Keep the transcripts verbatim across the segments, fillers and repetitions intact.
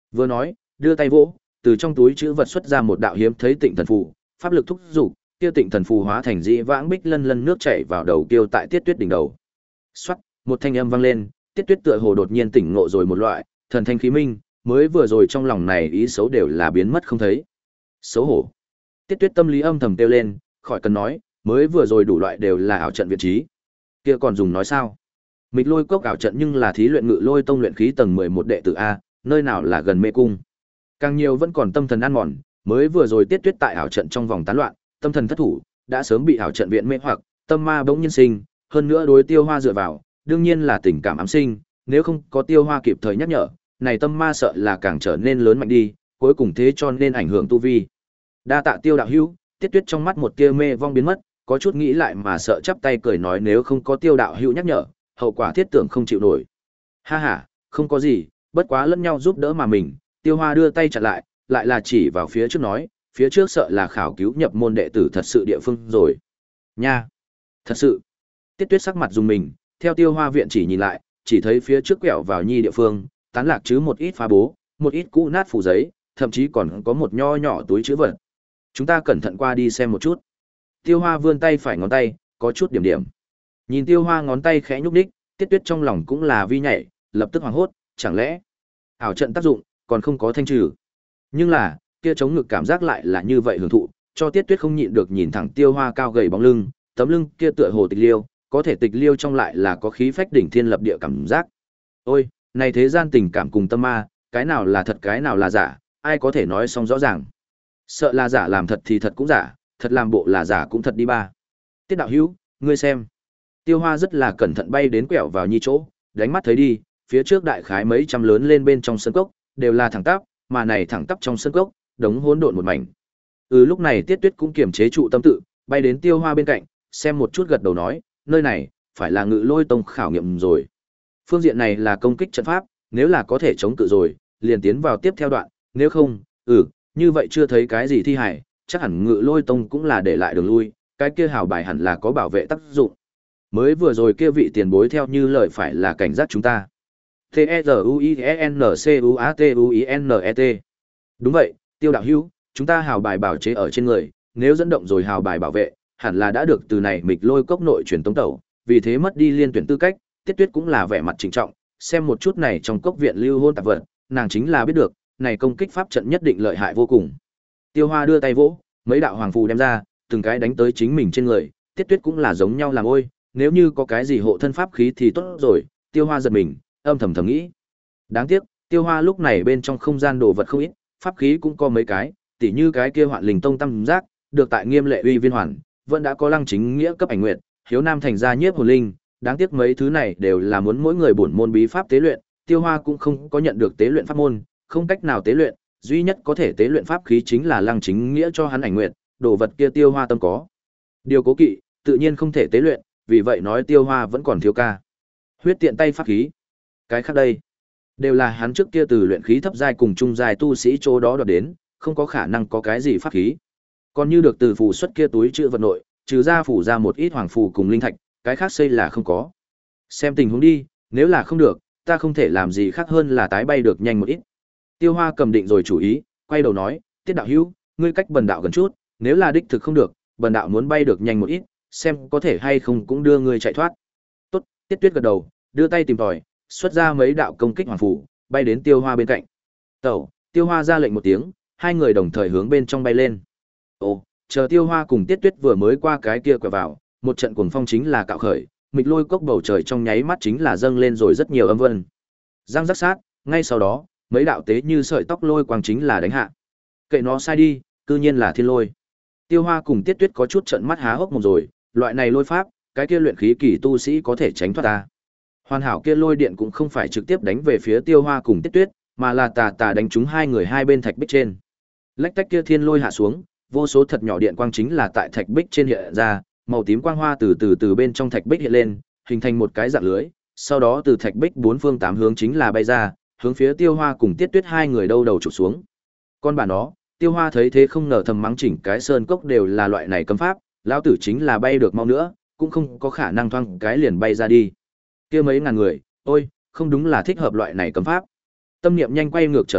Vừa nói, đưa tay vỗ, từ trong túi chữ vật xuất ra một đạo hiếm thấy tịnh thần phù, pháp lực thúc dục, kia tịnh thần phù hóa thành dĩ vãng bích lân lân nước chảy vào đầu kiêu tại Tiết Tuyết đỉnh đầu. Soát, một thanh âm vang lên, Tiết Tuyết tựa hồ đột nhiên tỉnh ngộ rồi một loại, thần thanh khí minh, mới vừa rồi trong lòng này ý xấu đều là biến mất không thấy. Xấu hổ. Tiết Tuyết tâm lý âm thầm kêu lên, khỏi cần nói, mới vừa rồi đủ loại đều là ảo trận viện trí. Kia còn dùng nói sao? Mịch Lôi Cốc ảo trận nhưng là thí luyện Ngự Lôi Tông luyện khí tầng mười một đệ tử a, nơi nào là gần mê cung. Càng nhiều vẫn còn tâm thần ăn mòn, mới vừa rồi Tiết Tuyết tại ảo trận trong vòng tán loạn, tâm thần thất thủ, đã sớm bị ảo trận viện mê hoặc, tâm ma bỗng nhiên sinh, hơn nữa đối Tiêu Hoa dựa vào, đương nhiên là tình cảm ám sinh, nếu không có Tiêu Hoa kịp thời nhắc nhở, này tâm ma sợ là càng trở nên lớn mạnh đi, cuối cùng thế cho nên ảnh hưởng tu vi. Đa tạ Tiêu đạo hữu, Tiết Tuyết trong mắt một tia mê vong biến mất, có chút nghĩ lại mà sợ chắp tay cười nói nếu không có Tiêu đạo hữu nhắc nhở, hậu quả thiết tưởng không chịu nổi. Ha ha, không có gì, bất quá lẫn nhau giúp đỡ mà mình. Tiêu Hoa đưa tay chặn lại, lại là chỉ vào phía trước nói, phía trước sợ là khảo cứu nhập môn đệ tử thật sự địa phương rồi. Nha, thật sự. Tiết Tuyết sắc mặt dùng mình, theo Tiêu Hoa viện chỉ nhìn lại, chỉ thấy phía trước quẹo vào nhi địa phương, tán lạc chứ một ít phá bố, một ít cũ nát phủ giấy, thậm chí còn có một nho nhỏ túi chứa vật. Chúng ta cẩn thận qua đi xem một chút. Tiêu Hoa vươn tay phải ngón tay, có chút điểm điểm. Nhìn Tiêu Hoa ngón tay khẽ nhúc nhích, Tiết Tuyết trong lòng cũng là vi nhảy, lập tức hoảng hốt, chẳng lẽ ảo trận tác dụng còn không có thanh trừ. Nhưng là, kia chống ngực cảm giác lại là như vậy hưởng thụ, cho Tiết Tuyết không nhịn được nhìn thẳng Tiêu Hoa cao gầy bóng lưng, tấm lưng kia tựa hồ tịch liêu, có thể tịch liêu trong lại là có khí phách đỉnh thiên lập địa cảm giác. Ôi, này thế gian tình cảm cùng tâm ma, cái nào là thật cái nào là giả, ai có thể nói xong rõ ràng. Sợ là giả làm thật thì thật cũng giả, thật làm bộ là giả cũng thật đi ba. Tiết đạo hữu, ngươi xem. Tiêu Hoa rất là cẩn thận bay đến quẹo vào nhi chỗ, đánh mắt thấy đi, phía trước đại khái mấy trăm lớn lên bên trong sân cốc, đều là thẳng tắp, mà này thẳng tắp trong sân cốc, đống hỗn độn một mảnh. Ừ lúc này Tiết Tuyết cũng kiềm chế trụ tâm tự, bay đến Tiêu Hoa bên cạnh, xem một chút gật đầu nói, nơi này phải là Ngự Lôi Tông khảo nghiệm rồi. Phương diện này là công kích trận pháp, nếu là có thể chống cự rồi, liền tiến vào tiếp theo đoạn, nếu không, ừ, như vậy chưa thấy cái gì thi hải, chắc hẳn Ngự Lôi Tông cũng là để lại đường lui, cái kia hào bài hẳn là có bảo vệ tác dụng. Mới vừa rồi kia vị tiền bối theo như lời phải là cảnh giác chúng ta. T E Z U I E N C U A T U I N E T. Đúng vậy, Tiêu đạo hữu, chúng ta hào bài bảo chế ở trên người, nếu dẫn động rồi hào bài bảo vệ, hẳn là đã được từ này Mịch Lôi Cốc nội truyền tống tẩu, vì thế mất đi liên tuyển tư cách. Tiết Tuyết cũng là vẻ mặt trịnh trọng, xem một chút này trong cốc viện lưu hôn tạp vật, nàng chính là biết được, này công kích pháp trận nhất định lợi hại vô cùng. Tiêu Hoa đưa tay vỗ, mấy đạo hoàng phù đem ra, từng cái đánh tới chính mình trên người, Tiết Tuyết cũng là giống nhau làm ôi, nếu như có cái gì hộ thân pháp khí thì tốt rồi. Tiêu Hoa giật mình, âm thầm thầm nghĩ. Đáng tiếc, Tiêu Hoa lúc này bên trong không gian đồ vật không ít, pháp khí cũng có mấy cái, tỉ như cái kia Hoạn Linh Tông tam giác, được tại Nghiêm Lệ Uy viên hoàn, vẫn đã có Lăng Chính Nghĩa cấp ảnh nguyện, Hiếu Nam thành gia nhiếp hồn linh, đáng tiếc mấy thứ này đều là muốn mỗi người bổn môn bí pháp tế luyện, Tiêu Hoa cũng không có nhận được tế luyện pháp môn, không cách nào tế luyện, duy nhất có thể tế luyện pháp khí chính là Lăng Chính Nghĩa cho hắn ảnh nguyện, đồ vật kia Tiêu Hoa tâm có điều cố kỵ, tự nhiên không thể tế luyện, vì vậy nói Tiêu Hoa vẫn còn thiếu ca. Huyết tiện tay pháp khí. Cái khác đây, đều là hắn trước kia từ luyện khí thấp giai cùng trung giai tu sĩ chỗ đó đoạt đến, không có khả năng có cái gì pháp khí. Còn như được từ phù xuất kia túi chữ vật nội, trừ ra phủ ra một ít hoàng phù cùng linh thạch, cái khác xây là không có. Xem tình huống đi, nếu là không được, ta không thể làm gì khác hơn là tái bay được nhanh một ít. Tiêu Hoa cầm định rồi chủ ý, quay đầu nói, Tiết đạo hữu, ngươi cách bần đạo gần chút, nếu là đích thực không được, bần đạo muốn bay được nhanh một ít, xem có thể hay không cũng đưa ngươi chạy thoát. Tốt, Tiết Tuyết gật đầu, đưa tay tìm tòi, xuất ra mấy đạo công kích hoàng phù, bay đến Tiêu Hoa bên cạnh. Tẩu, Tiêu Hoa ra lệnh một tiếng, hai người đồng thời hướng bên trong bay lên. Ồ, chờ Tiêu Hoa cùng Tiết Tuyết vừa mới qua cái kia quẹo vào, một trận cuồng phong chính là cạo khởi, Mịch Lôi Cốc bầu trời trong nháy mắt chính là dâng lên rồi rất nhiều âm vân. Giang rắc sát, ngay sau đó, mấy đạo tế như sợi tóc lôi quang chính là đánh hạ. Kệ nó sai đi, cư nhiên là thiên lôi. Tiêu Hoa cùng Tiết Tuyết có chút trợn mắt há hốc mồm rồi, loại này lôi pháp, cái kia luyện khí kỳ tu sĩ có thể tránh thoát ta. Hoàn hảo kia lôi điện cũng không phải trực tiếp đánh về phía Tiêu Hoa cùng Tiết Tuyết, mà là tà tà đánh trúng hai người hai bên thạch bích trên. Lách tách kia thiên lôi hạ xuống, vô số thật nhỏ điện quang chính là tại thạch bích trên hiện ra, màu tím quang hoa từ từ từ bên trong thạch bích hiện lên, hình thành một cái dạng lưới, sau đó từ thạch bích bốn phương tám hướng chính là bay ra, hướng phía Tiêu Hoa cùng Tiết Tuyết hai người đâu đầu chụp xuống. Con bà nó, Tiêu Hoa thấy thế không ngờ thầm mắng chỉnh cái sơn cốc đều là loại này cấm pháp, lão tử chính là bay được mau nữa, cũng không có khả năng thoang cái liền bay ra đi. Kia mấy ngàn người, ôi, không đúng là thích hợp loại này cấm pháp. Tâm niệm nhanh quay ngược trở lại,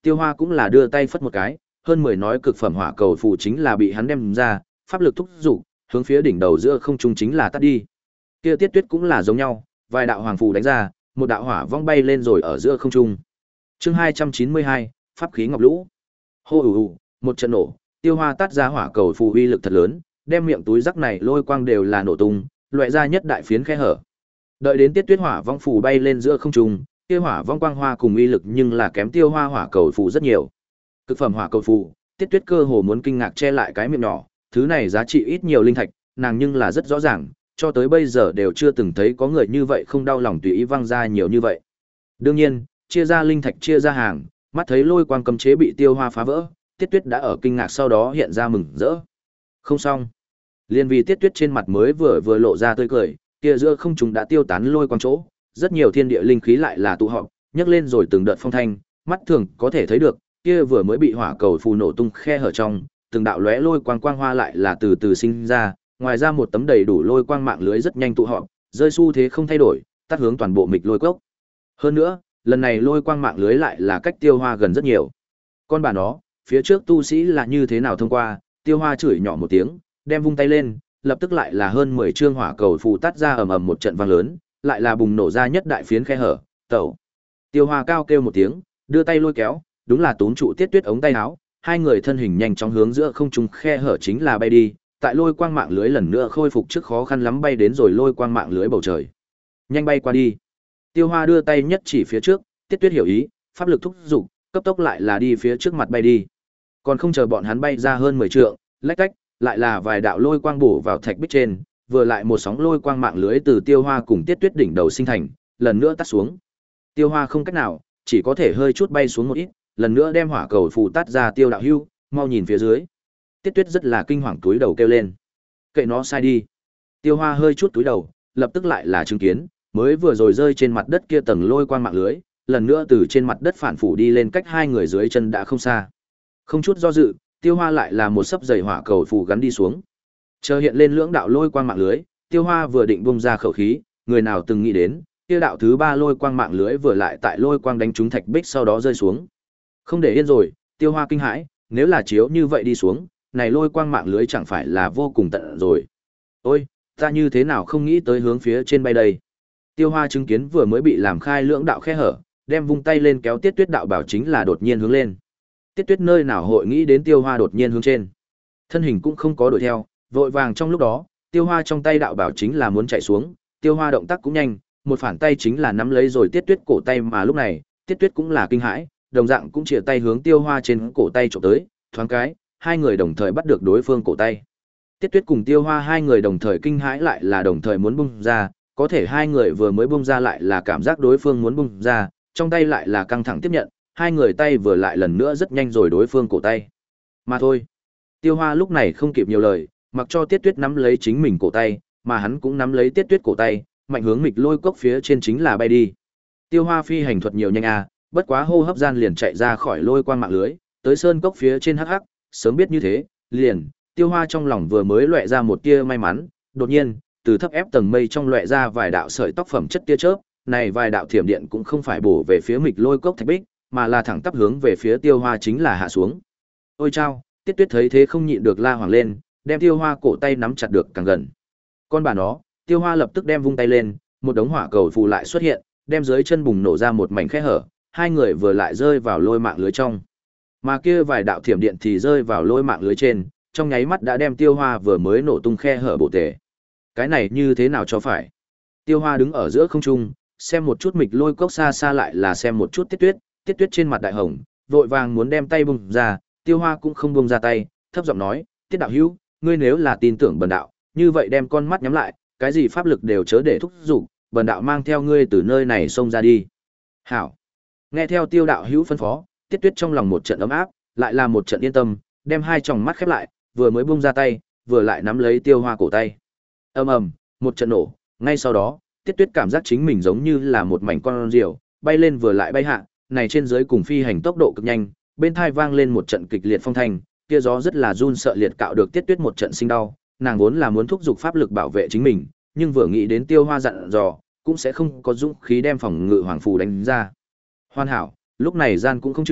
Tiêu Hoa cũng là đưa tay phất một cái, hơn mười nói cực phẩm hỏa cầu phù chính là bị hắn đem ra, pháp lực thúc dục, hướng phía đỉnh đầu giữa không trung chính là tắt đi. Kia Tiết Tuyết cũng là giống nhau, vài đạo hoàng phù đánh ra, một đạo hỏa vong bay lên rồi ở giữa không trung. Chương hai trăm chín mươi hai, pháp khí ngọc lũ. Hô ù ù, một trận nổ, Tiêu Hoa tát ra hỏa cầu phù uy lực thật lớn, đem miệng túi rắc này lôi quang đều là nổ tung, loại ra nhất đại phiến khe hở. Đợi đến Tiết Tuyết hỏa vong phù bay lên giữa không trung, kia hỏa vong quang hoa cùng uy lực nhưng là kém Tiêu Hoa hỏa cầu phù rất nhiều. Cực phẩm hỏa cầu phù, Tiết Tuyết cơ hồ muốn kinh ngạc che lại cái miệng nhỏ, thứ này giá trị ít nhiều linh thạch, nàng nhưng là rất rõ ràng, cho tới bây giờ đều chưa từng thấy có người như vậy không đau lòng tùy ý văng ra nhiều như vậy. Đương nhiên, chia ra linh thạch chia ra hàng, mắt thấy lôi quang cấm chế bị Tiêu Hoa phá vỡ, Tiết Tuyết đã ở kinh ngạc sau đó hiện ra mừng rỡ. Không xong. Liên vì Tiết Tuyết trên mặt mới vừa vừa lộ ra tươi cười, kia giữa không trung đã tiêu tán lôi quang chỗ, rất nhiều thiên địa linh khí lại là tụ họp, nhấc lên rồi từng đợt phong thanh, mắt thường có thể thấy được, kia vừa mới bị hỏa cầu phù nổ tung khe hở trong, từng đạo lóe lôi quang quang hoa lại là từ từ sinh ra, ngoài ra một tấm đầy đủ lôi quang mạng lưới rất nhanh tụ họp, rơi xu thế không thay đổi, tắt hướng toàn bộ mịch lôi cốc. Hơn nữa, lần này lôi quang mạng lưới lại là cách Tiêu Hoa gần rất nhiều. Con bà nó, phía trước tu sĩ là như thế nào thông qua, Tiêu Hoa chửi nhỏ một tiếng, đem vung tay lên, lập tức lại là hơn mười trương hỏa cầu phù tắt ra ầm ầm một trận vang lớn, lại là bùng nổ ra nhất đại phiến khe hở, tẩu. Tiêu Hoa cao kêu một tiếng, đưa tay lôi kéo, đúng là túm trụ Tiết Tuyết ống tay áo, hai người thân hình nhanh chóng hướng giữa không trung khe hở chính là bay đi, tại lôi quang mạng lưới lần nữa khôi phục trước khó khăn lắm bay đến rồi lôi quang mạng lưới bầu trời. Nhanh bay qua đi. Tiêu Hoa đưa tay nhất chỉ phía trước, Tiết Tuyết hiểu ý, pháp lực thúc dục, cấp tốc lại là đi phía trước mặt bay đi. Còn không chờ bọn hắn bay ra hơn mười trượng, lách cách, lại là vài đạo lôi quang bổ vào thạch bích trên, vừa lại một sóng lôi quang mạng lưới từ Tiêu Hoa cùng Tiết Tuyết đỉnh đầu sinh thành, lần nữa tắt xuống. Tiêu Hoa không cách nào, chỉ có thể hơi chút bay xuống một ít, lần nữa đem hỏa cầu phù tắt ra. Tiêu đạo hưu, mau nhìn phía dưới. Tiết Tuyết rất là kinh hoàng túi đầu kêu lên. Kệ nó sai đi. Tiêu Hoa hơi chút túi đầu, lập tức lại là chứng kiến, mới vừa rồi rơi trên mặt đất kia tầng lôi quang mạng lưới, lần nữa từ trên mặt đất phản phủ đi lên cách hai người dưới chân đã không xa. Không chút do dự, Tiêu Hoa lại là một sấp dày hỏa cầu phù gắn đi xuống. Chờ hiện lên lưỡng đạo lôi quang mạng lưới, Tiêu Hoa vừa định bung ra khẩu khí, người nào từng nghĩ đến, kia đạo thứ ba lôi quang mạng lưới vừa lại tại lôi quang đánh trúng thạch bích sau đó rơi xuống. Không để yên rồi, Tiêu Hoa kinh hãi, nếu là chiếu như vậy đi xuống, này lôi quang mạng lưới chẳng phải là vô cùng tận rồi. Ôi, ta như thế nào không nghĩ tới hướng phía trên bay đây. Tiêu Hoa chứng kiến vừa mới bị làm khai lưỡng đạo khe hở, đem vung tay lên kéo Tiết Tuyết đạo bảo chính là đột nhiên hướng lên. Tiết Tuyết nơi nào hội nghĩ đến Tiêu Hoa đột nhiên hướng trên. Thân hình cũng không có đuổi theo, vội vàng trong lúc đó, Tiêu Hoa trong tay đạo bảo chính là muốn chạy xuống, Tiêu Hoa động tác cũng nhanh, một phản tay chính là nắm lấy rồi Tiết Tuyết cổ tay mà lúc này, Tiết Tuyết cũng là kinh hãi, đồng dạng cũng chìa tay hướng Tiêu Hoa trên cổ tay chụp tới, thoáng cái, hai người đồng thời bắt được đối phương cổ tay. Tiết Tuyết cùng Tiêu Hoa hai người đồng thời kinh hãi lại là đồng thời muốn bung ra, có thể hai người vừa mới bung ra lại là cảm giác đối phương muốn bung ra, trong tay lại là căng thẳng tiếp nhận, hai người tay vừa lại lần nữa rất nhanh rồi đối phương cổ tay. Mà thôi. Tiêu Hoa lúc này không kịp nhiều lời, mặc cho Tiết Tuyết nắm lấy chính mình cổ tay, mà hắn cũng nắm lấy Tiết Tuyết cổ tay, mạnh hướng mịch lôi cốc phía trên chính là bay đi. Tiêu Hoa phi hành thuật nhiều nhanh à, bất quá hô hấp gian liền chạy ra khỏi lôi quang mạng lưới, tới sơn cốc phía trên hắc hắc, sớm biết như thế, liền, Tiêu Hoa trong lòng vừa mới lóe ra một tia may mắn, đột nhiên, từ thấp ép tầng mây trong lóe ra vài đạo sợi tóc phẩm chất tia chớp, này vài đạo thiểm điện cũng không phải bổ về phía mịch lôi cốc thạch bích, mà là thẳng tắp hướng về phía Tiêu Hoa chính là hạ xuống. Ôi chao, Tiết Tuyết thấy thế không nhịn được la hoảng lên, đem Tiêu Hoa cổ tay nắm chặt được càng gần. Con bà nó, Tiêu Hoa lập tức đem vung tay lên, một đống hỏa cầu phù lại xuất hiện, đem dưới chân bùng nổ ra một mảnh khe hở, hai người vừa lại rơi vào lôi mạng lưới trong. Mà kia vài đạo thiểm điện thì rơi vào lôi mạng lưới trên, trong nháy mắt đã đem Tiêu Hoa vừa mới nổ tung khe hở bổ tề. Cái này như thế nào cho phải? Tiêu Hoa đứng ở giữa không trung, xem một chút mịch lôi cốc xa xa lại là xem một chút Tiết Tuyết, Tiết Tuyết trên mặt đại hồng, vội vàng muốn đem tay bung ra, Tiêu Hoa cũng không bung ra tay, thấp giọng nói, Tiết đạo hữu, ngươi nếu là tin tưởng bần đạo, như vậy đem con mắt nhắm lại, cái gì pháp lực đều chớ để thúc giục, bần đạo mang theo ngươi từ nơi này xông ra đi. Hảo. Nghe theo Tiêu đạo hữu phân phó, Tiết Tuyết trong lòng một trận ấm áp, lại là một trận yên tâm, đem hai tròng mắt khép lại, vừa mới bung ra tay, vừa lại nắm lấy Tiêu Hoa cổ tay. Ầm ầm, một trận nổ, ngay sau đó, Tiết Tuyết cảm giác chính mình giống như là một mảnh con diều, bay lên vừa lại bay hạ, này trên dưới cùng phi hành tốc độ cực nhanh, bên tai vang lên một trận kịch liệt phong thanh, kia gió rất là run sợ liệt cạo được Tiết Tuyết một trận sinh đau, nàng vốn là muốn thúc giục pháp lực bảo vệ chính mình, nhưng vừa nghĩ đến Tiêu Hoa dặn dò, cũng sẽ không có dũng khí đem phòng ngự hoàng phù đánh ra. Hoàn hảo, lúc này gian cũng không trưởng,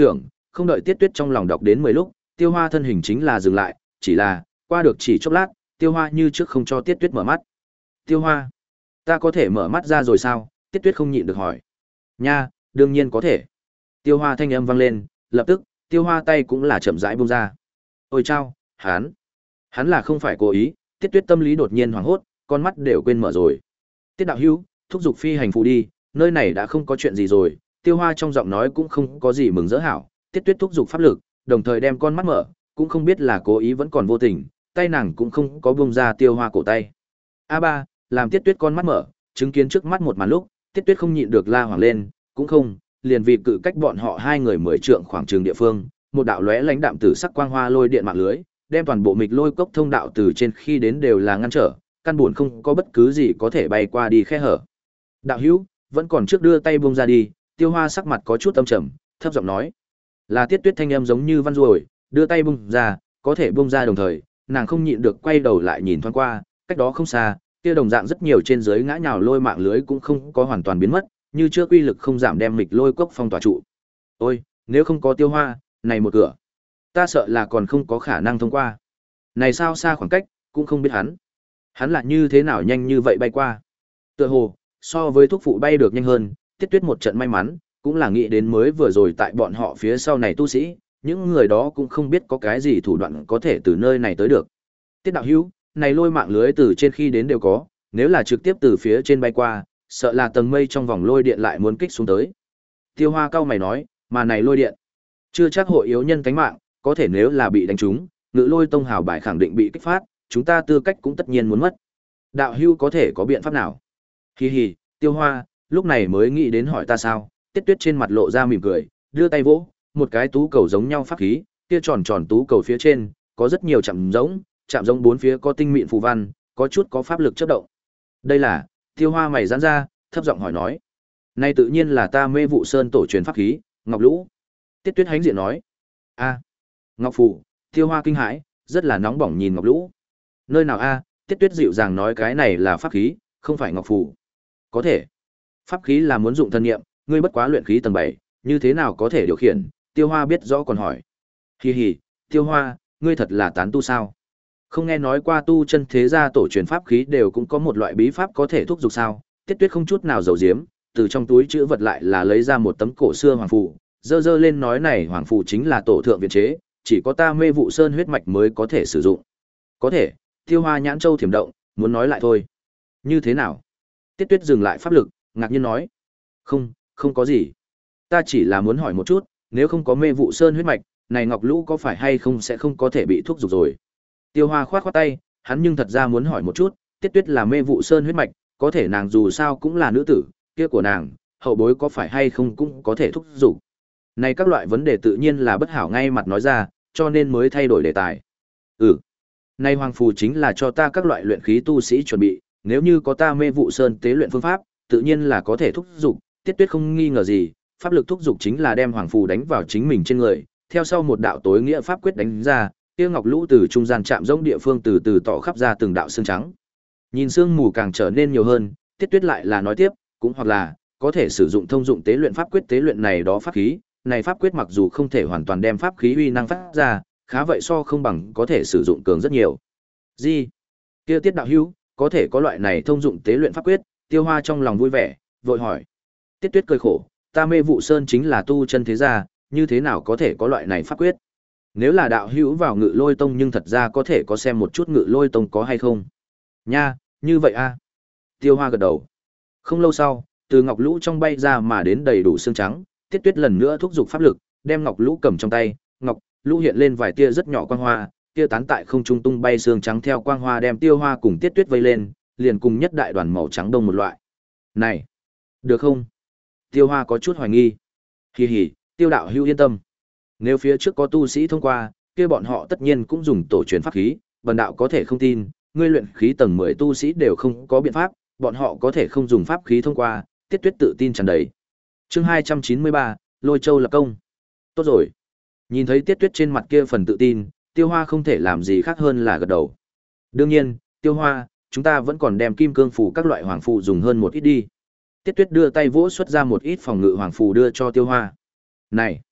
không đợi Tiết Tuyết trong lòng đọc đến mười lúc, Tiêu Hoa thân hình chính là dừng lại, chỉ là, qua được chỉ chốc lát, Tiêu Hoa như trước không cho Tiết Tuyết mở mắt. Tiêu Hoa, ta có thể mở mắt ra rồi sao? Tiết Tuyết không nhịn được hỏi. Nha, đương nhiên có thể. Tiêu Hoa thanh âm vang lên, lập tức, Tiêu Hoa tay cũng là chậm rãi buông ra. Ôi chao, hắn, hắn là không phải cố ý. Tiết Tuyết tâm lý đột nhiên hoảng hốt, con mắt đều quên mở rồi. Tiết đạo hữu, thúc giục phi hành phù đi, nơi này đã không có chuyện gì rồi. Tiêu Hoa trong giọng nói cũng không có gì mừng rỡ hảo. Tiết Tuyết thúc giục pháp lực, đồng thời đem con mắt mở, cũng không biết là cố ý vẫn còn vô tình, tay nàng cũng không có buông ra Tiêu Hoa cổ tay. A ba, làm Tiết Tuyết con mắt mở, chứng kiến trước mắt một màn lúc, Tiết Tuyết không nhịn được la hoảng lên, cũng không, liền vì cự cách bọn họ hai người mười trượng khoảng trường địa phương, một đạo lóe lãnh đạm tử sắc quang hoa lôi điện mạng lưới, đem toàn bộ mịch lôi cốc thông đạo từ trên khi đến đều là ngăn trở, căn buồn không có bất cứ gì có thể bay qua đi khe hở. Đạo hữu, vẫn còn trước đưa tay buông ra đi. Tiêu Hoa sắc mặt có chút âm trầm, thấp giọng nói. Là Tiết Tuyết thanh âm giống như văn ruồi, đưa tay buông ra, có thể buông ra đồng thời, nàng không nhịn được quay đầu lại nhìn thoáng qua, cách đó không xa, kia đồng dạng rất nhiều trên dưới ngã nhào lôi mạng lưới cũng không có hoàn toàn biến mất, như trước uy lực không giảm đem mịch lôi cốc phong tỏa trụ. Ôi, nếu không có Tiêu Hoa, này một cửa, ta sợ là còn không có khả năng thông qua. Này sao xa khoảng cách, cũng không biết hắn. Hắn là như thế nào nhanh như vậy bay qua. Tựa hồ, so với thuốc phụ bay được nhanh hơn, Tiết Tuyết một trận may mắn, cũng là nghĩ đến mới vừa rồi tại bọn họ phía sau này tu sĩ, những người đó cũng không biết có cái gì thủ đoạn có thể từ nơi này tới được. Tiết đạo hữu, này lôi mạng lưới từ trên khi đến đều có, nếu là trực tiếp từ phía trên bay qua, sợ là tầng mây trong vòng lôi điện lại muốn kích xuống tới. Tiêu Hoa cao mày nói, mà này lôi điện, chưa chắc hội yếu nhân tánh mạng, có thể nếu là bị đánh trúng, Ngự Lôi Tông hào bài khẳng định bị kích phát, chúng ta tư cách cũng tất nhiên muốn mất. Đạo hữu có thể có biện pháp nào? Hi hi, Tiêu Hoa, lúc này mới nghĩ đến hỏi ta sao? Tiết Tuyết trên mặt lộ ra mỉm cười, đưa tay vỗ, một cái tú cầu giống nhau pháp khí, kia tròn tròn tú cầu phía trên, có rất nhiều chạm giống, chạm giống bốn phía có tinh mịn phù văn, có chút có pháp lực chớp động. Đây là, Tiêu Hoa mày giãn ra, thấp giọng hỏi nói. Nay tự nhiên là ta Mê Vụ Sơn tổ truyền pháp khí, Ngọc Lũ. Tiết Tuyết hánh diện nói. A, Ngọc Phù. Tiêu Hoa kinh hãi, rất là nóng bỏng nhìn Ngọc Lũ. Nơi nào a? Tiết Tuyết dịu dàng nói cái này là pháp khí, không phải Ngọc Phù. Có thể. Pháp khí là muốn dụng thân nghiệm, ngươi bất quá luyện khí tầng bảy, như thế nào có thể điều khiển? Tiêu Hoa biết rõ còn hỏi. Hi hi, Tiêu Hoa, ngươi thật là tán tu sao? Không nghe nói qua tu chân thế gia tổ truyền pháp khí đều cũng có một loại bí pháp có thể thúc giục sao? Tiết Tuyết không chút nào giấu giếm, từ trong túi chữ vật lại là lấy ra một tấm cổ xưa hoàng phù, dơ dơ lên nói này hoàng phù chính là tổ thượng viện chế, chỉ có ta Mê Vụ Sơn huyết mạch mới có thể sử dụng. Có thể. Tiêu Hoa nhãn châu thiểm động, muốn nói lại thôi. Như thế nào? Tiết Tuyết dừng lại pháp lực, ngạc nhiên nói. Không, không có gì. Ta chỉ là muốn hỏi một chút, nếu không có Mê Vụ Sơn huyết mạch, này Ngọc Lũ có phải hay không sẽ không có thể bị thúc giục rồi. Tiêu Hoa khoát khoát tay, hắn nhưng thật ra muốn hỏi một chút, Tiết Tuyết là Mê Vụ Sơn huyết mạch, có thể nàng dù sao cũng là nữ tử, kia của nàng, hậu bối có phải hay không cũng có thể thúc giục. Này các loại vấn đề tự nhiên là bất hảo ngay mặt nói ra, cho nên mới thay đổi đề tài. Ừ. Này hoàng phù chính là cho ta các loại luyện khí tu sĩ chuẩn bị, nếu như có ta Mê Vụ Sơn tế luyện phương pháp, tự nhiên là có thể thúc giục, Tiết Tuyết không nghi ngờ gì, pháp lực thúc giục chính là đem hoàng phù đánh vào chính mình trên người, theo sau một đạo tối nghĩa pháp quyết đánh ra, kia Ngọc Lũ từ trung gian chạm rỗng địa phương từ từ tỏ khắp ra từng đạo xương trắng. Nhìn sương mù càng trở nên nhiều hơn, Tiết Tuyết lại là nói tiếp, cũng hoặc là có thể sử dụng thông dụng tế luyện pháp quyết tế luyện này đó pháp khí, này pháp quyết mặc dù không thể hoàn toàn đem pháp khí uy năng phát ra, khá vậy so không bằng có thể sử dụng cường rất nhiều. Gì? Kia Tiết đạo hữu, có thể có loại này thông dụng tế luyện pháp quyết? Tiêu Hoa trong lòng vui vẻ, vội hỏi. Tiết Tuyết cười khổ, ta Mê Vụ Sơn chính là tu chân thế gia, như thế nào có thể có loại này pháp quyết? Nếu là đạo hữu vào Ngự Lôi Tông nhưng thật ra có thể có xem một chút Ngự Lôi Tông có hay không. Nha, như vậy a. Tiêu Hoa gật đầu. Không lâu sau, từ Ngọc Lũ trong bay ra mà đến đầy đủ xương trắng, Tiết Tuyết lần nữa thúc giục pháp lực, đem Ngọc Lũ cầm trong tay, Ngọc Lũ hiện lên vài tia rất nhỏ quang hoa, tia tán tại không trung tung bay xương trắng theo quang hoa đem Tiêu Hoa cùng Tiết Tuyết vây lên, liền cùng nhất đại đoàn màu trắng đông một loại. Này, được không? Tiêu Hoa có chút hoài nghi. Hì hì, Tiêu đạo hữu yên tâm. Nếu phía trước có tu sĩ thông qua, kia bọn họ tất nhiên cũng dùng tổ truyền pháp khí, bần đạo có thể không tin, ngươi luyện khí tầng mười tu sĩ đều không có biện pháp, bọn họ có thể không dùng pháp khí thông qua, Tiết Tuyết tự tin tràn đầy. Chương hai trăm chín mươi ba, Lôi Châu lập công. Tốt rồi. Nhìn thấy Tiết Tuyết trên mặt kia phần tự tin, Tiêu Hoa không thể làm gì khác hơn là gật đầu. Đương nhiên, Tiêu Hoa, chúng ta vẫn còn đem kim cương phù các loại hoàng phù dùng hơn một ít đi. Tiết Tuyết đưa tay vỗ xuất ra một ít phòng ngự hoàng phù đưa cho Tiêu Hoa. Này,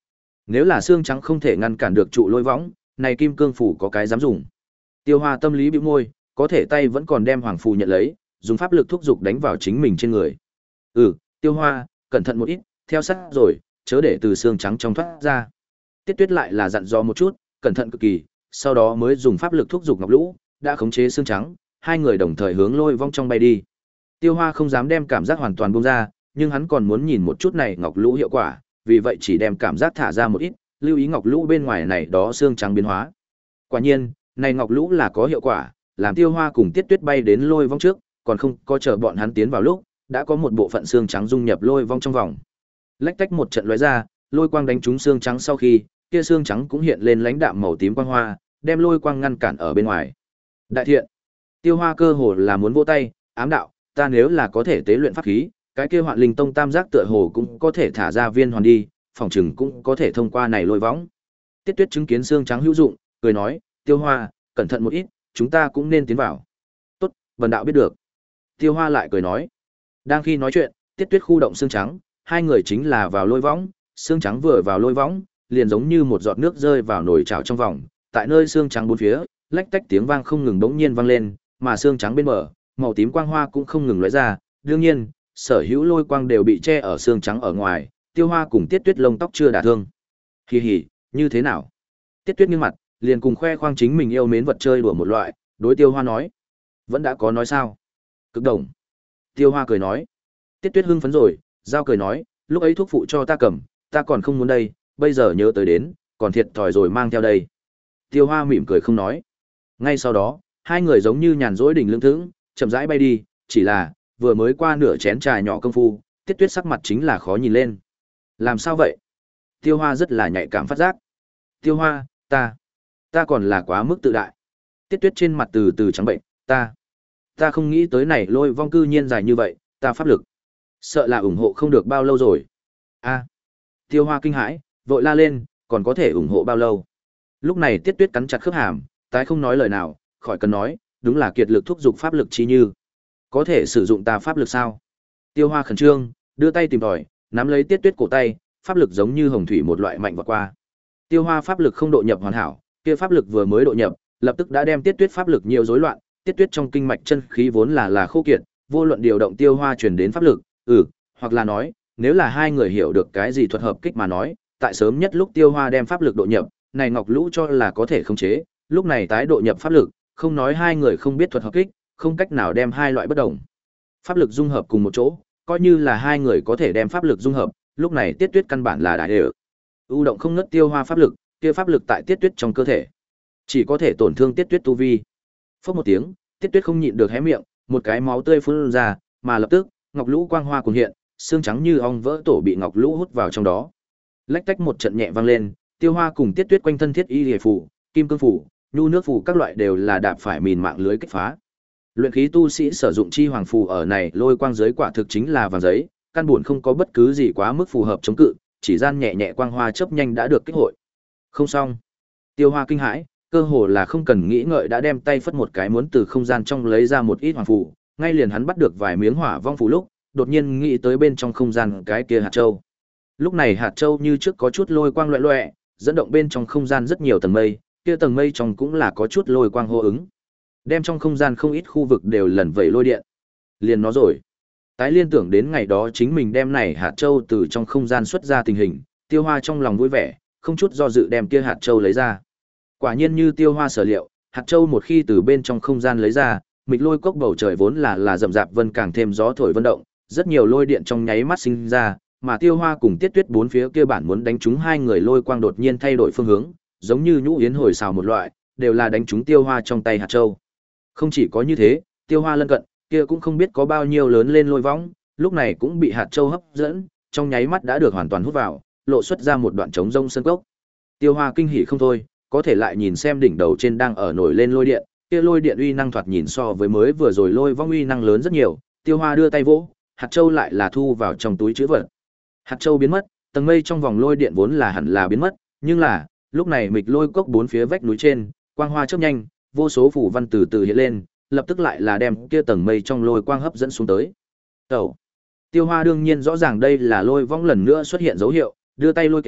Nếu là xương trắng không thể ngăn cản được trụ lôi võng, này kim cương phủ có cái dám dùng. Tiêu Hoa tâm lý bĩu môi, có thể tay vẫn còn đem hoàng phù nhận lấy, dùng pháp lực thúc giục đánh vào chính mình trên người. Ừ, Tiêu Hoa, cẩn thận một ít, theo sát rồi, chớ để từ xương trắng trong thoát ra. Tiết Tuyết lại là dặn dò một chút, cẩn thận cực kỳ, sau đó mới dùng pháp lực thúc giục ngọc lũ, đã khống chế xương trắng, hai người đồng thời hướng lôi vong trong bay đi. Tiêu Hoa không dám đem cảm giác hoàn toàn buông ra, nhưng hắn còn muốn nhìn một chút này ngọc lũ hiệu quả, vì vậy chỉ đem cảm giác thả ra một ít, lưu ý ngọc lũ bên ngoài này đó xương trắng biến hóa. Quả nhiên, này ngọc lũ là có hiệu quả, làm Tiêu Hoa cùng Tiết Tuyết bay đến lôi vong trước, còn không có chờ bọn hắn tiến vào lúc, đã có một bộ phận xương trắng dung nhập lôi vong trong vòng. Lách tách một trận lóe ra, lôi quang đánh trúng xương trắng sau khi, kia xương trắng cũng hiện lên lãnh đạm màu tím quang hoa, đem lôi quang ngăn cản ở bên ngoài. Đại thiện. Tiêu Hoa cơ hồ là muốn vỗ tay, ám đạo, ta nếu là có thể tế luyện pháp khí, cái kia Hoạn Linh Tông tam giác tựa hồ cũng có thể thả ra viên hoàn đi, phòng trừng cũng có thể thông qua này lôi võng. Tiết Tuyết chứng kiến xương trắng hữu dụng, cười nói, Tiêu Hoa, cẩn thận một ít, chúng ta cũng nên tiến vào. Tốt, bần đạo biết được. Tiêu Hoa lại cười nói. Đang khi nói chuyện, Tiết Tuyết khu động xương trắng, hai người chính là vào lôi võng, xương trắng vừa vào lôi võng, liền giống như một giọt nước rơi vào nồi chảo trong vòng, tại nơi xương trắng bốn phía, lách tách tiếng vang không ngừng bỗng nhiên vang lên, mà xương trắng bên bờ, màu tím quang hoa cũng không ngừng lóe ra, đương nhiên, sở hữu lôi quang đều bị che ở xương trắng ở ngoài, Tiêu Hoa cùng Tiết Tuyết lông tóc chưa đả thương. Hì hì, như thế nào? Tiết Tuyết nghiêng mặt, liền cùng khoe khoang chính mình yêu mến vật chơi đùa một loại, đối Tiêu Hoa nói, vẫn đã có nói sao? Cực đồng. Tiêu Hoa cười nói. Tiết Tuyết hưng phấn rồi, giao cười nói, lúc ấy thuốc phụ cho ta cầm, ta còn không muốn đây, bây giờ nhớ tới đến, còn thiệt thòi rồi mang theo đây. Tiêu Hoa mỉm cười không nói. Ngay sau đó, hai người giống như nhàn rỗi đỉnh lưng thững, chậm rãi bay đi, chỉ là, vừa mới qua nửa chén trà nhỏ công phu, Tiết Tuyết sắc mặt chính là khó nhìn lên. Làm sao vậy? Tiêu Hoa rất là nhạy cảm phát giác. Tiêu Hoa, ta, ta còn là quá mức tự đại. Tiết Tuyết trên mặt từ từ trắng bệnh, ta, ta không nghĩ tới này lôi vong cư nhiên dài như vậy, ta pháp lực. Sợ là ủng hộ không được bao lâu rồi. A. Tiêu Hoa kinh hãi, vội la lên, còn có thể ủng hộ bao lâu? Lúc này Tiết Tuyết cắn chặt khớp hàm, tái không nói lời nào, khỏi cần nói, đúng là kiệt lực thúc giục pháp lực chi như. Có thể sử dụng ta pháp lực sao? Tiêu Hoa khẩn trương, đưa tay tìm tòi, nắm lấy Tiết Tuyết cổ tay, pháp lực giống như hồng thủy một loại mạnh vọt qua. Tiêu Hoa pháp lực không độ nhập hoàn hảo, kia pháp lực vừa mới độ nhập, lập tức đã đem Tiết Tuyết pháp lực nhiều rối loạn, Tiết Tuyết trong kinh mạch chân khí vốn là là khô kiệt, vô luận điều động Tiêu Hoa truyền đến pháp lực, ừ, hoặc là nói, nếu là hai người hiểu được cái gì thuật hợp kích mà nói, tại sớm nhất lúc Tiêu Hoa đem pháp lực độ nhập, này Ngọc Lũ cho là có thể khống chế, lúc này tái độ nhập pháp lực, không nói hai người không biết thuật hợp kích, không cách nào đem hai loại bất đồng pháp lực dung hợp cùng một chỗ, coi như là hai người có thể đem pháp lực dung hợp, lúc này Tiết Tuyết căn bản là đại đều. U động không ngất Tiêu Hoa pháp lực, kia pháp lực tại Tiết Tuyết trong cơ thể, chỉ có thể tổn thương Tiết Tuyết tu vi. Phốc một tiếng, Tiết Tuyết không nhịn được hé miệng, một cái máu tươi phun ra, mà lập tức, ngọc lũ quang hoa cuồn hiện, xương trắng như ong vỡ tổ bị ngọc lũ hút vào trong đó. Lách tách một trận nhẹ vang lên, Tiêu Hoa cùng Tiết Tuyết quanh thân thiết y liệt phủ, kim cương phủ, nhu nước phủ các loại đều là đạp phải mìn mạng lưới kích phá. Luyện khí tu sĩ sử dụng chi hoàng phù ở này lôi quang giới quả thực chính là vàng giấy, căn buồn không có bất cứ gì quá mức phù hợp chống cự, chỉ gian nhẹ nhẹ quang hoa chớp nhanh đã được kích hội. Không xong. Tiêu Hoa kinh hãi, cơ hồ là không cần nghĩ ngợi đã đem tay phất một cái muốn từ không gian trong lấy ra một ít hoàng phù, ngay liền hắn bắt được vài miếng hỏa vong phù lúc, đột nhiên nghĩ tới bên trong không gian cái kia hạt châu. Lúc này hạt châu như trước có chút lôi quang loẹt loẹt, dẫn động bên trong không gian rất nhiều tầng mây, kia tầng mây trong cũng là có chút lôi quang hô ứng. Đem trong không gian không ít khu vực đều lần vẩy lôi điện. Liền nó rồi. Tái liên tưởng đến ngày đó chính mình đem này hạt châu từ trong không gian xuất ra tình hình, Tiêu Hoa trong lòng vui vẻ, không chút do dự đem kia hạt châu lấy ra. Quả nhiên như Tiêu Hoa sở liệu, hạt châu một khi từ bên trong không gian lấy ra, mịch lôi cốc bầu trời vốn là là rậm rạp vân càng thêm gió thổi vân động, rất nhiều lôi điện trong nháy mắt sinh ra, mà Tiêu Hoa cùng Tiết Tuyết bốn phía kia bản muốn đánh trúng hai người lôi quang đột nhiên thay đổi phương hướng, giống như nhũ yến hồi xào một loại, đều là đánh trúng Tiêu Hoa trong tay hạt châu. Không chỉ có như thế, Tiêu Hoa lân cận, kia cũng không biết có bao nhiêu lớn lên lôi võng, lúc này cũng bị hạt châu hấp dẫn, trong nháy mắt đã được hoàn toàn hút vào, lộ xuất ra một đoạn trống rông sân cốc. Tiêu Hoa kinh hỉ không thôi, có thể lại nhìn xem đỉnh đầu trên đang ở nổi lên lôi điện, kia lôi điện uy năng thoạt nhìn so với mới vừa rồi lôi vong uy năng lớn rất nhiều. Tiêu Hoa đưa tay vỗ, hạt châu lại là thu vào trong túi trữ vật. Hạt châu biến mất, tầng mây trong vòng lôi điện vốn là hẳn là biến mất, nhưng là, lúc này mịch lôi cốc bốn phía vách núi trên, quang hoa chớp nhanh, vô số phủ văn từ từ hiện lên, lập tức lại là đem kia tầng mây trong lôi quang hấp dẫn xuống tới. Tẩu. Tiêu Hoa đương nhiên rõ ràng đây là lôi vong lần nữa xuất hiện dấu hiệu, đưa tay lôi kéo,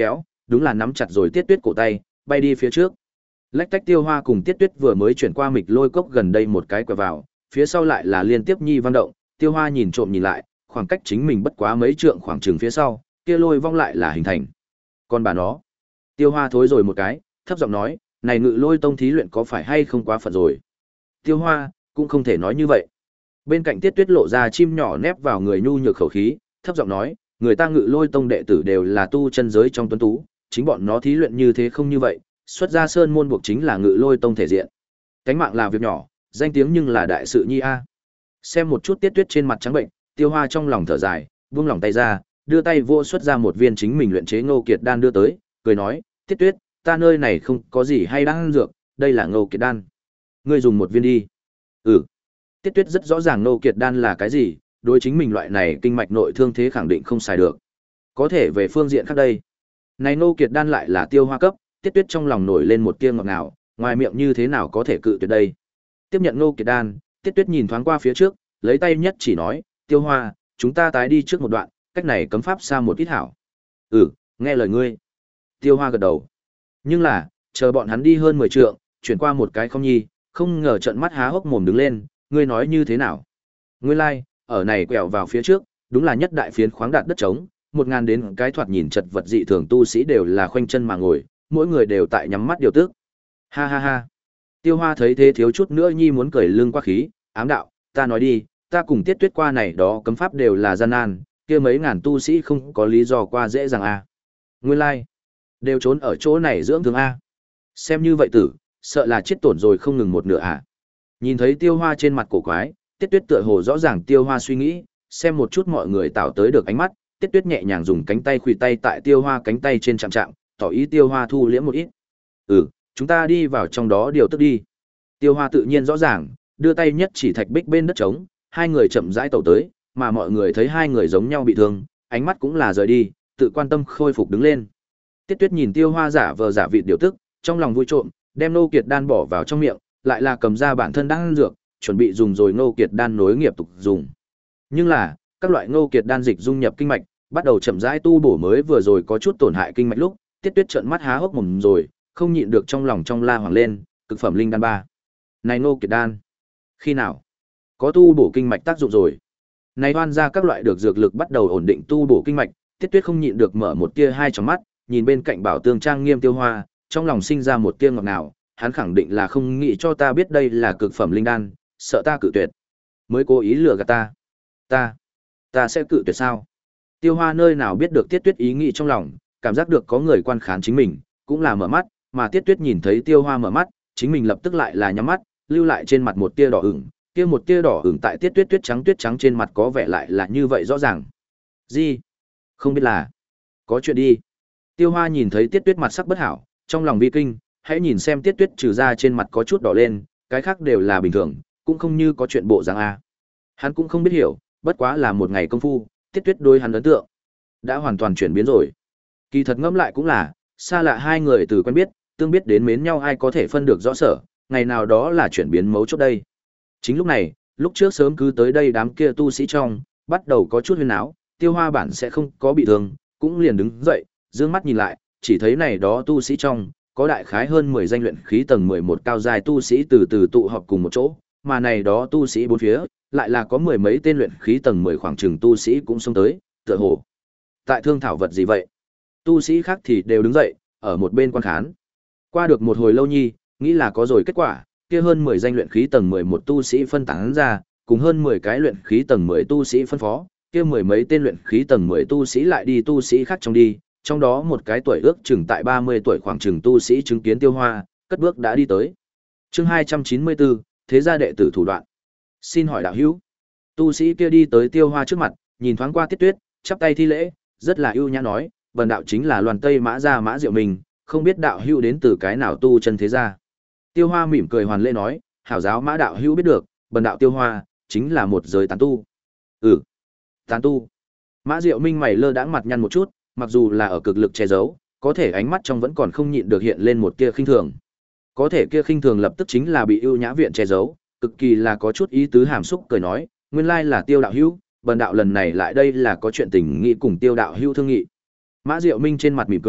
đúng là nắm chặt rồi Tiết Tuyết cổ tay, bay đi phía trước. Lách tách Tiêu Hoa cùng Tiết Tuyết vừa mới chuyển qua mịch lôi cốc gần đây một cái quẹo vào, phía sau lại là liên tiếp nhi vang động, Tiêu Hoa nhìn trộm nhìn lại, khoảng cách chính mình bất quá mấy trượng khoảng chừng phía sau, kia lôi vong lại là hình thành. Còn bà nó, Tiêu Hoa thối rồi một cái, thấp giọng nói, này Ngự Lôi Tông thí luyện có phải hay không quá phận rồi? Tiêu Hoa, cũng không thể nói như vậy. Bên cạnh Tiết Tuyết lộ ra chim nhỏ nép vào người nhu nhược khẩu khí, thấp giọng nói, người ta Ngự Lôi Tông đệ tử đều là tu chân giới trong tuấn tú, chính bọn nó thí luyện như thế không như vậy, xuất ra sơn môn buộc chính là Ngự Lôi Tông thể diện. Cánh mạng là việc nhỏ, danh tiếng nhưng là đại sự nhi a. Xem một chút Tiết Tuyết trên mặt trắng bệnh, Tiêu Hoa trong lòng thở dài, buông lòng tay ra, đưa tay vô xuất ra một viên chính mình luyện chế Ngô Kiệt đan đưa tới, cười nói, Tiết Tuyết, ta nơi này không có gì hay đan dược, đây là Ngô Kiệt đan. Ngươi dùng một viên đi. Ừ. Tiết Tuyết rất rõ ràng Ngô Kiệt đan là cái gì, đối chính mình loại này kinh mạch nội thương thế khẳng định không xài được. Có thể về phương diện khác đây. Này Ngô Kiệt đan lại là Tiêu Hoa cấp, Tiết Tuyết trong lòng nổi lên một tia ngọt ngào, ngoài miệng như thế nào có thể cự tuyệt đây. Tiếp nhận Ngô Kiệt đan, Tiết Tuyết nhìn thoáng qua phía trước, lấy tay nhất chỉ nói, Tiêu Hoa, chúng ta tái đi trước một đoạn, cách này cấm pháp xa một ít hảo. Ừ, nghe lời ngươi. Tiêu Hoa gật đầu. Nhưng là, chờ bọn hắn đi hơn mười trượng, chuyển qua một cái không nhi, không ngờ trận mắt há hốc mồm đứng lên, ngươi nói như thế nào? Ngươi lai, like, ở này quẹo vào phía trước, đúng là nhất đại phiến khoáng đạt đất trống, một ngàn đến cái thoạt nhìn chật vật dị thường tu sĩ đều là khoanh chân mà ngồi, mỗi người đều tại nhắm mắt điều tức. Ha ha ha. Tiêu Hoa thấy thế thiếu chút nữa nhi muốn cười lưng qua khí, ám đạo, ta nói đi, ta cùng Tiết Tuyết qua này đó cấm pháp đều là gian nan, kia mấy ngàn tu sĩ không có lý do qua dễ dàng a. À. Nguyên lai, like, đều trốn ở chỗ này dưỡng thương a. Xem như vậy tử, sợ là chết tổn rồi không ngừng một nửa à. Nhìn thấy Tiêu Hoa trên mặt cổ quái, Tiết Tuyết tựa hồ rõ ràng Tiêu Hoa suy nghĩ, xem một chút mọi người tạo tới được ánh mắt, Tiết Tuyết nhẹ nhàng dùng cánh tay khuỵu tay tại Tiêu Hoa cánh tay trên chạm chạm, tỏ ý Tiêu Hoa thu liễm một ít. Ừ, chúng ta đi vào trong đó điều tức đi. Tiêu Hoa tự nhiên rõ ràng, đưa tay nhất chỉ thạch bích bên đất trống, hai người chậm rãi tẩu tới, mà mọi người thấy hai người giống nhau bị thương, ánh mắt cũng là rời đi, tự quan tâm khôi phục đứng lên. Tiết Tuyết nhìn Tiêu Hoa giả vờ giả vịt điều tức, trong lòng vui trộm, đem Ngô Kiệt đan bỏ vào trong miệng, lại là cầm ra bản thân đang dược, chuẩn bị dùng rồi Ngô Kiệt đan nối nghiệp tục dùng. Nhưng là, các loại Ngô Kiệt đan dịch dung nhập kinh mạch, bắt đầu chậm rãi tu bổ mới vừa rồi có chút tổn hại kinh mạch lúc, Tiết Tuyết trợn mắt há hốc mồm rồi, không nhịn được trong lòng trong la hoàng lên, cực phẩm linh đan ba. Này Ngô Kiệt đan, khi nào có tu bổ kinh mạch tác dụng rồi? Này đoan ra các loại được dược lực bắt đầu ổn định tu bổ kinh mạch, Tiết Tuyết không nhịn được mở một tia hai tròng mắt, nhìn bên cạnh Bảo Tương trang nghiêm Tiêu Hoa, trong lòng sinh ra một tia ngọt ngào, hắn khẳng định là không nghĩ cho ta biết đây là cực phẩm linh đan, sợ ta cự tuyệt, mới cố ý lừa gạt ta. Ta, ta sẽ cự tuyệt sao? Tiêu Hoa nơi nào biết được Tiết Tuyết ý nghĩ trong lòng, cảm giác được có người quan khán chính mình, cũng là mở mắt, mà Tiết Tuyết nhìn thấy Tiêu Hoa mở mắt, chính mình lập tức lại là nhắm mắt, lưu lại trên mặt một tia đỏ ửng, kia một tia đỏ ửng tại Tiết Tuyết tuyết trắng tuyết trắng trên mặt có vẻ lại là như vậy rõ ràng. Gì? Không biết là có chuyện đi. Tiêu Hoa nhìn thấy Tiết Tuyết mặt sắc bất hảo, trong lòng vi kinh, hãy nhìn xem Tiết Tuyết trừ ra trên mặt có chút đỏ lên, cái khác đều là bình thường, cũng không như có chuyện bộ dáng a. Hắn cũng không biết hiểu, bất quá là một ngày công phu, Tiết Tuyết đối hắn ấn tượng đã hoàn toàn chuyển biến rồi. Kỳ thật ngẫm lại cũng là, xa lạ hai người từ quen biết, tương biết đến mến nhau ai có thể phân được rõ sở, ngày nào đó là chuyển biến mấu chốt đây. Chính lúc này, lúc trước sớm cứ tới đây đám kia tu sĩ trong, bắt đầu có chút huyên náo, Tiêu Hoa bản sẽ không có bị thương, cũng liền đứng dậy, dương mắt nhìn lại, chỉ thấy này đó tu sĩ trong, có đại khái hơn mười danh luyện khí tầng mười một cao dài tu sĩ từ từ tụ họp cùng một chỗ, mà này đó tu sĩ bốn phía, lại là có mười mấy tên luyện khí tầng mười khoảng chừng tu sĩ cũng xông tới, tựa hồ tại thương thảo vật gì vậy? Tu sĩ khác thì đều đứng dậy, ở một bên quan khán. Qua được một hồi lâu nhi, nghĩ là có rồi kết quả, kia hơn mười danh luyện khí tầng mười một tu sĩ phân tán ra, cùng hơn mười cái luyện khí tầng mười tu sĩ phân phó, kia mười mấy tên luyện khí tầng mười tu sĩ lại đi tu sĩ khác trong đi, trong đó một cái tuổi ước chừng tại ba mươi tuổi khoảng chừng tu sĩ chứng kiến Tiêu Hoa, cất bước đã đi tới. Chương hai trăm chín mươi bốn, thế gia đệ tử thủ đoạn. Xin hỏi đạo hữu. Tu sĩ kia đi tới Tiêu Hoa trước mặt, nhìn thoáng qua Tiết Tuyết, chắp tay thi lễ, rất là ưu nhã nói, "Vân đạo chính là Loan Tây Mã gia Mã Diệu Minh, không biết đạo hữu đến từ cái nào tu chân thế gia?" Tiêu Hoa mỉm cười hoàn lễ nói, "Hảo giáo Mã đạo hữu biết được, Vân đạo Tiêu Hoa chính là một giới tán tu." "Ừ, tán tu." Mã Diệu Minh mày lơ đãng mặt nhăn một chút, mặc dù là ở cực lực che giấu, có thể ánh mắt trong vẫn còn không nhịn được hiện lên một tia khinh thường. Có thể kia khinh thường lập tức chính là bị ưu nhã viện che giấu, cực kỳ là có chút ý tứ hàm xúc cười nói, "Nguyên lai là Tiêu đạo hữu, Vân đạo lần này lại đây là có chuyện tình nghị cùng Tiêu đạo hữu thương nghị." Mã Diệu Minh trên mặt mỉm cười,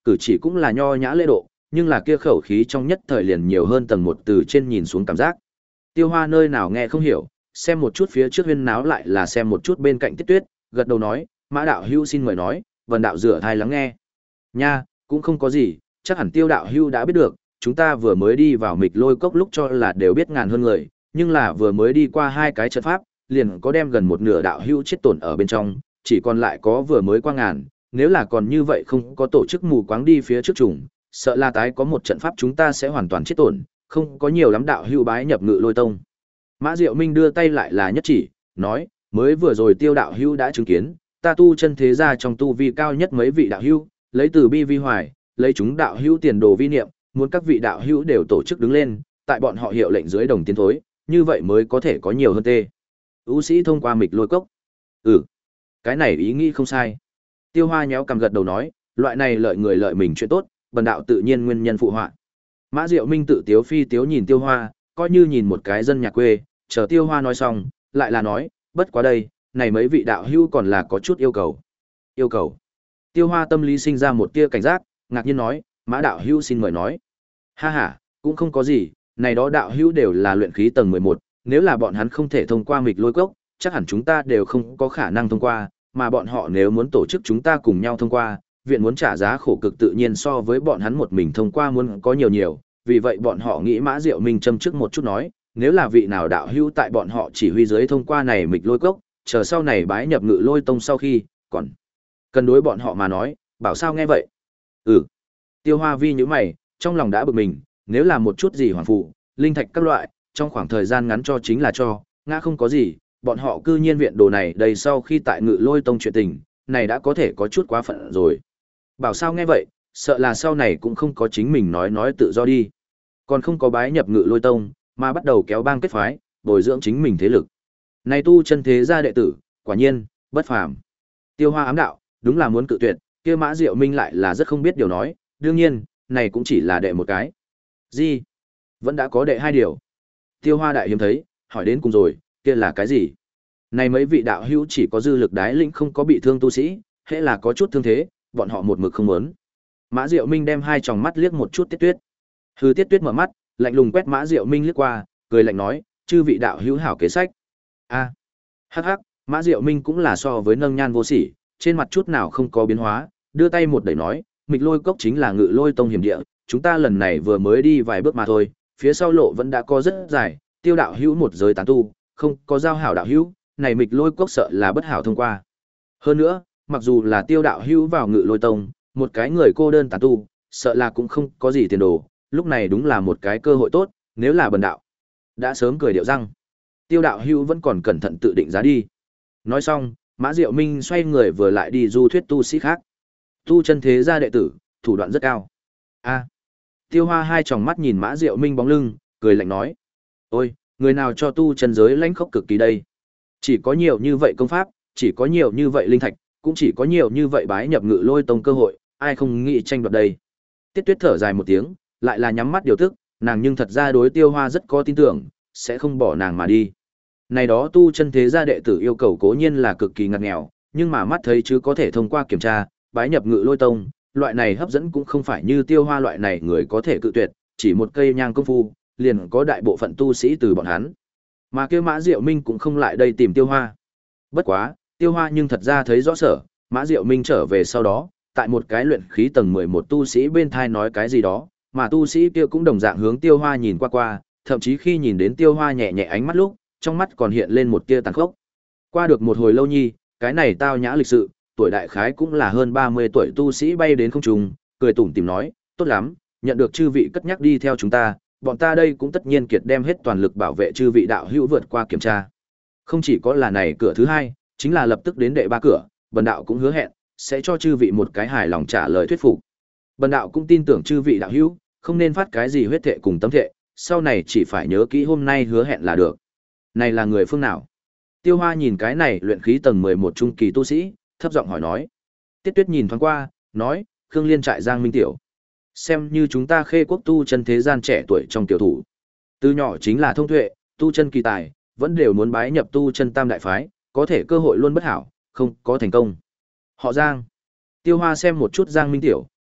Cử chỉ cũng là nho nhã lễ độ, nhưng là kia khẩu khí trong nhất thời liền nhiều hơn tầng một từ trên nhìn xuống cảm giác. Tiêu Hoa nơi nào nghe không hiểu, xem một chút phía trước huyên náo lại là xem một chút bên cạnh Tiết Tuyết, gật đầu nói, Mã đạo hữu xin mời nói, Vân đạo rửa thai lắng nghe. Nha, cũng không có gì, chắc hẳn Tiêu đạo hữu đã biết được, chúng ta vừa mới đi vào Mịch Lôi Cốc lúc cho là đều biết ngàn hơn người, nhưng là vừa mới đi qua hai cái trận pháp, liền có đem gần một nửa đạo hữu chết tổn ở bên trong, chỉ còn lại có vừa mới qua ngàn, nếu là còn như vậy không có tổ chức mù quáng đi phía trước trùng, sợ là tái có một trận pháp chúng ta sẽ hoàn toàn chết tổn, không có nhiều lắm đạo hữu bái nhập Ngự Lôi Tông. Mã Diệu Minh đưa tay lại là nhất chỉ, nói, mới vừa rồi Tiêu đạo hữu đã chứng kiến, ta tu chân thế gia trong tu vi cao nhất mấy vị đạo hữu, lấy từ bi vi hoài, lấy chúng đạo hữu tiền đồ vi niệm, muốn các vị đạo hữu đều tổ chức đứng lên, tại bọn họ hiệu lệnh dưới đồng tiến thối, như vậy mới có thể có nhiều hơn tê. Ú sĩ thông qua Mịch Lôi Cốc. Ừ, cái này ý nghĩ không sai. Tiêu Hoa nhéo cầm gật đầu nói, loại này lợi người lợi mình chuyện tốt, bần đạo tự nhiên nguyên nhân phụ họa. Mã Diệu Minh tự tiếu phi tiếu nhìn Tiêu Hoa, coi như nhìn một cái dân nhà quê, chờ Tiêu Hoa nói xong, lại là nói, bất quá đây, này mấy vị đạo hữu còn là có chút yêu cầu. Yêu cầu. Tiêu Hoa tâm lý sinh ra một tia cảnh giác, ngạc nhiên nói, Mã đạo hữu xin mời nói. Ha ha, cũng không có gì, này đó đạo hữu đều là luyện khí tầng mười một, nếu là bọn hắn không thể thông qua Mịch Lôi Cốc, chắc hẳn chúng ta đều không có khả năng thông qua, mà bọn họ nếu muốn tổ chức chúng ta cùng nhau thông qua, viện muốn trả giá khổ cực tự nhiên so với bọn hắn một mình thông qua muốn có nhiều nhiều, vì vậy bọn họ nghĩ Mã Diệu Minh châm trước một chút nói, nếu là vị nào đạo hữu tại bọn họ chỉ huy dưới thông qua này Mịch Lôi Cốc, chờ sau này bái nhập Ngự Lôi Tông sau khi, còn cần đối bọn họ mà nói, bảo sao nghe vậy? Ừ. Tiêu Hoa Vi như mày, trong lòng đã bực mình, nếu là một chút gì hoàng phụ, linh thạch các loại, trong khoảng thời gian ngắn cho chính là cho, ngã không có gì, bọn họ cư nhiên viện đồ này đầy sau khi tại Ngự Lôi Tông chuyện tình, này đã có thể có chút quá phận rồi. Bảo sao nghe vậy, sợ là sau này cũng không có chính mình nói nói tự do đi. Còn không có bái nhập Ngự Lôi Tông, mà bắt đầu kéo bang kết phái, bồi dưỡng chính mình thế lực. Này tu chân thế gia đệ tử, quả nhiên, bất phàm. Tiêu Hoa ám đạo, đúng là muốn cự tuyệt, kia Mã Diệu Minh lại là rất không biết điều nói, đương nhiên, này cũng chỉ là đệ một cái. Gì? Vẫn đã có đệ hai điều. Tiêu Hoa đại hiếm thấy, hỏi đến cùng rồi, kia là cái gì? Này mấy vị đạo hữu chỉ có dư lực đái lĩnh không có bị thương tu sĩ, hễ là có chút thương thế, bọn họ một mực không muốn. Mã Diệu Minh đem hai tròng mắt liếc một chút Tiết Tuyết. Hư Tiết Tuyết mở mắt, lạnh lùng quét Mã Diệu Minh liếc qua, cười lạnh nói, chư vị đạo hữu hảo kế sách. A. Hắc hắc, Mã Diệu Minh cũng là so với nâng nhan vô sỉ, trên mặt chút nào không có biến hóa, đưa tay một đẩy nói, Mịch Lôi Cốc chính là Ngự Lôi Tông hiểm địa, chúng ta lần này vừa mới đi vài bước mà thôi, phía sau lộ vẫn đã có rất dài, Tiêu đạo hữu một giới tán tu, không có giao hảo đạo hữu, này Mịch Lôi Cốc sợ là bất hảo thông qua. Hơn nữa, mặc dù là Tiêu đạo hữu vào Ngự Lôi Tông, một cái người cô đơn tán tu, sợ là cũng không có gì tiền đồ, lúc này đúng là một cái cơ hội tốt, nếu là bần đạo, đã sớm cười điệu răng. Tiêu đạo hữu vẫn còn cẩn thận tự định giá đi. Nói xong, Mã Diệu Minh xoay người vừa lại đi du thuyết tu sĩ khác. Tu chân thế gia đệ tử, thủ đoạn rất cao. A. Tiêu Hoa hai tròng mắt nhìn Mã Diệu Minh bóng lưng, cười lạnh nói: "Ôi, người nào cho tu chân giới lãnh khốc cực kỳ đây? Chỉ có nhiều như vậy công pháp, chỉ có nhiều như vậy linh thạch, cũng chỉ có nhiều như vậy bái nhập Ngự Lôi Tông cơ hội, ai không nghĩ tranh đoạt đây?" Tiết Tuyết thở dài một tiếng, lại là nhắm mắt điều tức, nàng nhưng thật ra đối Tiêu Hoa rất có tin tưởng, sẽ không bỏ nàng mà đi. Này đó tu chân thế gia đệ tử yêu cầu cố nhiên là cực kỳ ngặt nghèo, nhưng mà mắt thấy chứ có thể thông qua kiểm tra, bái nhập Ngự Lôi Tông, loại này hấp dẫn cũng không phải như Tiêu Hoa loại này người có thể cự tuyệt, chỉ một cây nhang công phu, liền có đại bộ phận tu sĩ từ bọn hắn. Mà kia Mã Diệu Minh cũng không lại đây tìm Tiêu Hoa. Bất quá, Tiêu Hoa nhưng thật ra thấy rõ sở, Mã Diệu Minh trở về sau đó, tại một cái luyện khí tầng mười một tu sĩ bên thai nói cái gì đó, mà tu sĩ kia cũng đồng dạng hướng Tiêu Hoa nhìn qua qua, thậm chí khi nhìn đến Tiêu Hoa nhẹ nhẹ ánh mắt lúc, trong mắt còn hiện lên một tia tàn khốc. Qua được một hồi lâu nhi, cái này tao nhã lịch sự, tuổi đại khái cũng là hơn ba mươi tuổi tu sĩ bay đến không trung, cười tủm tỉm nói, tốt lắm, nhận được chư vị cất nhắc đi theo chúng ta, bọn ta đây cũng tất nhiên kiệt đem hết toàn lực bảo vệ chư vị đạo hữu vượt qua kiểm tra. Không chỉ có là này cửa thứ hai, chính là lập tức đến đệ ba cửa, bần đạo cũng hứa hẹn, sẽ cho chư vị một cái hài lòng trả lời thuyết phục. Bần đạo cũng tin tưởng chư vị đạo hữu, không nên phát cái gì huyết thệ cùng tấm thệ, sau này chỉ phải nhớ kỹ hôm nay hứa hẹn là được. Này là người phương nào? Tiêu Hoa nhìn cái này luyện khí tầng mười một trung kỳ tu sĩ, thấp giọng hỏi nói. Tiết Tuyết nhìn thoáng qua, nói, Khương Liên trại Giang Minh Tiểu. Xem như chúng ta Khê Quốc tu chân thế gian trẻ tuổi trong tiểu thủ. Từ nhỏ chính là thông tuệ, tu chân kỳ tài, vẫn đều muốn bái nhập tu chân tam đại phái, có thể cơ hội luôn bất hảo, không có thành công. Họ Giang. Tiêu Hoa xem một chút Giang Minh Tiểu,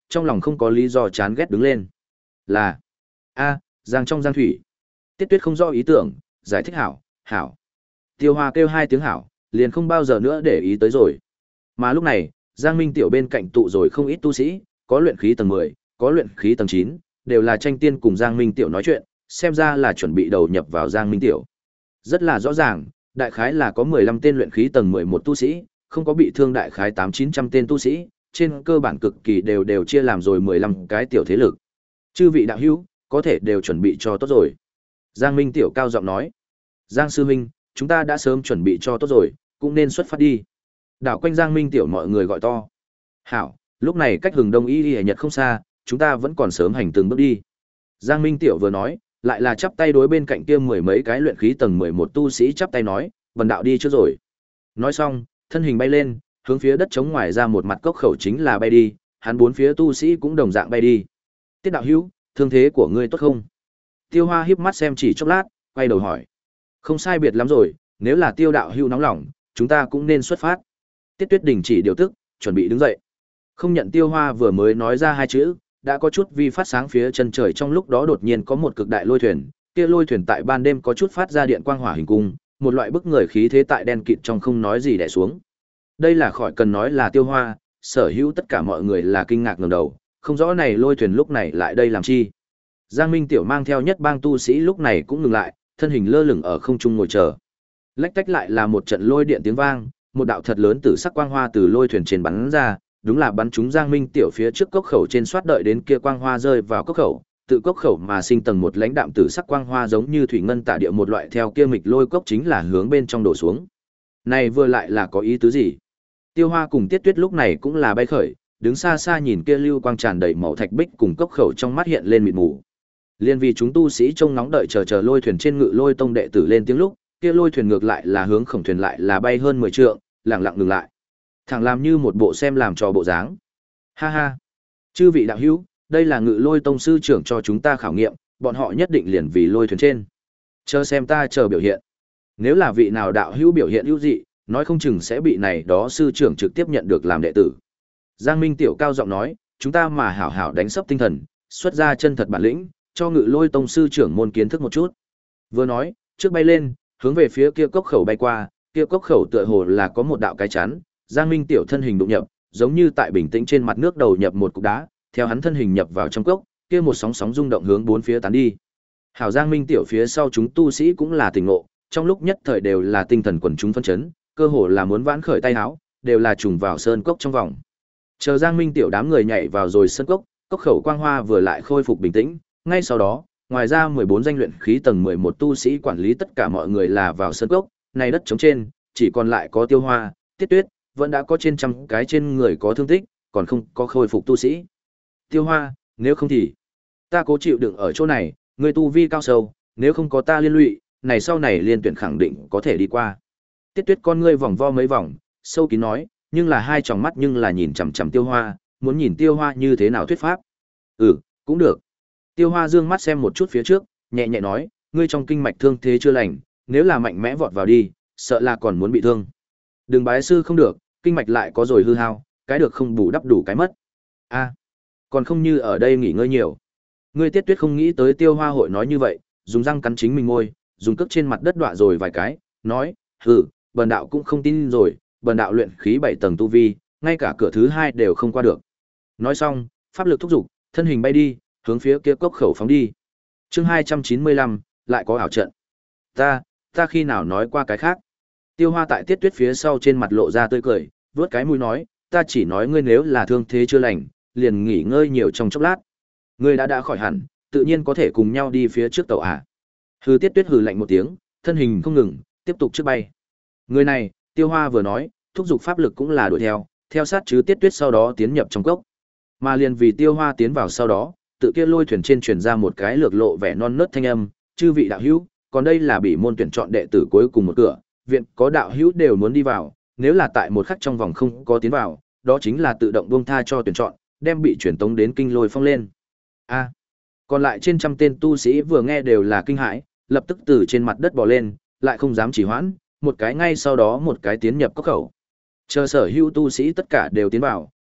trong lòng không có lý do chán ghét đứng lên. Là a, giang trong giang thủy. Tiết Tuyết không rõ ý tưởng, giải thích hảo, hảo. Tiêu Hoa kêu hai tiếng hảo, liền không bao giờ nữa để ý tới rồi. Mà lúc này, Giang Minh Tiểu bên cạnh tụ rồi không ít tu sĩ, có luyện khí tầng mười, có luyện khí tầng chín, đều là tranh tiên cùng Giang Minh Tiểu nói chuyện, xem ra là chuẩn bị đầu nhập vào Giang Minh Tiểu. Rất là rõ ràng, đại khái là có mười lăm tên luyện khí tầng mười một tu sĩ, không có bị thương đại khái tám chín trăm tên tu sĩ, trên cơ bản cực kỳ đều đều chia làm rồi mười lăm cái tiểu thế lực. Chư vị đạo hữu, có thể đều chuẩn bị cho tốt rồi. Giang Minh Tiểu cao giọng nói. Giang sư huynh, chúng ta đã sớm chuẩn bị cho tốt rồi, cũng nên xuất phát đi. Đảo quanh Giang Minh Tiểu mọi người gọi to. Hảo, lúc này cách Hừng Đông Y Y Nhật không xa, chúng ta vẫn còn sớm hành từng bước đi. Giang Minh Tiểu vừa nói, lại là chắp tay đối bên cạnh kia mười mấy cái luyện khí tầng mười một tu sĩ chắp tay nói, "Vân đạo đi trước rồi." Nói xong, thân hình bay lên, hướng phía đất trống ngoài ra một mặt cốc khẩu chính là bay đi, hắn bốn phía tu sĩ cũng đồng dạng bay đi. Tiết đạo hữu, thương thế của ngươi tốt không? Tiêu Hoa híp mắt xem chỉ chốc lát, quay đầu hỏi. Không sai biệt lắm rồi, nếu là Tiêu đạo hữu nóng lòng, chúng ta cũng nên xuất phát. Tiết Tuyết đình chỉ điều tức, chuẩn bị đứng dậy. Không nhận Tiêu Hoa vừa mới nói ra hai chữ, đã có chút vi phát sáng phía chân trời, trong lúc đó đột nhiên có một cực đại lôi thuyền, kia lôi thuyền tại ban đêm có chút phát ra điện quang hỏa hình cung, một loại bức người khí thế tại đen kịt trong không nói gì đè xuống. Đây là khỏi cần nói là Tiêu Hoa, sở hữu tất cả mọi người là kinh ngạc ngẩng đầu, không rõ này lôi thuyền lúc này lại đây làm chi. Giang Minh Tiểu mang theo nhất bang tu sĩ lúc này cũng ngừng lại, thân hình lơ lửng ở không trung ngồi chờ. Lách tách lại là một trận lôi điện tiếng vang, một đạo thật lớn tử sắc quang hoa từ lôi thuyền trên bắn ra, đúng là bắn trúng Giang Minh Tiểu phía trước cốc khẩu trên, soát đợi đến kia quang hoa rơi vào cốc khẩu, tự cốc khẩu mà sinh tầng một lãnh đạm tử sắc quang hoa giống như thủy ngân tạ địa một loại, theo kia mịch lôi cốc chính là hướng bên trong đổ xuống. Này vừa lại là có ý tứ gì? Tiêu Hoa cùng Tiết Tuyết lúc này cũng là bay khởi, đứng xa xa nhìn kia lưu quang tràn đầy màu thạch bích cùng cốc khẩu, trong mắt hiện lên mịt mù. Liên vì chúng tu sĩ trông ngóng đợi chờ chờ lôi thuyền trên Ngự Lôi tông đệ tử lên tiếng lúc, kia lôi thuyền ngược lại là hướng khổng thuyền lại là bay hơn mười trượng, lặng lặng ngừng lại. Thẳng làm như một bộ xem làm trò bộ dáng. Ha ha. Chư vị đạo hữu, đây là Ngự Lôi tông sư trưởng cho chúng ta khảo nghiệm, bọn họ nhất định liền vì lôi thuyền trên. Chờ xem ta chờ biểu hiện. Nếu là vị nào đạo hữu biểu hiện ưu dị, nói không chừng sẽ bị này đó sư trưởng trực tiếp nhận được làm đệ tử. Giang Minh Tiểu cao giọng nói, chúng ta mà hảo hảo đánh sấp tinh thần, xuất ra chân thật bản lĩnh, cho Ngự Lôi tông sư trưởng môn kiến thức một chút. Vừa nói, trước bay lên, hướng về phía kia cốc khẩu bay qua, kia cốc khẩu tựa hồ là có một đạo cái chắn, Giang Minh Tiểu thân hình đụng nhập, giống như tại bình tĩnh trên mặt nước đầu nhập một cục đá, theo hắn thân hình nhập vào trong cốc, kia một sóng sóng rung động hướng bốn phía tán đi. Hảo Giang Minh Tiểu phía sau chúng tu sĩ cũng là tỉnh ngộ, trong lúc nhất thời đều là tinh thần quần chúng phân chấn, cơ hồ là muốn vãn khởi tay áo, đều là trùng vào sơn cốc trong vòng. Chờ Giang Minh Tiểu đám người nhảy vào rồi sơn cốc, cốc khẩu quang hoa vừa lại khôi phục bình tĩnh, ngay sau đó, ngoài ra mười bốn danh luyện khí tầng mười một tu sĩ quản lý tất cả mọi người là vào sơn cốc, này đất trống trên, chỉ còn lại có Tiêu Hoa, Tiết Tuyết, vẫn đã có trên trăm cái trên người có thương tích, còn không có khôi phục tu sĩ. Tiêu Hoa, nếu không thì ta cố chịu đựng ở chỗ này, người tu vi cao sâu, nếu không có ta liên lụy, này sau này liên tuyển khẳng định có thể đi qua. Tiết Tuyết con ngươi vòng vo mấy vòng, sâu kín nói, nhưng là hai tròng mắt nhưng là nhìn chằm chằm Tiêu Hoa, muốn nhìn Tiêu Hoa như thế nào thuyết pháp. Ừ, cũng được. Tiêu Hoa dương mắt xem một chút phía trước, nhẹ nhẹ nói, ngươi trong kinh mạch thương thế chưa lành, nếu là mạnh mẽ vọt vào đi, sợ là còn muốn bị thương. Đừng bái sư không được, kinh mạch lại có rồi hư hao, cái được không bù đắp đủ cái mất. A, còn không như ở đây nghỉ ngơi nhiều. Ngươi Tiết Tuyết không nghĩ tới Tiêu Hoa hội nói như vậy, dùng răng cắn chính mình môi, dùng cước trên mặt đất đọa rồi vài cái, nói, hừ, bần đạo cũng không tin rồi, bần đạo luyện khí bảy tầng tu vi, ngay cả cửa thứ hai đều không qua được. Nói xong, pháp lực thúc giục, thân hình bay đi, hướng phía kia cốc khẩu phóng đi. Chương hai trăm chín mươi lăm, lại có ảo trận. Ta, ta khi nào nói qua cái khác? Tiêu Hoa tại Tiết Tuyết phía sau trên mặt lộ ra tươi cười, vướt cái mũi nói, ta chỉ nói ngươi nếu là thương thế chưa lành, liền nghỉ ngơi nhiều trong chốc lát. Ngươi đã đã khỏi hẳn, tự nhiên có thể cùng nhau đi phía trước tàu ạ. À. Hừ Tiết Tuyết hừ lạnh một tiếng, thân hình không ngừng, tiếp tục trước bay. Người này, Tiêu Hoa vừa nói, thúc giục pháp lực cũng là đuổi theo, theo sát chứ Tiết Tuyết sau đó tiến nhập trong cốc. Mà liền vì Tiêu Hoa tiến vào sau đó, tự kia lôi thuyền trên truyền ra một cái lược lộ vẻ non nớt thanh âm, chư vị đạo hữu, còn đây là bị môn tuyển chọn đệ tử cuối cùng một cửa, viện có đạo hữu đều muốn đi vào, nếu là tại một khắc trong vòng không có tiến vào, đó chính là tự động buông tha cho tuyển chọn, đem bị chuyển tống đến kinh lôi phong lên. A, còn lại trên trăm tên tu sĩ vừa nghe đều là kinh hãi, lập tức từ trên mặt đất bò lên, lại không dám trì hoãn, một cái ngay sau đó một cái tiến nhập cốc khẩu. Chờ sở hữu tu sĩ tất cả đều tiến vào,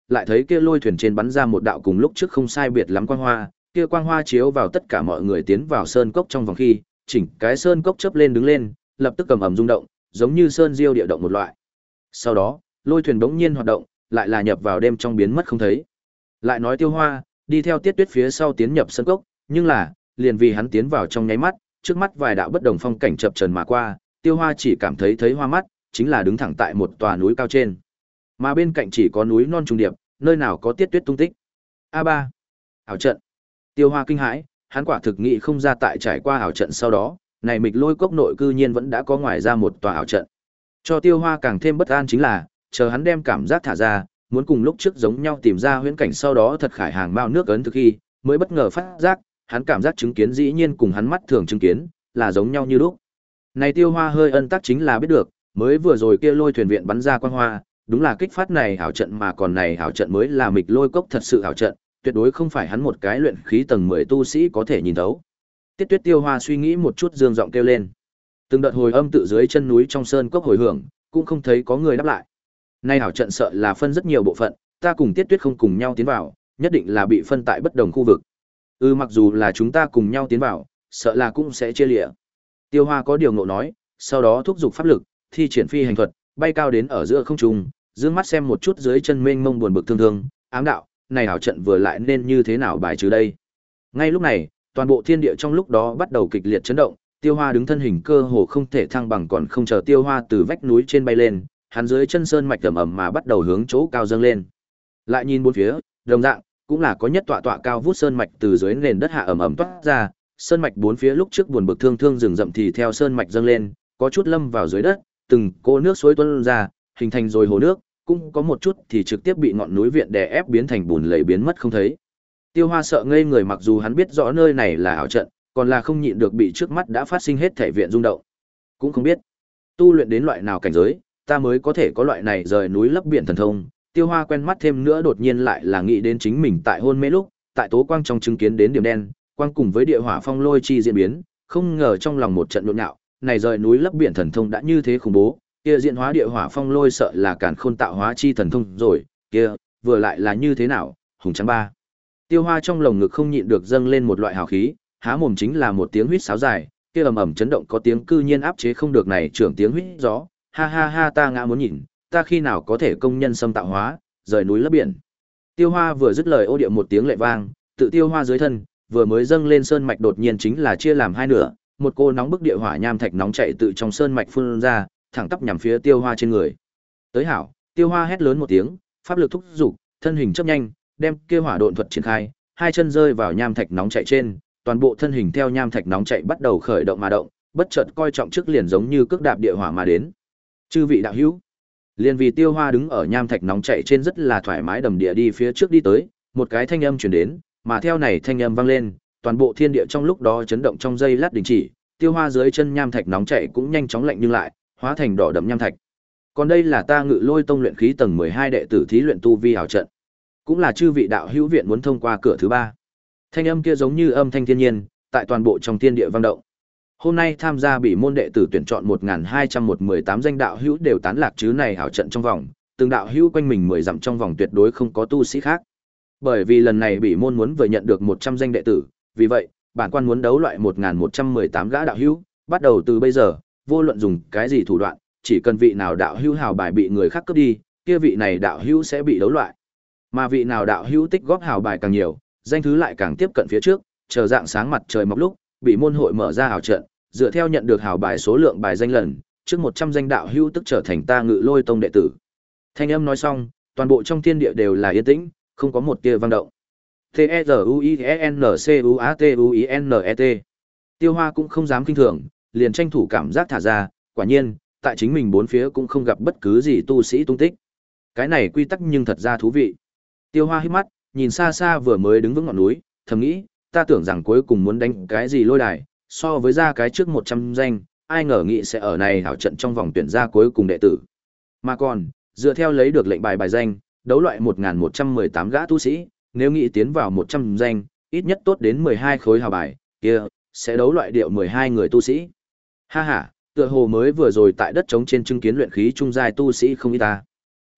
lại thấy kia lôi thuyền trên bắn ra một đạo cùng lúc trước không sai biệt lắm quang hoa, kia quang hoa chiếu vào tất cả mọi người tiến vào sơn cốc trong vòng khi, chỉnh cái sơn cốc chớp lên đứng lên, lập tức cầm ầm rung động, giống như sơn diêu địa động một loại. Sau đó, lôi thuyền bỗng nhiên hoạt động, lại là nhập vào đêm trong biến mất không thấy. Lại nói Tiêu Hoa, đi theo Tiết Tuyết phía sau tiến nhập sơn cốc, nhưng là, liền vì hắn tiến vào trong nháy mắt, trước mắt vài đạo bất đồng phong cảnh chập chờn mà qua, Tiêu Hoa chỉ cảm thấy thấy hoa mắt, chính là đứng thẳng tại một tòa núi cao trên. Mà bên cạnh chỉ có núi non trùng điệp, nơi nào có Tiết Tuyết tung tích. A ba, ảo trận. Tiêu Hoa kinh hãi, hắn quả thực nghĩ không ra tại trải qua ảo trận sau đó, này Mịch Lôi cốc nội cư nhiên vẫn đã có ngoài ra một tòa ảo trận. Cho Tiêu Hoa càng thêm bất an chính là, chờ hắn đem cảm giác thả ra, muốn cùng lúc trước giống nhau tìm ra huyễn cảnh sau đó thật khải hàng mao nước ấn thực khi, mới bất ngờ phát giác, hắn cảm giác chứng kiến dĩ nhiên cùng hắn mắt thường chứng kiến, là giống nhau như lúc. Này Tiêu Hoa hơi ân tắc chính là biết được, mới vừa rồi kia lôi thuyền viện bắn ra quang hoa, đúng là kích phát này ảo trận mà còn này ảo trận mới là Mịch Lôi cốc thật sự ảo trận, tuyệt đối không phải hắn một cái luyện khí tầng mười tu sĩ có thể nhìn thấu. Tiết Tuyết Tiêu Hoa suy nghĩ một chút dương giọng kêu lên. Từng đợt hồi âm tự dưới chân núi trong sơn cốc hồi hưởng, cũng không thấy có người đáp lại. Nay ảo trận sợ là phân rất nhiều bộ phận, ta cùng Tiết Tuyết không cùng nhau tiến vào, nhất định là bị phân tại bất đồng khu vực. Ừ, mặc dù là chúng ta cùng nhau tiến vào, sợ là cũng sẽ chia lìa. Tiêu Hoa có điều ngộ nói, sau đó thúc giục pháp lực, thi triển phi hành thuật, bay cao đến ở giữa không trung, dương mắt xem một chút dưới chân mênh mông buồn bực thương thương, ám đạo, này ảo trận vừa lại nên như thế nào bài trừ đây. Ngay lúc này, toàn bộ thiên địa trong lúc đó bắt đầu kịch liệt chấn động, Tiêu Hoa đứng thân hình cơ hồ không thể thăng bằng, còn không chờ Tiêu Hoa từ vách núi trên bay lên, hắn dưới chân sơn mạch ầm ầm mà bắt đầu hướng chỗ cao dâng lên. Lại nhìn bốn phía, đồng dạng cũng là có nhất tọa tọa cao vút sơn mạch từ dưới nền đất hạ ầm ầm toát ra, sơn mạch bốn phía lúc trước buồn bực thương thương rừng rậm thì theo sơn mạch dâng lên, có chút lâm vào dưới đất, từng cỗ nước suối tuôn ra, hình thành rồi hồ nước, cũng có một chút thì trực tiếp bị ngọn núi viện đè ép biến thành bùn lầy biến mất không thấy. Tiêu Hoa sợ ngây người, mặc dù hắn biết rõ nơi này là ảo trận, còn là không nhịn được bị trước mắt đã phát sinh hết thể viện rung động. Cũng không biết tu luyện đến loại nào cảnh giới, ta mới có thể có loại này rời núi lấp biển thần thông. Tiêu Hoa quen mắt thêm nữa, đột nhiên lại là nghĩ đến chính mình tại hôn mê lúc, tại tố quang trong chứng kiến đến điểm đen, quang cùng với địa hỏa phong lôi chi diễn biến, không ngờ trong lòng một trận nhộn nhạo, này rời núi lấp biển thần thông đã như thế khủng bố, kia diễn hóa địa hỏa phong lôi sợ là càn khôn tạo hóa chi thần thông rồi, kia vừa lại là như thế nào, hùng trắng ba. Tiêu Hoa trong lồng ngực không nhịn được dâng lên một loại hào khí, há mồm chính là một tiếng huýt sáo dài, kia ầm ầm chấn động có tiếng cư nhiên áp chế không được này trưởng tiếng huýt gió, ha ha ha, ta ngã muốn nhìn, ta khi nào có thể công nhân xâm tạo hóa, rời núi lấp biển. Tiêu Hoa vừa dứt lời, ô điệu một tiếng lệ vang, tự Tiêu Hoa dưới thân, vừa mới dâng lên sơn mạch đột nhiên chính là chia làm hai nửa, một cô nóng bức địa hỏa nham thạch nóng chạy tự trong sơn mạch phun ra, thẳng tắp nhằm phía Tiêu Hoa trên người. Tới hảo, Tiêu Hoa hét lớn một tiếng, pháp lực thúc dục, thân hình chớp nhanh, đem kia hỏa độn thuật triển khai, hai chân rơi vào nham thạch nóng chạy trên, toàn bộ thân hình theo nham thạch nóng chạy bắt đầu khởi động mà động, bất chợt coi trọng trước liền giống như cước đạp địa hỏa mà đến. Chư vị đạo hữu, liền vì Tiêu Hoa đứng ở nham thạch nóng chạy trên rất là thoải mái đầm địa đi phía trước đi tới, một cái thanh âm truyền đến, mà theo này thanh âm vang lên, toàn bộ thiên địa trong lúc đó chấn động trong giây lát đình chỉ, Tiêu Hoa dưới chân nham thạch nóng chạy cũng nhanh chóng lạnh nhưng lại, hóa thành đỏ đậm nham thạch. Còn đây là ta Ngự Lôi tông luyện khí tầng mười hai đệ tử thí luyện tu vi ảo trận, cũng là chư vị đạo hữu viện muốn thông qua cửa thứ ba. Thanh âm kia giống như âm thanh thiên nhiên, tại toàn bộ trong thiên địa vang động. Hôm nay tham gia bị môn đệ tử tuyển chọn một nghìn hai trăm mười tám danh đạo hữu đều tán lạc chứ này ảo trận trong vòng, từng đạo hữu quanh mình mười dặm trong vòng tuyệt đối không có tu sĩ khác. Bởi vì lần này bị môn muốn vừa nhận được một trăm danh đệ tử, vì vậy, bản quan muốn đấu loại một nghìn một trăm mười tám gã đạo hữu, bắt đầu từ bây giờ, vô luận dùng cái gì thủ đoạn, chỉ cần vị nào đạo hữu hào bài bị người khác cướp đi, kia vị này đạo hữu sẽ bị đấu loại. Mà vị nào đạo hữu tích góp hào bài càng nhiều, danh thứ lại càng tiếp cận phía trước, chờ dạng sáng mặt trời mọc lúc, bị môn hội mở ra ảo trận, dựa theo nhận được hào bài số lượng bài danh lần, trước một trăm danh đạo hữu tức trở thành ta Ngự Lôi tông đệ tử. Thanh âm nói xong, toàn bộ trong thiên địa đều là yên tĩnh, không có một tia vang động. T E Z U I E N C U A T U I N E T. Tiêu Hoa cũng không dám kinh thường, liền tranh thủ cảm giác thả ra, quả nhiên, tại chính mình bốn phía cũng không gặp bất cứ gì tu sĩ tung tích. Cái này quy tắc nhưng thật ra thú vị. Tiêu Hoa hít mắt, nhìn xa xa vừa mới đứng vững ngọn núi, thầm nghĩ, ta tưởng rằng cuối cùng muốn đánh cái gì lôi đài, so với ra cái trước một trăm danh, ai ngờ nghĩ sẽ ở này hảo trận trong vòng tuyển ra cuối cùng đệ tử. Mà còn, dựa theo lấy được lệnh bài bài danh, đấu loại một nghìn một trăm mười tám gã tu sĩ, nếu nghĩ tiến vào một trăm danh, ít nhất tốt đến mười hai khối hào bài, kia sẽ đấu loại điệu mười hai người tu sĩ. Ha ha, tựa hồ mới vừa rồi tại đất trống trên chứng kiến luyện khí trung giai tu sĩ không ít ta.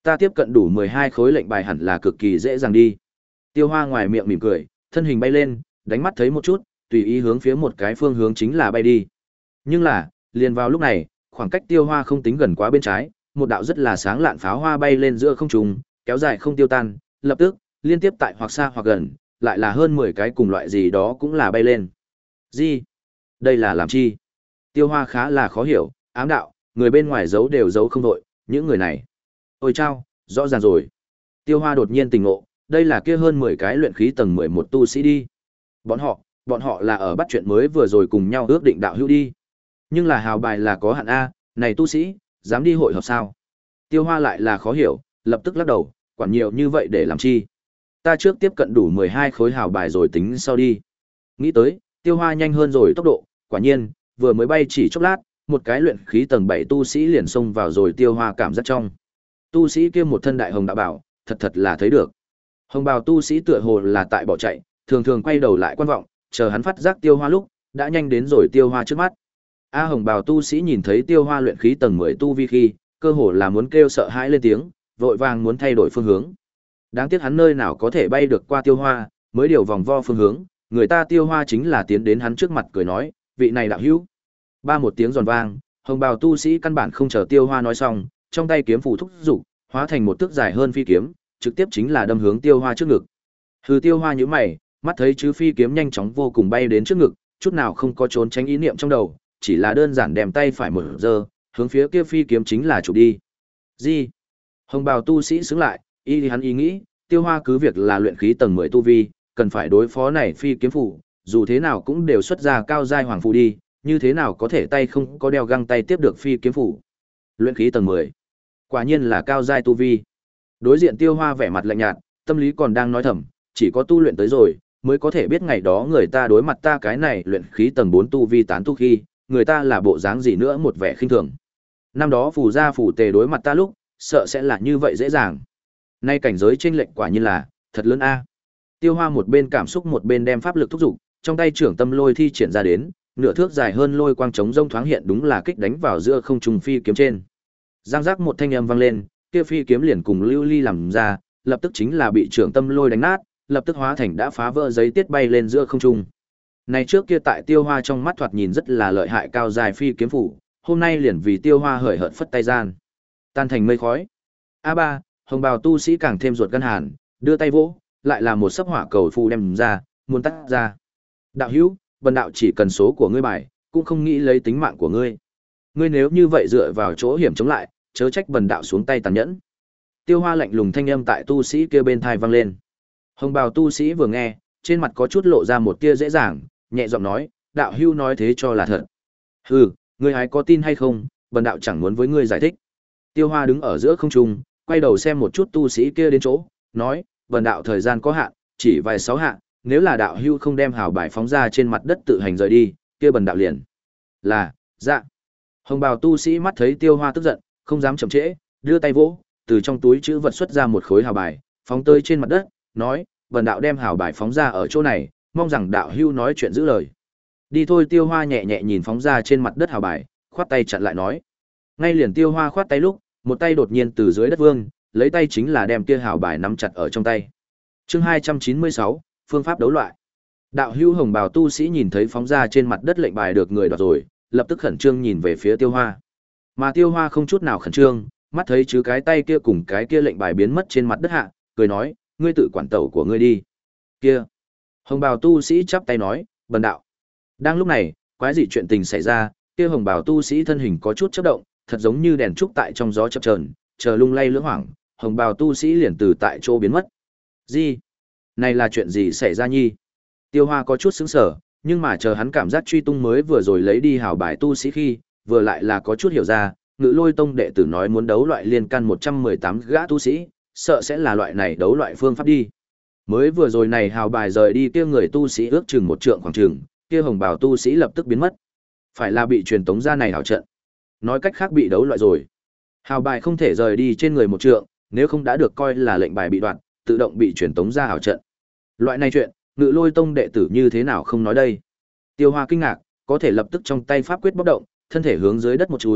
ta tiếp cận đủ mười hai khối lệnh bài hẳn là cực kỳ dễ dàng đi. Tiêu Hoa ngoài miệng mỉm cười, thân hình bay lên, đánh mắt thấy một chút, tùy ý hướng phía một cái phương hướng chính là bay đi. Nhưng là, liền vào lúc này, khoảng cách Tiêu Hoa không tính gần quá bên trái, một đạo rất là sáng lạn pháo hoa bay lên giữa không trung, kéo dài không tiêu tan, lập tức, liên tiếp tại hoặc xa hoặc gần, lại là hơn mười cái cùng loại gì đó cũng là bay lên. Gì? Đây là làm chi? Tiêu Hoa khá là khó hiểu, ám đạo, người bên ngoài giấu đều giấu không đội, những người này. Ôi chao, rõ ràng rồi. Tiêu Hoa đột nhiên tỉnh ngộ, đây là kia hơn mười cái luyện khí tầng mười một tu sĩ đi. Bọn họ, bọn họ là ở bắt chuyện mới vừa rồi cùng nhau ước định đạo hữu đi. Nhưng là hào bài là có hạn A, này tu sĩ, dám đi hội họp sao? Tiêu Hoa lại là khó hiểu, lập tức lắc đầu, quản nhiều như vậy để làm chi? Ta trước tiếp cận đủ mười hai khối hào bài rồi tính sau đi. Nghĩ tới, Tiêu Hoa nhanh hơn rồi tốc độ, quả nhiên, vừa mới bay chỉ chốc lát, một cái luyện khí tầng bảy tu sĩ liền xông vào rồi Tiêu Hoa cảm giác trong. Tu sĩ kia một thân đại hồng đạo bảo, thật thật là thấy được. Hồng bào tu sĩ tựa hồ là tại bỏ chạy, thường thường quay đầu lại quan vọng, chờ hắn phát giác Tiêu Hoa lúc, đã nhanh đến rồi Tiêu Hoa trước mắt. A hồng bào tu sĩ nhìn thấy Tiêu Hoa luyện khí tầng mười tu vi khi, cơ hồ là muốn kêu sợ hãi lên tiếng, vội vàng muốn thay đổi phương hướng. Đáng tiếc hắn nơi nào có thể bay được qua Tiêu Hoa, mới điều vòng vo phương hướng, người ta Tiêu Hoa chính là tiến đến hắn trước mặt cười nói, vị này đạo hữu. Ba một tiếng giòn vang, hồng bào tu sĩ căn bản không chờ Tiêu Hoa nói xong, trong tay kiếm phủ thúc dục, hóa thành một thước dài hơn phi kiếm, trực tiếp chính là đâm hướng Tiêu Hoa trước ngực. Hừ Tiêu Hoa nhíu mày, mắt thấy chứ phi kiếm nhanh chóng vô cùng bay đến trước ngực, chút nào không có trốn tránh ý niệm trong đầu, chỉ là đơn giản đem tay phải mở giơ, hướng phía kia phi kiếm chính là chụp đi. Gì? Hồng bào tu sĩ sững lại, y hắn ý nghĩ, Tiêu Hoa cứ việc là luyện khí tầng mười tu vi, cần phải đối phó này phi kiếm phủ, dù thế nào cũng đều xuất ra cao giai hoàng phù đi, như thế nào có thể tay không có đeo găng tay tiếp được phi kiếm phủ. Luyện khí tầng mười, quả nhiên là cao giai tu vi. Đối diện Tiêu Hoa vẻ mặt lạnh nhạt, tâm lý còn đang nói thầm, chỉ có tu luyện tới rồi, mới có thể biết ngày đó người ta đối mặt ta cái này luyện khí tầng bốn tu vi tán tu khi, người ta là bộ dáng gì nữa một vẻ khinh thường. Năm đó phù gia phù tề đối mặt ta lúc, sợ sẽ là như vậy dễ dàng. Nay cảnh giới chênh lệch quả nhiên là thật lớn a. Tiêu Hoa một bên cảm xúc một bên đem pháp lực thúc dục, trong tay trưởng tâm lôi thi triển ra đến, nửa thước dài hơn lôi quang chống rông thoáng hiện đúng là kích đánh vào giữa không trung phi kiếm trên. Giang giác một thanh âm vang lên, kia phi kiếm liền cùng lưu ly làm ra, lập tức chính là bị trưởng tâm lôi đánh nát, lập tức hóa thành đã phá vỡ giấy tiết bay lên giữa không trung. Này trước kia tại Tiêu Hoa trong mắt thoạt nhìn rất là lợi hại cao dài phi kiếm phủ, hôm nay liền vì Tiêu Hoa hời hợt phất tay gian, tan thành mây khói. A ba, hồng bào tu sĩ càng thêm ruột gan hàn, đưa tay vỗ, lại là một sấp hỏa cầu phù đem ra, muốn tắt ra. Đạo hữu, bần đạo chỉ cần số của ngươi bài, cũng không nghĩ lấy tính mạng của ngươi. Ngươi nếu như vậy dựa vào chỗ hiểm chống lại, chớ trách bần đạo xuống tay tàn nhẫn. Tiêu Hoa lạnh lùng thanh âm tại tu sĩ kia bên thai vang lên. Hồng bào tu sĩ vừa nghe, trên mặt có chút lộ ra một tia dễ dàng, nhẹ giọng nói, đạo hữu nói thế cho là thật. Hừ, ngươi hãy có tin hay không, bần đạo chẳng muốn với ngươi giải thích. Tiêu Hoa đứng ở giữa không trung, quay đầu xem một chút tu sĩ kia đến chỗ, nói, bần đạo thời gian có hạn, chỉ vài sáu hạn, nếu là đạo hữu không đem hào bài phóng ra trên mặt đất tự hành rời đi, kia bần đạo liền. Là, dạ. Hồng bào tu sĩ mắt thấy Tiêu Hoa tức giận, không dám chậm trễ, đưa tay vỗ, từ trong túi trữ vật xuất ra một khối hào bài, phóng tới trên mặt đất, nói, bần đạo đem hào bài phóng ra ở chỗ này, mong rằng đạo hữu nói chuyện giữ lời. Đi thôi. Tiêu Hoa nhẹ nhẹ nhìn phóng ra trên mặt đất hào bài, khoát tay chặn lại nói. Ngay liền Tiêu Hoa khoát tay lúc, một tay đột nhiên từ dưới đất vương, lấy tay chính là đem kia hào bài nắm chặt ở trong tay. Chương hai trăm chín mươi sáu, phương pháp đấu loại. Đạo hữu hồng bào tu sĩ nhìn thấy phóng ra trên mặt đất lệnh bài được người đoạt rồi, lập tức khẩn trương nhìn về phía Tiêu Hoa. Mà Tiêu Hoa không chút nào khẩn trương, mắt thấy chứ cái tay kia cùng cái kia lệnh bài biến mất trên mặt đất hạ, cười nói, ngươi tự quản tẩu của ngươi đi. Kia. Hồng bào tu sĩ chắp tay nói, bần đạo. Đang lúc này, quái dị chuyện tình xảy ra, kia hồng bào tu sĩ thân hình có chút chớp động, thật giống như đèn trúc tại trong gió chập chờn, chờ lung lay lưỡng hoảng, hồng bào tu sĩ liền từ tại chỗ biến mất. Gì? Này là chuyện gì xảy ra nhi? Tiêu Hoa có chút sững sờ, nhưng mà chờ hắn cảm giác truy tung mới vừa rồi lấy đi hào bài tu sĩ khi, vừa lại là có chút hiểu ra, Ngự Lôi Tông đệ tử nói muốn đấu loại liên can một trăm mười tám gã tu sĩ, sợ sẽ là loại này đấu loại phương pháp đi. Mới vừa rồi này hào bài rời đi kia người tu sĩ ước chừng một trượng khoảng chừng, kia hồng bào tu sĩ lập tức biến mất. Phải là bị truyền tống ra này hảo trận. Nói cách khác bị đấu loại rồi. Hào bài không thể rời đi trên người một trượng, nếu không đã được coi là lệnh bài bị đoạn, tự động bị truyền tống ra hảo trận. Loại này chuyện, Ngự Lôi Tông đệ tử như thế nào không nói đây. Tiêu Hoa kinh ngạc, có thể lập tức trong tay pháp quyết bốc động, thân thể hướng dưới đất một chui,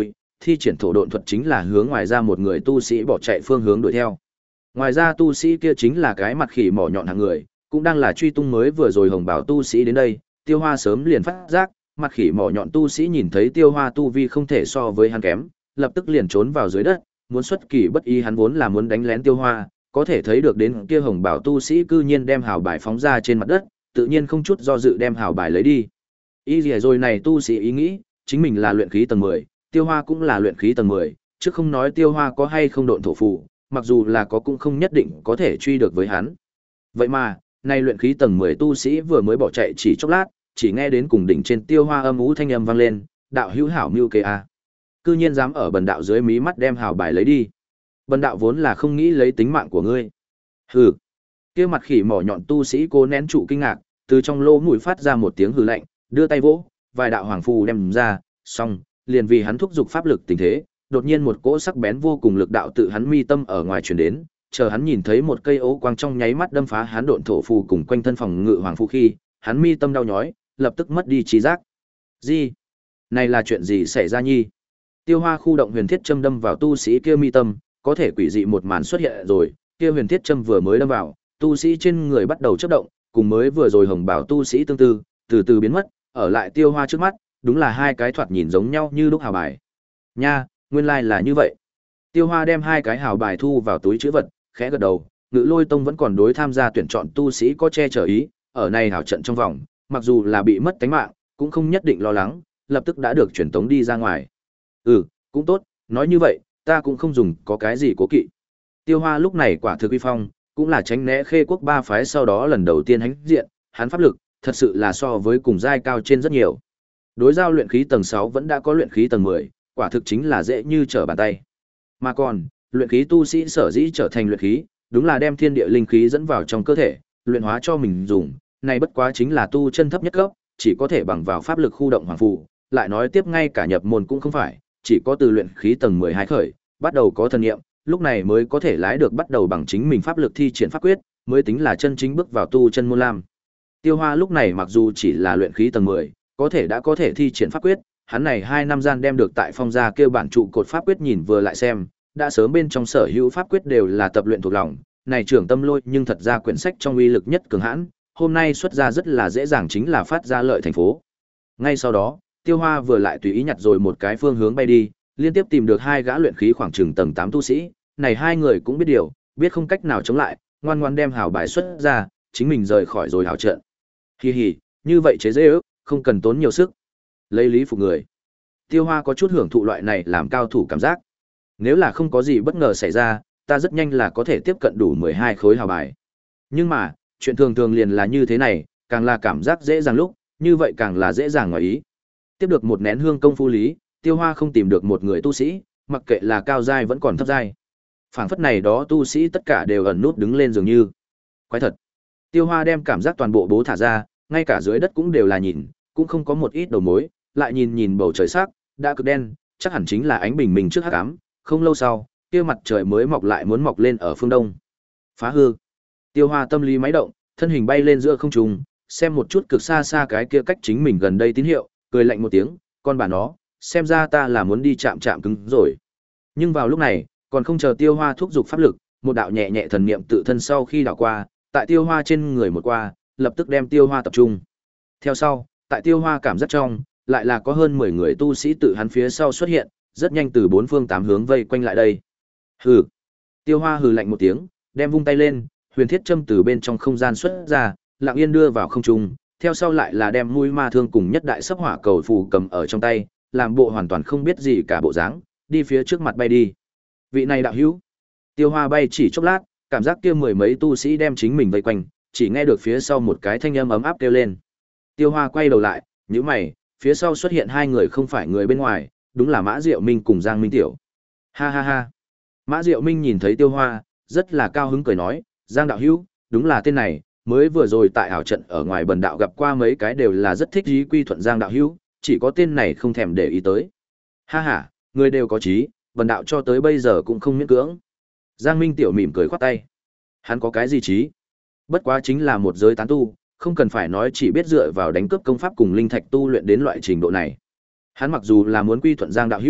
thi triển thổ độn thuật chính là hướng ngoài ra một người tu sĩ bỏ chạy phương hướng đuổi theo. Ngoài ra tu sĩ kia chính là cái mặt khỉ mỏ nhọn hạng người, cũng đang là truy tung mới vừa rồi hồng bảo tu sĩ đến đây, Tiêu Hoa sớm liền phát giác, mặt khỉ mỏ nhọn tu sĩ nhìn thấy Tiêu Hoa tu vi không thể so với hắn kém, lập tức liền trốn vào dưới đất, muốn xuất kỳ bất ý hắn vốn là muốn đánh lén Tiêu Hoa, có thể thấy được đến kia hồng bảo tu sĩ cư nhiên đem hào bài phóng ra trên mặt đất, tự nhiên không chút do dự đem hào bài lấy đi. Ý gì rồi này tu sĩ ý nghĩ, chính mình là luyện khí tầng mười, Tiêu Hoa cũng là luyện khí tầng mười, chứ không nói Tiêu Hoa có hay không độn thổ phù, mặc dù là có cũng không nhất định có thể truy được với hắn. Vậy mà, nay luyện khí tầng mười tu sĩ vừa mới bỏ chạy chỉ chốc lát, chỉ nghe đến cùng đỉnh trên Tiêu Hoa âm ú thanh âm vang lên, đạo hữu hảo mưu kế a. Cư nhiên dám ở bần đạo dưới mí mắt đem hào bài lấy đi. Bần đạo vốn là không nghĩ lấy tính mạng của ngươi. Hừ. Kia mặt khỉ mỏ nhọn tu sĩ cố nén trụ kinh ngạc, từ trong lỗ mũi phát ra một tiếng hừ lạnh, đưa tay vỗ, vài đạo hoàng phù đem ra, xong, liền vì hắn thúc giục pháp lực tình thế, đột nhiên một cỗ sắc bén vô cùng lực đạo tự hắn mi tâm ở ngoài truyền đến, chờ hắn nhìn thấy một cây ố quang trong nháy mắt đâm phá hắn độn thổ phù cùng quanh thân phòng ngự hoàng phù khi, hắn mi tâm đau nhói, lập tức mất đi trí giác. Gì? Này là chuyện gì xảy ra nhi? Tiêu Hoa khu động huyền thiết châm đâm vào tu sĩ kia mi tâm, có thể quỷ dị một màn xuất hiện rồi, kia huyền thiết châm vừa mới đâm vào, tu sĩ trên người bắt đầu chớp động, cùng mới vừa rồi hồng bảo tu sĩ tương tự, từ từ biến mất, ở lại Tiêu Hoa trước mắt, đúng là hai cái thoạt nhìn giống nhau như lúc hào bài. Nha, nguyên lai là như vậy. Tiêu Hoa đem hai cái hào bài thu vào túi trữ vật, khẽ gật đầu, Ngự Lôi Tông vẫn còn đối tham gia tuyển chọn tu sĩ có che chở ý, ở này hào trận trong vòng, mặc dù là bị mất tánh mạng, cũng không nhất định lo lắng, lập tức đã được chuyển tống đi ra ngoài. Ừ, cũng tốt, nói như vậy, ta cũng không dùng có cái gì cố kỵ. Tiêu Hoa lúc này quả thực uy phong, cũng là tránh né Khê Quốc ba phái sau đó lần đầu tiên hãnh diện, hắn pháp lực, thật sự là so với cùng giai cao trên rất nhiều. Đối giao luyện khí tầng sáu vẫn đã có luyện khí tầng mười, quả thực chính là dễ như trở bàn tay. Mà còn, luyện khí tu sĩ sở dĩ trở thành luyện khí, đúng là đem thiên địa linh khí dẫn vào trong cơ thể, luyện hóa cho mình dùng, này bất quá chính là tu chân thấp nhất cấp, chỉ có thể bằng vào pháp lực khu động hoàng phù, lại nói tiếp ngay cả nhập môn cũng không phải, chỉ có từ luyện khí tầng mười hai khởi, bắt đầu có thần niệm, lúc này mới có thể lái được bắt đầu bằng chính mình pháp lực thi triển pháp quyết, mới tính là chân chính bước vào tu chân môn lam. Tiêu Hoa lúc này mặc dù chỉ là luyện khí tầng mười, có thể đã có thể thi triển pháp quyết, hắn này hai năm gian đem được tại phong gia kêu bản trụ cột pháp quyết nhìn vừa lại xem, đã sớm bên trong sở hữu pháp quyết đều là tập luyện thuộc lòng, này trưởng tâm lôi nhưng thật ra quyển sách trong uy lực nhất cường hãn, hôm nay xuất ra rất là dễ dàng chính là phát ra lợi thành phố. Ngay sau đó, Tiêu Hoa vừa lại tùy ý nhặt rồi một cái phương hướng bay đi, liên tiếp tìm được hai gã luyện khí khoảng chừng tầng tám tu sĩ, này hai người cũng biết điều, biết không cách nào chống lại, ngoan ngoan đem hào bài xuất ra, chính mình rời khỏi rồi hào trận. Hi hi, như vậy chế dễ ước, không cần tốn nhiều sức. Lấy lý phục người. Tiêu Hoa có chút hưởng thụ loại này làm cao thủ cảm giác. Nếu là không có gì bất ngờ xảy ra, ta rất nhanh là có thể tiếp cận đủ mười hai khối hào bài. Nhưng mà, chuyện thường thường liền là như thế này, càng là cảm giác dễ dàng lúc, như vậy càng là dễ dàng ngoài ý. Tiếp được một nén hương công phu lý, Tiêu Hoa không tìm được một người tu sĩ, mặc kệ là cao giai vẫn còn thấp giai. Phảng phất này đó tu sĩ tất cả đều ẩn nút đứng lên dường như. Quái thật. Tiêu Hoa đem cảm giác toàn bộ bố thả ra, ngay cả dưới đất cũng đều là nhìn, cũng không có một ít đầu mối, lại nhìn nhìn bầu trời sắc, đã cực đen, chắc hẳn chính là ánh bình minh trước hắc ám, không lâu sau, kia mặt trời mới mọc lại muốn mọc lên ở phương đông. Phá hư. Tiêu Hoa tâm lý máy động, thân hình bay lên giữa không trung, xem một chút cực xa xa cái kia cách chính mình gần đây tín hiệu, cười lạnh một tiếng, con bà nó, xem ra ta là muốn đi chạm chạm cứng rồi. Nhưng vào lúc này, còn không chờ Tiêu Hoa thúc giục pháp lực, một đạo nhẹ nhẹ thần niệm tự thân sau khi đảo qua, tại Tiêu Hoa trên người một qua, lập tức đem Tiêu Hoa tập trung. Theo sau, tại Tiêu Hoa cảm giác trong, lại là có hơn mười người tu sĩ tự hắn phía sau xuất hiện, rất nhanh từ bốn phương tám hướng vây quanh lại đây. Hừ. Tiêu Hoa hừ lạnh một tiếng, đem vung tay lên, huyền thiết châm từ bên trong không gian xuất ra, lặng yên đưa vào không trung, theo sau lại là đem mũi ma thương cùng nhất đại sắp hỏa cầu phù cầm ở trong tay, làm bộ hoàn toàn không biết gì cả bộ dáng, đi phía trước mặt bay đi. Vị này đạo hữu. Tiêu Hoa bay chỉ chốc lát, cảm giác kia mười mấy tu sĩ đem chính mình vây quanh, chỉ nghe được phía sau một cái thanh âm ấm áp kêu lên. Tiêu Hoa quay đầu lại, nhíu mày, phía sau xuất hiện hai người không phải người bên ngoài, đúng là Mã Diệu Minh cùng Giang Minh Tiểu. Ha ha ha. Mã Diệu Minh nhìn thấy Tiêu Hoa, rất là cao hứng cười nói, Giang đạo hữu, đúng là tên này, mới vừa rồi tại ảo trận ở ngoài bần đạo gặp qua mấy cái đều là rất thích ý quy thuận Giang đạo hữu, chỉ có tên này không thèm để ý tới. Ha ha, người đều có trí, bần đạo cho tới bây giờ cũng không miễn cưỡng. Giang Minh Tiểu mỉm cười khoát tay. Hắn có cái gì trí? Bất quá chính là một giới tán tu, không cần phải nói chỉ biết dựa vào đánh cướp công pháp cùng linh thạch tu luyện đến loại trình độ này. Hắn mặc dù là muốn quy thuận Giang đạo hữu,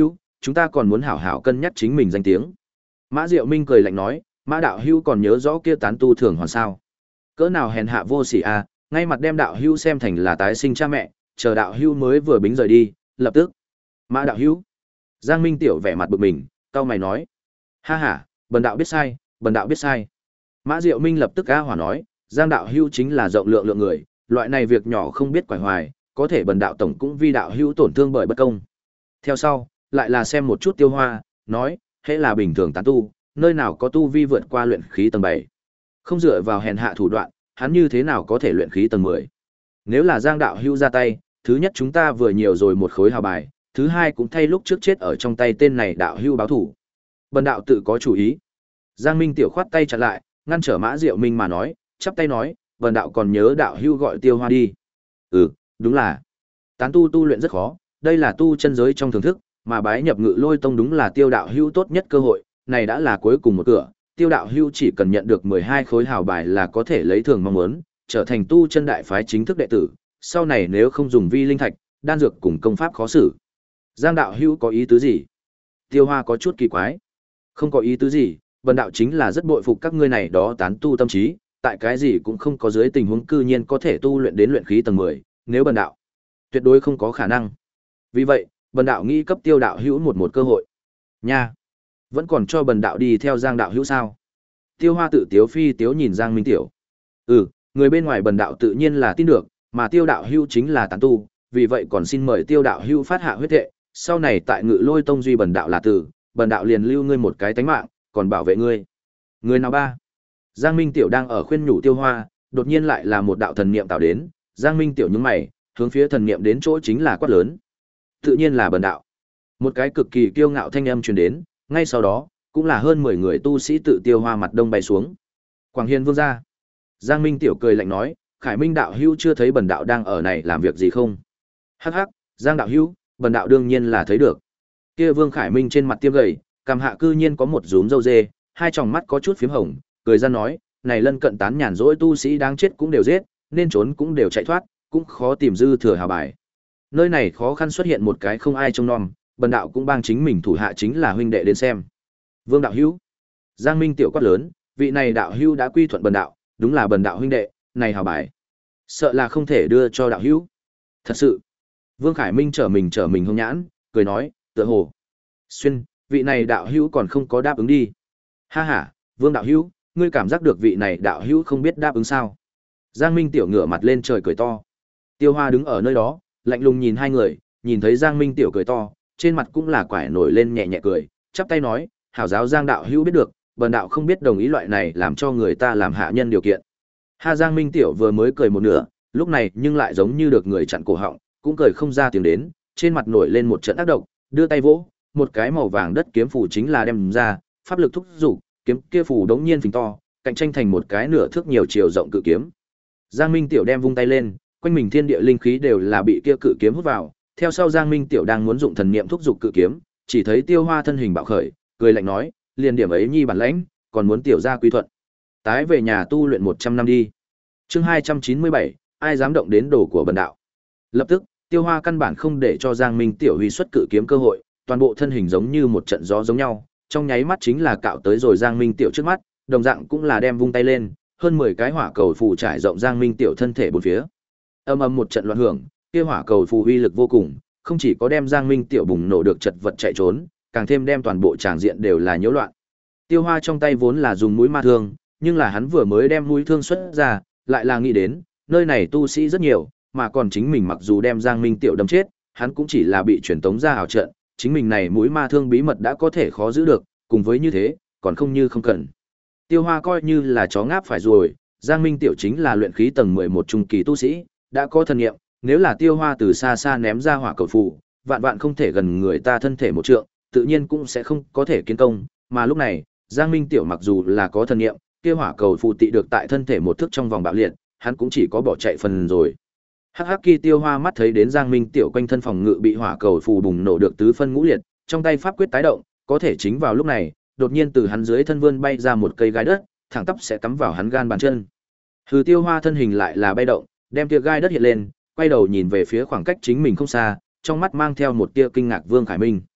chúng ta còn muốn hảo hảo cân nhắc chính mình danh tiếng. Mã Diệu Minh cười lạnh nói, Mã đạo hữu còn nhớ rõ kia tán tu thường hoàn sao? Cỡ nào hèn hạ vô sỉ a, ngay mặt đem đạo hữu xem thành là tái sinh cha mẹ, chờ đạo hữu mới vừa bính rời đi, lập tức. Mã đạo hữu. Giang Minh Tiểu vẻ mặt bực mình, cau mày nói, ha ha, bần đạo biết sai, bần đạo biết sai. Mã Diệu Minh lập tức a hỏa nói, Giang đạo hữu chính là rộng lượng lượng người, loại này việc nhỏ không biết quải hoài, có thể bần đạo tổng cũng vì đạo hữu tổn thương bởi bất công. Theo sau, lại là xem một chút Tiêu Hoa, nói, hễ là bình thường tán tu, nơi nào có tu vi vượt qua luyện khí tầng bảy. Không dựa vào hèn hạ thủ đoạn, hắn như thế nào có thể luyện khí tầng mười. Nếu là Giang đạo hữu ra tay, thứ nhất chúng ta vừa nhiều rồi một khối hào bài, thứ hai cũng thay lúc trước chết ở trong tay tên này đạo hữu báo thủ. Bần đạo tự có chủ ý. Giang Minh Tiểu khoát tay chặn lại, ngăn trở Mã Diệu Minh mà nói, chắp tay nói, bần đạo còn nhớ đạo hữu gọi Tiêu Hoa đi. Ừ, đúng là. Tán tu tu luyện rất khó, đây là tu chân giới trong thưởng thức, mà bái nhập Ngự Lôi Tông đúng là Tiêu đạo hữu tốt nhất cơ hội, này đã là cuối cùng một cửa, Tiêu đạo hữu chỉ cần nhận được mười hai khối hào bài là có thể lấy thường mong muốn, trở thành tu chân đại phái chính thức đệ tử, sau này nếu không dùng vi linh thạch, đan dược cùng công pháp khó xử. Giang đạo hữu có ý tứ gì? Tiêu Hoa có chút kỳ quái. Không có ý tứ gì, bần đạo chính là rất bội phục các ngươi này đó tán tu tâm trí, tại cái gì cũng không có dưới tình huống cư nhiên có thể tu luyện đến luyện khí tầng mười, nếu bần đạo, tuyệt đối không có khả năng. Vì vậy, bần đạo nghĩ cấp Tiêu đạo hữu một một cơ hội. Nha, vẫn còn cho bần đạo đi theo Giang đạo hữu sao? Tiêu Hoa tự tiếu phi tiếu nhìn Giang Minh Tiểu. Ừ, người bên ngoài bần đạo tự nhiên là tin được, mà Tiêu đạo hữu chính là tán tu, vì vậy còn xin mời Tiêu đạo hữu phát hạ huyết thệ, sau này tại Ngự Lôi Tông duy bần đạo là tử, bần đạo liền lưu ngươi một cái tánh mạng, còn bảo vệ ngươi. Người nào ba? Giang Minh Tiểu đang ở khuyên nhủ Tiêu Hoa, đột nhiên lại là một đạo thần niệm tạo đến, Giang Minh Tiểu nhướng mày, hướng phía thần niệm đến chỗ chính là quát lớn. Tự nhiên là bần đạo. Một cái cực kỳ kiêu ngạo thanh âm truyền đến, ngay sau đó, cũng là hơn mười người tu sĩ tự Tiêu Hoa mặt đông bay xuống. Quảng Hiên vương gia. Giang Minh Tiểu cười lạnh nói, Khải Minh đạo hữu chưa thấy bần đạo đang ở này làm việc gì không? Hắc hắc, Giang đạo hữu, bần đạo đương nhiên là thấy được. Kia Vương Khải Minh trên mặt tiêm gầy, cằm hạ cư nhiên có một rúm râu dê, hai tròng mắt có chút phím hồng, cười ra nói, này lân cận tán nhàn rỗi tu sĩ đáng chết cũng đều giết, nên trốn cũng đều chạy thoát, cũng khó tìm dư thừa hào bài. Nơi này khó khăn xuất hiện một cái không ai trông nom, bần đạo cũng bang chính mình thủ hạ chính là huynh đệ đến xem. Vương đạo hữu. Giang Minh Tiểu quát lớn, vị này đạo hữu đã quy thuận bần đạo, đúng là bần đạo huynh đệ, này hào bài, sợ là không thể đưa cho đạo hữu. Thật sự. Vương Khải Minh trở mình trở mình hung nhãn, cười nói, tựa hồ. Xuyên, vị này đạo hữu còn không có đáp ứng đi. Ha ha, Vương đạo hữu, ngươi cảm giác được vị này đạo hữu không biết đáp ứng sao? Giang Minh Tiểu ngửa mặt lên trời cười to. Tiêu Hoa đứng ở nơi đó, lạnh lùng nhìn hai người, nhìn thấy Giang Minh Tiểu cười to, trên mặt cũng là quải nổi lên nhẹ nhẹ cười, chắp tay nói, hảo giáo Giang đạo hữu biết được, bần đạo không biết đồng ý loại này làm cho người ta làm hạ nhân điều kiện. Ha, Giang Minh Tiểu vừa mới cười một nửa, lúc này nhưng lại giống như được người chặn cổ họng, cũng cười không ra tiếng đến, trên mặt nổi lên một trận ác độc, đưa tay vỗ, một cái màu vàng đất kiếm phù chính là đem ra, pháp lực thúc dục, kiếm kia phù đống nhiên phình to, cạnh tranh thành một cái nửa thước nhiều chiều rộng cự kiếm. Giang Minh Tiểu đem vung tay lên, quanh mình thiên địa linh khí đều là bị kia cự kiếm hút vào, theo sau Giang Minh Tiểu đang muốn dụng thần niệm thúc dục cự kiếm, chỉ thấy Tiêu Hoa thân hình bạo khởi, cười lạnh nói, liền điểm ấy nhi bản lãnh, còn muốn tiểu gia quy thuận. Tái về nhà tu luyện một trăm năm đi. Chương hai trăm chín mươi bảy, ai dám động đến đồ của bần đạo. Lập tức, Tiêu Hoa căn bản không để cho Giang Minh Tiểu huy xuất cự kiếm cơ hội, toàn bộ thân hình giống như một trận gió giống nhau, trong nháy mắt chính là cạo tới rồi Giang Minh Tiểu trước mắt, đồng dạng cũng là đem vung tay lên, hơn mười cái hỏa cầu phù trải rộng Giang Minh Tiểu thân thể bốn phía. Âm ầm một trận loạn hưởng, kia hỏa cầu phù uy lực vô cùng, không chỉ có đem Giang Minh Tiểu bùng nổ được chật vật chạy trốn, càng thêm đem toàn bộ tràng diện đều là nhiễu loạn. Tiêu Hoa trong tay vốn là dùng mũi ma thương, nhưng là hắn vừa mới đem mũi thương xuất ra, lại là nghĩ đến, nơi này tu sĩ rất nhiều, mà còn chính mình mặc dù đem Giang Minh Tiểu đâm chết, hắn cũng chỉ là bị truyền tống ra ảo trận, chính mình này mũi ma thương bí mật đã có thể khó giữ được, cùng với như thế, còn không như không cần. Tiêu Hoa coi như là chó ngáp phải rồi, Giang Minh Tiểu chính là luyện khí tầng mười một trung kỳ tu sĩ, đã có thần nghiệm, nếu là Tiêu Hoa từ xa xa ném ra hỏa cầu phù, vạn vạn không thể gần người ta thân thể một trượng, tự nhiên cũng sẽ không có thể kiến công, mà lúc này, Giang Minh Tiểu mặc dù là có thần nghiệm, kia hỏa cầu phù tị được tại thân thể một thước trong vòng bạo liệt, hắn cũng chỉ có bỏ chạy phần rồi. Hắc hắc, khi Tiêu Hoa mắt thấy đến Giang Minh Tiểu quanh thân phòng ngự bị hỏa cầu phù bùng nổ được tứ phân ngũ liệt, trong tay pháp quyết tái động, có thể chính vào lúc này, đột nhiên từ hắn dưới thân vươn bay ra một cây gai đất, thẳng tắp sẽ cắm vào hắn gan bàn chân. Hừ, Tiêu Hoa thân hình lại là bay động, đem tia gai đất hiện lên, quay đầu nhìn về phía khoảng cách chính mình không xa, trong mắt mang theo một tia kinh ngạc Vương Khải Minh.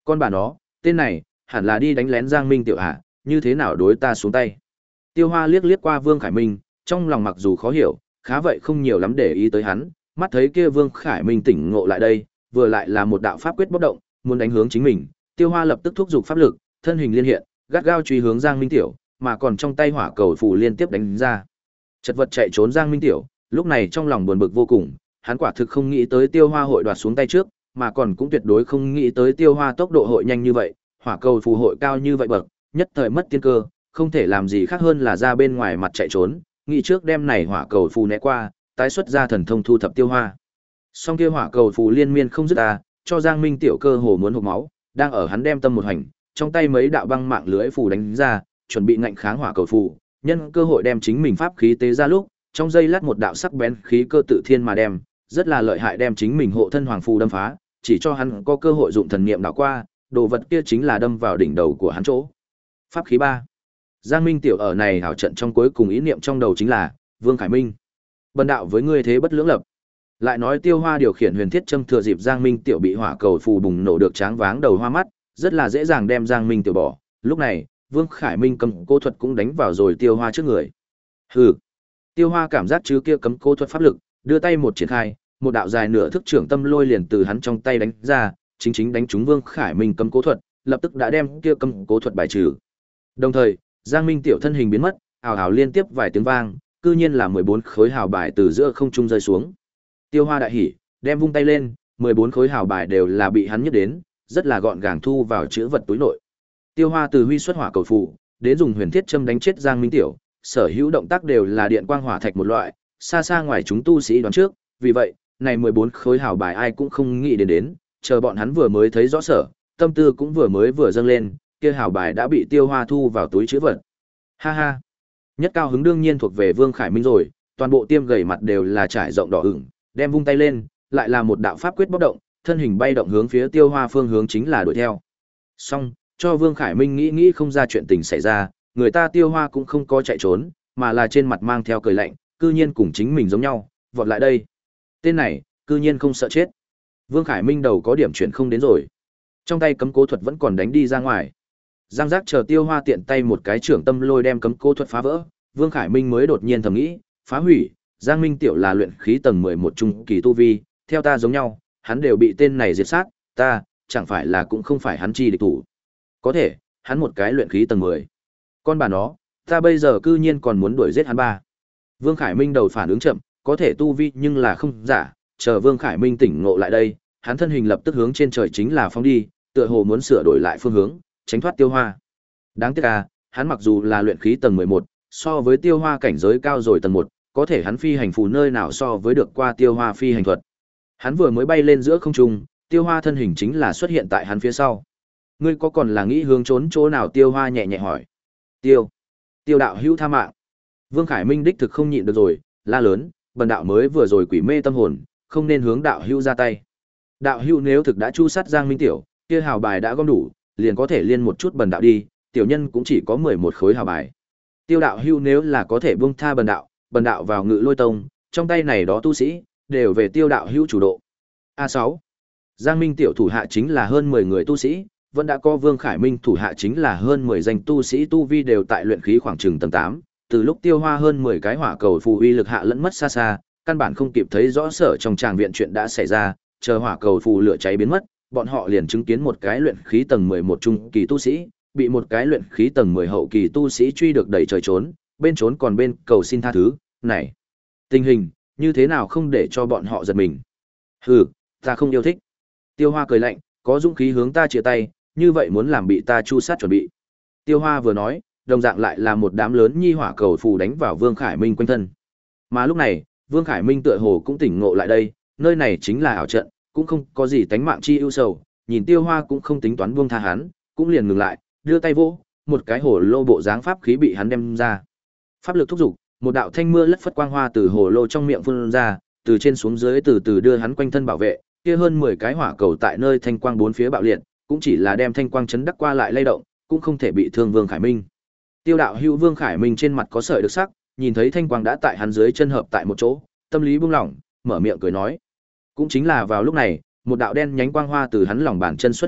Con bà nó, tên này, hẳn là đi đánh lén Giang Minh Tiểu à, như thế nào đối ta xuống tay. Tiêu Hoa liếc liếc qua Vương Khải Minh, trong lòng mặc dù khó hiểu, khá vậy không nhiều lắm để ý tới hắn, mắt thấy kia Vương Khải Minh tỉnh ngộ lại đây, vừa lại là một đạo pháp quyết bốc động, muốn đánh hướng chính mình, Tiêu Hoa lập tức thúc giục pháp lực, thân hình liên hiện, gắt gao truy hướng Giang Minh Tiểu, mà còn trong tay hỏa cầu phù liên tiếp đánh ra. Chật vật chạy trốn Giang Minh Tiểu, lúc này trong lòng buồn bực vô cùng, hắn quả thực không nghĩ tới Tiêu Hoa hội đoạt xuống tay trước, mà còn cũng tuyệt đối không nghĩ tới Tiêu Hoa tốc độ hội nhanh như vậy, hỏa cầu phù hội cao như vậy bậc, nhất thời mất tiên cơ, không thể làm gì khác hơn là ra bên ngoài mặt chạy trốn, nghĩ trước đem này hỏa cầu phù né qua, tái xuất ra thần thông thu thập Tiêu Hoa. Song kia hỏa cầu phù liên miên không dứt à, cho Giang Minh Tiểu cơ hồ muốn hộc máu, đang ở hắn đem tâm một hành, trong tay mấy đạo băng mạng lưới phù đánh ra, chuẩn bị ngạnh kháng hỏa cầu phù, nhân cơ hội đem chính mình pháp khí tế ra lúc, trong giây lát một đạo sắc bén khí cơ tự thiên mà đem, rất là lợi hại đem chính mình hộ thân hoàng phù đâm phá, chỉ cho hắn có cơ hội dụng thần niệm đảo qua, đồ vật kia chính là đâm vào đỉnh đầu của hắn chỗ. Pháp khí ba. Giang Minh Tiểu ở này hảo trận trong cuối cùng ý niệm trong đầu chính là Vương Khải Minh. Bần đạo với ngươi thế bất lưỡng lập. Lại nói Tiêu Hoa điều khiển huyền thiết châm thừa dịp Giang Minh Tiểu bị hỏa cầu phù bùng nổ được tráng váng đầu hoa mắt, rất là dễ dàng đem Giang Minh Tiểu bỏ. Lúc này, Vương Khải Minh cầm cô thuật cũng đánh vào rồi Tiêu Hoa trước người. Hừ. Tiêu Hoa cảm giác chứ kia cấm cô thuật pháp lực, đưa tay một triển khai, một đạo dài nửa thước trưởng tâm lôi liền từ hắn trong tay đánh ra, chính chính đánh trúng Vương Khải Minh cấm cố thuật, lập tức đã đem kia cấm cố thuật bài trừ. Đồng thời, Giang Minh Tiểu thân hình biến mất, ào ào liên tiếp vài tiếng vang, cư nhiên là mười bốn khối hào bài từ giữa không trung rơi xuống. Tiêu Hoa đại hỉ, đem vung tay lên, mười bốn khối hào bài đều là bị hắn nhấc đến, rất là gọn gàng thu vào chữ vật túi nội. Tiêu Hoa từ huy xuất hỏa cầu phù, đến dùng huyền thiết châm đánh chết Giang Minh Tiểu, sở hữu động tác đều là điện quang hỏa thạch một loại, xa xa ngoài chúng tu sĩ đoán trước, vì vậy, này mười bốn khối hào bài ai cũng không nghĩ đến đến, chờ bọn hắn vừa mới thấy rõ sở, tâm tư cũng vừa mới vừa dâng lên, kia hào bài đã bị Tiêu Hoa thu vào túi trữ vật. Ha ha. Nhất cao hứng đương nhiên thuộc về Vương Khải Minh rồi, toàn bộ tiêm gầy mặt đều là trải rộng đỏ ửng, đem vung tay lên, lại là một đạo pháp quyết bốc động, thân hình bay động hướng phía Tiêu Hoa phương hướng chính là đuổi theo. Xong, cho Vương Khải Minh nghĩ nghĩ không ra chuyện tình xảy ra, người ta Tiêu Hoa cũng không có chạy trốn, mà là trên mặt mang theo cười lạnh, cư nhiên cùng chính mình giống nhau, vọt lại đây. Tên này, cư nhiên không sợ chết. Vương Khải Minh đầu có điểm chuyển không đến rồi. Trong tay cấm cố thuật vẫn còn đánh đi ra ngoài. Giang giác chờ Tiêu Hoa tiện tay một cái trưởng tâm lôi đem cấm cố thuật phá vỡ, Vương Khải Minh mới đột nhiên thầm nghĩ, phá hủy, Giang Minh Tiểu là luyện khí tầng mười một trung kỳ tu vi, theo ta giống nhau, hắn đều bị tên này diệt sát, ta, chẳng phải là cũng không phải hắn chi địch thủ. Có thể, hắn một cái luyện khí tầng mười. Con bà nó, ta bây giờ cư nhiên còn muốn đuổi giết hắn ba. Vương Khải Minh đầu phản ứng chậm, có thể tu vi nhưng là không giả, chờ Vương Khải Minh tỉnh ngộ lại đây, hắn thân hình lập tức hướng trên trời chính là phóng đi, tựa hồ muốn sửa đổi lại phương hướng, tránh thoát Tiêu Hoa. Đáng tiếc à, hắn mặc dù là luyện khí tầng mười một, so với Tiêu Hoa cảnh giới cao rồi tầng một, có thể hắn phi hành phù nơi nào so với được qua Tiêu Hoa phi hành thuật. Hắn vừa mới bay lên giữa không trung, Tiêu Hoa thân hình chính là xuất hiện tại hắn phía sau. Ngươi có còn là nghĩ hướng trốn chỗ nào? Tiêu Hoa nhẹ nhẹ hỏi. Tiêu, Tiêu đạo hữu tha mạng. Vương Khải Minh đích thực không nhịn được rồi, la lớn, bần đạo mới vừa rồi quỷ mê tâm hồn, không nên hướng đạo hữu ra tay. Đạo hữu nếu thực đã chu sát Giang Minh Tiểu, kia hào bài đã gom đủ, liền có thể liên một chút bần đạo đi, tiểu nhân cũng chỉ có mười một khối hào bài. Tiêu đạo hữu nếu là có thể buông tha bần đạo, bần đạo vào Ngự Lôi Tông, trong tay này đó tu sĩ, đều về Tiêu đạo hữu chủ độ. A sáu. Giang Minh Tiểu thủ hạ chính là hơn mười người tu sĩ, vẫn đã có Vương Khải Minh thủ hạ chính là hơn mười danh tu sĩ tu vi đều tại luyện khí khoảng chừng tầng tám, từ lúc Tiêu Hoa hơn mười cái hỏa cầu phù uy lực hạ lẫn mất xa xa, căn bản không kịp thấy rõ sở trong tràng viện chuyện đã xảy ra, chờ hỏa cầu phù lửa cháy biến mất, bọn họ liền chứng kiến một cái luyện khí tầng mười một trung kỳ tu sĩ, bị một cái luyện khí tầng mười hậu kỳ tu sĩ truy được đẩy trời trốn, bên trốn còn bên cầu xin tha thứ, này, tình hình, như thế nào không để cho bọn họ giật mình. Hừ, ta không yêu thích. Tiêu Hoa cười lạnh, có dũng khí hướng ta chia tay, như vậy muốn làm bị ta chu sát chuẩn bị. Tiêu Hoa vừa nói, đồng dạng lại là một đám lớn nhi hỏa cầu phù đánh vào Vương Khải Minh quanh thân. Mà lúc này, Vương Khải Minh tựa hồ cũng tỉnh ngộ lại đây, nơi này chính là ảo trận, cũng không có gì tánh mạng chi ưu sầu, nhìn Tiêu Hoa cũng không tính toán buông tha hắn, cũng liền ngừng lại, đưa tay vỗ, một cái hồ lô bộ dáng pháp khí bị hắn đem ra. Pháp lực thúc dục, một đạo thanh mưa lất phất quang hoa từ hồ lô trong miệng phun ra, từ trên xuống dưới từ từ đưa hắn quanh thân bảo vệ, kia hơn mười cái hỏa cầu tại nơi thanh quang bốn phía bạo liệt, cũng chỉ là đem thanh quang chấn đắc qua lại lay động, cũng không thể bị thương Vương Khải Minh. Tiêu đạo hữu Vương Khải Minh trên mặt có sợi được sắc, nhìn thấy thanh quang đã tại hắn dưới chân hợp tại một chỗ, tâm lý buông lỏng, mở miệng cười nói. Cũng chính là vào lúc này, một đạo đen nhánh quang hoa từ hắn lòng bàn chân xuất hiện,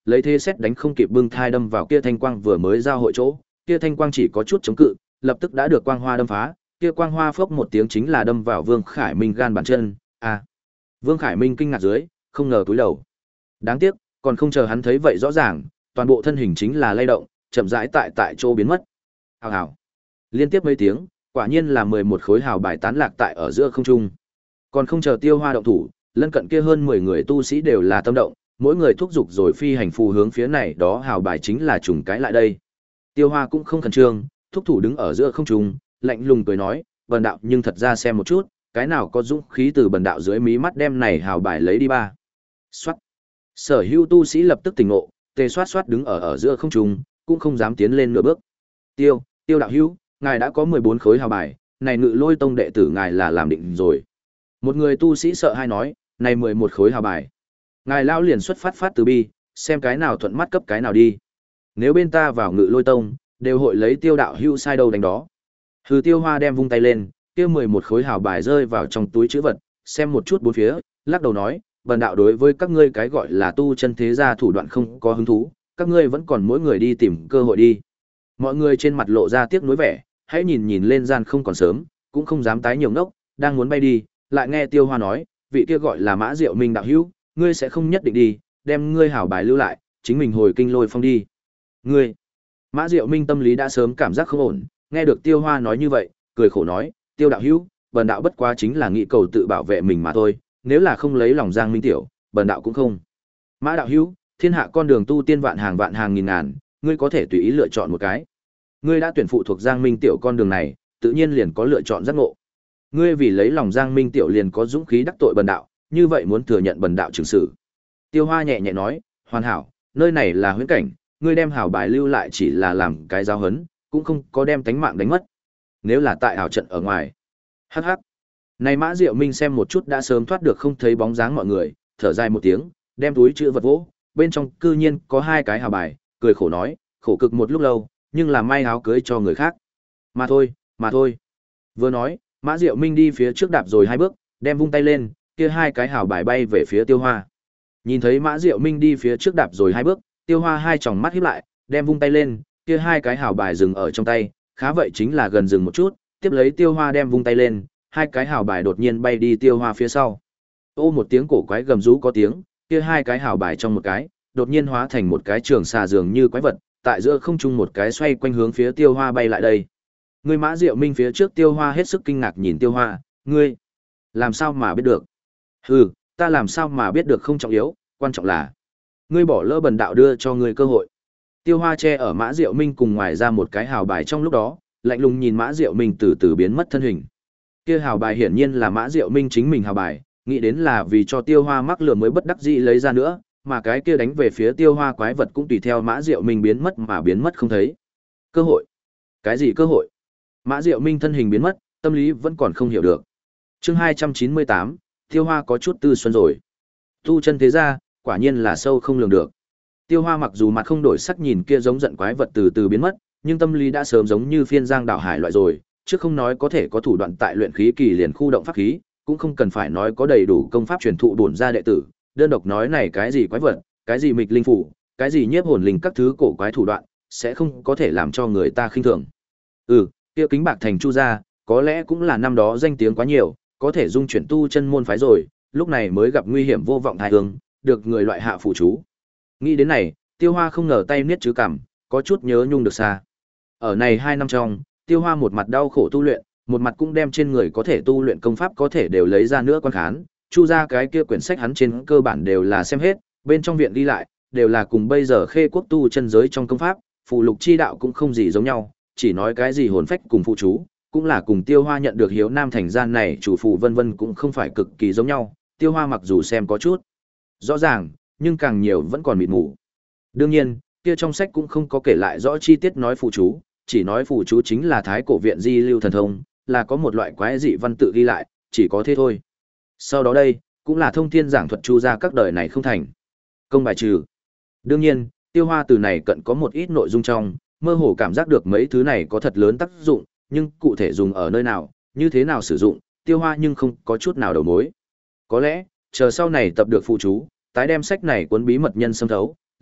lấy thế xét đánh không kịp bưng thai đâm vào kia thanh quang vừa mới giao hội chỗ, kia thanh quang chỉ có chút chống cự, lập tức đã được quang hoa đâm phá, kia quang hoa phốc một tiếng chính là đâm vào Vương Khải Minh gan bàn chân. À. Vương Khải Minh kinh ngạc dưới, không ngờ túi đầu. Đáng tiếc, còn không chờ hắn thấy vậy rõ ràng, toàn bộ thân hình chính là lay động, chậm rãi tại tại chỗ biến mất. Hào hào. Liên tiếp mấy tiếng, quả nhiên là mười một khối hào bài tán lạc tại ở giữa không trung. Còn không chờ Tiêu Hoa động thủ, lân cận kia hơn mười người tu sĩ đều là tâm động, mỗi người thúc giục rồi phi hành phù hướng phía này đó hào bài chính là trùng cái lại đây. Tiêu Hoa cũng không khẩn trương, thúc thủ đứng ở giữa không trung, lạnh lùng cười nói, "Bần đạo nhưng thật ra xem một chút, cái nào có dũng khí từ bần đạo dưới mí mắt đem này hào bài lấy đi ba." Soát. Sở hữu tu sĩ lập tức tỉnh ngộ, tê soát soát đứng ở ở giữa không trung, cũng không dám tiến lên nửa bước. "Tiêu, Tiêu đạo hữu, ngài đã có mười bốn khối hào bài, này Ngự Lôi tông đệ tử ngài là làm định rồi." Một người tu sĩ sợ hai nói, "Này mười một khối hào bài, ngài lão liền xuất phát phát từ bi, xem cái nào thuận mắt cấp cái nào đi. Nếu bên ta vào Ngự Lôi tông, đều hội lấy Tiêu đạo hữu sai đâu đánh đó." Hừ. Tiêu Hoa đem vung tay lên, kia mười một khối hào bài rơi vào trong túi trữ vật, xem một chút bốn phía, lắc đầu nói, "Bần đạo đối với các ngươi cái gọi là tu chân thế gia thủ đoạn không có hứng thú, các ngươi vẫn còn mỗi người đi tìm cơ hội đi." Mọi người trên mặt lộ ra tiếc nuối vẻ, hãy nhìn nhìn lên gian không còn sớm, cũng không dám tái nhiều ngốc, đang muốn bay đi, lại nghe Tiêu Hoa nói, "Vị kia gọi là Mã Diệu Minh đạo hữu, ngươi sẽ không nhất định đi, đem ngươi hảo bài lưu lại, chính mình hồi Kinh Lôi Phong đi." "Ngươi?" Mã Diệu Minh tâm lý đã sớm cảm giác không ổn, nghe được Tiêu Hoa nói như vậy, cười khổ nói, "Tiêu đạo hữu, bần đạo bất quá chính là nghĩ cầu tự bảo vệ mình mà thôi, nếu là không lấy lòng Giang Minh tiểu, bần đạo cũng không." "Mã đạo hữu, thiên hạ con đường tu tiên vạn hàng vạn hàng nghìn ngàn, ngươi có thể tùy ý lựa chọn một cái. Ngươi đã tuyển phụ thuộc Giang Minh tiểu con đường này, tự nhiên liền có lựa chọn giác ngộ. Ngươi vì lấy lòng Giang Minh tiểu liền có dũng khí đắc tội bần đạo, như vậy muốn thừa nhận bần đạo trừng xử." Tiêu Hoa nhẹ nhẹ nói, "Hoàn hảo, nơi này là huyễn cảnh, ngươi đem hảo bài lưu lại chỉ là làm cái giáo hấn, cũng không có đem tánh mạng đánh mất. Nếu là tại ảo trận ở ngoài." Hắc hắc. Này Mã Diệu Minh xem một chút đã sớm thoát được không thấy bóng dáng mọi người, thở dài một tiếng, đem túi chữ vật vỗ, bên trong cư nhiên có hai cái hào bài, cười khổ nói, "Khổ cực một lúc lâu, nhưng là may áo cưới cho người khác. Mà thôi, mà thôi." Vừa nói, Mã Diệu Minh đi phía trước đạp rồi hai bước, đem vung tay lên, kia hai cái hào bài bay về phía Tiêu Hoa. Nhìn thấy Mã Diệu Minh đi phía trước đạp rồi hai bước, Tiêu Hoa hai tròng mắt híp lại, đem vung tay lên, kia hai cái hào bài dừng ở trong tay, khá vậy chính là gần dừng một chút, tiếp lấy Tiêu Hoa đem vung tay lên, hai cái hào bài đột nhiên bay đi Tiêu Hoa phía sau. Ô một tiếng cổ quái gầm rú có tiếng, kia hai cái hào bài trong một cái, đột nhiên hóa thành một cái trường xà dường như quái vật, tại giữa không trung một cái xoay quanh hướng phía Tiêu Hoa bay lại đây. Người Mã Diệu Minh phía trước Tiêu Hoa hết sức kinh ngạc nhìn Tiêu Hoa, "Ngươi làm sao mà biết được?" "Hừ, ta làm sao mà biết được không trọng yếu, quan trọng là ngươi bỏ lỡ bần đạo đưa cho ngươi cơ hội." Tiêu Hoa che ở Mã Diệu Minh cùng ngoài ra một cái hào bài trong lúc đó, lạnh lùng nhìn Mã Diệu Minh từ từ biến mất thân hình. Kia hào bài hiển nhiên là Mã Diệu Minh chính mình hào bài, nghĩ đến là vì cho Tiêu Hoa mắc lừa mới bất đắc dĩ lấy ra nữa, mà cái kia đánh về phía Tiêu Hoa quái vật cũng tùy theo Mã Diệu Minh biến mất mà biến mất không thấy. Cơ hội? Cái gì cơ hội? Mã Diệu Minh thân hình biến mất, tâm lý vẫn còn không hiểu được. Chương hai trăm chín mươi tám, Tiêu Hoa có chút tư xuân rồi. Tu chân thế gia, quả nhiên là sâu không lường được. Tiêu Hoa mặc dù mặt không đổi sắc nhìn kia giống giận quái vật từ từ biến mất, nhưng tâm lý đã sớm giống như phiên giang đảo hải loại rồi, chứ không nói có thể có thủ đoạn tại luyện khí kỳ liền khu động pháp khí, cũng không cần phải nói có đầy đủ công pháp truyền thụ bổn gia đệ tử, đơn độc nói này cái gì quái vật, cái gì mịch linh phủ, cái gì nhiếp hồn linh các thứ cổ quái thủ đoạn, sẽ không có thể làm cho người ta khinh thường. Ừ, kia Kính Bạc Thành Chu gia, có lẽ cũng là năm đó danh tiếng quá nhiều, có thể dung chuyển tu chân môn phái rồi, lúc này mới gặp nguy hiểm vô vọng tai hương, được người loại hạ phụ chú. Nghĩ đến này, Tiêu Hoa không ngờ tay niết chứ cảm, có chút nhớ nhung được xa. Ở này hai năm trong, Tiêu Hoa một mặt đau khổ tu luyện, một mặt cũng đem trên người có thể tu luyện công pháp có thể đều lấy ra nữa quan khán, Chu ra cái kia quyển sách hắn trên cơ bản đều là xem hết, bên trong viện ghi lại, đều là cùng bây giờ khê quốc tu chân giới trong công pháp, phụ lục chi đạo cũng không gì giống nhau, chỉ nói cái gì hồn phách cùng phụ chú, cũng là cùng Tiêu Hoa nhận được Hiếu Nam thành gian này chủ phụ vân vân cũng không phải cực kỳ giống nhau, Tiêu Hoa mặc dù xem có chút rõ ràng, nhưng càng nhiều vẫn còn mịt mù. Đương nhiên, kia trong sách cũng không có kể lại rõ chi tiết nói phụ chú, chỉ nói phụ chú chính là thái cổ viện di lưu thần thông, là có một loại quái dị văn tự ghi lại, chỉ có thế thôi. Sau đó đây, cũng là thông thiên giảng thuật Chu ra các đời này không thành công bài trừ. Đương nhiên, Tiêu Hoa từ này cận có một ít nội dung trong, mơ hồ cảm giác được mấy thứ này có thật lớn tác dụng, nhưng cụ thể dùng ở nơi nào, như thế nào sử dụng, Tiêu Hoa nhưng không có chút nào đầu mối. Có lẽ, chờ sau này tập được phụ chú, tái đem sách này cuốn bí mật nhân xâm thấu,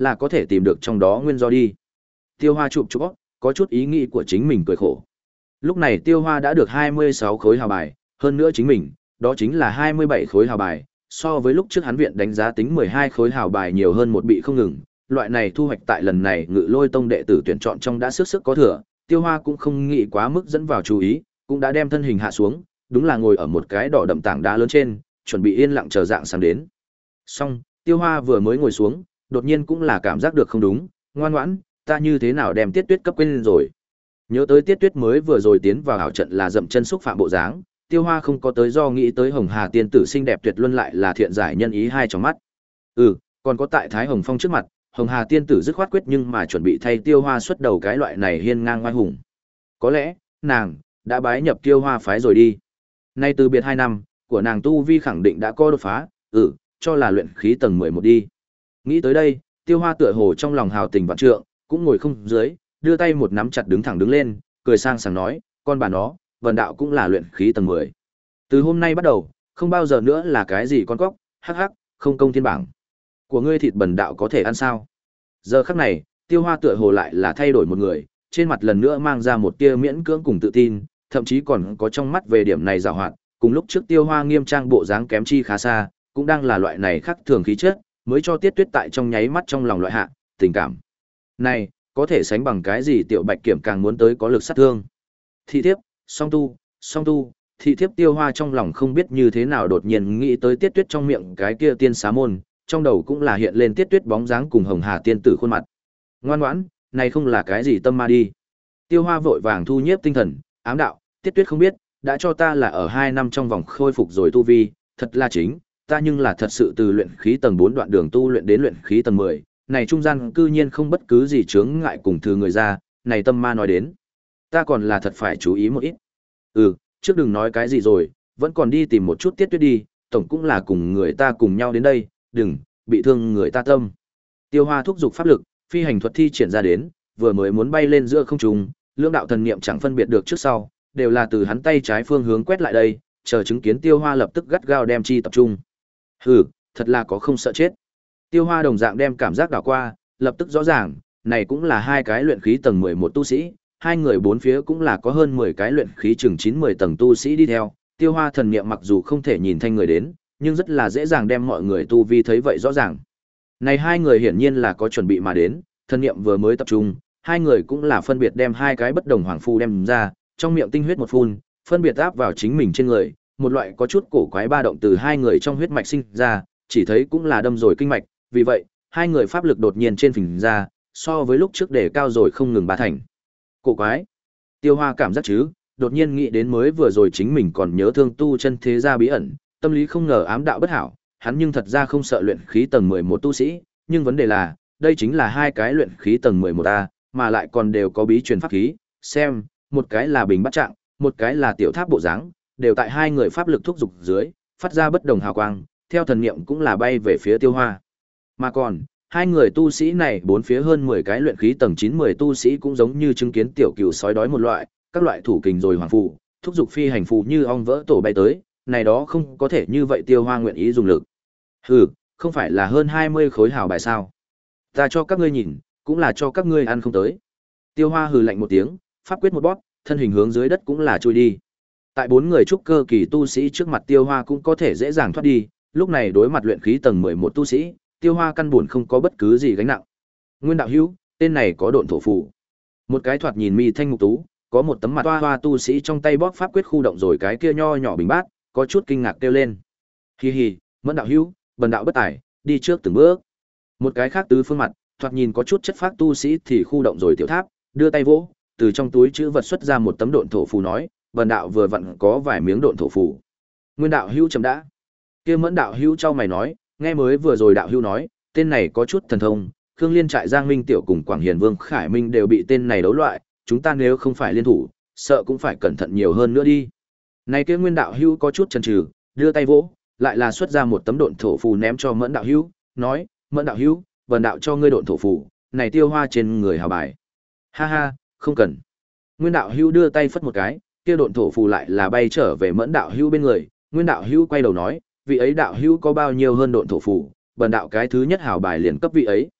là có thể tìm được trong đó nguyên do đi. Tiêu Hoa chụp chụp óc, có chút ý nghĩ của chính mình cười khổ. Lúc này Tiêu Hoa đã được hai mươi sáu khối hào bài, hơn nữa chính mình, đó chính là hai mươi bảy khối hào bài, so với lúc trước hắn viện đánh giá tính mười hai khối hào bài nhiều hơn một bị không ngừng. Loại này thu hoạch tại lần này Ngự Lôi Tông đệ tử tuyển chọn trong đã sức sức có thừa, Tiêu Hoa cũng không nghĩ quá mức dẫn vào chú ý, cũng đã đem thân hình hạ xuống, đúng là ngồi ở một cái đỏ đậm tảng đá lớn trên, chuẩn bị yên lặng chờ dạng sáng đến. Xong, Tiêu Hoa vừa mới ngồi xuống, đột nhiên cũng là cảm giác được không đúng, ngoan ngoãn, ta như thế nào đem Tiết Tuyết cấp quên lên rồi. Nhớ tới Tiết Tuyết mới vừa rồi tiến vào ảo trận là dậm chân xúc phạm bộ dáng, Tiêu Hoa không có tới do nghĩ tới Hồng Hà tiên tử xinh đẹp tuyệt luân lại là thiện giải nhân ý hai trong mắt. Ừ, còn có tại Thái Hồng Phong trước mặt, Hồng Hà tiên tử dứt khoát quyết nhưng mà chuẩn bị thay Tiêu Hoa xuất đầu cái loại này hiên ngang oai hùng. Có lẽ, nàng đã bái nhập Tiêu Hoa phái rồi đi. Nay từ biệt hai năm, của nàng tu vi khẳng định đã có đột phá, ừ, cho là luyện khí tầng mười một đi. Nghĩ tới đây, Tiêu Hoa tựa hồ trong lòng hào tình vạn trượng, cũng ngồi không dưới, đưa tay một nắm chặt đứng thẳng đứng lên, cười sang sảng nói, con bà nó, Vân đạo cũng là luyện khí tầng mười. Từ hôm nay bắt đầu, không bao giờ nữa là cái gì con cóc, hắc hắc, không công thiên bảng. Của ngươi thịt bần đạo có thể ăn sao? Giờ khắc này, Tiêu Hoa tựa hồ lại là thay đổi một người, trên mặt lần nữa mang ra một tia miễn cưỡng cùng tự tin, thậm chí còn có trong mắt về điểm này giàu hoạt, cùng lúc trước Tiêu Hoa nghiêm trang bộ dáng kém chi khá xa, cũng đang là loại này khác thường khí chất, mới cho Tiết Tuyết tại trong nháy mắt trong lòng loại hạ, tình cảm. Này, có thể sánh bằng cái gì Tiểu Bạch Kiểm càng muốn tới có lực sát thương. Thị thiếp, song tu, song tu, thị thiếp Tiêu Hoa trong lòng không biết như thế nào đột nhiên nghĩ tới Tiết Tuyết trong miệng cái kia tiên xá môn, trong đầu cũng là hiện lên Tiết Tuyết bóng dáng cùng Hồng Hà tiên tử khuôn mặt. Ngoan ngoãn, này không là cái gì tâm ma đi. Tiêu Hoa vội vàng thu nhiếp tinh thần, ám đạo, Tiết Tuyết không biết, đã cho ta là ở hai năm trong vòng khôi phục rồi tu vi, thật là chính, ta nhưng là thật sự từ luyện khí tầng bốn đoạn đường tu luyện đến luyện khí tầng mười, này trung gian cư nhiên không bất cứ gì chướng ngại cùng thư người ra, này tâm ma nói đến. Ta còn là thật phải chú ý một ít. Ừ, trước đừng nói cái gì rồi, vẫn còn đi tìm một chút Tiết Tuyết đi, tổng cũng là cùng người ta cùng nhau đến đây, đừng, bị thương người ta tâm. Tiêu Hoa thúc giục pháp lực, phi hành thuật thi triển ra đến, vừa mới muốn bay lên giữa không trung, lưỡng đạo thần niệm chẳng phân biệt được trước sau, đều là từ hắn tay trái phương hướng quét lại đây, chờ chứng kiến Tiêu Hoa lập tức gắt gao đem chi tập trung. Hừ, thật là có không sợ chết. Tiêu Hoa đồng dạng đem cảm giác đảo qua, lập tức rõ ràng, này cũng là hai cái luyện khí tầng mười một tu sĩ, hai người bốn phía cũng là có hơn mười cái luyện khí chừng chín mười tầng tu sĩ đi theo. Tiêu Hoa thần niệm mặc dù không thể nhìn thanh người đến, nhưng rất là dễ dàng đem mọi người tu vi thấy vậy rõ ràng. Này hai người hiển nhiên là có chuẩn bị mà đến, thần niệm vừa mới tập trung, hai người cũng là phân biệt đem hai cái bất đồng hoàng phu đem ra, trong miệng tinh huyết một phun, phân biệt áp vào chính mình trên người, một loại có chút cổ quái ba động từ hai người trong huyết mạch sinh ra, chỉ thấy cũng là đâm rồi kinh mạch, vì vậy, hai người pháp lực đột nhiên trên phình ra, so với lúc trước đề cao rồi không ngừng ba thành. Cổ quái. Tiêu Hoa cảm giác chứ, đột nhiên nghĩ đến mới vừa rồi chính mình còn nhớ thương tu chân thế gia bí ẩn, tâm lý không ngờ ám đạo bất hảo, hắn nhưng thật ra không sợ luyện khí tầng mười một tu sĩ, nhưng vấn đề là, đây chính là hai cái luyện khí tầng mười một A, mà lại còn đều có bí truyền pháp khí, xem, một cái là bình bát trạng, một cái là tiểu tháp bộ dáng, đều tại hai người pháp lực thúc dục dưới, phát ra bất đồng hào quang, theo thần niệm cũng là bay về phía Tiêu Hoa. Mà còn, hai người tu sĩ này bốn phía hơn mười cái luyện khí tầng chín mười tu sĩ cũng giống như chứng kiến tiểu cừu sói đói một loại, các loại thủ kình rồi hoàng phù, thúc dục phi hành phù như ong vỡ tổ bay tới, này đó không có thể như vậy Tiêu Hoa nguyện ý dùng lực. Hừ, không phải là hơn hai mươi khối hào bài sao? Ta cho các ngươi nhìn, cũng là cho các ngươi ăn không tới. Tiêu Hoa hừ lạnh một tiếng, pháp quyết một bóp, thân hình hướng dưới đất cũng là trôi đi. Tại bốn người trúc cơ kỳ tu sĩ trước mặt Tiêu Hoa cũng có thể dễ dàng thoát đi, lúc này đối mặt luyện khí tầng mười một tu sĩ, Tiêu Hoa căn buồn không có bất cứ gì gánh nặng. Nguyên đạo hữu, tên này có độn thổ phù. Một cái thoạt nhìn mi thanh mục tú, có một tấm mặt hoa hoa tu sĩ trong tay bóp pháp quyết khu động rồi cái kia nho nhỏ bình bát, có chút kinh ngạc kêu lên. Hi hi, Mẫn đạo hữu, bần đạo bất tài, đi trước từng bước. Một cái khác tứ phương mặt, thoạt nhìn có chút chất phác tu sĩ thì khu động rồi tiểu tháp, đưa tay vỗ, từ trong túi chữ vật xuất ra một tấm độn thổ phù nói, bần đạo vừa vặn có vài miếng độn thổ phù. Nguyên đạo hữu chấm đã. Kia Mẫn đạo hữu trao mày nói, nghe mới vừa rồi đạo hữu nói, tên này có chút thần thông, Khương Liên trại Giang Minh tiểu cùng Quảng Hiền Vương Khải Minh đều bị tên này đấu loại, chúng ta nếu không phải liên thủ, sợ cũng phải cẩn thận nhiều hơn nữa đi. Này kia Nguyên đạo hữu có chút chần chừ, đưa tay vỗ, lại là xuất ra một tấm độn thổ phù ném cho Mẫn đạo hữu, nói, Mẫn đạo hữu, bần đạo cho ngươi độn thổ phù, này Tiêu Hoa trên người hào bài. Ha ha, không cần. Nguyên đạo hữu đưa tay phất một cái, kia độn thổ phù lại là bay trở về Mẫn đạo hữu bên người, Nguyên đạo hữu quay đầu nói, vị ấy đạo hữu có bao nhiêu hơn độn thổ phù, bần đạo cái thứ nhất hào bài liền cấp vị ấy.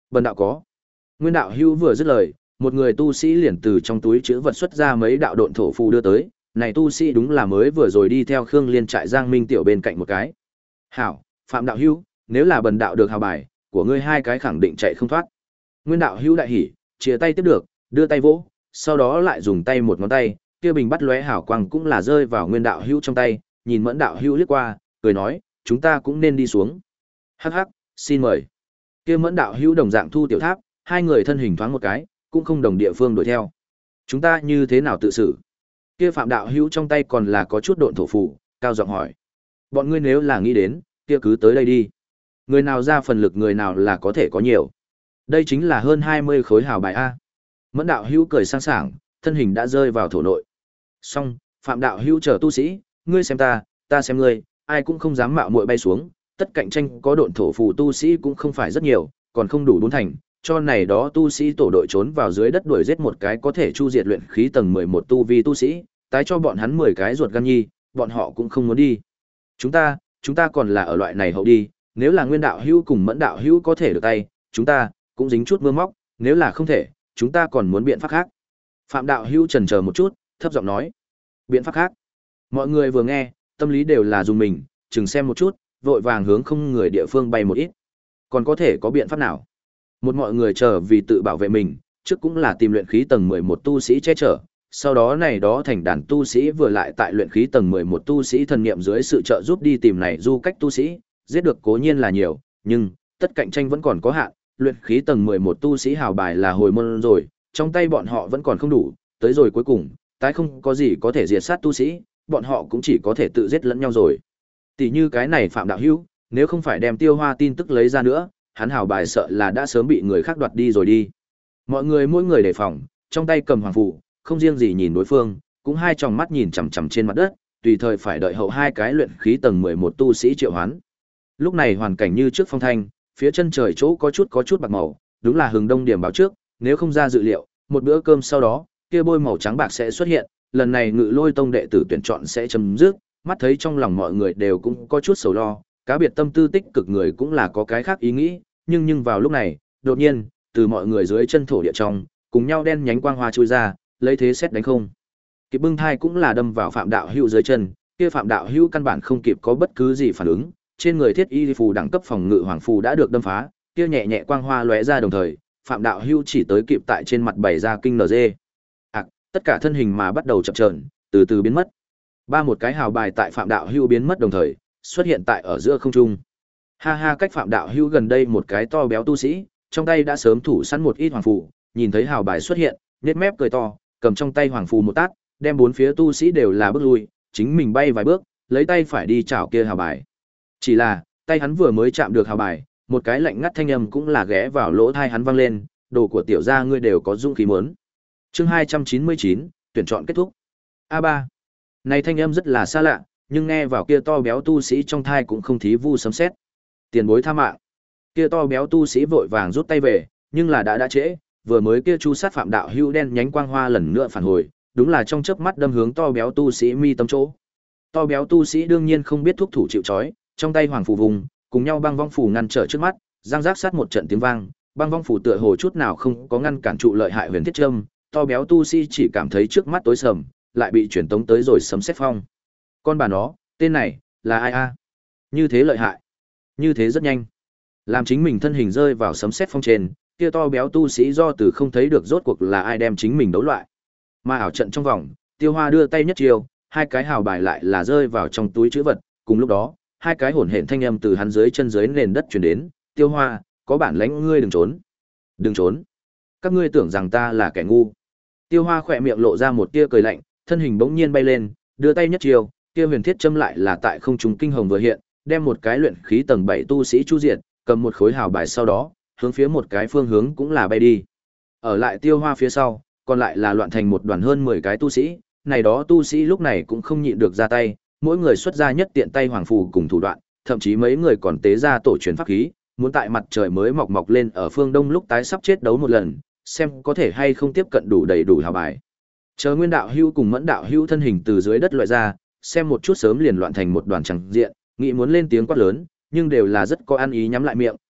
Bần đạo có. Nguyên đạo hữu vừa dứt lời, một người tu sĩ liền từ trong túi chữ vật xuất ra mấy đạo độn thổ phù đưa tới, này tu sĩ đúng là mới vừa rồi đi theo Khương Liên trại Giang Minh Tiểu bên cạnh một cái. Hảo, Phạm đạo hữu, nếu là bần đạo được hào bài, của ngươi hai cái khẳng định chạy không thoát. Nguyên đạo hữu đại hỉ, chia tay tiếp được, đưa tay vỗ, sau đó lại dùng tay một ngón tay, kia bình bắt lóe hào quang cũng là rơi vào Nguyên đạo hữu trong tay, nhìn Mẫn đạo hữu liếc qua, cười nói, chúng ta cũng nên đi xuống. Hắc hắc, xin mời. Kia Mẫn đạo hữu đồng dạng thu tiểu tháp, hai người thân hình thoáng một cái, cũng không đồng địa phương đuổi theo. Chúng ta như thế nào tự xử? Kia Phạm đạo hữu trong tay còn là có chút độn thổ phù, cao giọng hỏi. Bọn ngươi nếu là nghĩ đến, kia cứ tới đây đi. Người nào ra phần lực người nào là có thể có nhiều. Đây chính là hơn hai mươi khối hào bài A. Mẫn đạo hữu cười sang sảng, thân hình đã rơi vào thổ nội. Xong, Phạm đạo hữu chờ tu sĩ, ngươi xem ta, ta xem ngươi, ai cũng không dám mạo muội bay xuống, tất cạnh tranh có độn thổ phù tu sĩ cũng không phải rất nhiều, còn không đủ bốn thành, cho này đó tu sĩ tổ đội trốn vào dưới đất đuổi giết một cái có thể chu diệt luyện khí tầng mười một tu vi tu sĩ, tái cho bọn hắn mười cái ruột gan nhi, bọn họ cũng không muốn đi. Chúng ta, chúng ta còn là ở loại này hậu đi, nếu là Nguyên đạo hữu cùng Mẫn đạo hữu có thể được tay, chúng ta cũng dính chút mưa móc, nếu là không thể, chúng ta còn muốn biện pháp khác. Phạm đạo hữu chần chờ một chút, thấp giọng nói, biện pháp khác. Mọi người vừa nghe, tâm lý đều là dùng mình, chừng xem một chút, vội vàng hướng không người địa phương bay một ít. Còn có thể có biện pháp nào? Một mọi người chờ vì tự bảo vệ mình, trước cũng là tìm luyện khí tầng mười một tu sĩ che chở, sau đó này đó thành đàn tu sĩ vừa lại tại luyện khí tầng mười một tu sĩ thần niệm dưới sự trợ giúp đi tìm này du cách tu sĩ, giết được cố nhiên là nhiều, nhưng tất cạnh tranh vẫn còn có hạn, luyện khí tầng mười một tu sĩ hào bài là hồi môn rồi, trong tay bọn họ vẫn còn không đủ, tới rồi cuối cùng, tái không có gì có thể diệt sát tu sĩ, bọn họ cũng chỉ có thể tự giết lẫn nhau rồi. Tỷ như cái này Phạm đạo hữu, nếu không phải đem Tiêu Hoa tin tức lấy ra nữa, hắn hào bài sợ là đã sớm bị người khác đoạt đi rồi đi. Mọi người mỗi người đề phòng, trong tay cầm hoàng phù, không riêng gì nhìn đối phương, cũng hai tròng mắt nhìn chằm chằm trên mặt đất, tùy thời phải đợi hậu hai cái luyện khí tầng mười một tu sĩ triệu hoán. Lúc này hoàn cảnh như trước phong thanh, phía chân trời chỗ có chút có chút bạc màu, đúng là hừng đông điểm báo trước, nếu không ra dự liệu, một bữa cơm sau đó, kia bôi màu trắng bạc sẽ xuất hiện, lần này Ngự Lôi tông đệ tử tuyển chọn sẽ chấm dứt, mắt thấy trong lòng mọi người đều cũng có chút sầu lo, cá biệt tâm tư tích cực người cũng là có cái khác ý nghĩ, nhưng nhưng vào lúc này, đột nhiên, từ mọi người dưới chân thổ địa trong, cùng nhau đen nhánh quang hoa chui ra, lấy thế xét đánh không. Kịp bưng thai cũng là đâm vào Phạm đạo hữu dưới chân, kia Phạm đạo hữu căn bản không kịp có bất cứ gì phản ứng, trên người thiết y phù đẳng cấp phòng ngự hoàng phù đã được đâm phá, kia nhẹ nhẹ quang hoa lóe ra đồng thời, Phạm đạo hữu chỉ tới kịp tại trên mặt bày ra kinh nz. À, tất cả thân hình mà bắt đầu chập chờn, từ từ biến mất. Ba một cái hào bài tại Phạm đạo hữu biến mất đồng thời, xuất hiện tại ở giữa không trung. Ha ha, cách Phạm đạo hữu gần đây một cái to béo tu sĩ, trong tay đã sớm thủ sẵn một ít hoàng phù, nhìn thấy hào bài xuất hiện, nhếch mép cười to, cầm trong tay hoàng phù một tát, đem bốn phía tu sĩ đều là bước lui, chính mình bay vài bước, lấy tay phải đi chảo kia hào bài. Chỉ là, tay hắn vừa mới chạm được hào bài, một cái lạnh ngắt thanh âm cũng là ghé vào lỗ tai hắn vang lên, đồ của tiểu gia ngươi đều có dũng khí muốn. Chương hai trăm chín mươi chín, tuyển chọn kết thúc. A ba. Này thanh âm rất là xa lạ, nhưng nghe vào kia to béo tu sĩ trong thai cũng không thí vu sấm sét. Tiền bối tha mạng. Kia to béo tu sĩ vội vàng rút tay về, nhưng là đã đã trễ, vừa mới kia chu sát Phạm đạo hữu đen nhánh quang hoa lần nữa phản hồi, đúng là trong chớp mắt đâm hướng to béo tu sĩ mi tâm chỗ. To béo tu sĩ đương nhiên không biết thúc thủ chịu trói, trong tay hoàng phù vùng, cùng nhau băng vong phù ngăn trở trước mắt, giang giác sát một trận tiếng vang, băng vong phù tựa hồ chút nào không có ngăn cản trụ lợi hại huyền thiết châm, to béo tu sĩ chỉ cảm thấy trước mắt tối sầm, lại bị chuyển tống tới rồi sấm sét phong. Con bà nó, tên này là ai a? Như thế lợi hại, như thế rất nhanh. Làm chính mình thân hình rơi vào sấm sét phong trên, kia to béo tu sĩ do từ không thấy được rốt cuộc là ai đem chính mình đấu loại. Mà ảo trận trong vòng, Tiêu Hoa đưa tay nhất chiều, hai cái hào bài lại là rơi vào trong túi trữ vật, cùng lúc đó, hai cái hỗn hển thanh âm từ hắn dưới chân dưới nền đất truyền đến, "Tiêu Hoa, có bản lãnh ngươi đừng trốn. Đừng trốn. Các ngươi tưởng rằng ta là kẻ ngu." Tiêu Hoa khỏe miệng lộ ra một tia cười lạnh, thân hình bỗng nhiên bay lên, đưa tay nhất chiều, kia huyền thiết châm lại là tại không trung kinh hồng vừa hiện, đem một cái luyện khí tầng bảy tu sĩ chu diệt, cầm một khối hào bài sau đó, hướng phía một cái phương hướng cũng là bay đi. Ở lại Tiêu Hoa phía sau, còn lại là loạn thành một đoàn hơn mười cái tu sĩ, này đó tu sĩ lúc này cũng không nhịn được ra tay, mỗi người xuất ra nhất tiện tay hoàng phù cùng thủ đoạn, thậm chí mấy người còn tế ra tổ truyền pháp khí, muốn tại mặt trời mới mọc mọc lên ở phương đông lúc tái sắp chết đấu một lần, xem có thể hay không tiếp cận đủ đầy đủ hào bài. Chờ Nguyên đạo hữu cùng Mẫn đạo hữu thân hình từ dưới đất loại ra, xem một chút sớm liền loạn thành một đoàn chẳng diện, nghĩ muốn lên tiếng quát lớn, nhưng đều là rất có ăn ý nhắm lại miệng,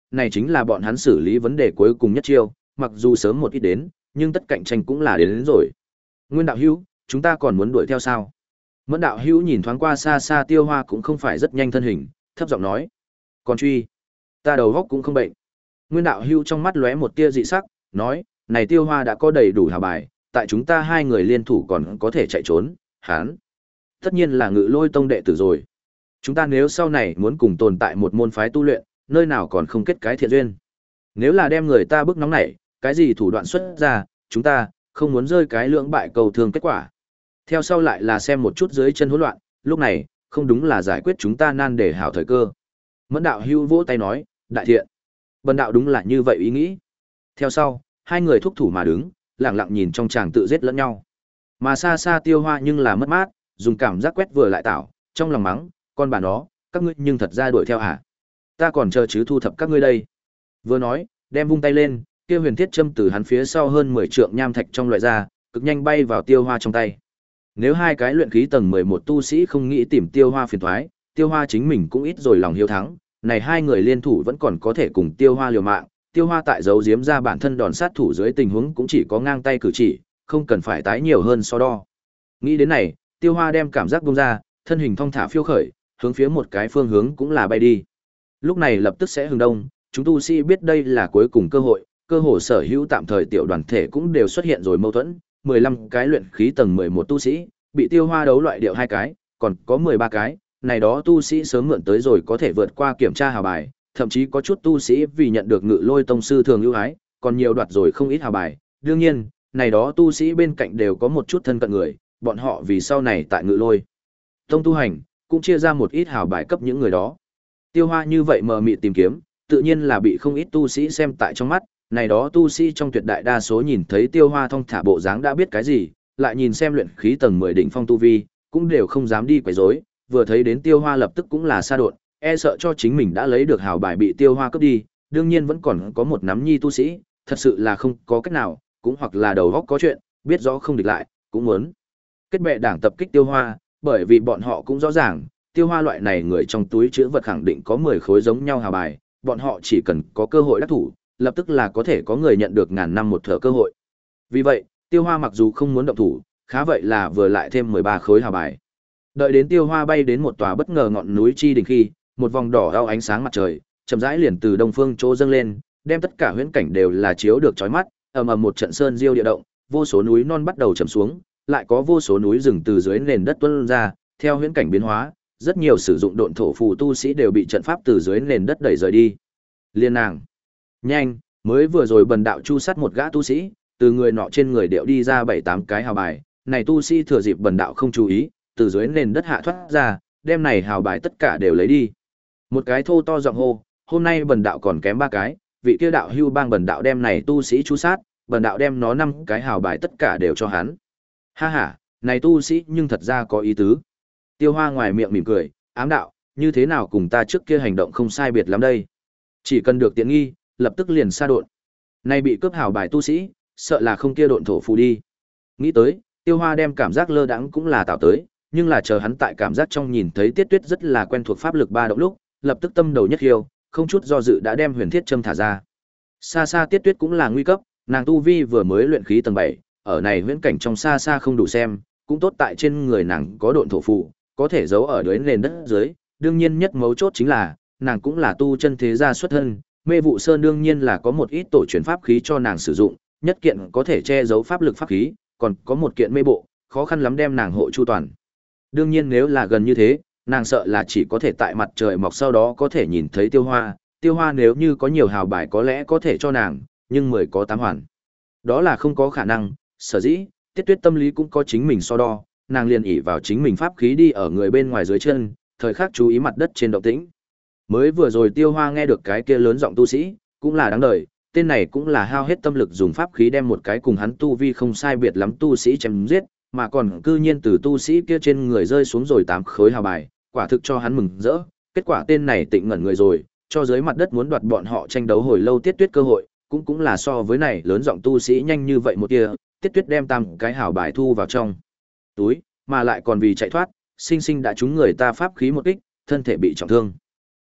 này chính là bọn hắn xử lý vấn đề cuối cùng nhất chiêu, mặc dù sớm một ít đến, nhưng tất cạnh tranh cũng là đến, đến rồi. Nguyên đạo hữu, chúng ta còn muốn đuổi theo sao? Mẫn đạo hữu nhìn thoáng qua xa xa Tiêu Hoa cũng không phải rất nhanh thân hình, thấp giọng nói. Còn truy, ta đầu góc cũng không bệnh. Nguyên đạo hữu trong mắt lóe một tia dị sắc, nói, này Tiêu Hoa đã có đầy đủ hào bài, tại chúng ta hai người liên thủ còn có thể chạy trốn, hán. Tất nhiên là Ngự Lôi tông đệ tử rồi. Chúng ta nếu sau này muốn cùng tồn tại một môn phái tu luyện, nơi nào còn không kết cái thiện duyên. Nếu là đem người ta bức nóng nảy, cái gì thủ đoạn xuất ra, chúng ta không muốn rơi cái lưỡng bại cầu thường kết quả. Theo sau lại là xem một chút dưới chân hỗn loạn, lúc này, không đúng là giải quyết chúng ta nan để hảo thời cơ. Mẫn đạo hưu vỗ tay nói, đại thiện. Bần đạo đúng là như vậy ý nghĩ. Theo sau, hai người thúc thủ mà đứng, lặng lặng nhìn trong chàng tự giết lẫn nhau. Mà xa xa Tiêu Hoa nhưng là mất mát, dùng cảm giác quét vừa lại tạo, trong lòng mắng, con bà nó, các ngươi nhưng thật ra đuổi theo hả? Ta còn chờ chứ thu thập các ngươi đây. Vừa nói, đem vung tay lên, kia huyền thiết châm từ hắn phía sau hơn mười trượng nham thạch trong loại ra, cực nhanh bay vào Tiêu Hoa trong tay. Nếu hai cái luyện khí tầng mười một tu sĩ không nghĩ tìm Tiêu Hoa phiền toái, Tiêu Hoa chính mình cũng ít rồi lòng hiếu thắng, này hai người liên thủ vẫn còn có thể cùng Tiêu Hoa liều mạng, Tiêu Hoa tại giấu giếm ra bản thân đòn sát thủ dưới tình huống cũng chỉ có ngang tay cử chỉ, không cần phải tái nhiều hơn so đo. Nghĩ đến này, Tiêu Hoa đem cảm giác buông ra, thân hình thong thả phiêu khởi, hướng phía một cái phương hướng cũng là bay đi. Lúc này lập tức sẽ hừng đông, chúng tu sĩ biết đây là cuối cùng cơ hội, cơ hồ sở hữu tạm thời tiểu đoàn thể cũng đều xuất hiện rồi mâu thuẫn, mười lăm cái luyện khí tầng mười một tu sĩ, bị Tiêu Hoa đấu loại điệu hai cái, còn có mười ba cái, này đó tu sĩ sớm mượn tới rồi có thể vượt qua kiểm tra hào bài, thậm chí có chút tu sĩ vì nhận được Ngự Lôi tông sư thường ưu ái, còn nhiều đoạt rồi không ít hào bài. Đương nhiên, này đó tu sĩ bên cạnh đều có một chút thân cận người, bọn họ vì sau này tại Ngự Lôi tông tu hành, cũng chia ra một ít hào bài cấp những người đó. Tiêu Hoa như vậy mờ mịt tìm kiếm, tự nhiên là bị không ít tu sĩ xem tại trong mắt, này đó tu sĩ trong tuyệt đại đa số nhìn thấy Tiêu Hoa thong thả bộ dáng đã biết cái gì, lại nhìn xem luyện khí tầng mười đỉnh phong tu vi, cũng đều không dám đi quấy rối, vừa thấy đến Tiêu Hoa lập tức cũng là sa độn, e sợ cho chính mình đã lấy được hào bài bị Tiêu Hoa cướp đi, đương nhiên vẫn còn có một nắm nhi tu sĩ, thật sự là không có cách nào, cũng hoặc là đầu óc có chuyện, biết rõ không địch lại, cũng muốn kết bè đảng tập kích Tiêu Hoa, bởi vì bọn họ cũng rõ ràng, Tiêu Hoa loại này người trong túi chứa vật khẳng định có mười khối giống nhau hào bài, bọn họ chỉ cần có cơ hội đắc thủ, lập tức là có thể có người nhận được ngàn năm một thở cơ hội. Vì vậy, Tiêu Hoa mặc dù không muốn động thủ, khá vậy là vừa lại thêm mười ba khối hào bài. Đợi đến Tiêu Hoa bay đến một tòa bất ngờ ngọn núi chi đỉnh khi, một vòng đỏ ao ánh sáng mặt trời, chậm rãi liền từ đông phương chỗ dâng lên, đem tất cả huyễn cảnh đều là chiếu được chói mắt, ầm ầm một trận sơn diêu địa động, vô số núi non bắt đầu trầm xuống, lại có vô số núi rừng từ dưới nền đất tuôn ra, theo huyễn cảnh biến hóa, rất nhiều sử dụng độn thổ phù tu sĩ đều bị trận pháp từ dưới nền đất đẩy rời đi. Liên nàng, nhanh, mới vừa rồi bần đạo chu sát một gã tu sĩ, từ người nọ trên người điệu đi ra bảy tám cái hào bài, này tu sĩ thừa dịp bần đạo không chú ý, từ dưới nền đất hạ thoát ra, đem này hào bài tất cả đều lấy đi. Một cái thô to giọng hô, hôm nay bần đạo còn kém ba cái, vị kia đạo hưu bang bần đạo đem này tu sĩ chu sát, bần đạo đem nó năm cái hào bài tất cả đều cho hắn. Ha ha, này tu sĩ nhưng thật ra có ý tứ. Tiêu Hoa ngoài miệng mỉm cười, ám đạo, như thế nào cùng ta trước kia hành động không sai biệt lắm đây. Chỉ cần được tiện nghi, lập tức liền sa độn. Nay bị cướp hào bài tu sĩ, sợ là không kia độn thổ phù đi. Nghĩ tới, Tiêu Hoa đem cảm giác lơ đãng cũng là tạo tới, nhưng là chờ hắn tại cảm giác trong nhìn thấy Tiết Tuyết rất là quen thuộc pháp lực ba động lúc, lập tức tâm đầu nhất hiêu, không chút do dự đã đem huyền thiết châm thả ra. Xa xa Tiết Tuyết cũng là nguy cấp, nàng tu vi vừa mới luyện khí tầng bảy, ở này huyễn cảnh trong xa xa không đủ xem, cũng tốt tại trên người nàng có độn thổ phù, có thể giấu ở dưới nền đất dưới, đương nhiên nhất mấu chốt chính là, nàng cũng là tu chân thế gia xuất thân, Mê Vụ Sơn đương nhiên là có một ít tổ truyền pháp khí cho nàng sử dụng, nhất kiện có thể che giấu pháp lực pháp khí, còn có một kiện mê bộ, khó khăn lắm đem nàng hộ chu toàn. Đương nhiên nếu là gần như thế, nàng sợ là chỉ có thể tại mặt trời mọc sau đó có thể nhìn thấy Tiêu Hoa, Tiêu Hoa nếu như có nhiều hào bài có lẽ có thể cho nàng, nhưng mười có tám hoàn. Đó là không có khả năng, sở dĩ, Tiết Tuyết tâm lý cũng có chính mình so đo, nàng liền ỷ vào chính mình pháp khí đi ở người bên ngoài dưới chân, thời khắc chú ý mặt đất trên động tĩnh. Mới vừa rồi Tiêu Hoa nghe được cái kia lớn giọng tu sĩ, cũng là đáng đời, tên này cũng là hao hết tâm lực dùng pháp khí đem một cái cùng hắn tu vi không sai biệt lắm tu sĩ chém giết, mà còn cư nhiên từ tu sĩ kia trên người rơi xuống rồi tám khối hào bài, quả thực cho hắn mừng rỡ. Kết quả tên này tịnh ngẩn người rồi, cho dưới mặt đất muốn đoạt bọn họ tranh đấu hồi lâu Tiết Tuyết cơ hội, cũng cũng là so với này lớn giọng tu sĩ nhanh như vậy một tia, Tiết Tuyết đem tam cái hào bài thu vào trong túi, mà lại còn vì chạy thoát, sinh sinh đã trúng người ta pháp khí một kích, thân thể bị trọng thương.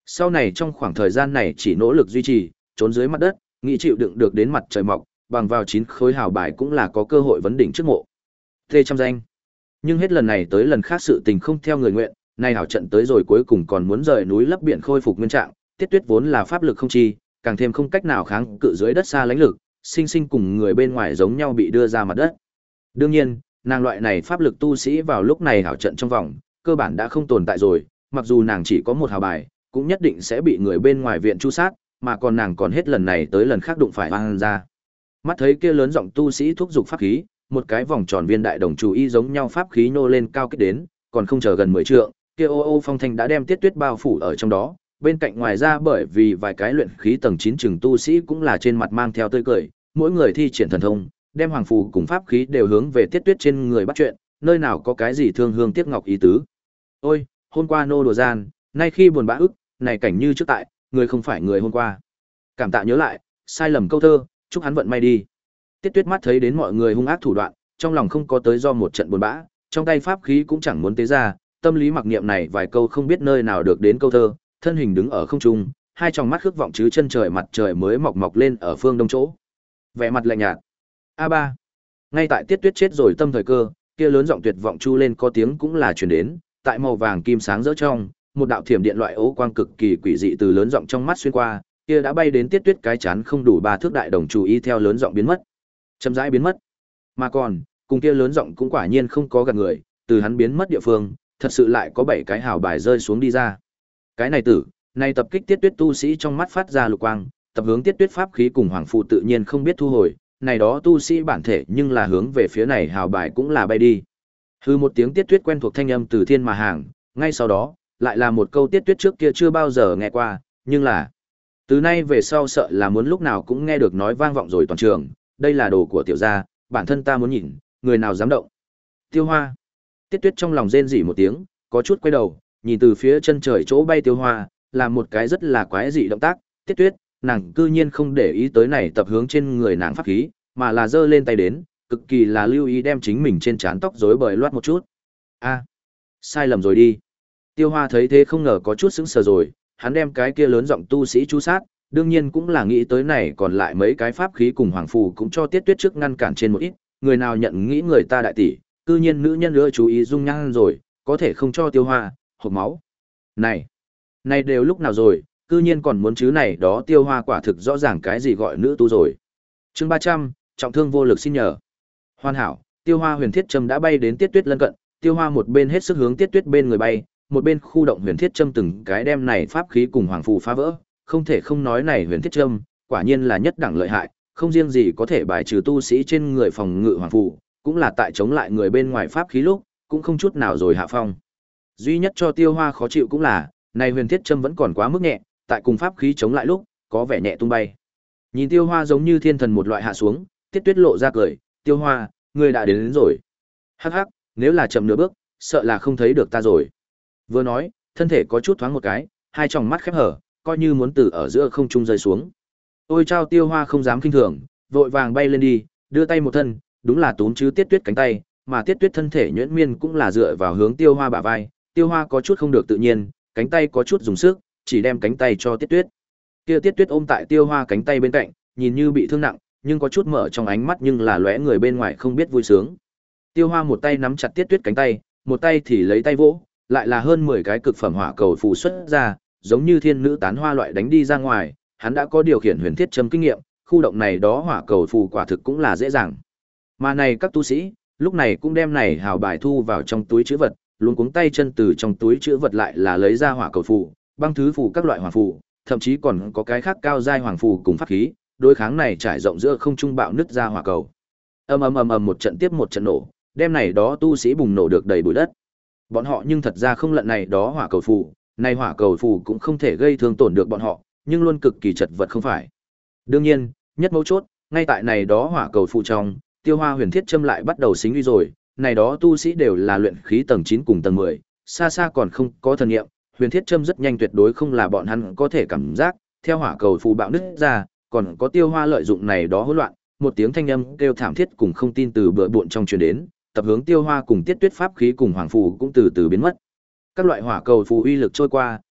Sau này trong khoảng thời gian này chỉ nỗ lực duy trì, trốn dưới mặt đất, nghĩ chịu đựng được đến mặt trời mọc, bằng vào chín khối hào bài cũng là có cơ hội vấn đỉnh trước mộ. Thê trăm danh. Nhưng hết lần này tới lần khác sự tình không theo người nguyện, nay hảo trận tới rồi cuối cùng còn muốn rời núi lấp biển khôi phục nguyên trạng, Tiết Tuyết vốn là pháp lực không chi, càng thêm không cách nào kháng cự dưới đất xa lãnh lực, sinh sinh cùng người bên ngoài giống nhau bị đưa ra mặt đất. Đương nhiên, nàng loại này pháp lực tu sĩ vào lúc này hảo trận trong vòng, cơ bản đã không tồn tại rồi, mặc dù nàng chỉ có một hào bài, cũng nhất định sẽ bị người bên ngoài viện chu sát, mà còn nàng còn hết lần này tới lần khác đụng phải hoang ra. Mắt thấy kia lớn giọng tu sĩ thúc giục pháp khí, một cái vòng tròn viên đại đồng chủ y giống nhau pháp khí nô lên cao kích đến, còn không chờ gần mười trượng, kia ô ô phong thanh đã đem Tiết Tuyết bao phủ ở trong đó. Bên cạnh ngoài ra bởi vì vài cái luyện khí tầng chín chừng tu sĩ cũng là trên mặt mang theo tươi cười, mỗi người thi triển thần thông, đem hoàng phù cùng pháp khí đều hướng về Tiết Tuyết trên người bắt chuyện, nơi nào có cái gì thương hương tiếc ngọc ý tứ. Ôi, hôm qua nô đùa gian, nay khi buồn bã ức, này cảnh như trước tại, người không phải người hôm qua. Cảm tạ nhớ lại, sai lầm câu thơ, chúc hắn vận may đi. Tiết Tuyết mắt thấy đến mọi người hung ác thủ đoạn, trong lòng không có tới do một trận buồn bã, trong tay pháp khí cũng chẳng muốn tế ra, tâm lý mặc niệm này vài câu không biết nơi nào được đến câu thơ, thân hình đứng ở không trung, hai tròng mắt khước vọng chứ chân trời mặt trời mới mọc mọc lên ở phương đông chỗ. Vẻ mặt lạnh nhạt. A ba. Ngay tại Tiết Tuyết chết rồi tâm thời cơ, kia lớn giọng tuyệt vọng chu lên có tiếng cũng là truyền đến, tại màu vàng kim sáng rỡ trong, một đạo thiểm điện loại ố quang cực kỳ quỷ dị từ lớn giọng trong mắt xuyên qua, kia đã bay đến Tiết Tuyết cái chán không đủ ba thước đại đồng chú ý theo lớn giọng biến mất. Chậm rãi biến mất. Mà còn, cùng kia lớn giọng cũng quả nhiên không có gạt người, từ hắn biến mất địa phương, thật sự lại có bảy cái hào bài rơi xuống đi ra. Cái này tử, này tập kích Tiết Tuyết tu sĩ trong mắt phát ra lục quang, tập hướng Tiết Tuyết pháp khí cùng hoàng phù tự nhiên không biết thu hồi, này đó tu sĩ bản thể nhưng là hướng về phía này hào bài cũng là bay đi. Hư một tiếng Tiết Tuyết quen thuộc thanh âm từ thiên mà hàng, ngay sau đó, lại là một câu Tiết Tuyết trước kia chưa bao giờ nghe qua, nhưng là từ nay về sau sợ là muốn lúc nào cũng nghe được nói vang vọng rồi toàn trường, đây là đồ của tiểu gia, bản thân ta muốn nhìn, người nào dám động. Tiêu Hoa. Tiết Tuyết trong lòng rên rỉ một tiếng, có chút quay đầu, nhìn từ phía chân trời chỗ bay Tiêu Hoa, là một cái rất là quái dị động tác. Tiết Tuyết, nàng cư nhiên không để ý tới này tập hướng trên người nàng pháp khí, mà là giơ lên tay đến, cực kỳ là lưu ý đem chính mình trên trán tóc rối bời loát một chút. A, sai lầm rồi đi. Tiêu Hoa thấy thế không ngờ có chút sững sờ rồi, hắn đem cái kia lớn giọng tu sĩ chú sát, đương nhiên cũng là nghĩ tới này còn lại mấy cái pháp khí cùng hoàng phù cũng cho Tiết Tuyết trước ngăn cản trên một ít, người nào nhận nghĩ người ta đại tỷ, cư nhiên nữ nhân nữa chú ý dung nhan rồi, có thể không cho Tiêu Hoa hộc máu. Này, này đều lúc nào rồi, cư nhiên còn muốn chứ này đó Tiêu Hoa quả thực rõ ràng cái gì gọi nữ tu rồi. Chương ba trăm, trọng thương vô lực xin nhờ. Hoàn hảo, Tiêu Hoa huyền thiết châm đã bay đến Tiết Tuyết lân cận, Tiêu Hoa một bên hết sức hướng Tiết Tuyết bên người bay, một bên khu động huyền thiết châm từng cái đem này pháp khí cùng hoàng phù phá vỡ, không thể không nói này huyền thiết châm, quả nhiên là nhất đẳng lợi hại, không riêng gì có thể bài trừ tu sĩ trên người phòng ngự hoàng phù, cũng là tại chống lại người bên ngoài pháp khí lúc, cũng không chút nào rồi hạ phong. Duy nhất cho Tiêu Hoa khó chịu cũng là, này huyền thiết châm vẫn còn quá mức nhẹ, tại cùng pháp khí chống lại lúc, có vẻ nhẹ tung bay. Nhìn Tiêu Hoa giống như thiên thần một loại hạ xuống, Tiết Tuyết lộ ra cười, "Tiêu Hoa, ngươi đã đến, đến rồi." Hắc hắc, nếu là chậm nửa bước, sợ là không thấy được ta rồi. Vừa nói, thân thể có chút thoáng một cái, hai tròng mắt khép hở, coi như muốn từ ở giữa không trung rơi xuống. Ôi chao, Tiêu Hoa không dám khinh thường, vội vàng bay lên đi, đưa tay một thân, đúng là túm chứ Tiết Tuyết cánh tay, mà Tiết Tuyết thân thể nhuyễn miên cũng là dựa vào hướng Tiêu Hoa bả vai, Tiêu Hoa có chút không được tự nhiên, cánh tay có chút dùng sức, chỉ đem cánh tay cho Tiết Tuyết. Kia Tiết Tuyết ôm tại Tiêu Hoa cánh tay bên cạnh, nhìn như bị thương nặng, nhưng có chút mở trong ánh mắt nhưng là lóe người bên ngoài không biết vui sướng. Tiêu Hoa một tay nắm chặt Tiết Tuyết cánh tay, một tay thì lấy tay vỗ, lại là hơn mười cái cực phẩm hỏa cầu phù xuất ra, giống như thiên nữ tán hoa loại đánh đi ra ngoài, hắn đã có điều khiển huyền thiết châm kinh nghiệm, khu động này đó hỏa cầu phù quả thực cũng là dễ dàng. Mà này các tu sĩ, lúc này cũng đem này hào bài thu vào trong túi trữ vật, luống cuống tay chân từ trong túi trữ vật lại là lấy ra hỏa cầu phù, băng thứ phù các loại hỏa phù, thậm chí còn có cái khác cao giai hoàng phù cùng pháp khí, đối kháng này trải rộng giữa không trung bạo nứt ra hỏa cầu. Ầm ầm ầm ầm một trận tiếp một trận nổ, đem này đó tu sĩ bùng nổ được đầy bụi đất. Bọn họ nhưng thật ra không lận này đó hỏa cầu phù, này hỏa cầu phù cũng không thể gây thương tổn được bọn họ, nhưng luôn cực kỳ chật vật không phải. Đương nhiên, nhất mấu chốt, ngay tại này đó hỏa cầu phù trong, Tiêu Hoa huyền thiết châm lại bắt đầu xính uy rồi, này đó tu sĩ đều là luyện khí tầng chín cùng tầng mười, xa xa còn không có thần nghiệm, huyền thiết châm rất nhanh tuyệt đối không là bọn hắn có thể cảm giác, theo hỏa cầu phù bạo nứt ra, còn có Tiêu Hoa lợi dụng này đó hỗn loạn, một tiếng thanh âm kêu thảm thiết cùng không tin từ bừa bộn trong truyền đến, tập hướng Tiêu Hoa cùng Tiết Tuyết pháp khí cùng hoàng phù cũng từ từ biến mất. Các loại hỏa cầu phù uy lực trôi qua,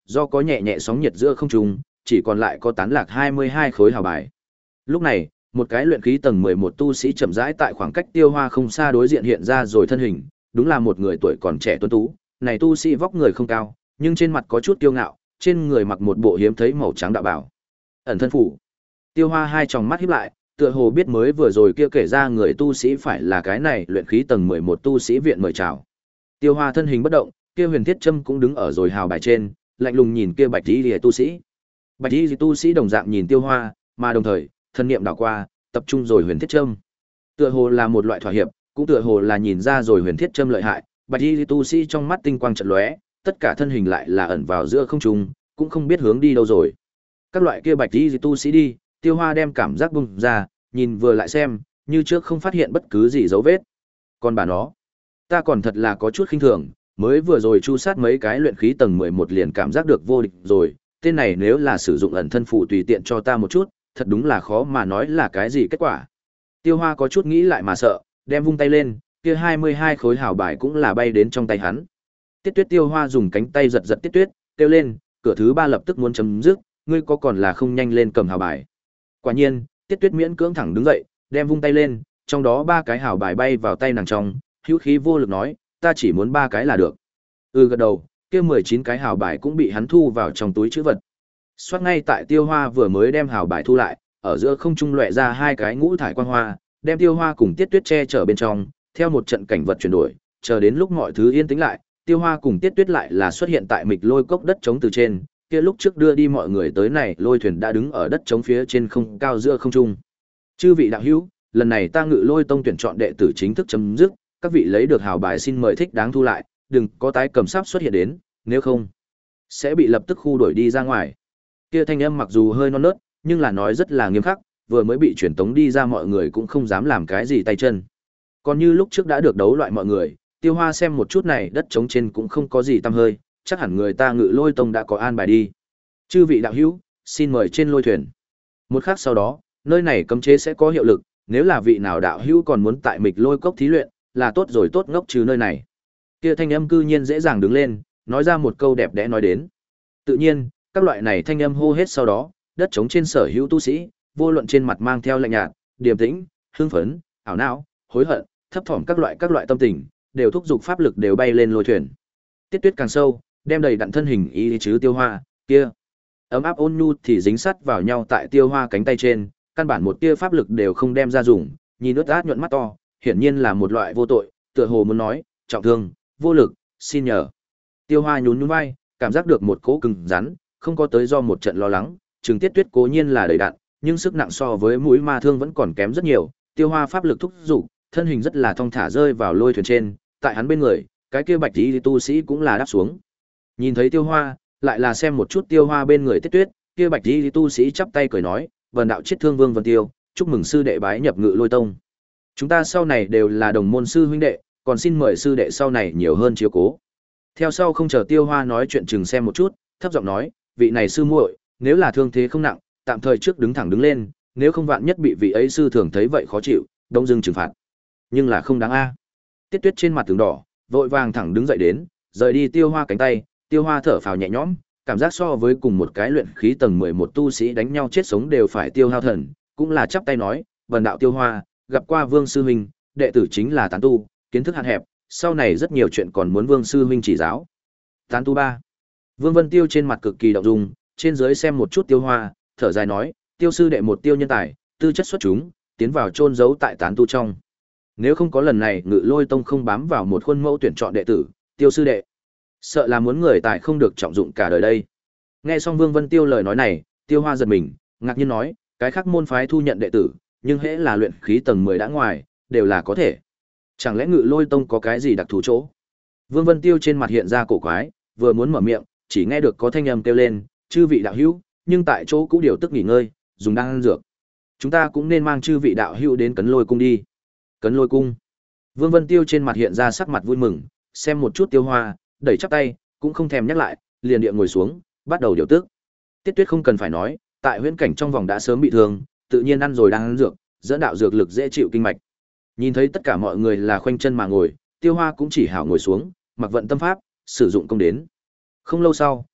do có nhẹ nhẹ sóng nhiệt giữa không trung, chỉ còn lại có tán lạc hai mươi hai khối hào bài. Lúc này, một cái luyện khí tầng mười một tu sĩ chậm rãi tại khoảng cách Tiêu Hoa không xa đối diện hiện ra rồi thân hình, đúng là một người tuổi còn trẻ tuấn tú, này tu sĩ vóc người không cao, nhưng trên mặt có chút kiêu ngạo, trên người mặc một bộ hiếm thấy màu trắng đạo bào. Ẩn thân phủ. Tiêu Hoa hai tròng mắt híp lại, tựa hồ biết mới vừa rồi kia kể ra người tu sĩ phải là cái này luyện khí tầng mười một tu sĩ viện mời chào. Tiêu Hoa thân hình bất động, kia Huyền Thiết Châm cũng đứng ở rồi hào bài trên, lạnh lùng nhìn kia Bạch Y Liễu tu sĩ. Bạch Y tu sĩ đồng dạng nhìn Tiêu Hoa, mà đồng thời, thân niệm đảo qua, tập trung rồi Huyền Thiết Châm. Tựa hồ là một loại thỏa hiệp, cũng tựa hồ là nhìn ra rồi Huyền Thiết Châm lợi hại, Bạch Y tu sĩ trong mắt tinh quang chợt lóe, tất cả thân hình lại là ẩn vào giữa không trung, cũng không biết hướng đi đâu rồi. Các loại kia Bạch Y tu sĩ đi, Tiêu Hoa đem cảm giác bung ra, nhìn vừa lại xem, như trước không phát hiện bất cứ gì dấu vết. Còn bà nó, ta còn thật là có chút khinh thường, mới vừa rồi chu sát mấy cái luyện khí tầng mười một liền cảm giác được vô địch rồi, tên này nếu là sử dụng ẩn thân phụ tùy tiện cho ta một chút, thật đúng là khó mà nói là cái gì kết quả. Tiêu Hoa có chút nghĩ lại mà sợ, đem vung tay lên, kia hai mươi hai khối hào bài cũng là bay đến trong tay hắn. Tiết Tuyết Tiêu Hoa dùng cánh tay giật giật Tiết Tuyết, kêu lên, cửa thứ ba lập tức muốn chấm dứt, ngươi có còn là không nhanh lên cầm hào bài. Quả nhiên, Tiết Tuyết miễn cưỡng thẳng đứng dậy, đem vung tay lên, trong đó ba cái hào bài bay vào tay nàng trong, hữu khí vô lực nói, ta chỉ muốn ba cái là được. Ừ gật đầu, kia mười chín cái hào bài cũng bị hắn thu vào trong túi trữ vật. Xoát ngay tại Tiêu Hoa vừa mới đem hào bài thu lại, ở giữa không trung lóe ra hai cái ngũ thải quang hoa, đem Tiêu Hoa cùng Tiết Tuyết che chở bên trong, theo một trận cảnh vật chuyển đổi, chờ đến lúc mọi thứ yên tĩnh lại, Tiêu Hoa cùng Tiết Tuyết lại là xuất hiện tại mịch lôi cốc đất trống từ trên, kia lúc trước đưa đi mọi người tới này, lôi thuyền đã đứng ở đất trống phía trên không cao giữa không trung. Chư vị đạo hữu, lần này ta Ngự Lôi Tông tuyển chọn đệ tử chính thức chấm dứt, các vị lấy được hào bài xin mời thích đáng thu lại, đừng có tái cầm sắp xuất hiện đến, nếu không sẽ bị lập tức khu đuổi đi ra ngoài. Kia thanh âm mặc dù hơi non nớt, nhưng là nói rất là nghiêm khắc, vừa mới bị truyền tống đi ra mọi người cũng không dám làm cái gì tay chân. Còn như lúc trước đã được đấu loại mọi người, Tiêu Hoa xem một chút này đất trống trên cũng không có gì tăm hơi, chắc hẳn người ta Ngự Lôi Tông đã có an bài đi. Chư vị đạo hữu, xin mời trên lôi thuyền. Một khắc sau đó, nơi này cấm chế sẽ có hiệu lực, nếu là vị nào đạo hữu còn muốn tại mịch lôi cốc thí luyện, là tốt rồi tốt ngốc trừ nơi này. Kia thanh âm cư nhiên dễ dàng đứng lên, nói ra một câu đẹp đẽ nói đến. Tự nhiên, các loại này thanh âm hô hết sau đó, đất trống trên sở hữu tu sĩ, vô luận trên mặt mang theo lạnh nhạt, điềm tĩnh, hưng phấn, ảo não, hối hận, thấp thỏm các loại các loại tâm tình, đều thúc giục pháp lực đều bay lên lôi thuyền. Tiết Tuyết càng sâu, đem đầy đặn thân hình ý chứ Tiêu Hoa, kia ấm áp ôn nhu thì dính sắt vào nhau tại Tiêu Hoa cánh tay trên, căn bản một tia pháp lực đều không đem ra dùng, nhìn ướt át nhuận mắt to, hiển nhiên là một loại vô tội, tựa hồ muốn nói, trọng thương, vô lực, xin nhờ. Tiêu Hoa nhún nhún vai, cảm giác được một cỗ cứng rắn, không có tới do một trận lo lắng, Trừng Tiết Tuyết cố nhiên là đầy đặn, nhưng sức nặng so với mũi ma thương vẫn còn kém rất nhiều, Tiêu Hoa pháp lực thúc dục, thân hình rất là thong thả rơi vào lôi thuyền trên, tại hắn bên người, cái kia Bạch Y tu sĩ cũng là đáp xuống. Nhìn thấy Tiêu Hoa, lại là xem một chút Tiêu Hoa bên người Tiết Tuyết, kia Bạch Y tu sĩ chắp tay cười nói, "Vân đạo chiết thương Vương Vân Tiêu, chúc mừng sư đệ bái nhập Ngự Lôi Tông. Chúng ta sau này đều là đồng môn sư huynh đệ, còn xin mời sư đệ sau này nhiều hơn chiếu cố." Theo sau không chờ Tiêu Hoa nói chuyện chừng xem một chút, thấp giọng nói, "Vị này sư muội, nếu là thương thế không nặng, tạm thời trước đứng thẳng đứng lên, nếu không vạn nhất bị vị ấy sư thường thấy vậy khó chịu, đông dưng trừng phạt. Nhưng là không đáng a." Tiết Tuyết trên mặt tường đỏ, vội vàng thẳng đứng dậy đến, rời đi Tiêu Hoa cánh tay, Tiêu Hoa thở phào nhẹ nhõm, cảm giác so với cùng một cái luyện khí tầng mười một tu sĩ đánh nhau chết sống đều phải tiêu hao thần, cũng là chắp tay nói, "Vân đạo Tiêu Hoa, gặp qua Vương sư huynh, đệ tử chính là tán tu, kiến thức hạn hẹp, sau này rất nhiều chuyện còn muốn Vương sư huynh chỉ giáo." Tán tu ba. Vương Vân Tiêu trên mặt cực kỳ động dung, trên dưới xem một chút Tiêu Hoa, thở dài nói, "Tiêu sư đệ một tiêu nhân tài, tư chất xuất chúng, tiến vào chôn giấu tại tán tu trong. Nếu không có lần này Ngự Lôi Tông không bám vào một khuôn mẫu tuyển chọn đệ tử, Tiêu sư đệ sợ là muốn người tài không được trọng dụng cả đời đây." Nghe xong Vương Vân Tiêu lời nói này, Tiêu Hoa giật mình, ngạc nhiên nói, "Cái khác môn phái thu nhận đệ tử, nhưng hễ là luyện khí tầng mười đã ngoài, đều là có thể. Chẳng lẽ Ngự Lôi Tông có cái gì đặc thù chỗ?" Vương Vân Tiêu trên mặt hiện ra cổ quái, vừa muốn mở miệng, chỉ nghe được có thanh âm kêu lên, "Chư vị đạo hữu, nhưng tại chỗ cũ điều tức nghỉ ngơi, dùng đang ăn dược. Chúng ta cũng nên mang chư vị đạo hữu đến Cấn Lôi cung đi." Cấn Lôi cung. Vương Vân Tiêu trên mặt hiện ra sắc mặt vui mừng, xem một chút Tiêu Hoa, đẩy chắp tay, cũng không thèm nhắc lại, liền địa ngồi xuống, bắt đầu điều tức. Tiết Tuyết không cần phải nói, tại huyễn cảnh trong vòng đã sớm bị thương, tự nhiên ăn rồi đang ăn dược, dẫn đạo dược lực dễ chịu kinh mạch. Nhìn thấy tất cả mọi người là khoanh chân mà ngồi, Tiêu Hoa cũng chỉ hảo ngồi xuống, mặc vận tâm pháp, sử dụng công đến. Không lâu sau,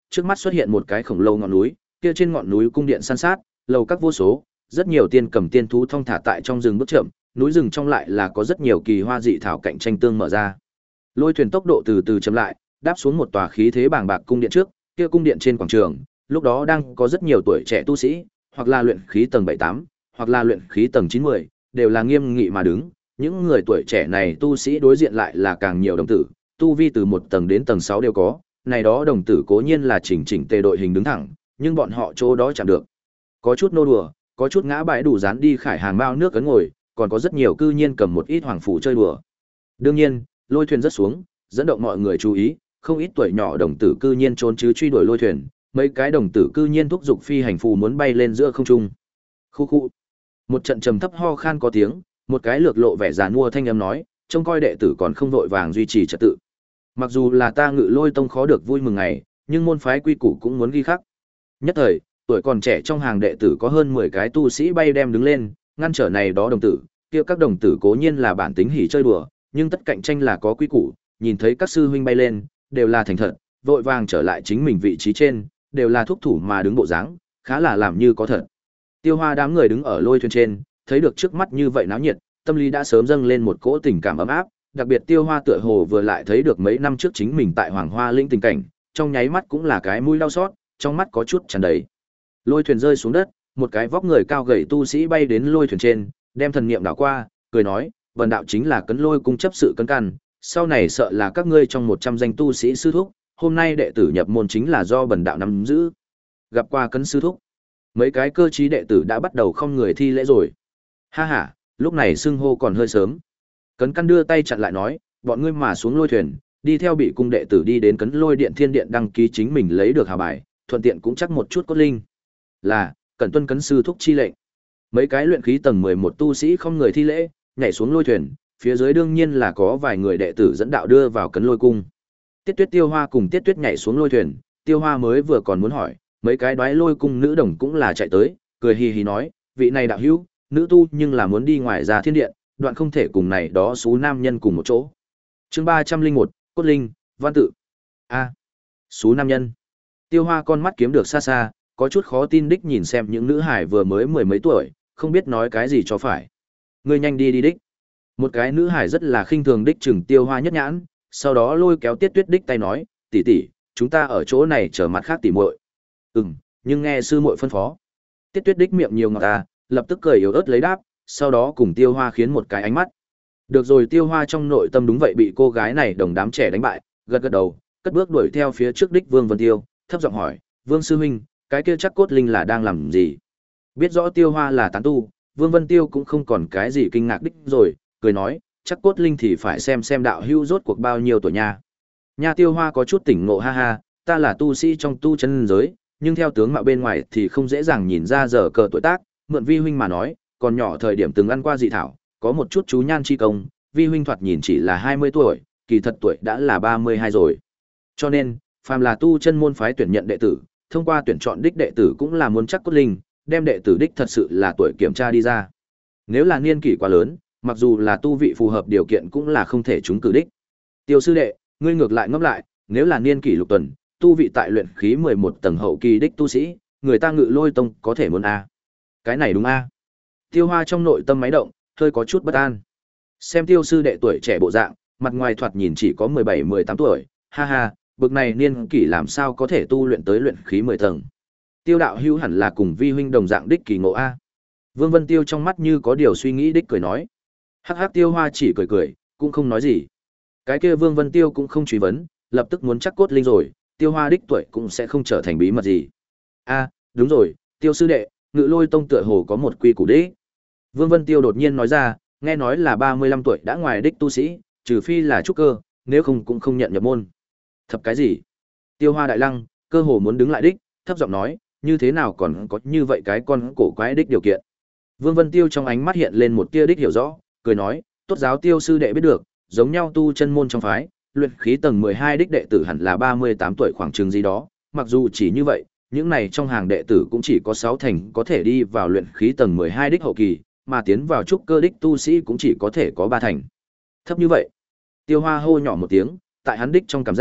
trước mắt xuất hiện một cái khổng lồ ngọn núi, kia trên ngọn núi cung điện san sát, lầu các vô số, rất nhiều tiên cầm tiên thú thong thả tại trong rừng bước chậm, núi rừng trong lại là có rất nhiều kỳ hoa dị thảo cạnh tranh tương mở ra. Lôi thuyền tốc độ từ từ chậm lại, đáp xuống một tòa khí thế bàng bạc cung điện trước, kia cung điện trên quảng trường, lúc đó đang có rất nhiều tuổi trẻ tu sĩ, hoặc là luyện khí tầng bảy tám, hoặc là luyện khí tầng chín mười, đều là nghiêm nghị mà đứng, những người tuổi trẻ này tu sĩ đối diện lại là càng nhiều đồng tử, tu vi từ một tầng đến tầng sáu đều có, này đó đồng tử cố nhiên là chỉnh chỉnh tề đội hình đứng thẳng, nhưng bọn họ chỗ đó chạm được. Có chút nô đùa, có chút ngã bãi đủ dán đi khải hàng mao nước cấn ngồi, còn có rất nhiều cư nhiên cầm một ít hoàng phủ chơi đùa. Đương nhiên, lôi thuyền rất xuống, dẫn động mọi người chú ý, không ít tuổi nhỏ đồng tử cư nhiên trốn chứ truy đuổi lôi thuyền, mấy cái đồng tử cư nhiên thúc giục phi hành phù muốn bay lên giữa không trung. Khu khu. Một trận trầm thấp ho khan có tiếng, một cái lược lộ vẻ giàn mua thanh âm nói, trông coi đệ tử còn không vội vàng duy trì trật tự. Mặc dù là ta Ngự Lôi tông khó được vui mừng ngày, nhưng môn phái quy củ cũng muốn ghi khắc. Nhất thời, tuổi còn trẻ trong hàng đệ tử có hơn mười cái tu sĩ bay đem đứng lên, ngăn trở này đó đồng tử, kia các đồng tử cố nhiên là bản tính hỉ chơi đùa, nhưng tất cạnh tranh là có quy củ, nhìn thấy các sư huynh bay lên, đều là thành thật, vội vàng trở lại chính mình vị trí trên, đều là thúc thủ mà đứng bộ dáng, khá là làm như có thật. Tiêu Hoa đám người đứng ở lôi thuyền trên, thấy được trước mắt như vậy náo nhiệt, tâm lý đã sớm dâng lên một cỗ tình cảm ấm áp, đặc biệt Tiêu Hoa tựa hồ vừa lại thấy được mấy năm trước chính mình tại Hoàng Hoa Lĩnh tình cảnh, trong nháy mắt cũng là cái mũi đau xót, trong mắt có chút tràn đầy. Lôi thuyền rơi xuống đất, một cái vóc người cao gầy tu sĩ bay đến lôi thuyền trên, đem thần niệm đảo qua, cười nói, "Vân đạo chính là Cấn Lôi cung chấp sự Cấn Căn, sau này sợ là các ngươi trong một trăm danh tu sĩ sư thúc, hôm nay đệ tử nhập môn chính là do Bần đạo nắm giữ." Gặp qua Cấn sư thúc, mấy cái cơ trí đệ tử đã bắt đầu không người thi lễ rồi. Ha ha, lúc này xưng hô còn hơi sớm. Cấn Căn đưa tay chặn lại nói, "Bọn ngươi mà xuống lôi thuyền, đi theo bị cung đệ tử đi đến Cấn Lôi điện Thiên điện đăng ký chính mình lấy được hào bài, thuận tiện cũng chắc một chút cốt linh." Là, Cẩn tuân Cấn sư thúc chi lệnh. Mấy cái luyện khí tầng mười một tu sĩ không người thi lễ, nhảy xuống lôi thuyền, phía dưới đương nhiên là có vài người đệ tử dẫn đạo đưa vào Cấn Lôi cung. Tiết Tuyết Tiêu Hoa cùng Tiết Tuyết nhảy xuống lôi thuyền, Tiêu Hoa mới vừa còn muốn hỏi, mấy cái đoái lôi cung nữ đồng cũng là chạy tới, cười hì hì nói, vị này đạo hữu, nữ tu nhưng là muốn đi ngoài ra thiên điện, đoạn không thể cùng này đó số nam nhân cùng một chỗ. Chương ba trăm linh một, Cốt Linh, Văn tự. A, số nam nhân. Tiêu Hoa con mắt kiếm được xa xa, có chút khó tin đích nhìn xem những nữ hải vừa mới mười mấy tuổi, không biết nói cái gì cho phải. Ngươi nhanh đi đi đích. Một cái nữ hải rất là khinh thường đích chừng Tiêu Hoa nhất nhãn, sau đó lôi kéo Tiết Tuyết đích tay nói, tỷ tỷ, chúng ta ở chỗ này chờ mặt khác tỷ muội. Ừm, nhưng nghe sư muội phân phó. Tiết Tuyết đích miệng nhiều ngọt ta, lập tức cười yếu ớt lấy đáp, sau đó cùng Tiêu Hoa khiến một cái ánh mắt. Được rồi, Tiêu Hoa trong nội tâm đúng vậy bị cô gái này đồng đám trẻ đánh bại, gật gật đầu, cất bước đuổi theo phía trước đích Vương Vân Tiêu, thấp giọng hỏi, "Vương sư huynh, cái kia chắc cốt linh là đang làm gì?" Biết rõ Tiêu Hoa là tán tu, Vương Vân Tiêu cũng không còn cái gì kinh ngạc đích rồi, cười nói, "Chắc cốt linh thì phải xem xem đạo hữu rốt cuộc bao nhiêu tuổi nha." Nha Tiêu Hoa có chút tỉnh ngộ, ha ha, ta là tu sĩ trong tu chân giới, nhưng theo tướng mạo bên ngoài thì không dễ dàng nhìn ra giờ cờ tuổi tác, mượn vi huynh mà nói, còn nhỏ thời điểm từng ăn qua dị thảo, có một chút chú nhan chi công, vi huynh thoạt nhìn chỉ là hai mươi tuổi, kỳ thật tuổi đã là ba mươi hai rồi. Cho nên, phàm là tu chân môn phái tuyển nhận đệ tử, thông qua tuyển chọn đích đệ tử cũng là muốn chắc cốt linh, đem đệ tử đích thật sự là tuổi kiểm tra đi ra. Nếu là niên kỷ quá lớn, mặc dù là tu vị phù hợp điều kiện cũng là không thể trúng cử đích. Tiêu sư đệ, ngươi ngược lại ngẫm lại, nếu là niên kỷ lục tuần, tu vị tại luyện khí mười một tầng hậu kỳ đích tu sĩ, người ta Ngự Lôi tông có thể muốn a. Cái này đúng a. Tiêu Hoa trong nội tâm máy động, hơi có chút bất an. Xem Tiêu sư đệ tuổi trẻ bộ dạng, mặt ngoài thoạt nhìn chỉ có mười bảy mười tám tuổi, ha ha, bực này niên kỷ làm sao có thể tu luyện tới luyện khí mười tầng. Tiêu đạo hữu hẳn là cùng vi huynh đồng dạng đích kỳ ngộ a. Vương Vân Tiêu trong mắt như có điều suy nghĩ đích cười nói. Hắc hắc, Tiêu Hoa chỉ cười cười, cũng không nói gì. Cái kia Vương Vân Tiêu cũng không truy vấn, lập tức muốn chắc cốt linh rồi, Tiêu Hoa đích tuổi cũng sẽ không trở thành bí mật gì. A, đúng rồi, Tiêu sư đệ, Ngự Lôi tông tựa hồ có một quy củ đích. Vương Vân Tiêu đột nhiên nói ra, nghe nói là ba mươi lăm tuổi đã ngoài đích tu sĩ, trừ phi là trúc cơ, nếu không cũng không nhận nhập môn. Thập cái gì? Tiêu Hoa đại lăng, cơ hồ muốn đứng lại đích, thấp giọng nói, như thế nào còn có như vậy cái con cổ quái đích điều kiện. Vương Vân Tiêu trong ánh mắt hiện lên một tia đích hiểu rõ, cười nói, tốt giáo Tiêu sư đệ biết được, giống nhau tu chân môn trong phái, luyện khí tầng mười hai đích đệ tử hẳn là ba mươi tám tuổi khoảng chừng gì đó, mặc dù chỉ như vậy, những này trong hàng đệ tử cũng chỉ có sáu thành có thể đi vào luyện khí tầng mười hai đích hậu kỳ, mà tiến vào trúc cơ đích tu sĩ cũng chỉ có thể có ba thành. Thấp như vậy. Tiêu Hoa hô nhỏ một tiếng, tại hắn đích trong cảm giác,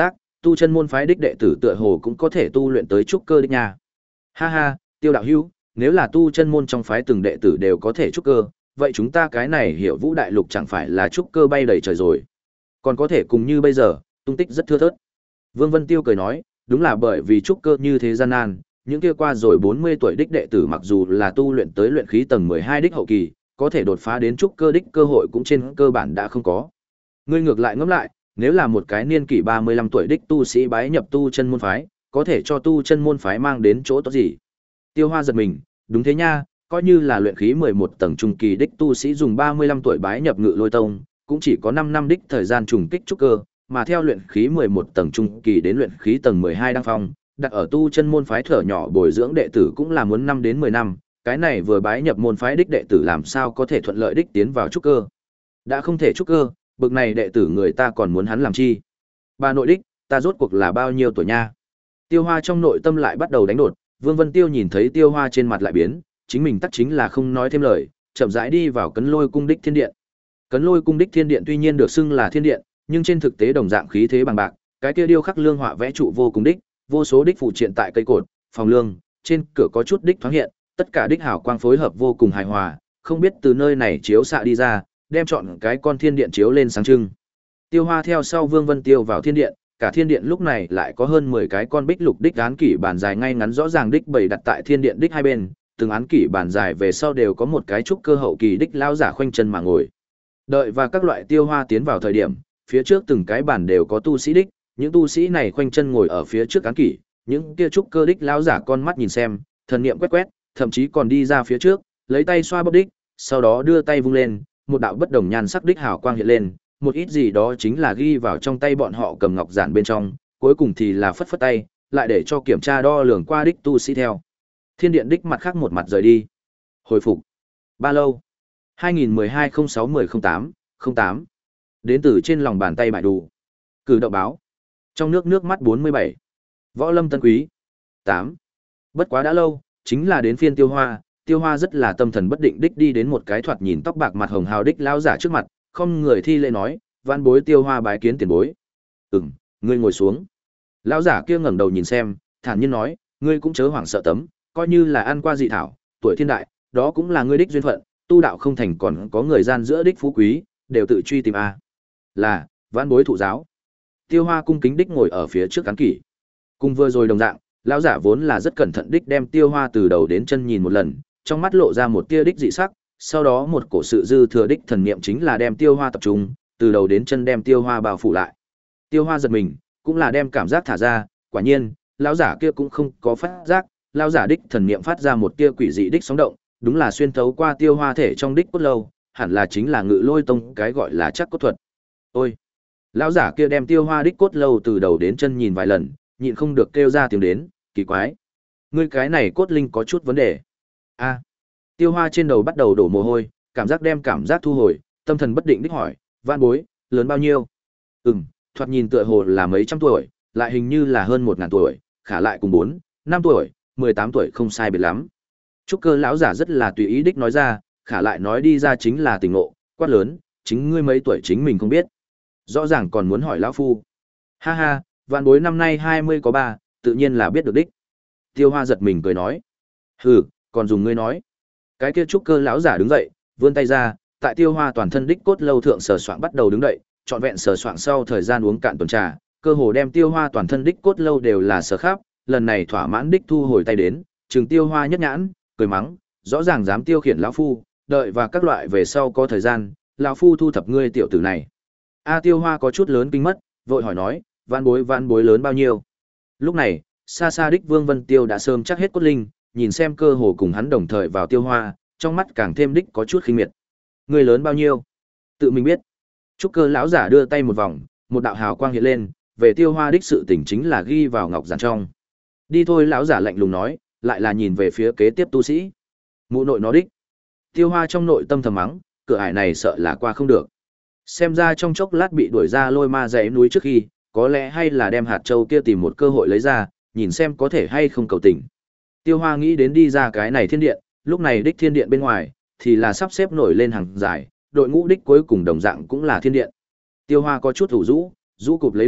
tu chân môn phái đích đệ tử tựa hồ cũng có thể tu luyện tới trúc cơ đích nha. Ha ha, Tiêu đạo hữu, nếu là tu chân môn trong phái từng đệ tử đều có thể trúc cơ, vậy chúng ta cái này Hiểu Vũ đại lục chẳng phải là trúc cơ bay đầy trời rồi. Còn có thể cùng như bây giờ, tung tích rất thưa thớt. Vương Vân Tiêu cười nói, đúng là bởi vì trúc cơ như thế gian nan, những kia qua rồi bốn mươi tuổi đích đệ tử mặc dù là tu luyện tới luyện khí tầng mười hai đích hậu kỳ, có thể đột phá đến trúc cơ đích cơ hội cũng trên cơ bản đã không có. Ngươi ngược lại ngẫm lại, nếu là một cái niên kỷ ba mươi lăm tuổi đích tu sĩ bái nhập tu chân môn phái, có thể cho tu chân môn phái mang đến chỗ tốt gì? Tiêu Hoa giật mình, đúng thế nha, coi như là luyện khí mười một tầng trung kỳ đích tu sĩ dùng ba mươi lăm tuổi bái nhập Ngự Lôi Tông, cũng chỉ có năm năm đích thời gian trùng kích trúc cơ, mà theo luyện khí mười một tầng trung kỳ đến luyện khí tầng mười hai đăng phong, đặt ở tu chân môn phái thở nhỏ bồi dưỡng đệ tử cũng là muốn năm đến mười năm, cái này vừa bái nhập môn phái đích đệ tử làm sao có thể thuận lợi đích tiến vào trúc cơ. Đã không thể trúc cơ, bực này đệ tử người ta còn muốn hắn làm chi? Bà nội đích, ta rốt cuộc là bao nhiêu tuổi nha? Tiêu Hoa trong nội tâm lại bắt đầu đánh đột, Vương Vân Tiêu nhìn thấy Tiêu Hoa trên mặt lại biến, chính mình tắc chính là không nói thêm lời, chậm rãi đi vào Cấn Lôi cung đích thiên điện. Cấn Lôi cung đích thiên điện tuy nhiên được xưng là thiên điện, nhưng trên thực tế đồng dạng khí thế bằng bạc, cái kia điêu khắc lương họa vẽ trụ vô cùng đích, vô số đích phụ triện tại cây cột, phòng lương, trên cửa có chút đích thoáng hiện, tất cả đích hào quang phối hợp vô cùng hài hòa, không biết từ nơi này chiếu xạ đi ra, đem chọn cái con thiên điện chiếu lên sáng trưng. Tiêu Hoa theo sau Vương Vân Tiêu vào thiên điện, cả thiên điện lúc này lại có hơn mười cái con bích lục đích án kỷ bàn dài ngay ngắn rõ ràng đích bày đặt tại thiên điện đích hai bên, từng án kỷ bàn dài về sau đều có một cái trúc cơ hậu kỳ đích lão giả khoanh chân mà ngồi. Đợi và các loại Tiêu Hoa tiến vào thời điểm, phía trước từng cái bàn đều có tu sĩ đích, những tu sĩ này khoanh chân ngồi ở phía trước án kỷ, những kia trúc cơ đích lão giả con mắt nhìn xem, thần niệm quét quét, thậm chí còn đi ra phía trước, lấy tay xoa bóp đích, sau đó đưa tay vung lên, một đạo bất đồng nhan sắc đích hào quang hiện lên, một ít gì đó chính là ghi vào trong tay bọn họ cầm ngọc giản bên trong, cuối cùng thì là phất phất tay, lại để cho kiểm tra đo lường qua đích tu sĩ theo. Thiên điện đích mặt khác một mặt rời đi. Hồi phục. Ba lâu. hai nghìn mười hai không sáu mười không tám không tám. Đến từ trên lòng bàn tay bại đủ. Cử động báo. Trong nước nước mắt bốn mươi bảy. Võ Lâm Tân Quý. tám. Bất quá đã lâu, chính là đến phiên Tiêu Hoa. Tiêu Hoa rất là tâm thần bất định đích đi đến một cái thoạt nhìn tóc bạc mặt hồng hào đích lão giả trước mặt, không người thi lễ nói, vãn bối Tiêu Hoa bái kiến tiền bối. Ừm, ngươi ngồi xuống. Lão giả kia ngẩng đầu nhìn xem, thản nhiên nói, ngươi cũng chớ hoảng sợ tấm, coi như là ăn qua dị thảo, tuổi thiên đại, đó cũng là ngươi đích duyên phận, tu đạo không thành còn có người gian giữa đích phú quý, đều tự truy tìm a. Là, vãn bối thụ giáo. Tiêu Hoa cung kính đích ngồi ở phía trước cán kỷ. Cùng vừa rồi đồng dạng, lão giả vốn là rất cẩn thận đích đem Tiêu Hoa từ đầu đến chân nhìn một lần, trong mắt lộ ra một tia đích dị sắc, sau đó một cổ sự dư thừa đích thần niệm chính là đem Tiêu Hoa tập trung, từ đầu đến chân đem Tiêu Hoa bao phủ lại. Tiêu Hoa giật mình, cũng là đem cảm giác thả ra, quả nhiên, lão giả kia cũng không có phát giác, lão giả đích thần niệm phát ra một tia quỷ dị đích sóng động, đúng là xuyên thấu qua Tiêu Hoa thể trong đích cốt lâu, hẳn là chính là Ngự Lôi Tông cái gọi là chắc cốt thuật. Ôi, lão giả kia đem Tiêu Hoa đích cốt lâu từ đầu đến chân nhìn vài lần, nhịn không được kêu ra tiếng đến, kỳ quái, ngươi cái này cốt linh có chút vấn đề. A. Tiêu Hoa trên đầu bắt đầu đổ mồ hôi, cảm giác đem cảm giác thu hồi, tâm thần bất định đích hỏi, vạn bối, lớn bao nhiêu? Ừm, thoạt nhìn tựa hồ là mấy trăm tuổi, lại hình như là hơn một ngàn tuổi, khả lại cùng bốn, năm tuổi, mười tám tuổi không sai biệt lắm. Trúc cơ lão giả rất là tùy ý đích nói ra, khả lại nói đi ra chính là tình ngộ, quát lớn, chính ngươi mấy tuổi chính mình không biết. Rõ ràng còn muốn hỏi lão phu. Ha ha, vạn bối năm nay hai mươi có ba, tự nhiên là biết được đích. Tiêu Hoa giật mình cười nói. Hừ, còn dùng ngươi nói. Cái kia trúc cơ lão giả đứng dậy, vươn tay ra, tại Tiêu Hoa toàn thân đích cốt lâu thượng sờ soạng bắt đầu đứng dậy, trọn vẹn sờ soạng sau thời gian uống cạn tuần trà, cơ hồ đem Tiêu Hoa toàn thân đích cốt lâu đều là sờ khắp, lần này thỏa mãn đích thu hồi tay đến, trừng Tiêu Hoa nhất nhãn, cười mắng, rõ ràng dám tiêu khiển lão phu, đợi và các loại về sau có thời gian, lão phu thu thập ngươi tiểu tử này. A Tiêu Hoa có chút lớn kinh mất, vội hỏi nói, vạn bối vạn bối lớn bao nhiêu? Lúc này, xa xa đích Vương Vân Tiêu đã sớm chắc hết cốt linh, nhìn xem cơ hồ cùng hắn đồng thời vào Tiêu Hoa, trong mắt càng thêm đích có chút khinh miệt. Người lớn bao nhiêu? Tự mình biết. Trúc cơ lão giả đưa tay một vòng, một đạo hào quang hiện lên, về Tiêu Hoa đích sự tình chính là ghi vào ngọc giản trong. Đi thôi, lão giả lạnh lùng nói, lại là nhìn về phía kế tiếp tu sĩ. Mụ nội nó đích. Tiêu Hoa trong nội tâm thầm mắng, cửa ải này sợ là qua không được. Xem ra trong chốc lát bị đuổi ra Lôi Ma dãy núi trước khi, có lẽ hay là đem hạt châu kia tìm một cơ hội lấy ra, nhìn xem có thể hay không cầu tình. Tiêu Hoa nghĩ đến đi ra cái này thiên điện, lúc này đích thiên điện bên ngoài thì là sắp xếp nổi lên hàng dài, đội ngũ đích cuối cùng đồng dạng cũng là thiên điện. Tiêu Hoa có chút ủ rũ, rũ cụp lấy đầu,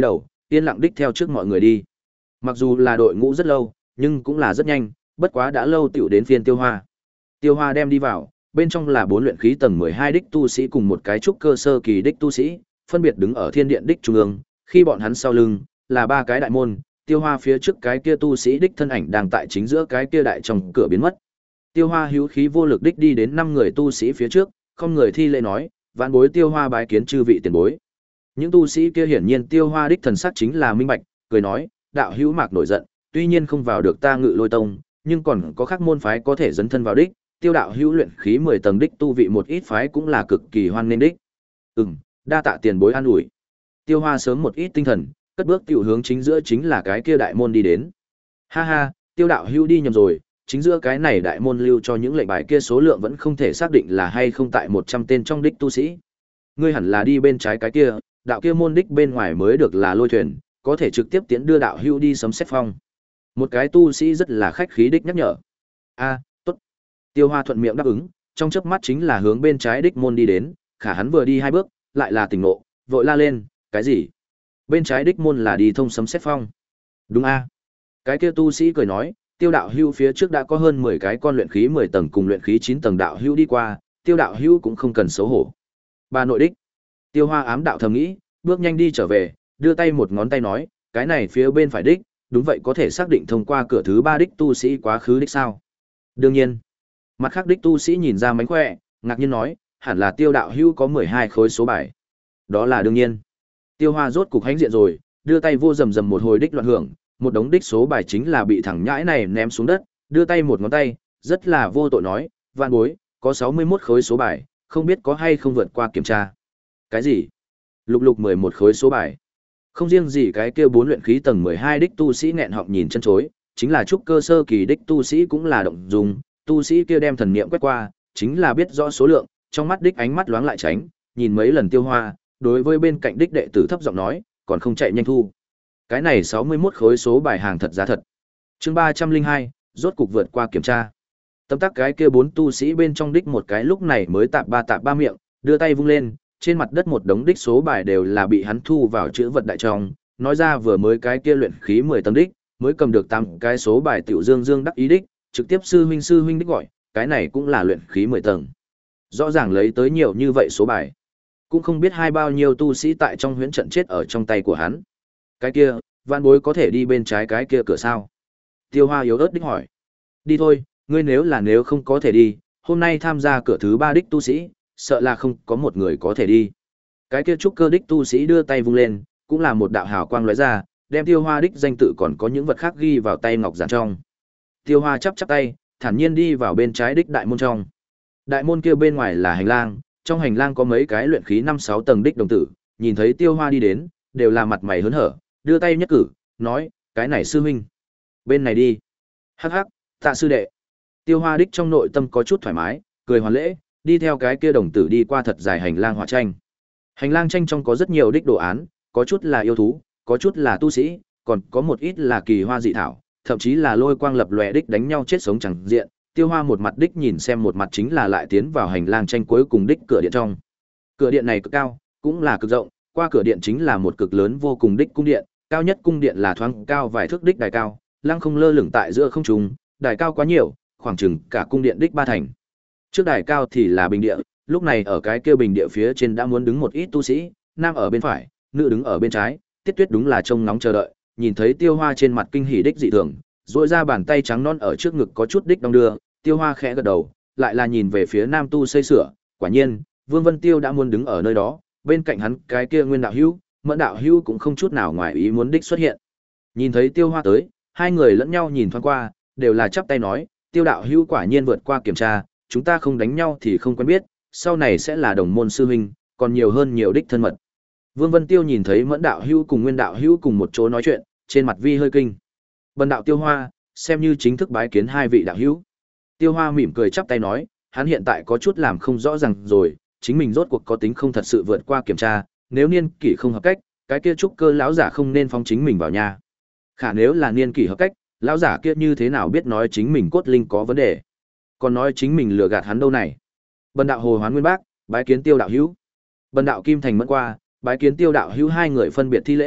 yên lặng đích theo trước mọi người đi. Mặc dù là đội ngũ rất lâu, nhưng cũng là rất nhanh, bất quá đã lâu tiểu đến phiên Tiêu Hoa. Tiêu Hoa đem đi vào, bên trong là bốn luyện khí tầng mười hai đích tu sĩ cùng một cái trúc cơ sơ kỳ đích tu sĩ, phân biệt đứng ở thiên điện đích trung ương, khi bọn hắn sau lưng là ba cái đại môn, Tiêu Hoa phía trước cái kia tu sĩ đích thân ảnh đang tại chính giữa cái kia đại trong cửa biến mất. Tiêu Hoa hữu khí vô lực đích đi đến năm người tu sĩ phía trước, không người thi lễ nói, vạn bối Tiêu Hoa bái kiến chư vị tiền bối. Những tu sĩ kia hiển nhiên Tiêu Hoa đích thần sắc chính là minh bạch, cười nói, đạo hữu mạc nổi giận, tuy nhiên không vào được ta Ngự Lôi tông, nhưng còn có khác môn phái có thể dấn thân vào đích, Tiêu đạo hữu luyện khí mười tầng đích tu vị một ít phái cũng là cực kỳ hoan nghênh đích. Ừm, đa tạ tiền bối an ủi. Tiêu Hoa sớm một ít tinh thần, cất bước tiểu hướng chính giữa chính là cái kia đại môn đi đến. Ha ha, Tiêu đạo hữu đi nhầm rồi, chính giữa cái này đại môn lưu cho những lệnh bài kia số lượng vẫn không thể xác định là hay không tại một trăm tên trong đích tu sĩ. Ngươi hẳn là đi bên trái cái kia, đạo kia môn đích bên ngoài mới được là lôi thuyền, có thể trực tiếp tiến đưa đạo hữu đi sấm xét phong. Một cái tu sĩ rất là khách khí đích nhắc nhở. A, tốt. Tiêu Hoa thuận miệng đáp ứng, trong chớp mắt chính là hướng bên trái đích môn đi đến, khả hắn vừa đi hai bước, lại là tỉnh ngộ, vội la lên, cái gì? Bên trái đích môn là đi thông sấm xét phong. Đúng a. Cái kia tu sĩ cười nói, Tiêu đạo hữu phía trước đã có hơn mười cái con luyện khí mười tầng cùng luyện khí chín tầng đạo hữu đi qua, Tiêu đạo hữu cũng không cần xấu hổ. Bà nội đích. Tiêu Hoa ám đạo thầm nghĩ, bước nhanh đi trở về, đưa tay một ngón tay nói, cái này phía bên phải đích, đúng vậy có thể xác định thông qua cửa thứ ba đích tu sĩ quá khứ đích sao? Đương nhiên. Mặt khác đích tu sĩ nhìn ra mánh khỏe, ngạc nhiên nói, hẳn là Tiêu đạo hữu có mười hai khối số bài. Đó là đương nhiên. Tiêu Hoa rốt cục hãnh diện rồi, đưa tay vô rầm rầm một hồi đích loạn hưởng, một đống đích số bài chính là bị thằng nhãi này ném xuống đất, đưa tay một ngón tay, rất là vô tội nói, vạn bối, có sáu mươi mốt khối số bài, không biết có hay không vượt qua kiểm tra. Cái gì? Lục lục mười một khối số bài. Không riêng gì cái kia bốn luyện khí tầng mười hai đích tu sĩ nghẹn họng nhìn chân chối, chính là trúc cơ sơ kỳ đích tu sĩ cũng là động dung, tu sĩ kia đem thần niệm quét qua, chính là biết rõ số lượng, trong mắt đích ánh mắt loáng lại tránh, nhìn mấy lần Tiêu Hoa, đối với bên cạnh đích đệ tử thấp giọng nói, còn không chạy nhanh thu. Cái này sáu mươi mốt khối số bài hàng thật giá thật. Chương ba trăm linh hai, rốt cục vượt qua kiểm tra. Tấm tắc cái kia bốn tu sĩ bên trong đích một cái lúc này mới tạp ba tạp ba miệng, đưa tay vung lên, trên mặt đất một đống đích số bài đều là bị hắn thu vào chữ vật đại trong, nói ra vừa mới cái kia luyện khí mười tầng đích, mới cầm được tám cái số bài tiểu dương dương đắc ý đích, trực tiếp sư huynh sư huynh đích gọi, cái này cũng là luyện khí mười tầng. Rõ ràng lấy tới nhiều như vậy số bài, cũng không biết hai bao nhiêu tu sĩ tại trong huyễn trận chết ở trong tay của hắn. Cái kia, vạn bối có thể đi bên trái cái kia cửa sao? Tiêu Hoa yếu ớt đích hỏi. Đi thôi, ngươi nếu là nếu không có thể đi, hôm nay tham gia cửa thứ ba đích tu sĩ, sợ là không có một người có thể đi. Cái kia trúc cơ đích tu sĩ đưa tay vung lên, cũng là một đạo hào quang lóe ra, đem Tiêu Hoa đích danh tự còn có những vật khác ghi vào tay ngọc giản trong. Tiêu Hoa chắp chắp tay, thản nhiên đi vào bên trái đích đại môn trong. Đại môn kia bên ngoài là hành lang, trong hành lang có mấy cái luyện khí năm sáu tầng đích đồng tử, nhìn thấy Tiêu Hoa đi đến, đều là mặt mày hớn hở, đưa tay nhất cử, nói, cái này sư huynh. Bên này đi. Hắc hắc, tạ sư đệ. Tiêu Hoa đích trong nội tâm có chút thoải mái, cười hoàn lễ, đi theo cái kia đồng tử đi qua thật dài hành lang họa tranh. Hành lang tranh trong có rất nhiều đích đồ án, có chút là yêu thú, có chút là tu sĩ, còn có một ít là kỳ hoa dị thảo, thậm chí là lôi quang lập lòe đích đánh nhau chết sống chẳng diện. Tiêu Hoa một mặt đích nhìn xem một mặt chính là lại tiến vào hành lang tranh cuối cùng đích cửa điện trong. Cửa điện này cực cao, cũng là cực rộng, qua cửa điện chính là một cực lớn vô cùng đích cung điện, cao nhất cung điện là thoáng cao vài thước đích đài cao, lăng không lơ lửng tại giữa không trung, đài cao quá nhiều, khoảng chừng cả cung điện đích ba thành. Trước đài cao thì là bình địa, lúc này ở cái kia bình địa phía trên đã muốn đứng một ít tu sĩ, nam ở bên phải, nữ đứng ở bên trái, Tiết Tuyết đúng là trông nóng chờ đợi, nhìn thấy Tiêu Hoa trên mặt kinh hỉ đích dị thường, duỗi ra bàn tay trắng non ở trước ngực có chút đích đong đưa, Tiêu Hoa khẽ gật đầu, lại là nhìn về phía nam tu xây sửa, quả nhiên, Vương Vân Tiêu đã muốn đứng ở nơi đó, bên cạnh hắn cái kia Nguyên đạo hữu, Mẫn đạo hữu cũng không chút nào ngoài ý muốn đích xuất hiện. Nhìn thấy Tiêu Hoa tới, hai người lẫn nhau nhìn thoáng qua, đều là chắp tay nói, Tiêu đạo hữu quả nhiên vượt qua kiểm tra, chúng ta không đánh nhau thì không quen biết, sau này sẽ là đồng môn sư huynh, còn nhiều hơn nhiều đích thân mật. Vương Vân Tiêu nhìn thấy Mẫn đạo hữu cùng Nguyên đạo hữu cùng một chỗ nói chuyện, trên mặt vi hơi kinh. Bần đạo Tiêu Hoa, xem như chính thức bái kiến hai vị đạo hữu. Tiêu Hoa mỉm cười chắp tay nói, hắn hiện tại có chút làm không rõ ràng rồi, chính mình rốt cuộc có tính không thật sự vượt qua kiểm tra, nếu niên kỷ không hợp cách, cái kia trúc cơ lão giả không nên phóng chính mình vào nhà. Khả nếu là niên kỷ hợp cách, lão giả kia như thế nào biết nói chính mình cốt linh có vấn đề, còn nói chính mình lừa gạt hắn đâu này. Bần đạo Hồ Hoán Nguyên Bác, bái kiến Tiêu đạo hữu. Bần đạo Kim Thành Mẫn qua, bái kiến Tiêu đạo hữu, hai người phân biệt thi lễ,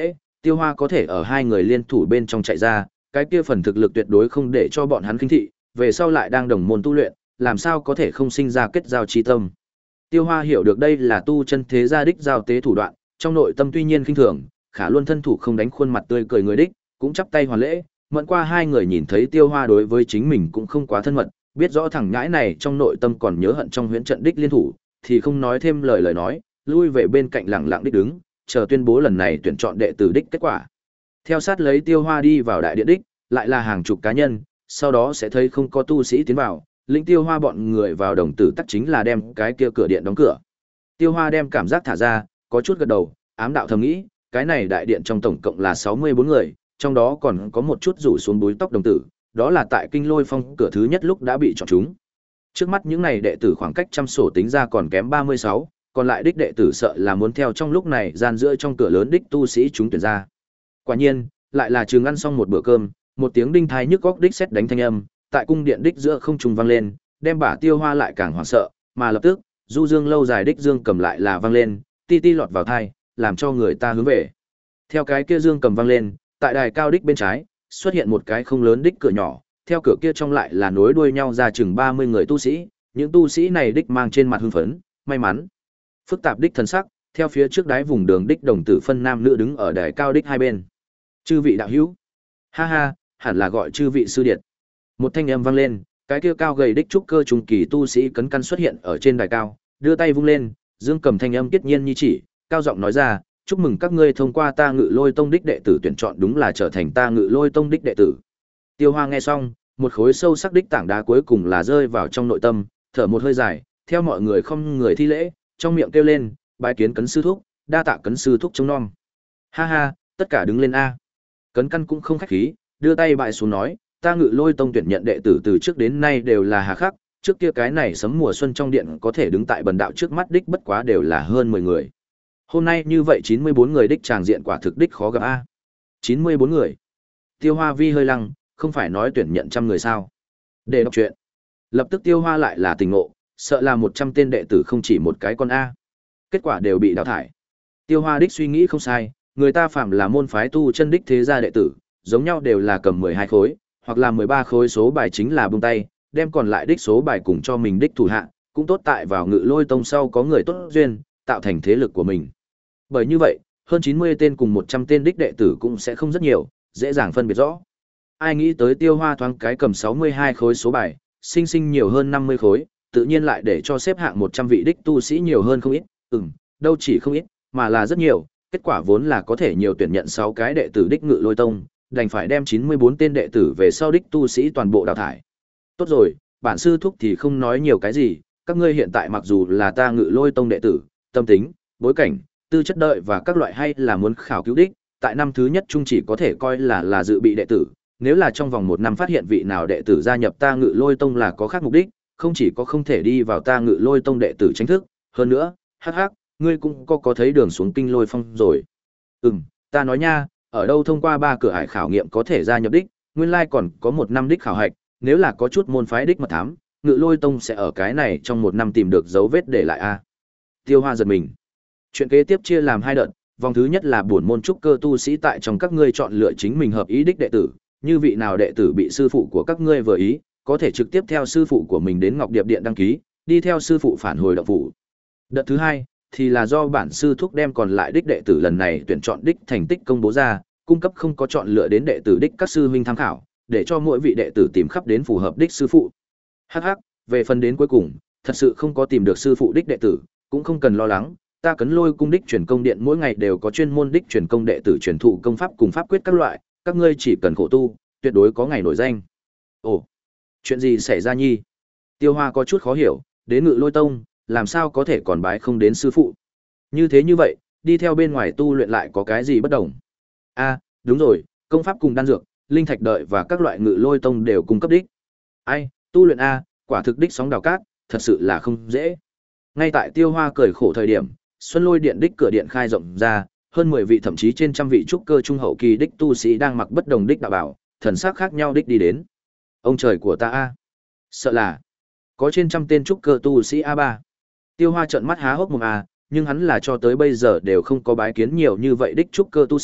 Tiêu Hoa có thể ở hai người liên thủ bên trong chạy ra, cái kia phần thực lực tuyệt đối không để cho bọn hắn khinh thị, về sau lại đang đồng môn tu luyện, làm sao có thể không sinh ra kết giao chi tâm. Tiêu Hoa hiểu được đây là tu chân thế gia đích giao tế thủ đoạn, trong nội tâm tuy nhiên khinh thường, khả luôn thân thủ không đánh khuôn mặt tươi cười người đích, cũng chắp tay hoàn lễ, mượn qua hai người nhìn thấy Tiêu Hoa đối với chính mình cũng không quá thân mật, biết rõ thằng nhãi này trong nội tâm còn nhớ hận trong huyễn trận đích liên thủ, thì không nói thêm lời lời nói, lui về bên cạnh lặng lặng đích đứng, chờ tuyên bố lần này tuyển chọn đệ tử đích kết quả. Theo sát lấy Tiêu Hoa đi vào đại điện đích, lại là hàng chục cá nhân, sau đó sẽ thấy không có tu sĩ tiến vào, lĩnh Tiêu Hoa bọn người vào đồng tử tắc chính là đem cái kia cửa điện đóng cửa. Tiêu Hoa đem cảm giác thả ra, có chút gật đầu, ám đạo thầm nghĩ, cái này đại điện trong tổng cộng là sáu mươi bốn người, trong đó còn có một chút rủ xuống búi tóc đồng tử, đó là tại Kinh Lôi Phong cửa thứ nhất lúc đã bị chọn chúng. Trước mắt những này đệ tử khoảng cách trăm sổ tính ra còn kém ba mươi sáu, còn lại đích đệ tử sợ là muốn theo trong lúc này gian giữa trong cửa lớn đích tu sĩ chúng tuyển ra. Quả nhiên, lại là trường ăn xong một bữa cơm, một tiếng đinh thai nhức góc đích sét đánh thanh âm, tại cung điện đích giữa không trung vang lên, đem bả Tiêu Hoa lại càng hoảng sợ, mà lập tức, du dương lâu dài đích dương cầm lại là vang lên, ti ti lọt vào tai, làm cho người ta hướng về. Theo cái kia dương cầm vang lên, tại đài cao đích bên trái, xuất hiện một cái không lớn đích cửa nhỏ, theo cửa kia trong lại là nối đuôi nhau ra chừng ba mươi người tu sĩ, những tu sĩ này đích mang trên mặt hưng phấn, may mắn. Phức tạp đích thần sắc, theo phía trước đáy vùng đường đích đồng tử phân nam nữ đứng ở đài cao đích hai bên. Chư vị đạo hữu. Ha ha, hẳn là gọi chư vị sư điệt. Một thanh âm vang lên, cái kia cao gầy đích trúc cơ trung kỳ tu sĩ cấn căn xuất hiện ở trên đài cao, đưa tay vung lên, dương cầm thanh âm kiết nhiên như chỉ, cao giọng nói ra, chúc mừng các ngươi thông qua ta Ngự Lôi Tông đích đệ tử tuyển chọn đúng là trở thành ta Ngự Lôi Tông đích đệ tử. Tiêu Hoa nghe xong, một khối sâu sắc đích tảng đá cuối cùng là rơi vào trong nội tâm, thở một hơi dài, theo mọi người không người thi lễ, trong miệng kêu lên, bái kiến Cấn sư thúc, đa tạ Cấn sư thúc trông nom. Ha ha, tất cả đứng lên a. Cấn căn cũng không khách khí, đưa tay bại xuống nói, ta Ngự Lôi Tông tuyển nhận đệ tử từ trước đến nay đều là hà khắc, trước kia cái này sấm mùa xuân trong điện có thể đứng tại bần đạo trước mắt đích bất quá đều là hơn mười người. Hôm nay như vậy chín mươi bốn người đích tràng diện quả thực đích khó gặp a. chín mươi bốn người. Tiêu Hoa vi hơi lăng, không phải nói tuyển nhận trăm người sao? Để đọc chuyện. Lập tức Tiêu Hoa lại là tình ngộ, sợ là một trăm tên đệ tử không chỉ một cái con a. Kết quả đều bị đào thải. Tiêu Hoa đích suy nghĩ không sai, người ta phạm là môn phái tu chân đích thế gia đệ tử, giống nhau đều là cầm mười hai khối, hoặc là mười ba khối số bài chính là buông tay, đem còn lại đích số bài cùng cho mình đích thủ hạ, cũng tốt tại vào Ngự Lôi Tông sau có người tốt duyên, tạo thành thế lực của mình. Bởi như vậy, hơn chín mươi tên cùng một trăm tên đích đệ tử cũng sẽ không rất nhiều, dễ dàng phân biệt rõ. Ai nghĩ tới Tiêu Hoa thoáng cái cầm sáu mươi hai khối số bài, sinh sinh nhiều hơn năm mươi khối, tự nhiên lại để cho xếp hạng một trăm vị đích tu sĩ nhiều hơn không ít, ừm, đâu chỉ không ít, mà là rất nhiều, kết quả vốn là có thể nhiều tuyển nhận sáu cái đệ tử đích Ngự Lôi Tông, đành phải đem chín mươi bốn tên đệ tử về sau đích tu sĩ toàn bộ đào thải. Tốt rồi, bản sư thúc thì không nói nhiều cái gì, các ngươi hiện tại mặc dù là ta Ngự Lôi Tông đệ tử, tâm tính, bối cảnh, tư chất đợi và các loại hay là muốn khảo cứu đích, tại năm thứ nhất chung chỉ có thể coi là là dự bị đệ tử, nếu là trong vòng một năm phát hiện vị nào đệ tử gia nhập ta Ngự Lôi Tông là có khác mục đích, không chỉ có không thể đi vào ta Ngự Lôi Tông đệ tử chính thức, hơn nữa, hắc hắc, ngươi cũng có có thấy đường xuống Kinh Lôi Phong rồi. Ừm, ta nói nha, ở đâu thông qua ba cửa hải khảo nghiệm có thể gia nhập đích, nguyên lai còn có một năm đích khảo hạch, nếu là có chút môn phái đích mật thám, Ngự Lôi Tông sẽ ở cái này trong một năm tìm được dấu vết để lại a. Tiêu Hoa giật mình. Chuyện kế tiếp chia làm hai đợt, vòng thứ nhất là bổn môn trúc cơ tu sĩ tại trong các ngươi chọn lựa chính mình hợp ý đích đệ tử, như vị nào đệ tử bị sư phụ của các ngươi vừa ý, có thể trực tiếp theo sư phụ của mình đến Ngọc Điệp Điện đăng ký, đi theo sư phụ phản hồi động phủ. Đợt thứ hai thì là do bản sư thúc đem còn lại đích đệ tử lần này tuyển chọn đích thành tích công bố ra, cung cấp không có chọn lựa đến đệ tử đích các sư huynh tham khảo, để cho mỗi vị đệ tử tìm khắp đến phù hợp đích sư phụ. Hắc hắc, về phần đến cuối cùng, thật sự không có tìm được sư phụ đích đệ tử, cũng không cần lo lắng, ta Cấn Lôi cung đích truyền công điện mỗi ngày đều có chuyên môn đích truyền công đệ tử truyền thụ công pháp cùng pháp quyết các loại, các ngươi chỉ cần khổ tu, tuyệt đối có ngày nổi danh. Ồ, chuyện gì xảy ra nhi? Tiêu Hoa có chút khó hiểu, đến Ngự Lôi Tông, làm sao có thể còn bái không đến sư phụ? Như thế như vậy, đi theo bên ngoài tu luyện lại có cái gì bất đồng? A, đúng rồi, công pháp cùng đan dược, linh thạch đợi và các loại Ngự Lôi Tông đều cung cấp đích. Ai, tu luyện a, quả thực đích sóng đào cát, thật sự là không dễ. Ngay tại Tiêu Hoa cười khổ thời điểm, Xuân Lôi Điện đích cửa điện khai rộng ra, hơn mười vị thậm chí trên trăm vị trúc cơ trung hậu kỳ đích tu sĩ đang mặc bất đồng đích đạo bảo, thần sắc khác nhau đích đi đến. Ông trời của ta a, sợ là có trên trăm tên trúc cơ tu sĩ a ba. Tiêu Hoa trợn mắt há hốc mồm a, nhưng hắn là cho tới bây giờ đều không có bái kiến nhiều như vậy đích trúc cơ tu sĩ,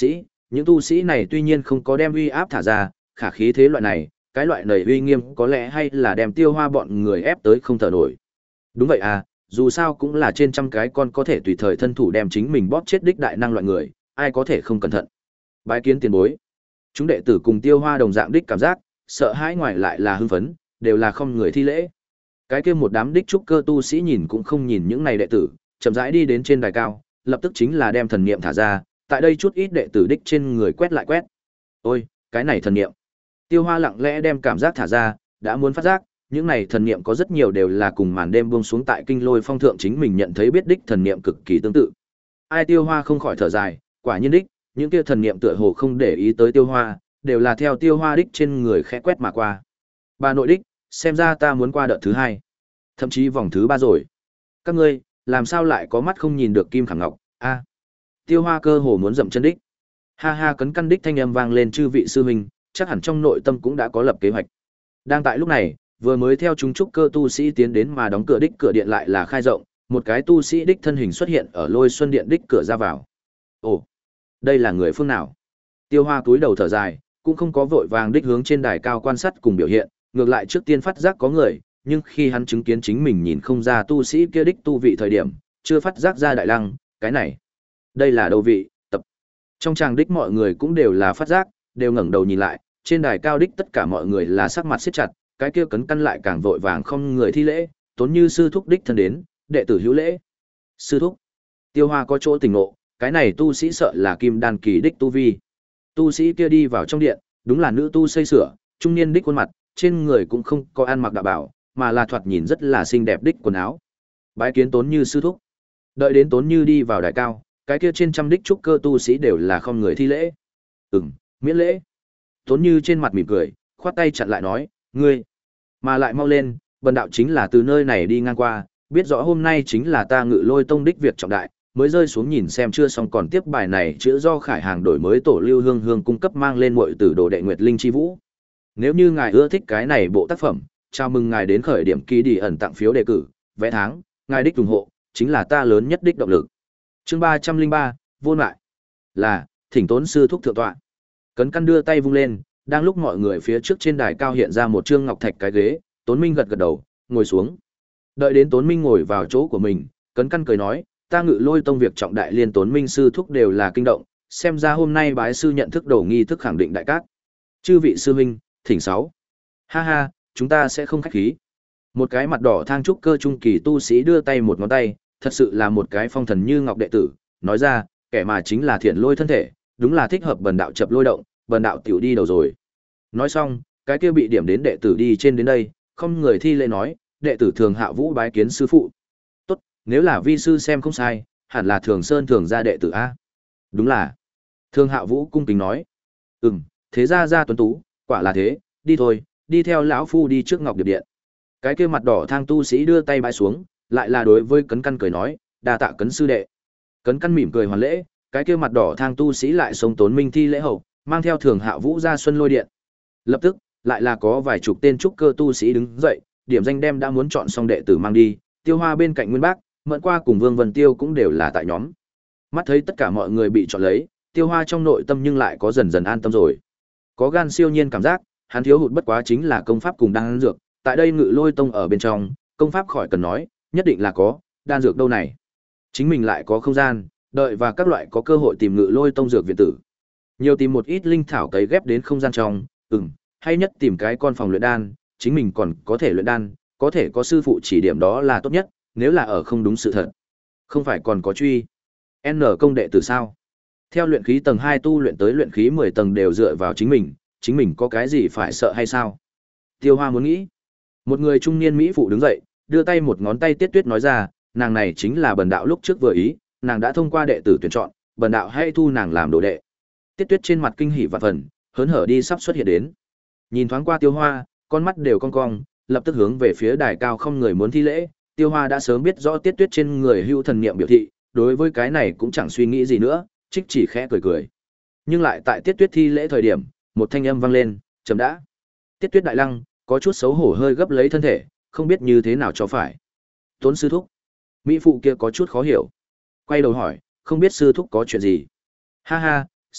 những tu sĩ này tuy nhiên không có đem uy áp thả ra, khả khí thế loại này, cái loại nầy uy nghiêm có lẽ hay là đem Tiêu Hoa bọn người ép tới không thở nổi. Đúng vậy à, dù sao cũng là trên trăm cái con có thể tùy thời thân thủ đem chính mình bóp chết đích đại năng loại người, ai có thể không cẩn thận. Bái kiến tiền bối. Chúng đệ tử cùng Tiêu Hoa đồng dạng đích cảm giác, sợ hãi ngoài lại là hưng phấn, đều là không người thi lễ. Cái kia một đám đích trúc cơ tu sĩ nhìn cũng không nhìn những này đệ tử, chậm rãi đi đến trên đài cao, lập tức chính là đem thần niệm thả ra, tại đây chút ít đệ tử đích trên người quét lại quét. Ôi, cái này thần niệm. Tiêu Hoa lặng lẽ đem cảm giác thả ra, đã muốn phát giác, những này thần niệm có rất nhiều đều là cùng màn đêm buông xuống tại kinh lôi phong thượng chính mình nhận thấy biết đích thần niệm cực kỳ tương tự. Ai Tiêu Hoa không khỏi thở dài, quả nhiên đích, những kia thần niệm tựa hồ không để ý tới Tiêu Hoa, đều là theo Tiêu Hoa đích trên người khẽ quét mà qua. Bà nội đích, xem ra ta muốn qua đợt thứ hai, thậm chí vòng thứ ba rồi. Các ngươi, làm sao lại có mắt không nhìn được kim khảm ngọc? A. Tiêu Hoa cơ hồ muốn dậm chân đích. Ha ha, cấn căn đích thanh âm vang lên, chư vị sư huynh, chắc hẳn trong nội tâm cũng đã có lập kế hoạch. Đang tại lúc này, vừa mới theo chúng trúc cơ tu sĩ tiến đến mà đóng cửa đích cửa điện lại là khai rộng, một cái tu sĩ đích thân hình xuất hiện ở Lôi Xuân điện đích cửa ra vào. Ồ, đây là người phương nào? Tiêu Hoa cúi đầu thở dài, cũng không có vội vàng đích hướng trên đài cao quan sát cùng biểu hiện, ngược lại trước tiên phát giác có người, nhưng khi hắn chứng kiến chính mình nhìn không ra tu sĩ kia đích tu vị thời điểm, chưa phát giác ra đại lăng, cái này, đây là đâu vị, tập. Trong tràng đích mọi người cũng đều là phát giác, đều ngẩng đầu nhìn lại, trên đài cao đích tất cả mọi người là sắc mặt siết chặt, cái kia cấn căn lại càng vội vàng không người thi lễ, tốn như sư thúc đích thân đến, đệ tử hữu lễ. Sư thúc. Tiêu Hoa có chỗ tỉnh ngộ, cái này tu sĩ sợ là kim đan kỳ đích tu vi. Tu sĩ kia đi vào trong điện, đúng là nữ tu xây sửa, trung niên đích khuôn mặt, trên người cũng không có ăn mặc đạo bảo, mà là thoạt nhìn rất là xinh đẹp đích quần áo. Bái kiến Tốn Như sư thúc. Đợi đến Tốn Như đi vào đài cao, cái kia trên trăm đích trúc cơ tu sĩ đều là không người thi lễ. Ừm, miễn lễ. Tốn Như trên mặt mỉm cười, khoát tay chặn lại nói, ngươi, mà lại mau lên, bần đạo chính là từ nơi này đi ngang qua, biết rõ hôm nay chính là ta Ngự Lôi tông đích việc trọng đại, mới rơi xuống nhìn xem chưa xong còn tiếp bài này chữa do Khải Hàng đổi mới tổ Lưu Hương Hương cung cấp mang lên muội tử đồ đệ Nguyệt Linh chi vũ. Nếu như ngài ưa thích cái này bộ tác phẩm, chào mừng ngài đến khởi điểm ký đi ẩn tặng phiếu đề cử, vé tháng, ngài đích ủng hộ chính là ta lớn nhất đích động lực. Chương ba trăm linh ba, vô lại. Là, thỉnh Tốn sư thúc thượng tọa. Cấn căn đưa tay vung lên, đang lúc mọi người phía trước trên đài cao hiện ra một trương ngọc thạch cái ghế, Tốn Minh gật gật đầu, ngồi xuống. Đợi đến Tốn Minh ngồi vào chỗ của mình, Cấn căn cười nói, ta Ngự Lôi tông việc trọng đại liên Tốn Minh sư thúc đều là kinh động, xem ra hôm nay bái sư nhận thức đầu nghi thức khẳng định đại cát. Chư vị sư huynh, thỉnh sáu. Ha ha, chúng ta sẽ không khách khí. Một cái mặt đỏ thang trúc cơ trung kỳ tu sĩ đưa tay một ngón tay, thật sự là một cái phong thần như ngọc đệ tử, nói ra, kẻ mà chính là Thiện Lôi thân thể, đúng là thích hợp bần đạo chập lôi động, bần đạo tiểu đi đầu rồi. Nói xong, cái kia bị điểm đến đệ tử đi trên đến đây, không người thi lễ nói, đệ tử Thường Hạ Vũ bái kiến sư phụ. Tốt, nếu là vi sư xem không sai, hẳn là Thường Sơn Thường gia đệ tử a. Đúng là. Thường Hạ Vũ cung kính nói. Ừm, thế ra ra tuấn tú, quả là thế, đi thôi, đi theo lão phu đi trước Ngọc Điệp điện. Cái kia mặt đỏ thang tu sĩ đưa tay bãi xuống, lại là đối với Cấn căn cười nói, đa tạ Cấn sư đệ. Cấn căn mỉm cười hoàn lễ, cái kia mặt đỏ thang tu sĩ lại xông Tốn Minh thi lễ hậu, mang theo Thường Hạ Vũ ra Xuân Lôi điện. Lập tức, lại là có vài chục tên trúc cơ tu sĩ đứng dậy, điểm danh đem đã muốn chọn xong đệ tử mang đi, Tiêu Hoa bên cạnh Nguyên Bác, Mẫn Qua cùng Vương Vân Tiêu cũng đều là tại nhóm. Mắt thấy tất cả mọi người bị chọn lấy, Tiêu Hoa trong nội tâm nhưng lại có dần dần an tâm rồi. Có gan siêu nhiên cảm giác, hắn thiếu hụt bất quá chính là công pháp cùng đan dược, tại đây Ngự Lôi tông ở bên trong, công pháp khỏi cần nói, nhất định là có, đan dược đâu này. Chính mình lại có không gian, đợi và các loại có cơ hội tìm Ngự Lôi tông dược viện tử. Nhiều tìm một ít linh thảo cấy ghép đến không gian trong, ừm, hay nhất tìm cái con phòng luyện đan, chính mình còn có thể luyện đan, có thể có sư phụ chỉ điểm đó là tốt nhất, nếu là ở không đúng sự thật. Không phải còn có truy N công đệ tử sao? Theo luyện khí tầng hai tu luyện tới luyện khí mười tầng đều dựa vào chính mình, chính mình có cái gì phải sợ hay sao? Tiêu Hoa muốn nghĩ. Một người trung niên mỹ phụ đứng dậy, đưa tay một ngón tay Tiết Tuyết nói ra, nàng này chính là bần đạo lúc trước vừa ý, nàng đã thông qua đệ tử tuyển chọn, bần đạo hãy thu nàng làm đồ đệ. Tiết Tuyết trên mặt kinh hỉ vạn phần, hớn hở đi sắp xuất hiện đến. Nhìn thoáng qua Tiêu Hoa, con mắt đều cong cong, lập tức hướng về phía đài cao không người muốn thi lễ. Tiêu Hoa đã sớm biết rõ Tiết Tuyết trên người hữu thần niệm biểu thị, đối với cái này cũng chẳng suy nghĩ gì nữa, trích chỉ khẽ cười cười. Nhưng lại tại Tiết Tuyết thi lễ thời điểm, một thanh âm vang lên, chấm đã. Tiết Tuyết đại lăng, có chút xấu hổ hơi gấp lấy thân thể, không biết như thế nào cho phải. Tốn sư thúc. Mỹ phụ kia có chút khó hiểu. Quay đầu hỏi, không biết sư thúc có chuyện gì. Ha ha, sư điện,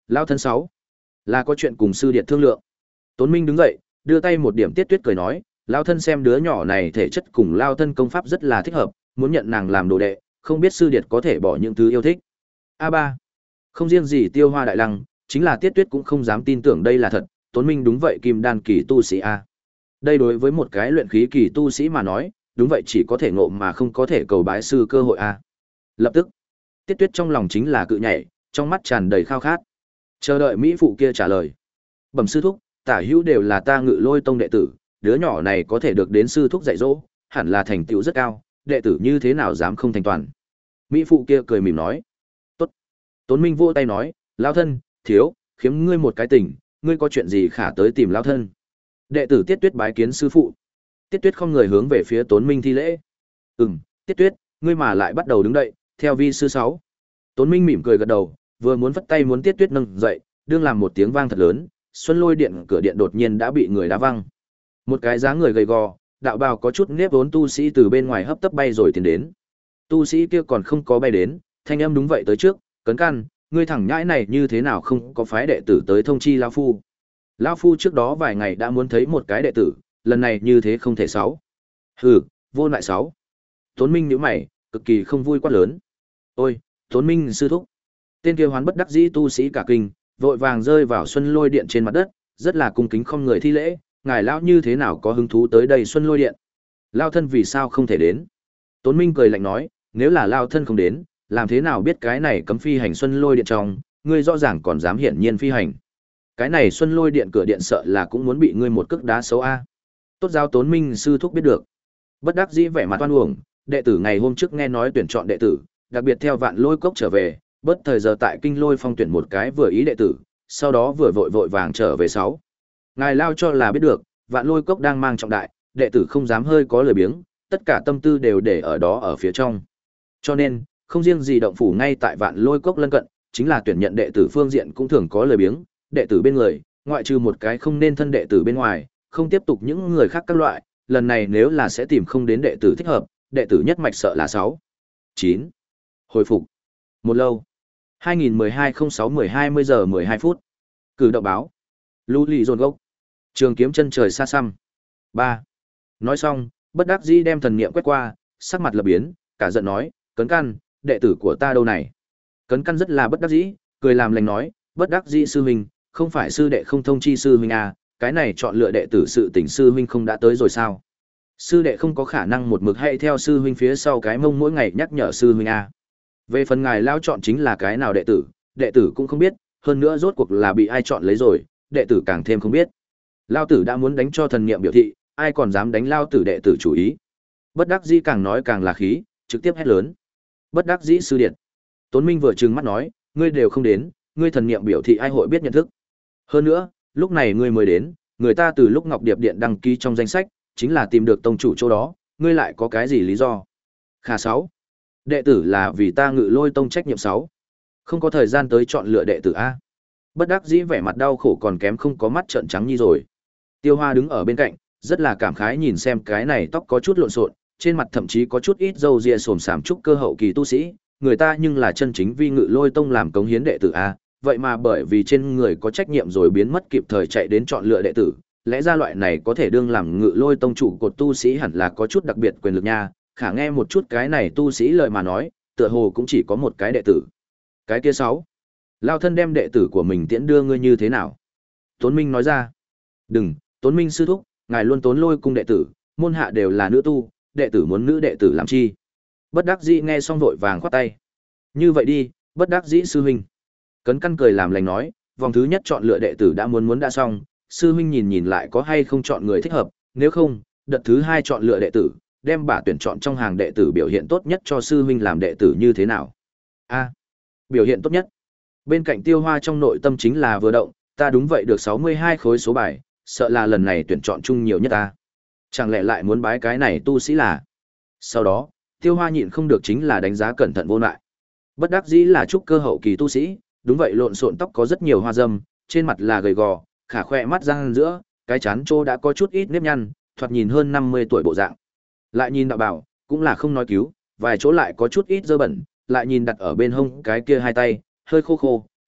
Lao thân sáu, là có chuyện cùng sư điệt thương lượng. Tốn Minh đứng dậy, đưa tay một điểm Tiết Tuyết cười nói, Lao thân xem đứa nhỏ này thể chất cùng Lao thân công pháp rất là thích hợp, muốn nhận nàng làm đồ đệ, không biết sư điệt có thể bỏ những thứ yêu thích. A ba, không riêng gì Tiêu Hoa Đại Lăng, chính là Tiết Tuyết cũng không dám tin tưởng đây là thật. Tốn Minh đúng vậy, kim đan kỳ tu sĩ a. Đây đối với một cái luyện khí kỳ tu sĩ mà nói, đúng vậy chỉ có thể ngộ mà không có thể cầu bái sư cơ hội a. Lập tức, Tiết Tuyết trong lòng chính là cự nhảy, trong mắt tràn đầy khao khát. Chờ đợi mỹ phụ kia trả lời. Bẩm sư thúc, tả hữu đều là ta Ngự Lôi tông đệ tử, đứa nhỏ này có thể được đến sư thúc dạy dỗ, hẳn là thành tựu rất cao, đệ tử như thế nào dám không thành toàn. Mỹ phụ kia cười mỉm nói. Tốt. Tốn Minh vỗ tay nói, Lao thân, thiếu, khiếm ngươi một cái tình, ngươi có chuyện gì khả tới tìm Lao thân. Đệ tử Tiết Tuyết bái kiến sư phụ. Tiết Tuyết không người hướng về phía Tốn Minh thi lễ. Ừm, Tiết Tuyết, ngươi mà lại bắt đầu đứng dậy, theo vi sư sáu. Tốn Minh mỉm cười gật đầu, vừa muốn vất tay muốn Tiết Tuyết nâng dậy, đương làm một tiếng vang thật lớn, Xuân Lôi điện cửa điện đột nhiên đã bị người đá văng. Một cái dáng người gầy gò, đạo bào có chút nếp vốn tu sĩ từ bên ngoài hấp tấp bay rồi tiến đến. Tu sĩ kia còn không có bay đến, thanh âm đúng vậy tới trước, cấn căn, ngươi thẳng nhãi này như thế nào không có phái đệ tử tới thông chi lão phu. Lão phu trước đó vài ngày đã muốn thấy một cái đệ tử, lần này như thế không thể sáu. Hừ, vô lại sáu. Tốn Minh nhíu mày, cực kỳ không vui quát lớn. Ôi, Tốn Minh sư thúc. Tên kia hoán bất đắc dĩ tu sĩ cả kinh, vội vàng rơi vào Xuân Lôi điện trên mặt đất, rất là cung kính không người thi lễ, ngài lão như thế nào có hứng thú tới đây Xuân Lôi điện? Lao thân vì sao không thể đến? Tốn Minh cười lạnh nói, nếu là Lao thân không đến, làm thế nào biết cái này cấm phi hành Xuân Lôi điện trong, ngươi rõ ràng còn dám hiển nhiên phi hành. Cái này Xuân Lôi điện cửa điện sợ là cũng muốn bị ngươi một cước đá xấu a. Tốt giao Tốn Minh sư thúc biết được. Bất đắc dĩ vẻ mặt oan uổng, đệ tử ngày hôm trước nghe nói tuyển chọn đệ tử, đặc biệt theo Vạn Lôi cốc trở về, bất thời giờ tại Kinh Lôi Phong tuyển một cái vừa ý đệ tử, sau đó vừa vội vội vàng trở về sáu. Ngài Lao cho là biết được, Vạn Lôi cốc đang mang trọng đại, đệ tử không dám hơi có lười biếng, tất cả tâm tư đều để ở đó ở phía trong. Cho nên, không riêng gì động phủ ngay tại Vạn Lôi cốc lân cận, chính là tuyển nhận đệ tử phương diện cũng thường có lười biếng, đệ tử bên người, ngoại trừ một cái không nên thân đệ tử bên ngoài, không tiếp tục những người khác các loại, lần này nếu là sẽ tìm không đến đệ tử thích hợp, đệ tử nhất mạch sợ là sáu. chín. Hồi phục. Một lâu. hai nghìn mười hai không sáu mười hai mươi giờ mười hai phút. Cử động báo. Lưu lì dồn gốc. Trường kiếm chân trời xa xăm. ba. Nói xong, bất đắc dĩ đem thần niệm quét qua, sắc mặt lập biến, cả giận nói, cấn căn, đệ tử của ta đâu này? Cấn căn rất là bất đắc dĩ, cười làm lành nói, bất đắc dĩ sư huynh, không phải sư đệ không thông chi sư huynh à, cái này chọn lựa đệ tử sự tình sư huynh không đã tới rồi sao? Sư đệ không có khả năng một mực hay theo sư huynh phía sau cái mông mỗi ngày nhắc nhở sư huynh à. Về phần ngài lao chọn chính là cái nào đệ tử, đệ tử cũng không biết, hơn nữa rốt cuộc là bị ai chọn lấy rồi, đệ tử càng thêm không biết. Lao tử đã muốn đánh cho thần niệm biểu thị, ai còn dám đánh lao tử đệ tử chủ ý. Bất đắc dĩ càng nói càng là khí, trực tiếp hét lớn. Bất đắc dĩ sư điệt. Tốn Minh vừa trừng mắt nói, ngươi đều không đến, ngươi thần niệm biểu thị ai hội biết nhận thức. Hơn nữa, lúc này ngươi mới đến, người ta từ lúc Ngọc Điệp Điện đăng ký trong danh sách, chính là tìm được tông chủ chỗ đó, ngươi lại có cái gì lý do? Khả sáu. Đệ tử là vì ta Ngự Lôi tông trách nhiệm sáu. Không có thời gian tới chọn lựa đệ tử a. Bất đắc dĩ vẻ mặt đau khổ còn kém không có mắt trợn trắng như rồi. Tiêu Hoa đứng ở bên cạnh, rất là cảm khái nhìn xem cái này tóc có chút lộn xộn, trên mặt thậm chí có chút ít râu ria xồm xàm trúc cơ hậu kỳ tu sĩ, người ta nhưng là chân chính vi Ngự Lôi tông làm cống hiến đệ tử a, vậy mà bởi vì trên người có trách nhiệm rồi biến mất kịp thời chạy đến chọn lựa đệ tử, lẽ ra loại này có thể đương làm Ngự Lôi tông chủ cột tu sĩ hẳn là có chút đặc biệt quyền lực nha, khả nghe một chút cái này tu sĩ lời mà nói, tựa hồ cũng chỉ có một cái đệ tử. Cái kia sáu. Lao thân đem đệ tử của mình tiễn đưa ngươi như thế nào? Tốn Minh nói ra. Đừng, Tốn Minh sư thúc, ngài luôn Tốn Lôi cung đệ tử, môn hạ đều là nữ tu, đệ tử muốn nữ đệ tử làm chi? Bất đắc dĩ nghe xong vội vàng khoát tay. Như vậy đi, bất đắc dĩ sư huynh. Cấn căn cười làm lành nói, vòng thứ nhất chọn lựa đệ tử đã muốn muốn đã xong, sư huynh nhìn nhìn lại có hay không chọn người thích hợp, nếu không, đợt thứ hai chọn lựa đệ tử, đem bả tuyển chọn trong hàng đệ tử biểu hiện tốt nhất cho sư huynh làm đệ tử như thế nào? A, biểu hiện tốt nhất. Bên cạnh Tiêu Hoa trong nội tâm chính là vừa động, ta đúng vậy được sáu mươi hai khối số bài, sợ là lần này tuyển chọn chung nhiều nhất ta. Chẳng lẽ lại muốn bái cái này tu sĩ là? Sau đó, Tiêu Hoa nhịn không được chính là đánh giá cẩn thận vô lại. Bất đắc dĩ là trúc cơ hậu kỳ tu sĩ, đúng vậy lộn xộn tóc có rất nhiều hoa dâm, trên mặt là gầy gò, khả khoe mắt răng giữa, cái chán trô đã có chút ít nếp nhăn, thoạt nhìn hơn năm mươi tuổi bộ dạng. Lại nhìn đạo bảo, cũng là không nói cứu, vài chỗ lại có chút ít dơ bẩn, lại nhìn đặt ở bên hông cái kia hai tay, hơi khô khô,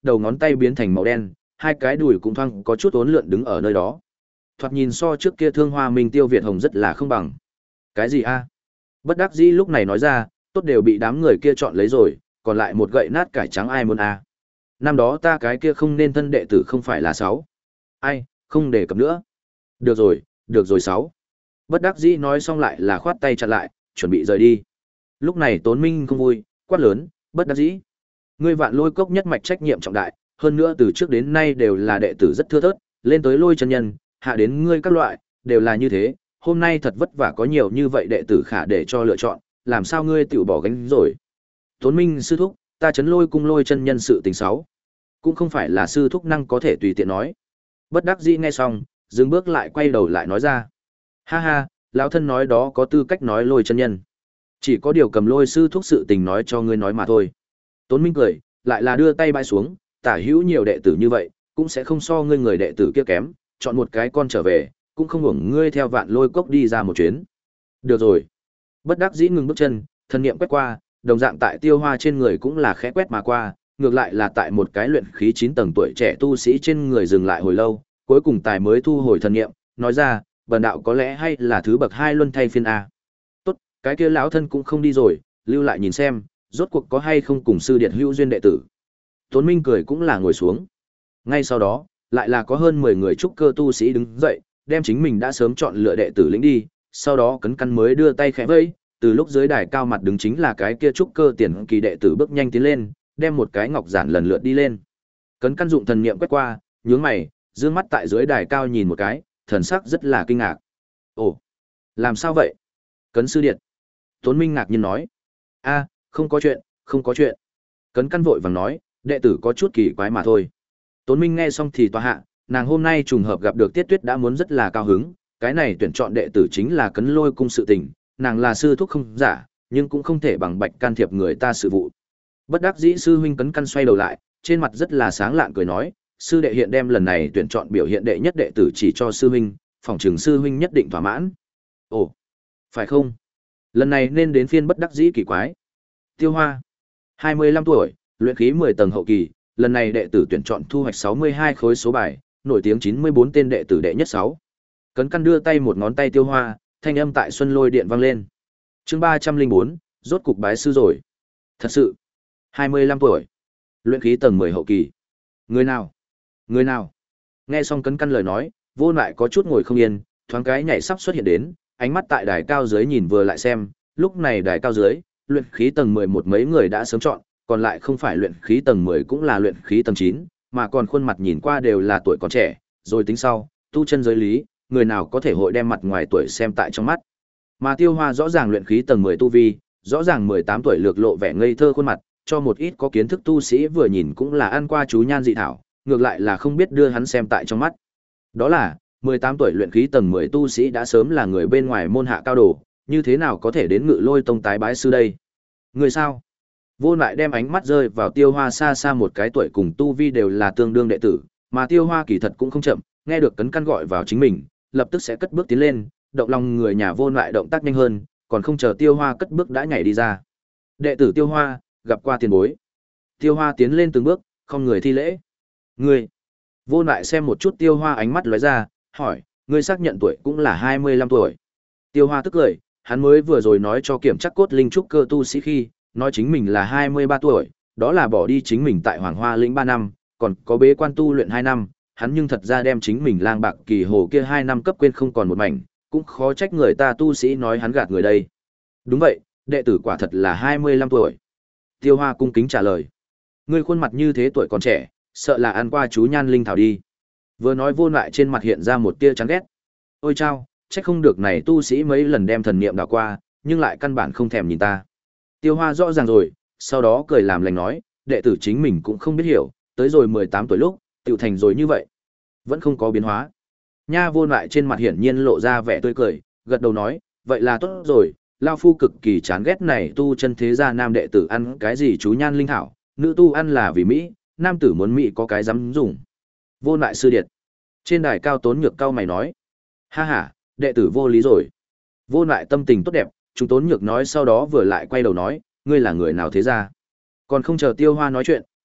đầu ngón tay biến thành màu đen, hai cái đùi cũng thoang có chút uốn lượn đứng ở nơi đó. Thoạt nhìn so trước kia Thương Hoa Minh Tiêu Việt Hồng rất là không bằng. Cái gì a? Bất đắc dĩ lúc này nói ra, tốt đều bị đám người kia chọn lấy rồi, còn lại một gậy nát cải trắng ai muốn a? Năm đó ta cái kia không nên thân đệ tử không phải là sáu. Ai, không đề cập nữa. Được rồi, được rồi sáu. Bất đắc dĩ nói xong lại là khoát tay chặn lại, chuẩn bị rời đi. Lúc này Tốn Minh không vui, quát lớn, bất đắc dĩ. Ngươi Vạn Lôi Cốc nhất mạch trách nhiệm trọng đại, hơn nữa từ trước đến nay đều là đệ tử rất thưa thớt, lên tới Lôi chân nhân, hạ đến ngươi các loại, đều là như thế. Hôm nay thật vất vả có nhiều như vậy đệ tử khả để cho lựa chọn, làm sao ngươi tự bỏ gánh rồi. Tốn Minh sư thúc, ta chấn Lôi cung Lôi chân nhân sự tình sáu, cũng không phải là sư thúc năng có thể tùy tiện nói. Bất đắc dĩ nghe xong, dừng bước lại quay đầu lại nói ra. Ha ha, lão thân nói đó có tư cách nói Lôi chân nhân. Chỉ có điều cầm Lôi sư thúc sự tình nói cho ngươi nói mà thôi. Tốn Minh cười, lại là đưa tay bãi xuống, tả hữu nhiều đệ tử như vậy, cũng sẽ không so ngươi người đệ tử kia kém, chọn một cái con trở về, cũng không hưởng ngươi theo Vạn Lôi Cốc đi ra một chuyến. Được rồi. Bất đắc dĩ ngừng bước chân, thần niệm quét qua, đồng dạng tại Tiêu Hoa trên người cũng là khẽ quét mà qua, ngược lại là tại một cái luyện khí chín tầng tuổi trẻ tu sĩ trên người dừng lại hồi lâu, cuối cùng tài mới thu hồi thần niệm, nói ra, bần đạo có lẽ hay là thứ bậc hai luân thay phiên a. Tốt, cái kia lão thân cũng không đi rồi, lưu lại nhìn xem, rốt cuộc có hay không cùng sư điện hữu duyên đệ tử. Tốn Minh cười cũng là ngồi xuống. Ngay sau đó, lại là có hơn mười người trúc cơ tu sĩ đứng dậy, đem chính mình đã sớm chọn lựa đệ tử lĩnh đi, sau đó cấn căn mới đưa tay khẽ vẫy, từ lúc dưới đài cao mặt đứng chính là cái kia trúc cơ tiền kỳ đệ tử bước nhanh tiến lên, đem một cái ngọc giản lần lượt đi lên. Cấn căn dụng thần niệm quét qua, nhướng mày, dương mắt tại dưới đài cao nhìn một cái, thần sắc rất là kinh ngạc. Ồ, làm sao vậy? Cấn sư điện. Tốn Minh ngạc nhiên nói. A, không có chuyện, không có chuyện. Cấn căn vội vàng nói, đệ tử có chút kỳ quái mà thôi. Tốn Minh nghe xong thì tòa hạ, nàng hôm nay trùng hợp gặp được Tiết Tuyết đã muốn rất là cao hứng, cái này tuyển chọn đệ tử chính là Cấn Lôi cung sự tình, nàng là sư thúc không giả, nhưng cũng không thể bằng bạch can thiệp người ta sự vụ. Bất đắc dĩ sư huynh Cấn căn xoay đầu lại, trên mặt rất là sáng lạn cười nói, sư đệ hiện đem lần này tuyển chọn biểu hiện đệ nhất đệ tử chỉ cho sư huynh, phỏng chừng sư huynh nhất định thỏa mãn. Ồ, phải không? Lần này nên đến phiên bất đắc dĩ kỳ quái. Tiêu Hoa, hai mươi lăm tuổi, luyện khí mười tầng hậu kỳ, lần này đệ tử tuyển chọn thu hoạch sáu mươi hai khối số bài, nổi tiếng chín mươi bốn tên đệ tử đệ nhất sáu. Cấn căn đưa tay một ngón tay Tiêu Hoa, thanh âm tại Xuân Lôi Điện vang lên. Chương ba trăm linh bốn, rốt cục bái sư rồi. Thật sự, hai mươi lăm tuổi, luyện khí tầng mười hậu kỳ. Người nào? Người nào? Nghe xong Cấn căn lời nói, Vô Lại có chút ngồi không yên, thoáng cái nhảy sắp xuất hiện đến, ánh mắt tại đài cao dưới nhìn vừa lại xem, lúc này đài cao dưới, luyện khí tầng mười một mấy người đã sớm chọn, còn lại không phải luyện khí tầng mười cũng là luyện khí tầng chín, mà còn khuôn mặt nhìn qua đều là tuổi còn trẻ, rồi tính sau, tu chân giới lý, người nào có thể hội đem mặt ngoài tuổi xem tại trong mắt. Mà Tiêu Hoa rõ ràng luyện khí tầng mười tu vi, rõ ràng mười tám tuổi lược lộ vẻ ngây thơ khuôn mặt, cho một ít có kiến thức tu sĩ vừa nhìn cũng là ăn qua chú nhan dị thảo, ngược lại là không biết đưa hắn xem tại trong mắt. Đó là, mười tám tuổi luyện khí tầng mười tu sĩ đã sớm là người bên ngoài môn hạ cao đồ, như thế nào có thể đến Ngự Lôi tông tái bái sư đây? Người sao? Vô Lại đem ánh mắt rơi vào Tiêu Hoa xa xa một cái tuổi cùng tu vi đều là tương đương đệ tử, mà Tiêu Hoa kỳ thật cũng không chậm, nghe được Cấn căn gọi vào chính mình, lập tức sẽ cất bước tiến lên, động lòng người nhà Vô Lại động tác nhanh hơn, còn không chờ Tiêu Hoa cất bước đã nhảy đi ra. Đệ tử Tiêu Hoa, gặp qua tiền bối. Tiêu Hoa tiến lên từng bước, không người thi lễ. Ngươi? Vô Lại xem một chút Tiêu Hoa ánh mắt lóe ra, hỏi, ngươi xác nhận tuổi cũng là hai mươi lăm tuổi. Tiêu Hoa tức cười, hắn mới vừa rồi nói cho kiểm chắc cốt linh trúc cơ tu sĩ khi, nói chính mình là hai mươi ba tuổi, đó là bỏ đi chính mình tại Hoàng Hoa lĩnh ba năm, còn có bế quan tu luyện hai năm, hắn nhưng thật ra đem chính mình lang bạc kỳ hồ kia hai năm cấp quên không còn một mảnh, cũng khó trách người ta tu sĩ nói hắn gạt người đây. Đúng vậy, đệ tử quả thật là hai mươi lăm tuổi. Tiêu Hoa cung kính trả lời. Ngươi khuôn mặt như thế tuổi còn trẻ, sợ là ăn qua chú nhan linh thảo đi. Vừa nói Vô Lại trên mặt hiện ra một tia chán ghét. Ôi chao, trách không được này tu sĩ mấy lần đem thần niệm đảo qua, nhưng lại căn bản không thèm nhìn ta. Tiêu Hoa rõ ràng rồi, sau đó cười làm lành nói, đệ tử chính mình cũng không biết hiểu, tới rồi mười tám tuổi lúc, tiểu thành rồi như vậy. Vẫn không có biến hóa. Nha Vô Lại trên mặt hiển nhiên lộ ra vẻ tươi cười, gật đầu nói, vậy là tốt rồi, lao phu cực kỳ chán ghét này tu chân thế gia nam đệ tử ăn cái gì chú nhan linh thảo, nữ tu ăn là vì Mỹ, nam tử muốn Mỹ có cái dám dùng. Vô Lại sư điệt. Trên đài cao Tốn Nhược cao mày nói, ha ha, đệ tử vô lý rồi. Vô Lại tâm tình tốt đẹp, chúng Tốn Nhược nói sau đó vừa lại quay đầu nói, ngươi là người nào thế ra? Còn không chờ Tiêu Hoa nói chuyện,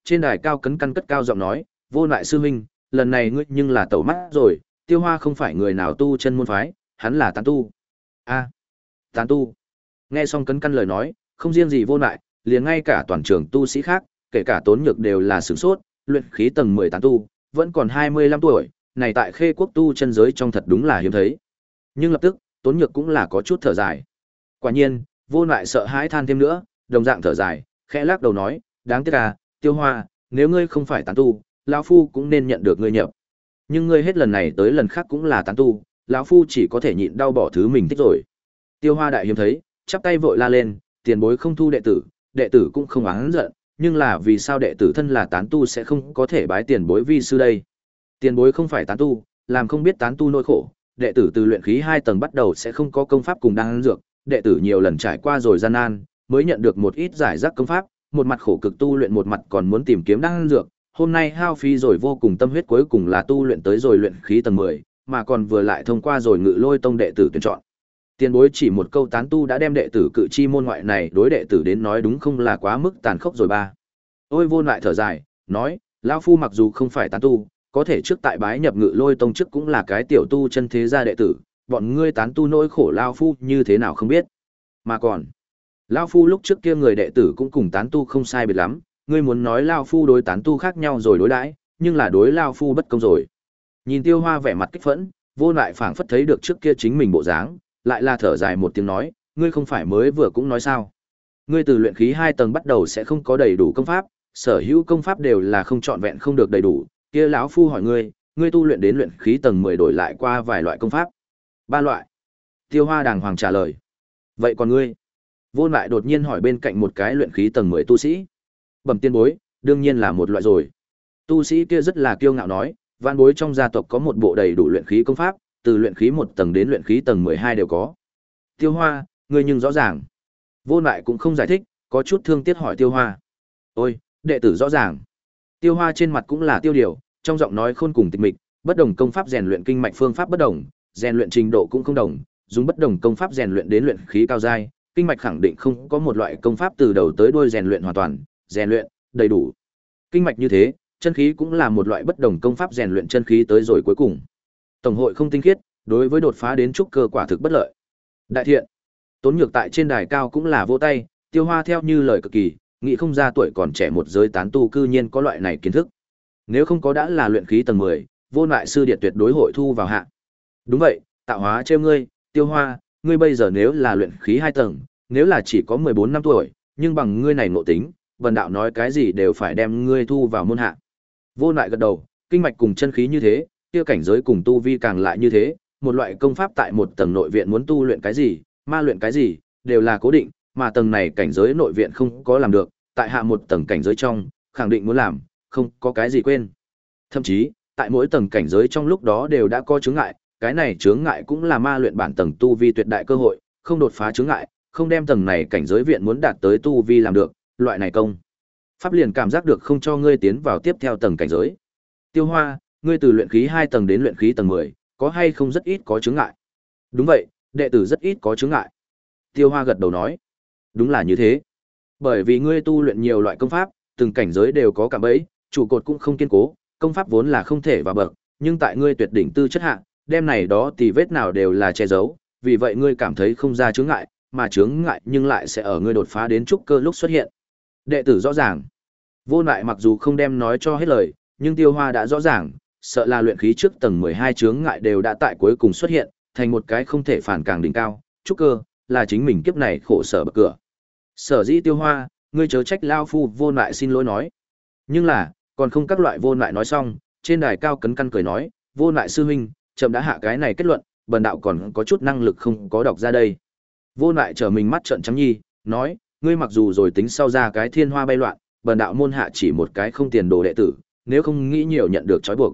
Trên đài cao cấn căn cất cao giọng nói, vô lại sư huynh, lần này ngươi nhưng là tẩu mắt rồi, Tiêu Hoa không phải người nào tu chân môn phái, hắn là tán tu. A, tán tu. Nghe xong cấn căn lời nói, không riêng gì vô lại, liền ngay cả toàn trường tu sĩ khác, kể cả Tốn Nhược đều là sửng sốt, luyện khí tầng mười tán tu, vẫn còn hai mươi lăm tuổi, này tại Khê Quốc tu chân giới trong thật đúng là hiếm thấy. Nhưng lập tức, Tốn Nhược cũng là có chút thở dài. Quả nhiên, vô lại sợ hãi than thêm nữa, đồng dạng thở dài, khẽ lắc đầu nói, đáng tiếc à, Tiêu Hoa, nếu ngươi không phải tán tu, lão phu cũng nên nhận được ngươi nhập. Nhưng ngươi hết lần này tới lần khác cũng là tán tu, lão phu chỉ có thể nhịn đau bỏ thứ mình thích rồi. Tiêu Hoa đại hiếm thấy, chắp tay vội la lên, tiền bối không thu đệ tử, đệ tử cũng không oán giận, nhưng là vì sao đệ tử thân là tán tu sẽ không có thể bái tiền bối vi sư đây? Tiền bối không phải tán tu, làm không biết tán tu nỗi khổ, đệ tử từ luyện khí hai tầng bắt đầu sẽ không có công pháp cùng đan dược, đệ tử nhiều lần trải qua rồi gian nan, mới nhận được một ít giải rác công pháp, một mặt khổ cực tu luyện một mặt còn muốn tìm kiếm đan dược, hôm nay hao phí rồi vô cùng tâm huyết cuối cùng là tu luyện tới rồi luyện khí tầng mười, mà còn vừa lại thông qua rồi Ngự Lôi tông đệ tử tuyển chọn. Tiền bối chỉ một câu tán tu đã đem đệ tử cự chi môn ngoại này đối đệ tử đến nói đúng không là quá mức tàn khốc rồi ba. Ôi Vô lại thở dài, nói, lão phu mặc dù không phải tán tu, có thể trước tại bái nhập Ngự Lôi tông trước cũng là cái tiểu tu chân thế gia đệ tử, bọn ngươi tán tu nỗi khổ lão phu như thế nào không biết. Mà còn, lão phu lúc trước kia người đệ tử cũng cùng tán tu không sai biệt lắm, ngươi muốn nói lão phu đối tán tu khác nhau rồi đối đãi, nhưng là đối lão phu bất công rồi. Nhìn Tiêu Hoa vẻ mặt kích phẫn, Vô lại phảng phất thấy được trước kia chính mình bộ dáng, lại là thở dài một tiếng nói, ngươi không phải mới vừa cũng nói sao? Ngươi từ luyện khí hai tầng bắt đầu sẽ không có đầy đủ công pháp, sở hữu công pháp đều là không trọn vẹn không được đầy đủ, kia lão phu hỏi ngươi, ngươi tu luyện đến luyện khí tầng mười đổi lại qua vài loại công pháp? Ba loại. Tiêu Hoa đàng hoàng trả lời. Vậy còn ngươi? Vô lại đột nhiên hỏi bên cạnh một cái luyện khí tầng mười tu sĩ. Bẩm tiên bối, đương nhiên là một loại rồi. Tu sĩ kia rất là kiêu ngạo nói, vạn bối trong gia tộc có một bộ đầy đủ luyện khí công pháp, từ luyện khí một tầng đến luyện khí tầng mười hai đều có. Tiêu Hoa, ngươi nhưng rõ ràng. Vô lại cũng không giải thích, có chút thương tiếc hỏi Tiêu Hoa. Ôi, đệ tử rõ ràng. Tiêu Hoa trên mặt cũng là tiêu điều, trong giọng nói khôn cùng tịch mịch, bất đồng công pháp rèn luyện kinh mạch phương pháp bất đồng, rèn luyện trình độ cũng không đồng, dùng bất đồng công pháp rèn luyện đến luyện khí cao giai, kinh mạch khẳng định không có một loại công pháp từ đầu tới đuôi rèn luyện hoàn toàn, rèn luyện đầy đủ. Kinh mạch như thế, chân khí cũng là một loại bất đồng công pháp rèn luyện chân khí tới rồi cuối cùng. Tổng hội không tinh khiết, đối với đột phá đến trúc cơ quả thực bất lợi. Đại thiện. Tốn Nhược tại trên đài cao cũng là vỗ tay, Tiêu Hoa theo như lời cực kỳ, nghĩ không ra tuổi còn trẻ một giới tán tu cư nhiên có loại này kiến thức. Nếu không có đã là luyện khí tầng mười, Vô lại sư điệt tuyệt đối hội thu vào hạ. Đúng vậy, tạo hóa trêu ngươi, Tiêu Hoa, ngươi bây giờ nếu là luyện khí hai tầng, nếu là chỉ có mười bốn năm tuổi, nhưng bằng ngươi này ngộ tính, Vân đạo nói cái gì đều phải đem ngươi thu vào môn hạ. Vô lại gật đầu, kinh mạch cùng chân khí như thế, kia cảnh giới cùng tu vi càng lại như thế, một loại công pháp tại một tầng nội viện muốn tu luyện cái gì, ma luyện cái gì, đều là cố định, mà tầng này cảnh giới nội viện không có làm được, tại hạ một tầng cảnh giới trong, khẳng định muốn làm, không có cái gì quên. Thậm chí, tại mỗi tầng cảnh giới trong lúc đó đều đã có chướng ngại, cái này chướng ngại cũng là ma luyện bản tầng tu vi tuyệt đại cơ hội, không đột phá chướng ngại, không đem tầng này cảnh giới viện muốn đạt tới tu vi làm được, loại này công pháp liền cảm giác được không cho ngươi tiến vào tiếp theo tầng cảnh giới. Tiêu Hoa, ngươi từ luyện khí hai tầng đến luyện khí tầng mười, có hay không rất ít có chướng ngại? Đúng vậy, đệ tử rất ít có chướng ngại. Tiêu Hoa gật đầu nói, đúng là như thế. Bởi vì ngươi tu luyện nhiều loại công pháp, từng cảnh giới đều có cạm bẫy, trụ cột cũng không kiên cố, công pháp vốn là không thể vào bậc, nhưng tại ngươi tuyệt đỉnh tư chất hạ, đem này đó thì vết nào đều là che giấu, vì vậy ngươi cảm thấy không ra chướng ngại, mà chướng ngại nhưng lại sẽ ở ngươi đột phá đến trúc cơ lúc xuất hiện. Đệ tử rõ ràng. Vô lại mặc dù không đem nói cho hết lời, nhưng Tiêu Hoa đã rõ ràng, sợ là luyện khí trước tầng mười hai chướng ngại đều đã tại cuối cùng xuất hiện, thành một cái không thể phản càng đỉnh cao, trúc cơ, là chính mình kiếp này khổ sở bậc cửa. Sở dĩ Tiêu Hoa, ngươi chớ trách lao phu vô lại xin lỗi nói. Nhưng là, còn không các loại vô lại nói xong, trên đài cao cấn căn cười nói, vô lại sư huynh, chậm đã hạ cái này kết luận, bần đạo còn có chút năng lực không có đọc ra đây. Vô lại trở mình mắt trợn trắng nhi, nói, ngươi mặc dù rồi tính sau ra cái thiên hoa bay loạn, bần đạo môn hạ chỉ một cái không tiền đồ đệ tử, nếu không nghĩ nhiều nhận được trói buộc.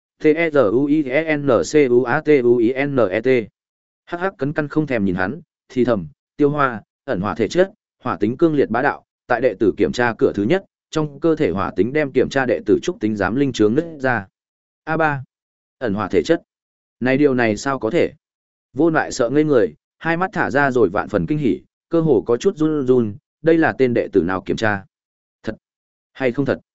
T-E-Z-U-I-E-N-C-U-A-T-U-I-N-E-T Hắc hắc cấn căn không thèm nhìn hắn, thì thầm, Tiêu Hoa, ẩn hỏa thể chất, hỏa tính cương liệt bá đạo, tại đệ tử kiểm tra cửa thứ nhất, trong cơ thể hỏa tính đem kiểm tra đệ tử trúc tính giám linh chướng nứt ra. A ba Ẩn hỏa thể chất. Này điều này sao có thể? Vô lại sợ ngây người, hai mắt thả ra rồi vạn phần kinh hỉ, cơ hồ có chút run run, đây là tên đệ tử nào kiểm tra? Thật hay không thật?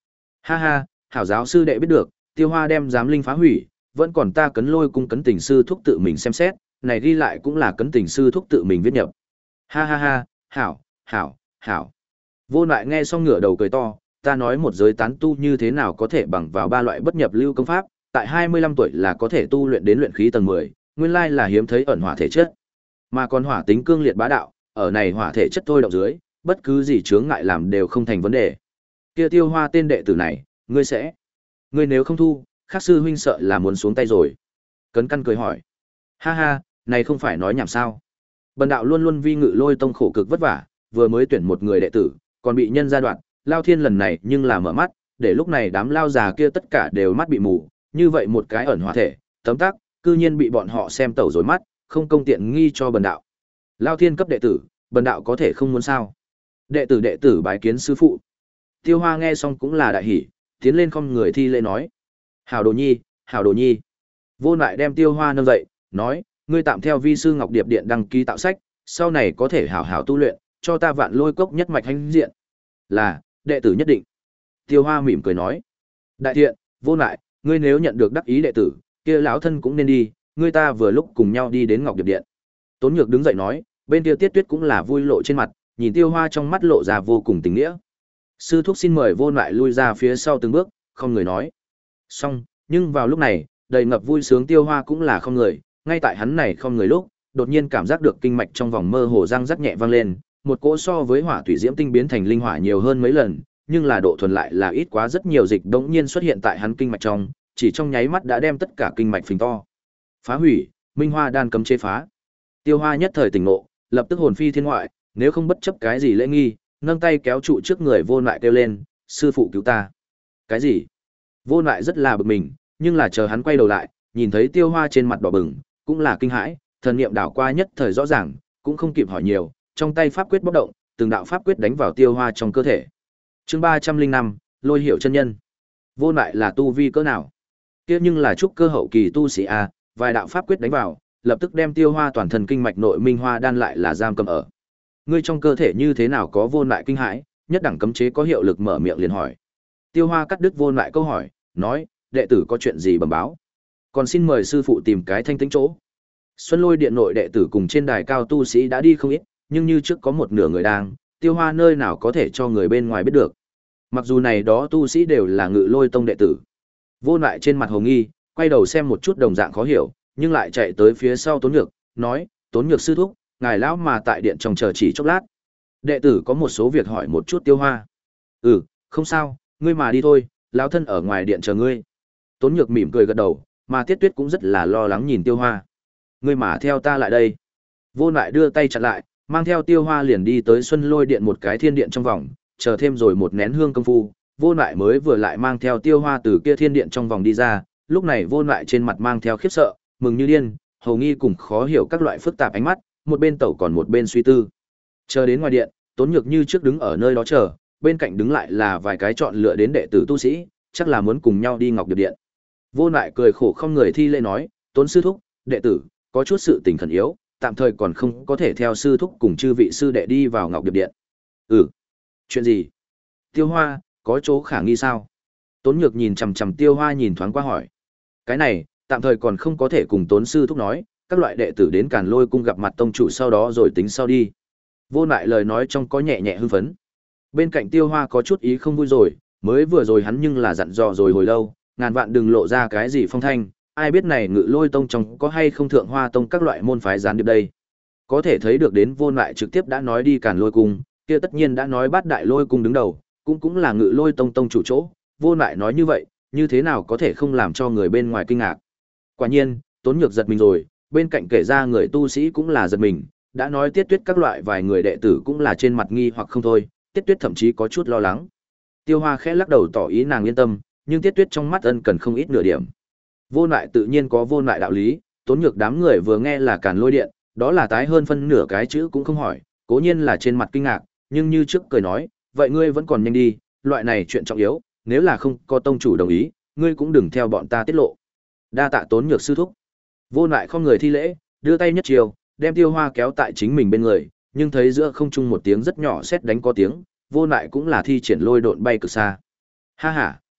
Ha ha, hảo giáo sư đệ biết được, Tiêu Hoa đem giám linh phá hủy, vẫn còn ta Cấn Lôi cung Cấn Tình sư thúc tự mình xem xét, này ghi lại cũng là Cấn Tình sư thúc tự mình viết nhập. Ha ha ha, hảo, hảo, hảo. Vô Lại nghe xong ngửa đầu cười to, ta nói một giới tán tu như thế nào có thể bằng vào ba loại bất nhập lưu công pháp, tại hai mươi lăm tuổi là có thể tu luyện đến luyện khí tầng mười, nguyên lai là hiếm thấy ẩn hỏa thể chất. Mà còn hỏa tính cương liệt bá đạo, ở này hỏa thể chất thôi động dưới, bất cứ gì chướng ngại làm đều không thành vấn đề. Kia Tiêu Hoa tên đệ tử này, ngươi sẽ? Ngươi nếu không thu, khác sư huynh sợ là muốn xuống tay rồi. Cấn Căn cười hỏi. Ha ha, này không phải nói nhảm sao? Bần đạo luôn luôn vi Ngự Lôi tông khổ cực vất vả, vừa mới tuyển một người đệ tử, còn bị nhân gia đoạn, Lao Thiên lần này nhưng là mở mắt, để lúc này đám lao già kia tất cả đều mắt bị mù, như vậy một cái ẩn hỏa thể, tấm tắc, cư nhiên bị bọn họ xem tẩu rồi mắt, không công tiện nghi cho bần đạo. Lao Thiên cấp đệ tử, bần đạo có thể không muốn sao? Đệ tử đệ tử bái kiến sư phụ. Tiêu Hoa nghe xong cũng là đại hỉ, tiến lên không người thi lễ nói: "Hảo Đồ Nhi, hảo Đồ Nhi." Vô Lại đem Tiêu Hoa nâng dậy, nói: "Ngươi tạm theo vi sư Ngọc Điệp Điện đăng ký tạo sách, sau này có thể hảo hảo tu luyện, cho ta Vạn Lôi cốc nhất mạch hãnh diện." "Là, đệ tử nhất định." Tiêu Hoa mỉm cười nói: "Đại thiện, Vô Lại, ngươi nếu nhận được đắc ý đệ tử, kia lão thân cũng nên đi, ngươi ta vừa lúc cùng nhau đi đến Ngọc Điệp Điện." Tốn Nhược đứng dậy nói, bên kia Tiết Tuyết cũng là vui lộ trên mặt, nhìn Tiêu Hoa trong mắt lộ ra vô cùng tình nghĩa. Sư thúc xin mời Vô Lại lui ra phía sau từng bước, không người nói. Xong, nhưng vào lúc này, đầy ngập vui sướng Tiêu Hoa cũng là không người, ngay tại hắn này không người lúc, đột nhiên cảm giác được kinh mạch trong vòng mơ hồ răng rắc nhẹ vang lên, một cỗ so với hỏa thủy diễm tinh biến thành linh hỏa nhiều hơn mấy lần, nhưng là độ thuần lại là ít quá rất nhiều dịch đống nhiên xuất hiện tại hắn kinh mạch trong, chỉ trong nháy mắt đã đem tất cả kinh mạch phình to. Phá hủy, Minh Hoa đan cấm chế phá. Tiêu Hoa nhất thời tỉnh ngộ, lập tức hồn phi thiên ngoại, nếu không bất chấp cái gì lễ nghi, nâng tay kéo trụ trước người Vô Lại kêu lên, sư phụ cứu ta. Cái gì? Vô Lại rất là bực mình, nhưng là chờ hắn quay đầu lại, nhìn thấy Tiêu Hoa trên mặt đỏ bừng, cũng là kinh hãi, thần niệm đảo qua nhất thời rõ ràng, cũng không kịp hỏi nhiều, trong tay pháp quyết bốc động, từng đạo pháp quyết đánh vào Tiêu Hoa trong cơ thể. Chương ba trăm linh năm, Lôi Hiểu chân nhân. Vô Lại là tu vi cỡ nào? Kia nhưng là trúc cơ hậu kỳ tu sĩ a, vài đạo pháp quyết đánh vào, lập tức đem Tiêu Hoa toàn thân kinh mạch nội minh hoa đan lại là giam cầm ở. Ngươi trong cơ thể như thế nào có Vô Lại kinh hãi, nhất đẳng cấm chế có hiệu lực mở miệng liền hỏi. Tiêu Hoa cắt đứt Vô Lại câu hỏi, nói, đệ tử có chuyện gì bẩm báo? Còn xin mời sư phụ tìm cái thanh tĩnh chỗ. Xuân Lôi Điện nội đệ tử cùng trên đài cao tu sĩ đã đi không ít, nhưng như trước có một nửa người đang, Tiêu Hoa nơi nào có thể cho người bên ngoài biết được. Mặc dù này đó tu sĩ đều là Ngự Lôi tông đệ tử. Vô Lại trên mặt hồ nghi, quay đầu xem một chút đồng dạng khó hiểu, nhưng lại chạy tới phía sau Tốn Nhược, nói, Tốn Nhược sư thúc, ngài lão mà tại điện trong chờ chỉ chốc lát. Đệ tử có một số việc hỏi một chút Tiêu Hoa. Ừ, không sao, ngươi mà đi thôi, lão thân ở ngoài điện chờ ngươi. Tốn Nhược mỉm cười gật đầu, mà Tiết Tuyết cũng rất là lo lắng nhìn Tiêu Hoa. Ngươi mà theo ta lại đây. Vô Lại đưa tay chặn lại, mang theo Tiêu Hoa liền đi tới Xuân Lôi Điện một cái thiên điện trong vòng, chờ thêm rồi một nén hương công phu, Vô Lại mới vừa lại mang theo Tiêu Hoa từ kia thiên điện trong vòng đi ra, lúc này Vô Lại trên mặt mang theo khiếp sợ, mừng như điên, hầu nghi cùng khó hiểu các loại phức tạp ánh mắt, một bên tẩu còn một bên suy tư. Chờ đến ngoài điện, Tốn Nhược như trước đứng ở nơi đó chờ, bên cạnh đứng lại là vài cái chọn lựa đến đệ tử tu sĩ, chắc là muốn cùng nhau đi Ngọc Điệp Điện. Vô Lại cười khổ không người thi lễ nói, Tốn sư thúc, đệ tử có chút sự tình khẩn yếu, tạm thời còn không có thể theo sư thúc cùng chư vị sư đệ đi vào Ngọc Điệp Điện. Ừ, chuyện gì? Tiêu Hoa, có chỗ khả nghi sao? Tốn Nhược nhìn chằm chằm Tiêu Hoa nhìn thoáng qua hỏi. Cái này, tạm thời còn không có thể cùng Tốn sư thúc nói, các loại đệ tử đến Càn Lôi cung gặp mặt tông chủ sau đó rồi tính sau đi. Vô Lại lời nói trong có nhẹ nhẹ hưng phấn. Bên cạnh Tiêu Hoa có chút ý không vui rồi, mới vừa rồi hắn nhưng là dặn dò rồi hồi lâu, ngàn vạn đừng lộ ra cái gì phong thanh, ai biết này Ngự Lôi tông trong có hay không Thượng Hoa tông các loại môn phái gián điệp đây. Có thể thấy được đến Vô Lại trực tiếp đã nói đi Càn Lôi cung, kia tất nhiên đã nói Bát Đại Lôi cung đứng đầu, cũng cũng là Ngự Lôi tông tông chủ chỗ, Vô Lại nói như vậy, như thế nào có thể không làm cho người bên ngoài kinh ngạc. Quả nhiên, Tốn Nhược giật mình rồi, bên cạnh kể ra người tu sĩ cũng là giật mình, đã nói Tiết Tuyết các loại vài người đệ tử cũng là trên mặt nghi hoặc không thôi, Tiết Tuyết thậm chí có chút lo lắng. Tiêu Hoa khẽ lắc đầu tỏ ý nàng yên tâm, nhưng Tiết Tuyết trong mắt ân cần không ít nửa điểm. Vô Lại tự nhiên có vô lại đạo lý, Tốn Nhược đám người vừa nghe là Càn Lôi điện, đó là tái hơn phân nửa cái chữ cũng không hỏi, cố nhiên là trên mặt kinh ngạc, nhưng như trước cười nói, vậy ngươi vẫn còn nhanh đi, loại này chuyện trọng yếu, nếu là không có tông chủ đồng ý, ngươi cũng đừng theo bọn ta tiết lộ. Đa tạ Tốn Nhược sư thúc. Vô Lại không người thi lễ, đưa tay nhất chiều, đem Tiêu Hoa kéo tại chính mình bên người, nhưng thấy giữa không trung một tiếng rất nhỏ sét đánh có tiếng, Vô Lại cũng là thi triển lôi độn bay cực xa. Ha ha,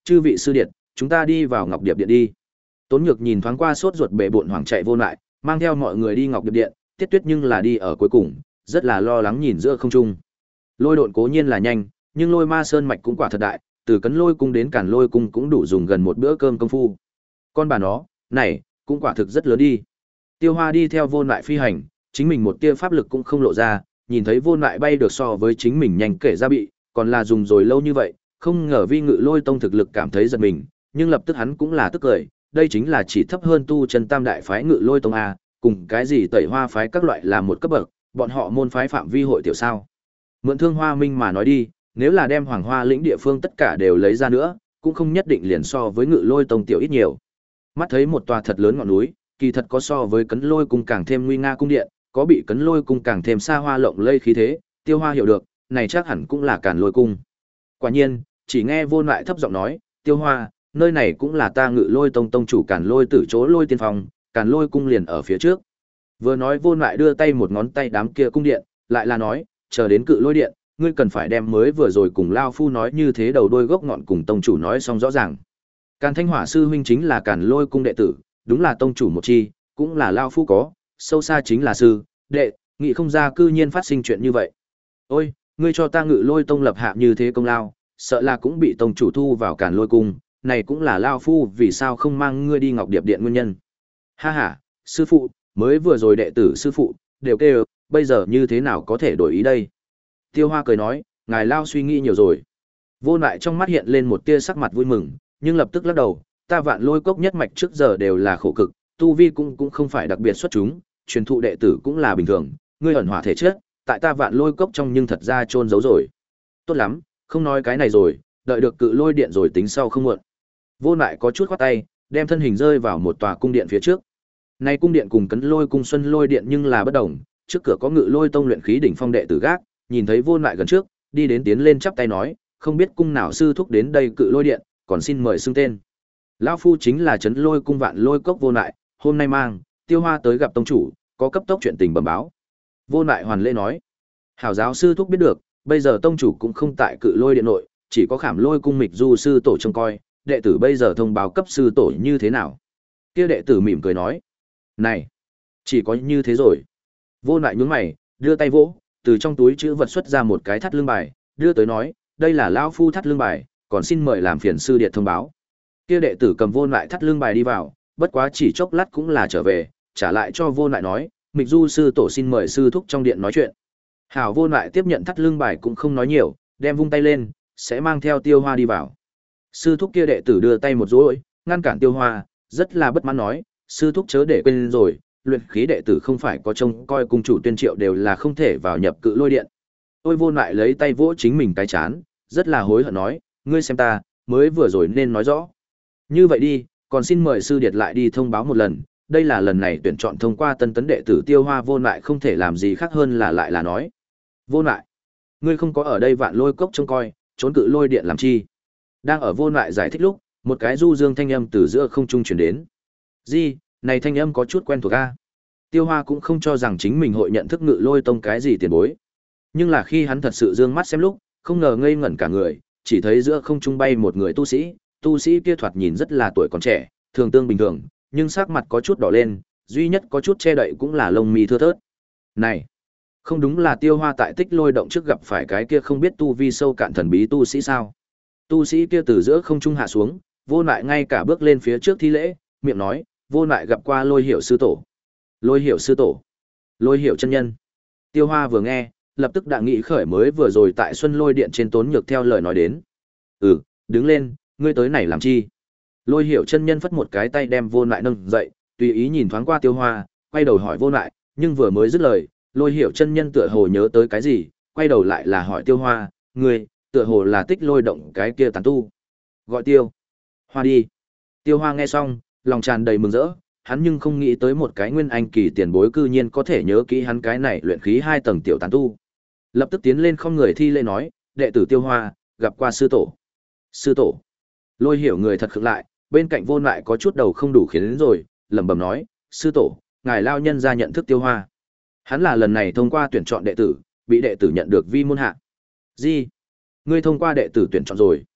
Chư vị sư điệt, chúng ta đi vào Ngọc Điệp Điện đi. Tốn Nhược nhìn thoáng qua sốt ruột bệ bộn hoảng chạy Vô Lại, mang theo mọi người đi Ngọc Điệp Điện, Tiết Tuyết nhưng là đi ở cuối cùng, rất là lo lắng nhìn giữa không trung. Lôi độn cố nhiên là nhanh, nhưng Lôi Ma Sơn mạch cũng quả thật đại, từ Cấn Lôi cung đến Càn Lôi cung cũng đủ dùng gần một bữa cơm công phu. Con bà nó, này, cũng quả thực rất lớn đi. Tiêu Hoa đi theo Vô Lại phi hành, chính mình một tia pháp lực cũng không lộ ra, nhìn thấy Vô Lại bay được so với chính mình nhanh kể ra bị, còn là dùng rồi lâu như vậy, không ngờ Vi Ngự Lôi tông thực lực cảm thấy giật mình, nhưng lập tức hắn cũng là tức cười, đây chính là chỉ thấp hơn tu chân tam đại phái Ngự Lôi tông a, cùng cái gì Tẩy Hoa phái các loại là một cấp bậc, bọn họ môn phái phạm vi hội tiểu sao? Mượn Thương Hoa Minh mà nói đi, nếu là đem Hoàng Hoa lĩnh địa phương tất cả đều lấy ra nữa, cũng không nhất định liền so với Ngự Lôi tông tiểu ít nhiều. Mắt thấy một tòa thật lớn ngọn núi, kỳ thật có so với Cấn Lôi cung càng thêm nguy nga cung điện, có bị Cấn Lôi cung càng thêm xa hoa lộng lây khí thế, Tiêu Hoa hiểu được, này chắc hẳn cũng là Càn Lôi cung. Quả nhiên, chỉ nghe Vô Lại thấp giọng nói, "Tiêu Hoa, nơi này cũng là ta Ngự Lôi tông tông chủ Càn Lôi tử chỗ Lôi tiên phong, Càn Lôi cung liền ở phía trước." Vừa nói Vô Lại đưa tay một ngón tay đám kia cung điện, lại là nói, "Chờ đến Cự Lôi điện, ngươi cần phải đem mới vừa rồi cùng lao phu nói như thế đầu đuôi gốc ngọn cùng tông chủ nói xong rõ ràng." Càn Thanh Hỏa sư huynh chính là Càn Lôi cung đệ tử, đúng là tông chủ một chi, cũng là lao phu có, sâu xa chính là sư, đệ, nghĩ không ra cư nhiên phát sinh chuyện như vậy. Ôi, ngươi cho ta Ngự Lôi tông lập hạ như thế công lao, sợ là cũng bị tông chủ thu vào Càn Lôi cung, này cũng là lao phu vì sao không mang ngươi đi Ngọc Điệp Điện nguyên nhân. Ha ha, sư phụ, mới vừa rồi đệ tử sư phụ đều kêu, bây giờ như thế nào có thể đổi ý đây? Tiêu Hoa cười nói, ngài lao suy nghĩ nhiều rồi. Vô Lại trong mắt hiện lên một tia sắc mặt vui mừng, nhưng lập tức lắc đầu, ta Vạn Lôi cốc nhất mạch trước giờ đều là khổ cực, tu vi cũng cũng không phải đặc biệt xuất chúng, truyền thụ đệ tử cũng là bình thường, ngươi ẩn hỏa thể chất, tại ta Vạn Lôi cốc trong nhưng thật ra chôn giấu rồi. Tốt lắm, không nói cái này rồi, đợi được Cự Lôi điện rồi tính sau không muộn. Vô Lại có chút khoát tay, đem thân hình rơi vào một tòa cung điện phía trước. Nay cung điện cùng Cấn Lôi cung Xuân Lôi điện nhưng là bất đồng, trước cửa có Ngự Lôi tông luyện khí đỉnh phong đệ tử gác, nhìn thấy Vô Lại gần trước, đi đến tiến lên chắp tay nói, không biết cung nào sư thúc đến đây Cự Lôi điện, còn xin mời xưng tên. Lão phu chính là Trấn Lôi cung Vạn Lôi cốc Vô Lại, hôm nay mang Tiêu Hoa tới gặp tông chủ, có cấp tốc chuyện tình bẩm báo. Vô Lại hoàn lễ nói, hảo giáo sư thúc biết được, bây giờ tông chủ cũng không tại Cự Lôi điện nội, chỉ có Khảm Lôi cung Mịch Du sư tổ trông coi, đệ tử bây giờ thông báo cấp sư tổ như thế nào? Kia đệ tử mỉm cười nói, này, chỉ có như thế rồi. Vô Lại nhướng mày, đưa tay vỗ, từ trong túi chữ vật xuất ra một cái thắt lưng bài, đưa tới nói, đây là lão phu thắt lưng bài, còn xin mời làm phiền sư điện thông báo. Kia đệ tử cầm Vô Lại thắt lưng bài đi vào, bất quá chỉ chốc lát cũng là trở về, trả lại cho Vô Lại nói, Mịch Du sư tổ xin mời sư thúc trong điện nói chuyện. Hảo. Vô Lại tiếp nhận thắt lưng bài cũng không nói nhiều, đem vung tay lên, sẽ mang theo Tiêu Hoa đi vào. Sư thúc kia đệ tử đưa tay một dối, ngăn cản Tiêu Hoa, rất là bất mãn nói, sư thúc chớ để quên rồi, luyện khí đệ tử không phải có trông coi cung chủ tuyên triệu đều là không thể vào nhập Cự Lôi điện. Ôi Vô Lại lấy tay vỗ chính mình cái chán, rất là hối hận nói, ngươi xem ta, mới vừa rồi nên nói rõ. Như vậy đi, còn xin mời sư điệt lại đi thông báo một lần, đây là lần này tuyển chọn thông qua tân tấn đệ tử Tiêu Hoa. Vô Lại không thể làm gì khác hơn là lại là nói. Vô Lại, ngươi không có ở đây Vạn Lôi cốc trông coi, trốn Cự Lôi điện làm chi? Đang ở Vô Lại giải thích lúc, một cái du dương thanh âm từ giữa không trung truyền đến. Gì, này thanh âm có chút quen thuộc a. Tiêu Hoa cũng không cho rằng chính mình hội nhận thức Ngự Lôi tông cái gì tiền bối. Nhưng là khi hắn thật sự dương mắt xem lúc, không ngờ ngây ngẩn cả người, chỉ thấy giữa không trung bay một người tu sĩ, tu sĩ kia thoạt nhìn rất là tuổi còn trẻ, thường tương bình thường, nhưng sắc mặt có chút đỏ lên, duy nhất có chút che đậy cũng là lông mi thưa thớt. Này, không đúng là Tiêu Hoa tại Tích Lôi động trước gặp phải cái kia không biết tu vi sâu cạn thần bí tu sĩ sao? Tu sĩ kia từ giữa không trung hạ xuống, Vô Lại ngay cả bước lên phía trước thi lễ, miệng nói, Vô Lại gặp qua Lôi Hiểu sư tổ. Lôi Hiểu sư tổ? Lôi Hiểu chân nhân? Tiêu Hoa vừa nghe, lập tức đã nghĩ khởi mới vừa rồi tại Xuân Lôi điện trên Tốn Nhược theo lời nói đến. Ừ, đứng lên, ngươi tới này làm chi? Lôi Hiểu chân nhân phất một cái tay đem Vô Lại nâng dậy, tùy ý nhìn thoáng qua Tiêu Hoa, quay đầu hỏi Vô Lại, nhưng vừa mới dứt lời, Lôi Hiểu chân nhân tựa hồ nhớ tới cái gì, quay đầu lại là hỏi Tiêu Hoa, ngươi, tựa hồ là Tích Lôi động cái kia tán tu. Gọi Tiêu Hoa đi. Tiêu Hoa nghe xong, lòng tràn đầy mừng rỡ, hắn nhưng không nghĩ tới một cái nguyên anh kỳ tiền bối cư nhiên có thể nhớ kỹ hắn cái này luyện khí hai tầng tiểu tán tu. Lập tức tiến lên không người thi lễ nói, đệ tử Tiêu Hoa, gặp qua sư tổ. Sư tổ. Lôi Hiểu người thật khựng lại, bên cạnh Vô Lại có chút đầu không đủ khiến đến rồi, lẩm bẩm nói, sư tổ, ngài lao nhân ra nhận thức Tiêu Hoa. Hắn là lần này thông qua tuyển chọn đệ tử, bị đệ tử nhận được vi môn hạ. Gì? Ngươi thông qua đệ tử tuyển chọn rồi?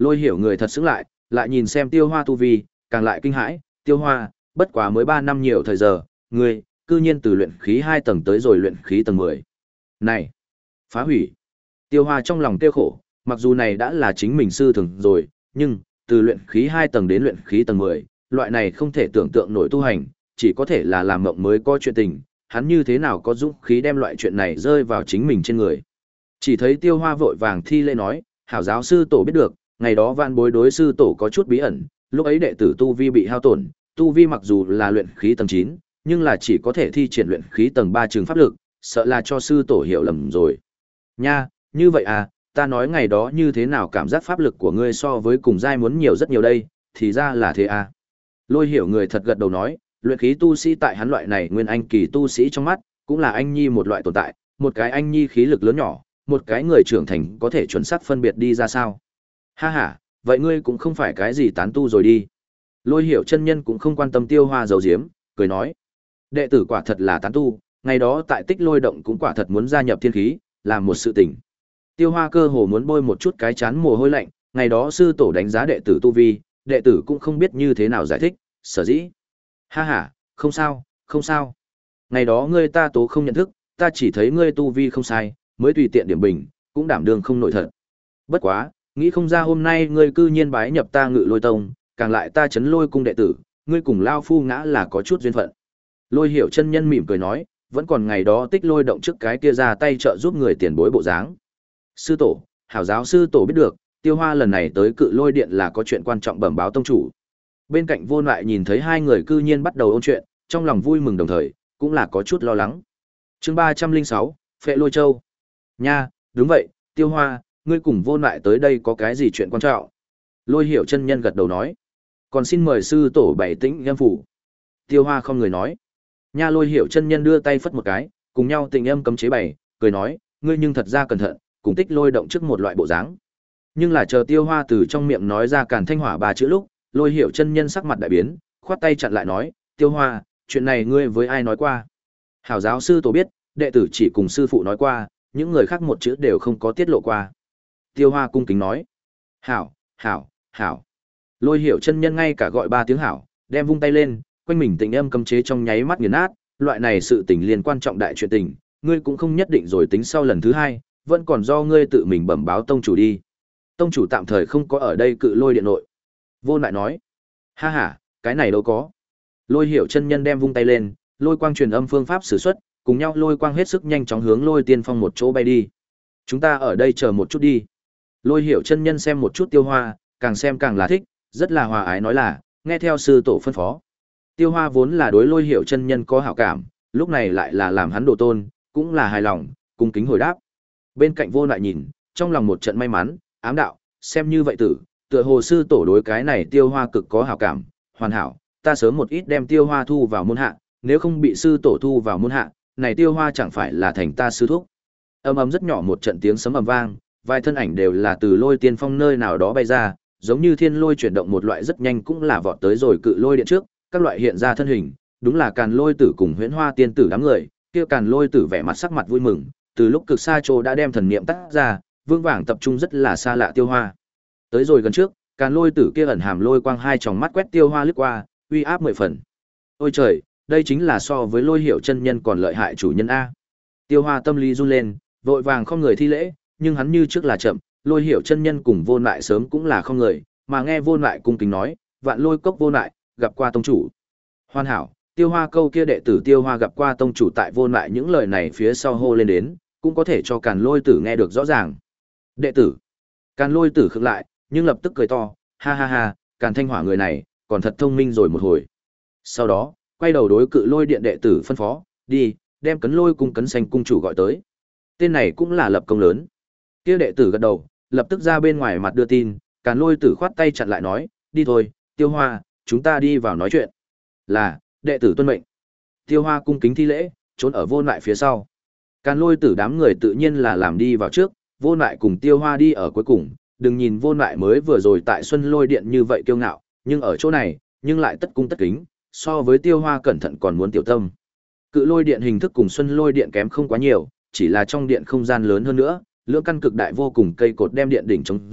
Lôi hiểu người thật sững lại, lại nhìn xem Tiêu Hoa tu vi, càng lại kinh hãi, Tiêu Hoa, bất quá mới ba năm nhiều thời giờ, ngươi, cư nhiên từ luyện khí hai tầng tới rồi luyện khí tầng mười. Này, phá hủy. Tiêu Hoa trong lòng tiêu khổ, mặc dù này đã là chính mình sư thường rồi, nhưng từ luyện khí hai tầng đến luyện khí tầng mười, loại này không thể tưởng tượng nổi tu hành, chỉ có thể là làm mộng mới có chuyện tình, hắn như thế nào có dũng khí đem loại chuyện này rơi vào chính mình trên người. Chỉ thấy Tiêu Hoa vội vàng thi lễ nói, hảo giáo sư tổ biết được, ngày đó vạn bối đối sư tổ có chút bí ẩn, lúc ấy đệ tử tu vi bị hao tổn, tu vi mặc dù là luyện khí tầng chín, nhưng là chỉ có thể thi triển luyện khí tầng ba trường pháp lực, sợ là cho sư tổ hiểu lầm rồi. Nha, như vậy à, ta nói ngày đó như thế nào cảm giác pháp lực của ngươi so với cùng giai muốn nhiều rất nhiều đây, thì ra là thế à. Lôi hiểu người thật gật đầu nói, luyện khí tu sĩ tại hắn loại này nguyên anh kỳ tu sĩ trong mắt, cũng là anh nhi một loại tồn tại, một cái anh nhi khí lực lớn nhỏ, một cái người trưởng thành có thể chuẩn xác phân biệt đi ra sao. Ha ha, vậy ngươi cũng không phải cái gì tán tu rồi đi. Lôi hiểu chân nhân cũng không quan tâm Tiêu Hoa giấu giếm, cười nói. Đệ tử quả thật là tán tu, ngày đó tại Tích Lôi động cũng quả thật muốn gia nhập thiên khí, làm một sự tình. Tiêu Hoa cơ hồ muốn bôi một chút cái chán mồ hôi lạnh, ngày đó sư tổ đánh giá đệ tử tu vi, đệ tử cũng không biết như thế nào giải thích, sở dĩ. Ha ha, không sao, không sao. Ngày đó ngươi ta tố không nhận thức, ta chỉ thấy ngươi tu vi không sai, mới tùy tiện điểm bình, cũng đảm đương không nổi thật. Bất quá, nghĩ không ra hôm nay ngươi cư nhiên bái nhập ta Ngự Lôi tông, càng lại ta chấn Lôi cung đệ tử, ngươi cùng lao phu ngã là có chút duyên phận. Lôi hiểu chân nhân mỉm cười nói, vẫn còn ngày đó Tích Lôi động trước cái kia ra tay trợ giúp người tiền bối bộ dáng. Sư tổ, hảo giáo sư tổ biết được, Tiêu Hoa lần này tới Cự Lôi điện là có chuyện quan trọng bẩm báo tông chủ. Bên cạnh Vô Lại nhìn thấy hai người cư nhiên bắt đầu ôn chuyện, trong lòng vui mừng đồng thời, cũng là có chút lo lắng. Chương ba trăm lẻ sáu, Phệ Lôi Châu. Nha, đúng vậy, Tiêu Hoa, ngươi cùng Vô Lại tới đây có cái gì chuyện quan trọng? Lôi hiểu chân nhân gật đầu nói. Còn xin mời sư tổ bảy tĩnh âm phủ. Tiêu Hoa không người nói. Nha, Lôi hiểu chân nhân đưa tay phất một cái, cùng nhau tịnh âm cấm chế bảy, cười nói, ngươi nhưng thật ra cẩn thận, cùng Tích Lôi động trước một loại bộ dáng. Nhưng là chờ Tiêu Hoa từ trong miệng nói ra Càn Thanh Hỏa ba chữ lúc, Lôi hiểu chân nhân sắc mặt đại biến, khoát tay chặn lại nói, Tiêu Hoa, chuyện này ngươi với ai nói qua? Hảo giáo sư tổ biết, đệ tử chỉ cùng sư phụ nói qua, những người khác một chữ đều không có tiết lộ qua. Tiêu Hoa cung kính nói, hảo, hảo, hảo. Lôi hiểu chân nhân ngay cả gọi ba tiếng hảo, đem vung tay lên, quanh mình tình âm cấm chế trong nháy mắt nghiền nát, loại này sự tình liên quan trọng đại chuyện tình, ngươi cũng không nhất định rồi tính sau lần thứ hai, vẫn còn do ngươi tự mình bẩm báo tông chủ đi. Tông chủ tạm thời không có ở đây Cự Lôi điện nội. Vô Lại nói, ha ha, cái này đâu có. Lôi hiểu chân nhân đem vung tay lên, lôi quang truyền âm phương pháp sử xuất, cùng nhau lôi quang hết sức nhanh chóng hướng Lôi Tiên Phong một chỗ bay đi. Chúng ta ở đây chờ một chút đi. Lôi hiểu chân nhân xem một chút Tiêu Hoa, càng xem càng là thích, rất là hòa ái nói là, nghe theo sư tổ phân phó. Tiêu Hoa vốn là đối Lôi hiểu chân nhân có hảo cảm, lúc này lại là làm hắn độ tôn, cũng là hài lòng, cung kính hồi đáp. Bên cạnh Vô Lại nhìn, trong lòng một trận may mắn, ám đạo, xem như vậy tử, tựa hồ sư tổ đối cái này Tiêu Hoa cực có hảo cảm, hoàn hảo, ta sớm một ít đem Tiêu Hoa thu vào môn hạ, nếu không bị sư tổ thu vào môn hạ, này Tiêu Hoa chẳng phải là thành ta sư thúc. Ầm ầm rất nhỏ một trận tiếng sấm ầm vang, vài thân ảnh đều là từ Lôi Tiên Phong nơi nào đó bay ra, giống như thiên lôi chuyển động một loại rất nhanh cũng là vọt tới rồi Cự Lôi điện trước, các loại hiện ra thân hình, đúng là Càn Lôi Tử cùng Huyễn Hoa tiên tử đám người, kia Càn Lôi Tử vẻ mặt sắc mặt vui mừng, từ lúc cực xa chỗ đã đem thần niệm tắt ra, vương vàng tập trung rất là xa lạ Tiêu Hoa. Tới rồi gần trước, Càn Lôi Tử kia ẩn hàm lôi quang hai tròng mắt quét Tiêu Hoa lướt qua, uy áp mười phần. Ôi trời, đây chính là so với Lôi hiểu chân nhân còn lợi hại chủ nhân a. Tiêu Hoa tâm lý run lên, vội vàng không người thi lễ, nhưng hắn như trước là chậm, Lôi hiểu chân nhân cùng Vô Lại sớm cũng là không người, mà nghe Vô Lại cung kính nói, Vạn Lôi cốc Vô Lại, gặp qua tông chủ. Hoàn hảo, Tiêu Hoa câu kia đệ tử Tiêu Hoa gặp qua tông chủ tại Vô Lại những lời này phía sau hô lên đến, cũng có thể cho Càn Lôi Tử nghe được rõ ràng. Đệ tử. Càn Lôi Tử khựng lại, nhưng lập tức cười to, ha ha ha, Càn Thanh Hỏa người này, còn thật thông minh rồi một hồi. Sau đó, quay đầu đối Cự Lôi điện đệ tử phân phó, đi, đem Cấn Lôi cung Cấn Xanh cung chủ gọi tới. Tên này cũng là lập công lớn. Kia đệ tử gật đầu, lập tức ra bên ngoài mặt đưa tin, Càn Lôi Tử khoát tay chặn lại nói, đi thôi, Tiêu Hoa, chúng ta đi vào nói chuyện. Là, đệ tử tuân mệnh. Tiêu Hoa cung kính thi lễ, trốn ở Vô Lại phía sau. Càn Lôi Tử đám người tự nhiên là làm đi vào trước, Vô Lại cùng Tiêu Hoa đi ở cuối cùng, đừng nhìn Vô Lại mới vừa rồi tại Xuân Lôi điện như vậy kiêu ngạo, nhưng ở chỗ này, nhưng lại tất cung tất kính, so với Tiêu Hoa cẩn thận còn muốn tiểu tâm. Cự Lôi điện hình thức cùng Xuân Lôi điện kém không quá nhiều, chỉ là trong điện không gian lớn hơn nữa, lưỡng căn cực đại vô cùng cây cột đem điện đỉnh chống giữ,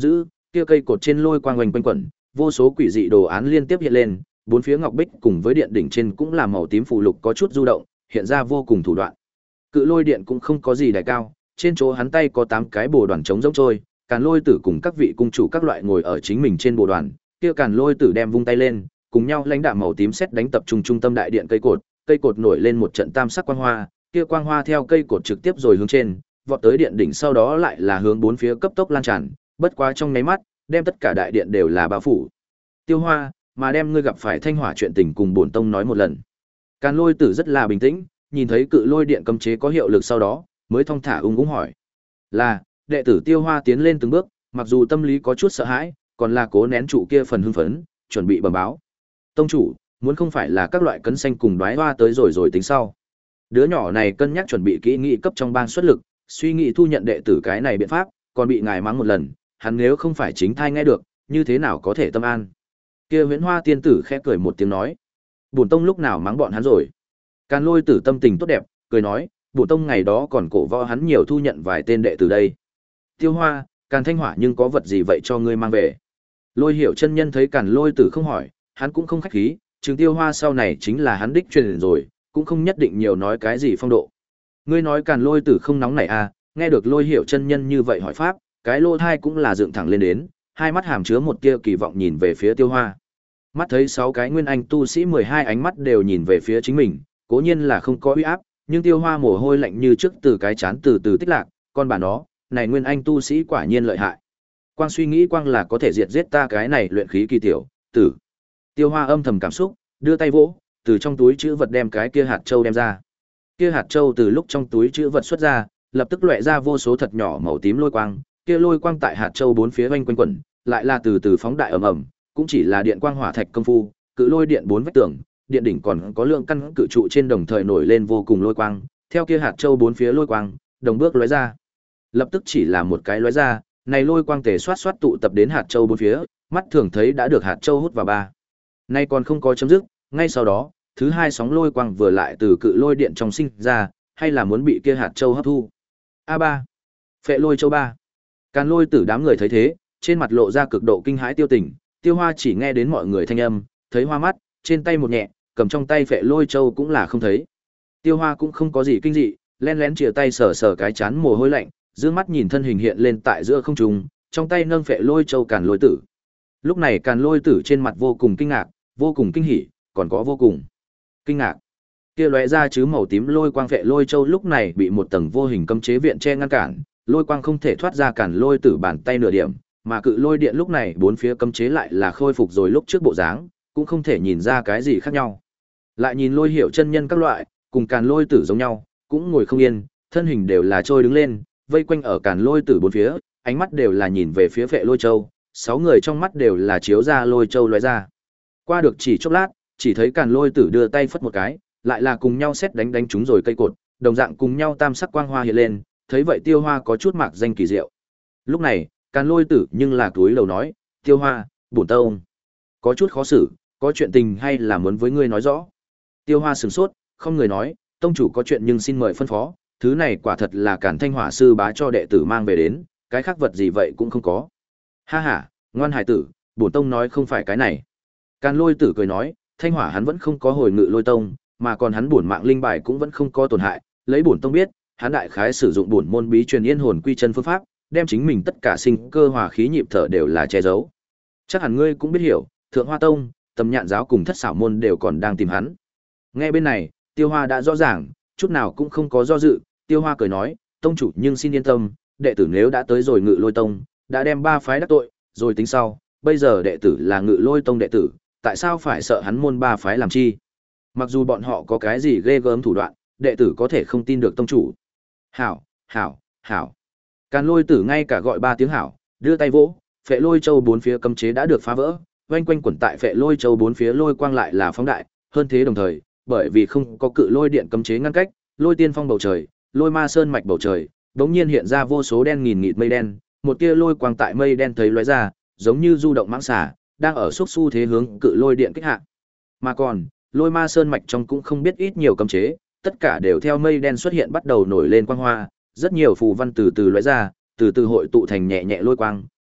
kia cây cột trên lôi quang oanh quanh quẩn, vô số quỷ dị đồ án liên tiếp hiện lên, bốn phía ngọc bích cùng với điện đỉnh trên cũng là màu tím phù lục có chút du động, hiện ra vô cùng thủ đoạn. Cự lôi điện cũng không có gì đại cao, trên chỗ hắn tay có tám cái bồ đoàn trống rỗng trôi, Càn Lôi Tử cùng các vị cung chủ các loại ngồi ở chính mình trên bồ đoàn, kia Càn Lôi Tử đem vung tay lên, cùng nhau lãnh đạm màu tím sét đánh tập trung trung tâm đại điện cây cột, cây cột nổi lên một trận tam sắc quang hoa, kia quang hoa theo cây cột trực tiếp rồi hướng trên, vọt tới điện đỉnh sau đó lại là hướng bốn phía cấp tốc lan tràn, bất quá trong nháy mắt, đem tất cả đại điện đều là bao phủ. Tiêu Hoa, mà đem ngươi gặp phải Thanh Hỏa chuyện tình cùng bổn tông nói một lần. Càn Lôi Tử rất là bình tĩnh, nhìn thấy cự lôi điện cấm chế có hiệu lực sau đó, mới thong thả ung ung hỏi. Là, đệ tử Tiêu Hoa tiến lên từng bước, mặc dù tâm lý có chút sợ hãi, còn là cố nén trụ kia phần hưng phấn, chuẩn bị bẩm báo. Tông chủ, muốn không phải là các loại cấn xanh cùng đoái hoa tới rồi rồi tính sau. Đứa nhỏ này cân nhắc chuẩn bị kỹ nghị cấp trong bang xuất lực, suy nghĩ thu nhận đệ tử cái này biện pháp, còn bị ngài mắng một lần, hắn nếu không phải chính thai nghe được, như thế nào có thể tâm an. Kia Huyễn Hoa tiên tử khẽ cười một tiếng nói, bổn tông lúc nào mắng bọn hắn rồi. Càn Lôi Tử tâm tình tốt đẹp, cười nói, bổn tông ngày đó còn cổ võ hắn nhiều thu nhận vài tên đệ tử đây. Tiêu Hoa, Càn Thanh Hỏa nhưng có vật gì vậy cho ngươi mang về? Lôi Hiểu chân nhân thấy Càn Lôi Tử không hỏi, hắn cũng không khách khí, Trường Tiêu Hoa sau này chính là hắn đích truyền rồi, cũng không nhất định nhiều nói cái gì phong độ. Ngươi nói Càn Lôi Tử không nóng nảy à? Nghe được Lôi Hiểu chân nhân như vậy hỏi pháp, cái lô thai cũng là dựng thẳng lên đến, hai mắt hàm chứa một tia kỳ vọng nhìn về phía Tiêu Hoa. Mắt thấy sáu cái nguyên anh tu sĩ mười hai ánh mắt đều nhìn về phía chính mình, cố nhiên là không có uy áp, nhưng Tiêu Hoa mồ hôi lạnh như trước từ cái chán từ từ tích lạc, con bà nó, này nguyên anh tu sĩ quả nhiên lợi hại. Quang suy nghĩ quang là có thể diệt giết ta cái này luyện khí kỳ tiểu tử. Tiêu Hoa âm thầm cảm xúc, đưa tay vỗ, từ trong túi trữ vật đem cái kia hạt châu đem ra. Kia hạt châu từ lúc trong túi trữ vật xuất ra, lập tức lóe ra vô số thật nhỏ màu tím lôi quang, kia lôi quang tại hạt châu bốn phía quanh quanh quẩn, lại là từ từ phóng đại ầm ầm, cũng chỉ là điện quang hỏa thạch công phu, cự lôi điện bốn vách tường, điện đỉnh còn có lượng căn cự trụ trên đồng thời nổi lên vô cùng lôi quang, theo kia hạt châu bốn phía lôi quang, đồng bước lóe ra. Lập tức chỉ là một cái lóe ra, này lôi quang tề xoát xoát tụ tập đến hạt châu bốn phía, mắt thường thấy đã được hạt châu hút vào ba. Nay còn không có chấm dứt, ngay sau đó, thứ hai sóng lôi quang vừa lại từ cự lôi điện trong sinh ra, hay là muốn bị kia hạt châu hấp thu. A ba, Phệ Lôi Châu ba. Càn Lôi Tử đám người thấy thế, trên mặt lộ ra cực độ kinh hãi tiêu tình, Tiêu Hoa chỉ nghe đến mọi người thanh âm, thấy hoa mắt, trên tay một nhẹ, cầm trong tay Phệ Lôi Châu cũng là không thấy. Tiêu Hoa cũng không có gì kinh dị, len lén chìa tay sờ sờ cái chán mồ hôi lạnh, dương mắt nhìn thân hình hiện lên tại giữa không trung, trong tay nâng Phệ Lôi Châu Càn Lôi Tử. Lúc này Càn Lôi Tử trên mặt vô cùng kinh ngạc, vô cùng kinh hỉ, còn có vô cùng kinh ngạc. Kia lóe ra chứ màu tím lôi quang Phệ Lôi Châu lúc này bị một tầng vô hình cấm chế viện che ngăn cản, lôi quang không thể thoát ra Càn Lôi Tử bàn tay nửa điểm, mà cự lôi điện lúc này bốn phía cấm chế lại là khôi phục rồi lúc trước bộ dáng, cũng không thể nhìn ra cái gì khác nhau. Lại nhìn Lôi Hiểu chân nhân các loại, cùng Càn Lôi Tử giống nhau, cũng ngồi không yên, thân hình đều là trôi đứng lên, vây quanh ở Càn Lôi Tử bốn phía, ánh mắt đều là nhìn về phía Phệ Lôi Châu, sáu người trong mắt đều là chiếu ra Lôi Châu lóe ra. Qua được chỉ chốc lát, chỉ thấy Càn Lôi Tử đưa tay phất một cái, lại là cùng nhau xét đánh đánh chúng rồi cây cột, đồng dạng cùng nhau tam sắc quang hoa hiện lên, thấy vậy Tiêu Hoa có chút mạc danh kỳ diệu. Lúc này, Càn Lôi Tử nhưng là túi lầu nói, Tiêu Hoa, bổn tông có chút khó xử, có chuyện tình hay là muốn với ngươi nói rõ. Tiêu Hoa sửng sốt, không người nói, tông chủ có chuyện nhưng xin mời phân phó, thứ này quả thật là Càn Thanh Hỏa sư bá cho đệ tử mang về đến, cái khác vật gì vậy cũng không có. Ha ha, ngoan hải tử, bổn tông nói không phải cái này. Càn Lôi Tử cười nói, Thanh Hỏa hắn vẫn không có hồi ngự lôi tông, mà còn hắn bổn mạng linh bài cũng vẫn không có tổn hại, lấy bổn tông biết, hắn đại khái sử dụng bổn môn bí truyền yên hồn quy chân phương pháp, đem chính mình tất cả sinh cơ hòa khí nhịp thở đều là che giấu. Chắc hẳn ngươi cũng biết hiểu, Thượng Hoa Tông, Tầm Nhạn giáo cùng Thất Xảo môn đều còn đang tìm hắn. Nghe bên này, Tiêu Hoa đã rõ ràng, chút nào cũng không có do dự, Tiêu Hoa cười nói, tông chủ nhưng xin yên tâm, đệ tử nếu đã tới rồi ngự lôi tông, đã đem ba phái đắc tội, rồi tính sau, bây giờ đệ tử là ngự lôi tông đệ tử, tại sao phải sợ hắn môn ba phái làm chi? Mặc dù bọn họ có cái gì ghê gớm thủ đoạn, đệ tử có thể không tin được tông chủ. Hảo, hảo, hảo. Càn Lôi Tử ngay cả gọi ba tiếng hảo, đưa tay vỗ, Phệ Lôi Châu bốn phía cấm chế đã được phá vỡ, quanh quanh quẩn tại Phệ Lôi Châu bốn phía lôi quang lại là phóng đại, hơn thế đồng thời, bởi vì không có cự lôi điện cấm chế ngăn cách, lôi tiên phong bầu trời, lôi ma sơn mạch bầu trời, bỗng nhiên hiện ra vô số đen nghìn nghịt mây đen, một tia lôi quang tại mây đen thấy lóe ra, giống như du động mãng xà, đang ở xúc xu thế hướng cự lôi điện kích hạ. Mà còn, lôi ma sơn mạch trong cũng không biết ít nhiều cấm chế, tất cả đều theo mây đen xuất hiện bắt đầu nổi lên quang hoa, rất nhiều phù văn từ từ lóe ra, từ từ hội tụ thành nhẹ nhẹ lôi quang,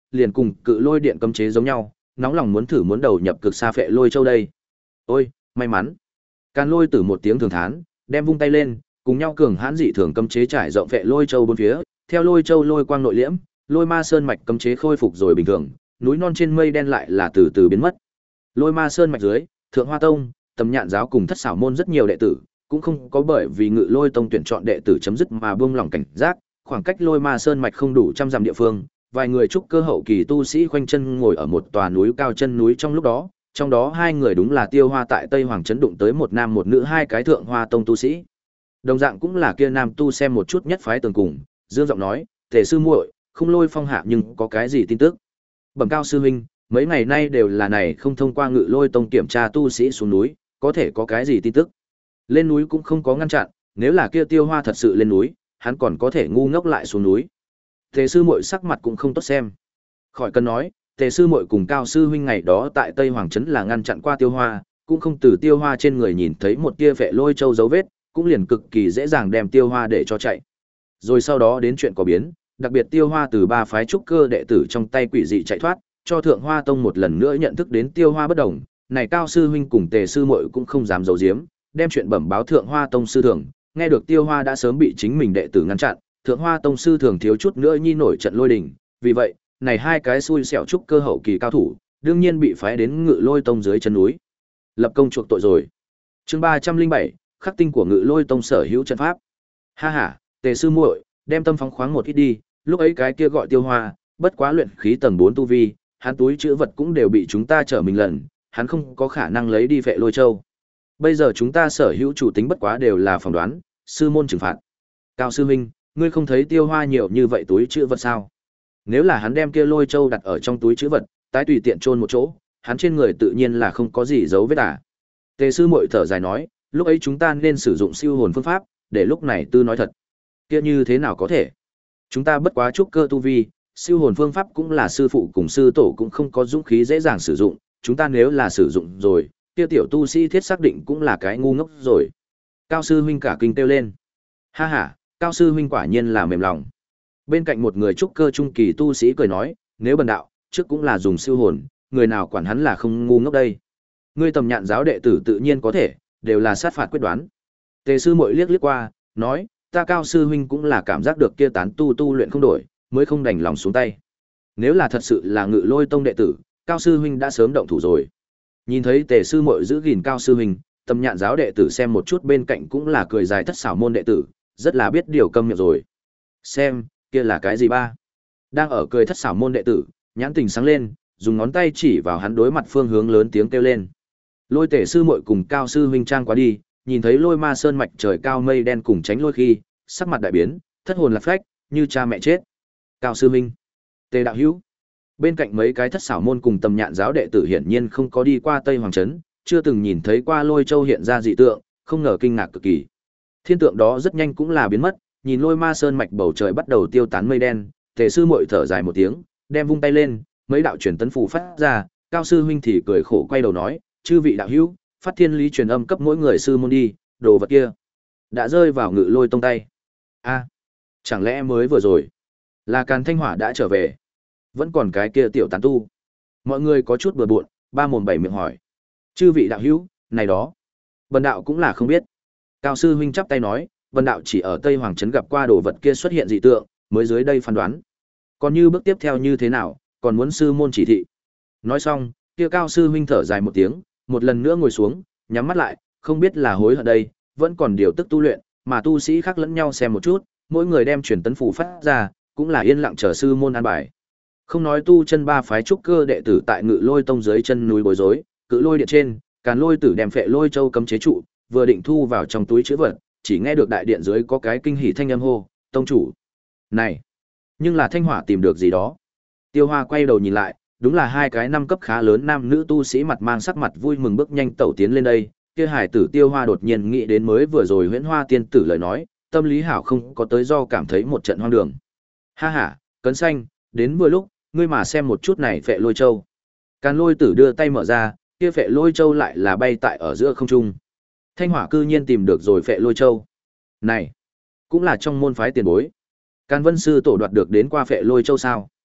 liền cùng cự lôi điện cấm chế giống nhau, nóng lòng muốn thử muốn đầu nhập cực xa phệ lôi châu đây. Ôi, may mắn. Càn lôi tử một tiếng thường thán, đem vung tay lên, cùng nhau cường hãn dị thường cấm chế trải rộng phệ lôi châu bốn phía, theo lôi châu lôi quang nội liễm, lôi ma sơn mạch cấm chế khôi phục rồi bình thường, núi non trên mây đen lại là từ từ biến mất. Lôi ma sơn mạch dưới, Thượng Hoa Tông, Tầm Nhạn giáo cùng Thất Xảo môn rất nhiều đệ tử, cũng không có bởi vì Ngự Lôi Tông tuyển chọn đệ tử chấm dứt mà buông lỏng cảnh giác, khoảng cách Lôi Ma Sơn mạch không đủ trăm dặm địa phương, vài người trúc cơ hậu kỳ tu sĩ khoanh chân ngồi ở một tòa núi cao chân núi trong lúc đó, trong đó hai người đúng là Tiêu Hoa tại Tây Hoàng trấn đụng tới một nam một nữ hai cái Thượng Hoa Tông tu sĩ. Đồng dạng cũng là kia nam tu xem một chút nhất phái tường cùng, dương giọng nói, "Tề sư muội, Không Lôi Phong hạ nhưng có cái gì tin tức?" Bẩm Cao sư huynh, mấy ngày nay đều là này không thông qua Ngự Lôi Tông kiểm tra tu sĩ xuống núi, có thể có cái gì tin tức? Lên núi cũng không có ngăn chặn, nếu là kia Tiêu Hoa thật sự lên núi, hắn còn có thể ngu ngốc lại xuống núi. Tề sư muội sắc mặt cũng không tốt xem. Khỏi cần nói, Tề sư muội cùng Cao sư huynh ngày đó tại Tây Hoàng trấn là ngăn chặn qua Tiêu Hoa, cũng không từ Tiêu Hoa trên người nhìn thấy một tia phệ lôi châu dấu vết, cũng liền cực kỳ dễ dàng đem Tiêu Hoa để cho chạy. Rồi sau đó đến chuyện có biến, đặc biệt Tiêu Hoa từ ba phái trúc cơ đệ tử trong tay quỷ dị chạy thoát, cho Thượng Hoa Tông một lần nữa nhận thức đến Tiêu Hoa bất đồng, này Cao sư huynh cùng Tề sư muội cũng không dám giấu giếm, đem chuyện bẩm báo Thượng Hoa Tông sư thường, nghe được Tiêu Hoa đã sớm bị chính mình đệ tử ngăn chặn, Thượng Hoa Tông sư thường thiếu chút nữa nhi nổi trận lôi đình, vì vậy, này hai cái xui xẻo trúc cơ hậu kỳ cao thủ, đương nhiên bị phái đến Ngự Lôi Tông dưới chân núi. Lập công chuộc tội rồi. Chương ba trăm linh bảy, khắc tinh của Ngự Lôi Tông sở hữu trận pháp. Ha ha, Tề sư muội, đem tâm phóng khoáng một ít đi, lúc ấy cái kia gọi Tiêu Hoa, bất quá luyện khí tầng bốn tu vi, hắn túi trữ vật cũng đều bị chúng ta trở mình lần, hắn không có khả năng lấy đi phệ lôi châu. Bây giờ chúng ta sở hữu chủ tính bất quá đều là phỏng đoán, sư môn trừng phạt. Cao sư huynh, ngươi không thấy Tiêu Hoa nhiều như vậy túi trữ vật sao? Nếu là hắn đem kia lôi châu đặt ở trong túi trữ vật, tái tùy tiện chôn một chỗ, hắn trên người tự nhiên là không có gì dấu vết à. Tề sư muội thở dài nói, lúc ấy chúng ta nên sử dụng siêu hồn phương pháp, để lúc này tư nói thật. Kia như thế nào có thể? Chúng ta bất quá trúc cơ tu vi, siêu hồn phương pháp cũng là sư phụ cùng sư tổ cũng không có dũng khí dễ dàng sử dụng, chúng ta nếu là sử dụng rồi, kia tiểu tu sĩ thiết xác định cũng là cái ngu ngốc rồi. Cao sư huynh cả kinh kêu lên. Ha ha, Cao sư huynh quả nhiên là mềm lòng. Bên cạnh một người trúc cơ trung kỳ tu sĩ cười nói, nếu bần đạo, trước cũng là dùng siêu hồn, người nào quản hắn là không ngu ngốc đây. Ngươi Tầm Nhạn giáo đệ tử tự nhiên có thể, đều là sát phạt quyết đoán. Tề sư muội liếc liếc qua, nói, ta Cao sư huynh cũng là cảm giác được kia tán tu tu luyện không đổi, mới không đành lòng xuống tay. Nếu là thật sự là Ngự Lôi Tông đệ tử, Cao sư huynh đã sớm động thủ rồi. Nhìn thấy Tề sư muội giữ gìn Cao sư huynh, Tầm Nhạn giáo đệ tử xem một chút bên cạnh cũng là cười dài Thất Xảo môn đệ tử, rất là biết điều câm miệng rồi. Xem, kia là cái gì ba? Đang ở cười Thất Xảo môn đệ tử, nhãn tình sáng lên, dùng ngón tay chỉ vào hắn đối mặt phương hướng lớn tiếng kêu lên. Lôi Tề sư muội cùng Cao sư huynh trang quá đi, nhìn thấy Lôi Ma sơn mạch trời cao mây đen cùng tránh lôi khi, sắc mặt đại biến, thất hồn lạc phách, như cha mẹ chết. Cao sư huynh, Tề đạo hữu. Bên cạnh mấy cái Thất Xảo môn cùng Tầm Nhạn giáo đệ tử hiển nhiên không có đi qua Tây Hoàng trấn, chưa từng nhìn thấy qua Lôi Châu hiện ra dị tượng, không ngờ kinh ngạc cực kỳ. Thiên tượng đó rất nhanh cũng là biến mất, nhìn Lôi Ma sơn mạch bầu trời bắt đầu tiêu tán mây đen, Tề sư muội thở dài một tiếng, đem vung tay lên, mấy đạo truyền tấn phù phát ra, Cao sư huynh thì cười khổ quay đầu nói, chư vị đạo hữu, phát thiên lý truyền âm cấp mỗi người sư môn đi, đồ vật kia đã rơi vào Ngự Lôi Tông tay. A, chẳng lẽ mới vừa rồi là Càn Thanh Hỏa đã trở về? Vẫn còn cái kia tiểu tán tu. Mọi người có chút bừa bộn, ba mồm bảy miệng hỏi. Chư vị đạo hữu, này đó, bần đạo cũng là không biết. Cao sư huynh chắp tay nói, bần đạo chỉ ở Tây Hoàng trấn gặp qua đồ vật kia xuất hiện dị tượng, mới dưới đây phán đoán. Còn như bước tiếp theo như thế nào, còn muốn sư môn chỉ thị. Nói xong, kia Cao sư huynh thở dài một tiếng, một lần nữa ngồi xuống, nhắm mắt lại, không biết là hối hận đây, vẫn còn điều tức tu luyện, mà tu sĩ khác lẫn nhau xem một chút, mỗi người đem truyền tấn phù phát ra, cũng là yên lặng chờ sư môn an bài. Không nói tu chân ba phái trúc cơ đệ tử tại Ngự Lôi Tông dưới chân núi bối rối, Cự Lôi điện trên, Càn Lôi tử đem phệ lôi châu cấm chế trụ, vừa định thu vào trong túi trữ vật, chỉ nghe được đại điện dưới có cái kinh hỉ thanh âm hô, "Tông chủ!" Này, nhưng là Thanh Hỏa tìm được gì đó. Tiêu Hoa quay đầu nhìn lại, đúng là hai cái năm cấp khá lớn nam nữ tu sĩ mặt mang sắc mặt vui mừng bước nhanh tẩu tiến lên đây. Kia hải tử Tiêu Hoa đột nhiên nghĩ đến mới vừa rồi Huyễn Hoa tiên tử lời nói, tâm lý hảo không có tới do cảm thấy một trận hoang đường. Ha ha, Cấn Xanh, đến vừa lúc, ngươi mà xem một chút này phệ lôi châu. Càn Lôi tử đưa tay mở ra, kia phệ lôi châu lại là bay tại ở giữa không trung. Thanh Hỏa cư nhiên tìm được rồi phệ lôi châu. Này, cũng là trong môn phái tiền bối. Càn Vân sư tổ đoạt được đến qua phệ lôi châu sao?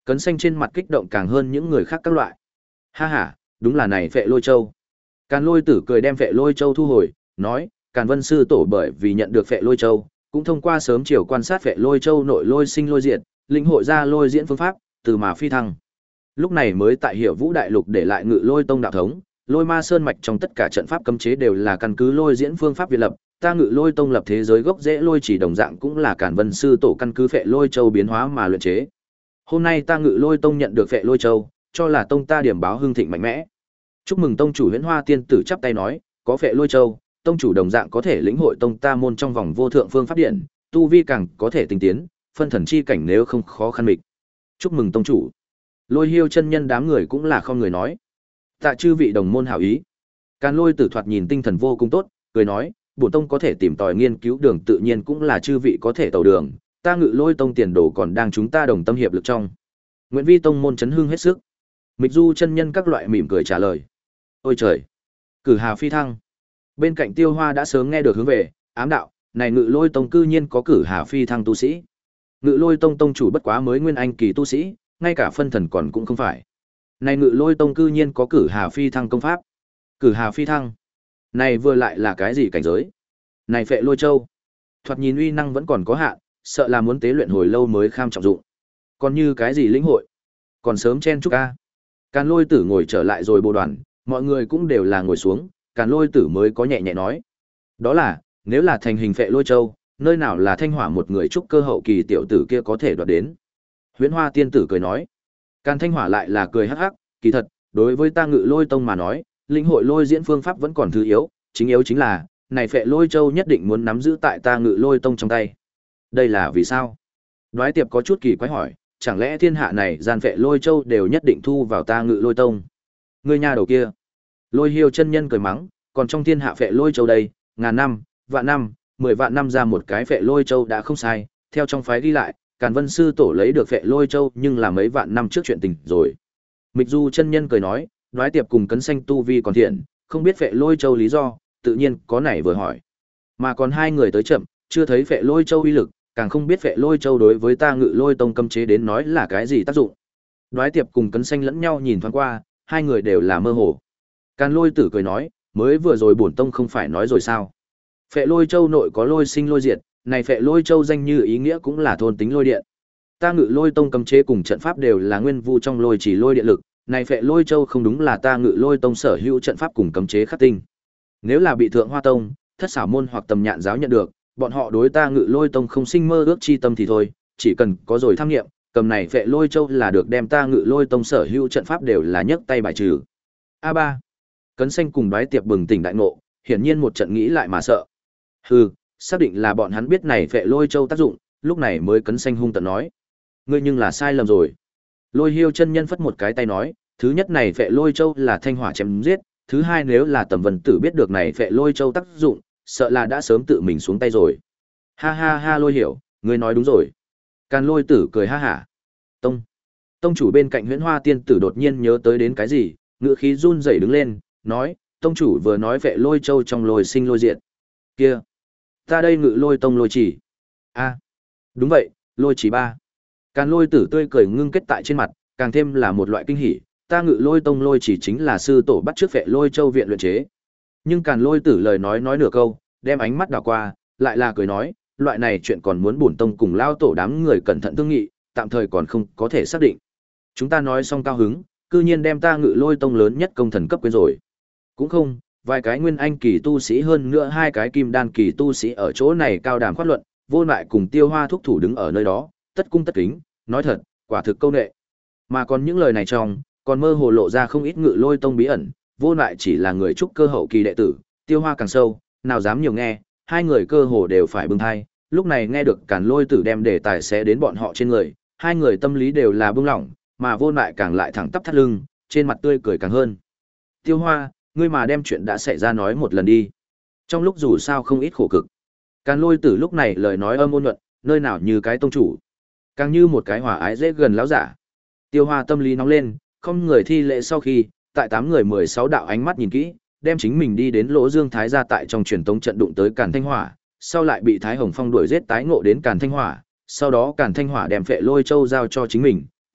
Cấn xanh trên mặt kích động càng hơn những người khác các loại. Ha ha, đúng là này Phệ Lôi Châu. Càn Lôi Tử cười đem Phệ Lôi Châu thu hồi, nói, Càn Vân sư tổ bởi vì nhận được Phệ Lôi Châu, cũng thông qua sớm chiều quan sát Phệ Lôi Châu nội lôi sinh lôi diệt, lĩnh hội ra lôi diễn phương pháp, từ mà phi thăng. Lúc này mới tại Hiểu Vũ đại lục để lại Ngự Lôi tông đạo thống, Lôi Ma sơn mạch trong tất cả trận pháp cấm chế đều là căn cứ lôi diễn phương pháp việt lập, ta Ngự Lôi tông lập thế giới gốc rễ lôi chỉ đồng dạng cũng là Càn Vân sư tổ căn cứ Phệ Lôi Châu biến hóa mà luyện chế. Hôm nay ta Ngự Lôi tông nhận được Phệ Lôi Châu, cho là tông ta điểm báo hưng thịnh mạnh mẽ. Chúc mừng tông chủ Huyễn Hoa tiên tử chắp tay nói, có Phệ Lôi Châu, tông chủ đồng dạng có thể lĩnh hội tông ta môn trong vòng vô thượng phương pháp điện, tu vi càng có thể tinh tiến, phân thần chi cảnh nếu không khó khăn mịch. Chúc mừng tông chủ. Lôi Hiêu chân nhân đám người cũng là không người nói. Tạ chư vị đồng môn hảo ý. Càn Lôi Tử thoạt nhìn tinh thần vô cùng tốt, cười nói, bổn tông có thể tìm tòi nghiên cứu đường tự nhiên cũng là chư vị có thể tàu đường, ta Ngự Lôi tông tiền đồ còn đang chúng ta đồng tâm hiệp lực trong. Nguyễn Vi tông môn chấn hưng hết sức. Mịch Du chân nhân các loại mỉm cười trả lời. Ôi trời, cử hà phi thăng. Bên cạnh Tiêu Hoa đã sớm nghe được hướng về, ám đạo, này Ngự Lôi tông cư nhiên có cử hà phi thăng tu sĩ. Ngự Lôi tông tông chủ bất quá mới nguyên anh kỳ tu sĩ, ngay cả phân thần còn cũng không phải. Này Ngự Lôi tông cư nhiên có cử hà phi thăng công pháp. Cử hà phi thăng. Này vừa lại là cái gì cảnh giới? Này Phệ Lôi Châu, thoạt nhìn uy năng vẫn còn có hạn, sợ là muốn tế luyện hồi lâu mới kham trọng dụng. Còn như cái gì lĩnh hội? Còn sớm chen chúc a. Càn Lôi Tử ngồi trở lại rồi bồ đoàn, mọi người cũng đều là ngồi xuống, Càn Lôi Tử mới có nhẹ nhẹ nói. Đó là, nếu là thành hình Phệ Lôi Châu, nơi nào là Thanh Hỏa một người trúc cơ hậu kỳ tiểu tử kia có thể đoạt đến. Huyễn Hoa tiên tử cười nói. Càn Thanh Hỏa lại là cười hắc hắc, kỳ thật, đối với ta Ngự Lôi tông mà nói, lĩnh hội lôi diễn phương pháp vẫn còn thứ yếu, chính yếu chính là, này Phệ Lôi Châu nhất định muốn nắm giữ tại ta Ngự Lôi tông trong tay. Đây là vì sao? Đoái Tiệp có chút kỳ quái hỏi, chẳng lẽ thiên hạ này gian Phệ Lôi Châu đều nhất định thu vào ta Ngự Lôi tông? Ngươi nhà đầu kia. Lôi Hiêu chân nhân cười mắng, còn trong thiên hạ Phệ Lôi Châu đây, ngàn năm, vạn năm, mười vạn năm ra một cái Phệ Lôi Châu đã không sai, theo trong phái ghi lại, Càn Vân sư tổ lấy được Phệ Lôi Châu nhưng là mấy vạn năm trước chuyện tình rồi. Mịch Du chân nhân cười nói, Đoái Tiệp cùng Cấn Xanh tu vi còn thiện, không biết Phệ Lôi Châu lý do, tự nhiên có nảy vừa hỏi. Mà còn hai người tới chậm, chưa thấy Phệ Lôi Châu uy lực, càng không biết Phệ Lôi Châu đối với ta Ngự Lôi tông cấm chế đến nói là cái gì tác dụng. Đoái Tiệp cùng Cấn Xanh lẫn nhau nhìn thoáng qua, hai người đều là mơ hồ. Càn Lôi Tử cười nói, mới vừa rồi bổn tông không phải nói rồi sao? Phệ Lôi Châu nội có lôi sinh lôi diệt, này Phệ Lôi Châu danh như ý nghĩa cũng là thôn tính lôi điện. Ta Ngự Lôi tông cấm chế cùng trận pháp đều là nguyên vu trong lôi chỉ lôi điện lực, này Phệ Lôi Châu không đúng là ta Ngự Lôi tông sở hữu trận pháp cùng cấm chế khắc tinh. Nếu là bị Thượng Hoa tông, Thất Xảo môn hoặc Tầm Nhạn giáo nhận được, bọn họ đối ta Ngự Lôi tông không sinh mơ ước chi tâm thì thôi, chỉ cần có rồi tham nghiệm, cầm này Phệ Lôi Châu là được đem ta Ngự Lôi tông sở hữu trận pháp đều là nhấc tay bài trừ. A ba. Cấn Xanh cùng Đoái Tiệp bừng tỉnh đại ngộ, hiển nhiên một trận nghĩ lại mà sợ. Hừ, xác định là bọn hắn biết này Phệ Lôi Châu tác dụng, lúc này mới Cấn Xanh hung tợn nói: "Ngươi nhưng là sai lầm rồi." Lôi Hiêu chân nhân phất một cái tay nói: "Thứ nhất này Phệ Lôi Châu là Thanh Hỏa chém giết, thứ hai nếu là Tầm Vân Tử biết được này Phệ Lôi Châu tác dụng, sợ là đã sớm tự mình xuống tay rồi." Ha ha ha, Lôi Hiểu, ngươi nói đúng rồi. Càn Lôi Tử cười ha hả. Tông. Tông chủ bên cạnh Huyễn Hoa tiên tử đột nhiên nhớ tới đến cái gì, ngựa khí run rẩy đứng lên, nói: "Tông chủ vừa nói Phệ Lôi Châu trong lôi sinh lôi diệt. Kia, ta đây Ngự Lôi tông lôi chỉ." A, đúng vậy, lôi chỉ ba. Càn Lôi Tử tươi cười ngưng kết tại trên mặt, càng thêm là một loại kinh hỉ, ta Ngự Lôi tông lôi chỉ chính là sư tổ bắt trước Phệ Lôi Châu viện luyện chế. Nhưng Càn Lôi Tử lời nói nói nửa câu, đem ánh mắt đảo qua, lại là cười nói, loại này chuyện còn muốn bổn tông cùng lao tổ đám người cẩn thận thương nghị, tạm thời còn không có thể xác định. Chúng ta nói xong cao hứng, cư nhiên đem ta Ngự Lôi tông lớn nhất công thần cấp quên rồi. Cũng không, vài cái nguyên anh kỳ tu sĩ hơn nữa hai cái kim đan kỳ tu sĩ ở chỗ này cao đàm khoát luận, Vô Lại cùng Tiêu Hoa thúc thủ đứng ở nơi đó, tất cung tất kính, nói thật, quả thực câu nệ. Mà còn những lời này trong, còn mơ hồ lộ ra không ít Ngự Lôi tông bí ẩn, Vô Lại chỉ là người trúc cơ hậu kỳ đệ tử, Tiêu Hoa càng sâu, nào dám nhiều nghe, hai người cơ hồ đều phải bưng thai, lúc này nghe được Càn Lôi Tử đem đề tài xé đến bọn họ trên người, hai người tâm lý đều là bưng lỏng, mà Vô Lại càng lại thẳng tắp thắt lưng, trên mặt tươi cười càng hơn. Tiêu Hoa, ngươi mà đem chuyện đã xảy ra nói một lần đi. Trong lúc dù sao không ít khổ cực. Càn Lôi Tử lúc này lời nói âm ôn nhuận, nơi nào như cái tông chủ, càng như một cái hòa ái dễ gần láo giả. Tiêu Hoa tâm lý nóng lên, không người thi lễ sau khi, tại tám người mười sáu đạo ánh mắt nhìn kỹ, đem chính mình đi đến Lỗ Dương Thái gia tại trong truyền tống trận đụng tới Càn Thanh Hỏa, sau lại bị Thái Hồng Phong đuổi giết tái ngộ đến Càn Thanh Hỏa, sau đó Càn Thanh Hỏa đem Phệ Lôi Châu giao cho chính mình,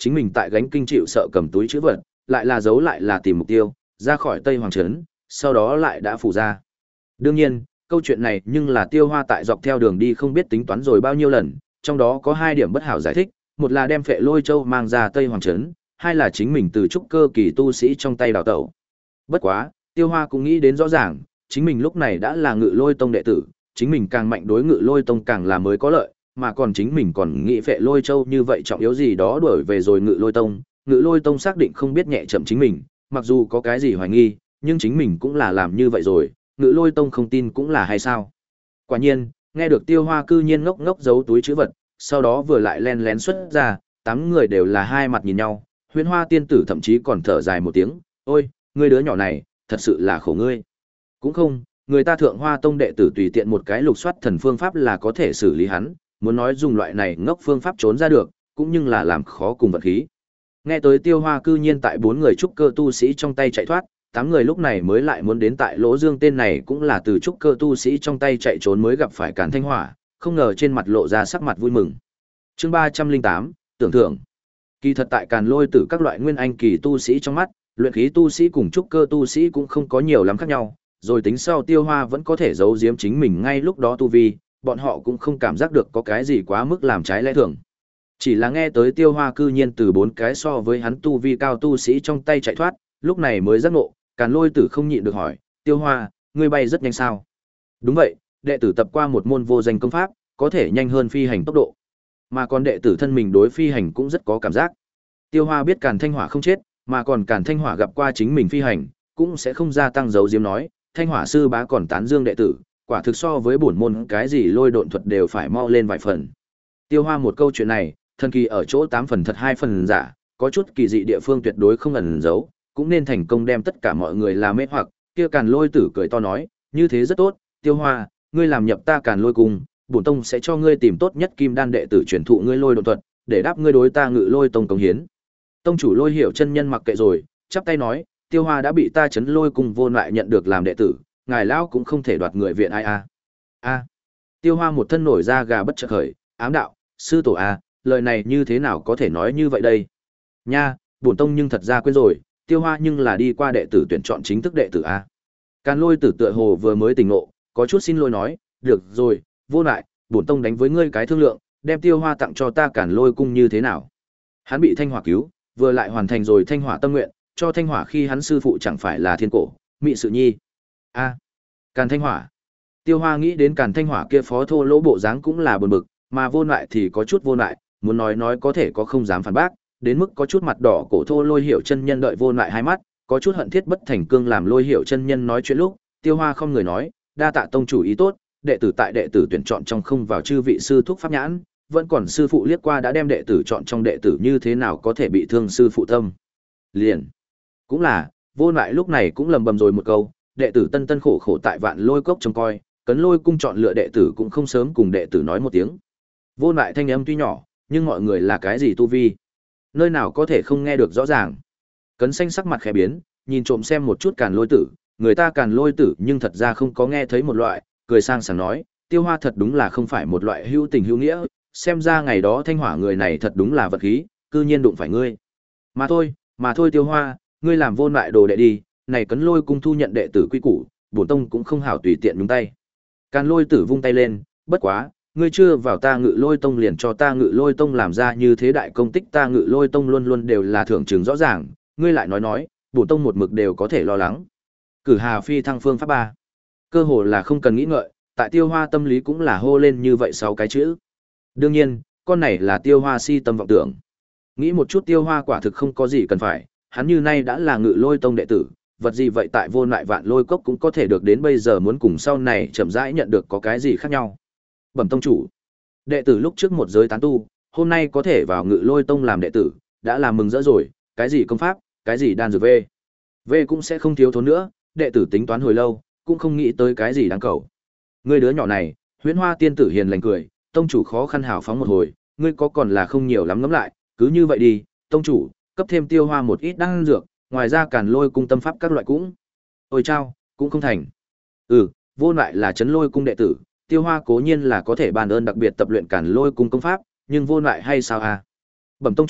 chính mình tại gánh kinh chịu sợ cầm túi chữ vật, lại là giấu lại là tìm mục tiêu, ra khỏi Tây Hoàng Trấn, sau đó lại đã phủ ra. Đương nhiên, câu chuyện này nhưng là Tiêu Hoa tại dọc theo đường đi không biết tính toán rồi bao nhiêu lần, trong đó có hai điểm bất hảo giải thích, một là đem Phệ Lôi Châu mang ra Tây Hoàng Trấn, hai là chính mình từ trúc cơ kỳ tu sĩ trong tay đào tẩu. Bất quá, Tiêu Hoa cũng nghĩ đến rõ ràng, chính mình lúc này đã là Ngự Lôi Tông đệ tử, chính mình càng mạnh đối Ngự Lôi Tông càng là mới có lợi, mà còn chính mình còn nghĩ Phệ Lôi Châu như vậy trọng yếu gì đó đuổi về rồi Ngự Lôi Tông, Ngự Lôi Tông xác định không biết nhẹ chậm chính mình, mặc dù có cái gì hoài nghi, nhưng chính mình cũng là làm như vậy rồi, Ngự Lôi Tông không tin cũng là hay sao? Quả nhiên, nghe được Tiêu Hoa cư nhiên ngốc ngốc giấu túi trữ vật, sau đó vừa lại len lén xuất ra, tám người đều là hai mặt nhìn nhau, Huyễn Hoa tiên tử thậm chí còn thở dài một tiếng, "Ôi, ngươi đứa nhỏ này, thật sự là khổ ngươi." Cũng không, người ta Thượng Hoa Tông đệ tử tùy tiện một cái lục soát thần phương pháp là có thể xử lý hắn, muốn nói dùng loại này ngốc phương pháp trốn ra được, cũng nhưng là làm khó cùng vật khí. Nghe tới Tiêu Hoa cư nhiên tại bốn người trúc cơ tu sĩ trong tay chạy thoát, tám người lúc này mới lại muốn đến tại Lỗ Dương tên này cũng là từ trúc cơ tu sĩ trong tay chạy trốn mới gặp phải Càn Thanh Hỏa, không ngờ trên mặt lộ ra sắc mặt vui mừng. Chương ba trăm linh tám, tưởng thưởng. Kỳ thật tại Càn Lôi Tử các loại nguyên anh kỳ tu sĩ trong mắt, luyện khí tu sĩ cùng trúc cơ tu sĩ cũng không có nhiều lắm khác nhau, rồi tính sau Tiêu Hoa vẫn có thể giấu giếm chính mình ngay lúc đó tu vi, bọn họ cũng không cảm giác được có cái gì quá mức làm trái lẽ thường. Chỉ là nghe tới Tiêu Hoa cư nhiên từ bốn cái so với hắn tu vi cao tu sĩ trong tay chạy thoát, lúc này mới giác ngộ, Càn Lôi Tử không nhịn được hỏi, "Tiêu Hoa, ngươi bay rất nhanh sao?" "Đúng vậy, đệ tử tập qua một môn vô danh công pháp, có thể nhanh hơn phi hành tốc độ." Mà còn đệ tử thân mình đối phi hành cũng rất có cảm giác. Tiêu Hoa biết Càn Thanh Hỏa không chết, mà còn Càn Thanh Hỏa gặp qua chính mình phi hành, cũng sẽ không gia tăng dấu diếm nói, Thanh Hỏa sư bá còn tán dương đệ tử, quả thực so với bổn môn cái gì lôi độn thuật đều phải mau lên vài phần. Tiêu Hoa một câu chuyện này, thần kỳ ở chỗ tám phần thật hai phần giả, có chút kỳ dị địa phương tuyệt đối không ẩn giấu, cũng nên thành công đem tất cả mọi người làm mê hoặc. Kia Càn Lôi Tử cười to nói, "Như thế rất tốt, Tiêu Hoa, ngươi làm nhập ta Càn Lôi cung, bổn tông sẽ cho ngươi tìm tốt nhất kim đan đệ tử truyền thụ ngươi lôi độn thuật, để đáp ngươi đối ta Ngự Lôi Tông cống hiến." Tông chủ Lôi Hiểu chân nhân mặc kệ rồi, chắp tay nói, "Tiêu Hoa đã bị ta Trấn Lôi cung vô lại nhận được làm đệ tử, ngài lão cũng không thể đoạt người viện ai a." A. Tiêu Hoa một thân nổi da gà bất chợt khởi, ám đạo, "Sư tổ a, lời này như thế nào có thể nói như vậy đây?" "Nha, bổn tông nhưng thật ra quên rồi, Tiêu Hoa nhưng là đi qua đệ tử tuyển chọn chính thức đệ tử a." Càn Lôi Tử tựa hồ vừa mới tỉnh ngộ, có chút xin lỗi nói, "Được rồi, vô lại, bổn tông đánh với ngươi cái thương lượng, đem Tiêu Hoa tặng cho ta Càn Lôi cung như thế nào?" Hắn bị Thanh Hỏa cứu, vừa lại hoàn thành rồi Thanh Hỏa tâm nguyện, cho Thanh Hỏa khi hắn sư phụ chẳng phải là Thiên Cổ, Mị Sự Nhi. A. Càn Thanh Hỏa. Tiêu Hoa nghĩ đến Càn Thanh Hỏa kia phó thô lỗ bộ dáng cũng là buồn bực, mà vô lại thì có chút vô lại, muốn nói nói có thể có không dám phản bác, đến mức có chút mặt đỏ cổ thô Lôi Hiểu chân nhân đợi vô lại hai mắt, có chút hận thiết bất thành cương làm Lôi Hiểu chân nhân nói chuyện lúc, Tiêu Hoa không người nói, "Đa tạ tông chủ ý tốt, đệ tử tại đệ tử tuyển chọn trong không vào chư vị sư thúc pháp nhãn, vẫn còn sư phụ liếc qua đã đem đệ tử chọn trong đệ tử như thế nào có thể bị thương sư phụ tâm." Liền. Cũng là, vô lại lúc này cũng lầm bầm rồi một câu, đệ tử tân tân khổ khổ tại Vạn Lôi cốc trông coi, Cấn Lôi cung chọn lựa đệ tử cũng không sớm cùng đệ tử nói một tiếng. Vô lại thanh âm tuy nhỏ, nhưng mọi người là cái gì tu vi, nơi nào có thể không nghe được rõ ràng. Cấn Xanh sắc mặt khẽ biến, nhìn trộm xem một chút Càn Lôi Tử, người ta Càn Lôi Tử nhưng thật ra không có nghe thấy một loại, cười sang sảng nói, Tiêu Hoa thật đúng là không phải một loại hữu tình hữu nghĩa, xem ra ngày đó Thanh Hỏa người này thật đúng là vật khí, cư nhiên đụng phải ngươi. Mà thôi, mà thôi Tiêu Hoa, ngươi làm vô lại đồ đệ đi, này Cấn Lôi cung thu nhận đệ tử quy củ, bổn tông cũng không hảo tùy tiện nhúng tay. Càn Lôi Tử vung tay lên, bất quá, ngươi chưa vào ta Ngự Lôi tông liền cho ta Ngự Lôi tông làm ra như thế đại công tích, ta Ngự Lôi tông luôn luôn đều là thưởng chứng rõ ràng, ngươi lại nói nói, bổn tông một mực đều có thể lo lắng. Cử Hà phi thăng phương pháp ba. Cơ hồ là không cần nghĩ ngợi, tại Tiêu Hoa tâm lý cũng là hô lên như vậy sáu cái chữ. Đương nhiên, con này là Tiêu Hoa si tâm vọng tưởng. Nghĩ một chút Tiêu Hoa quả thực không có gì cần phải, hắn như nay đã là Ngự Lôi tông đệ tử, vật gì vậy tại vô lại Vạn Lôi cốc cũng có thể được đến bây giờ, muốn cùng sau này chậm rãi nhận được có cái gì khác nhau. Bẩm tông chủ, đệ tử lúc trước một giới tán tu, hôm nay có thể vào Ngự Lôi tông làm đệ tử, đã là mừng rỡ rồi, cái gì công pháp, cái gì đan dược về, về cũng sẽ không thiếu thốn nữa, đệ tử tính toán hồi lâu, cũng không nghĩ tới cái gì đáng cầu. Ngươi đứa nhỏ này, Huyễn Hoa tiên tử hiền lành cười, tông chủ khó khăn hào phóng một hồi, ngươi có còn là không nhiều lắm ngẫm lại, cứ như vậy đi, tông chủ, cấp thêm Tiêu Hoa một ít đan dược, ngoài ra Càn Lôi cung tâm pháp các loại cũng. Ôi chao, cũng không thành. Ừ, vô lại là Trấn Lôi cung đệ tử, Tiêu Hoa cố nhiên là có thể ban ơn đặc biệt tập luyện Càn Lôi cung công pháp, nhưng vô lại hay sao à? Bẩm tông chủ,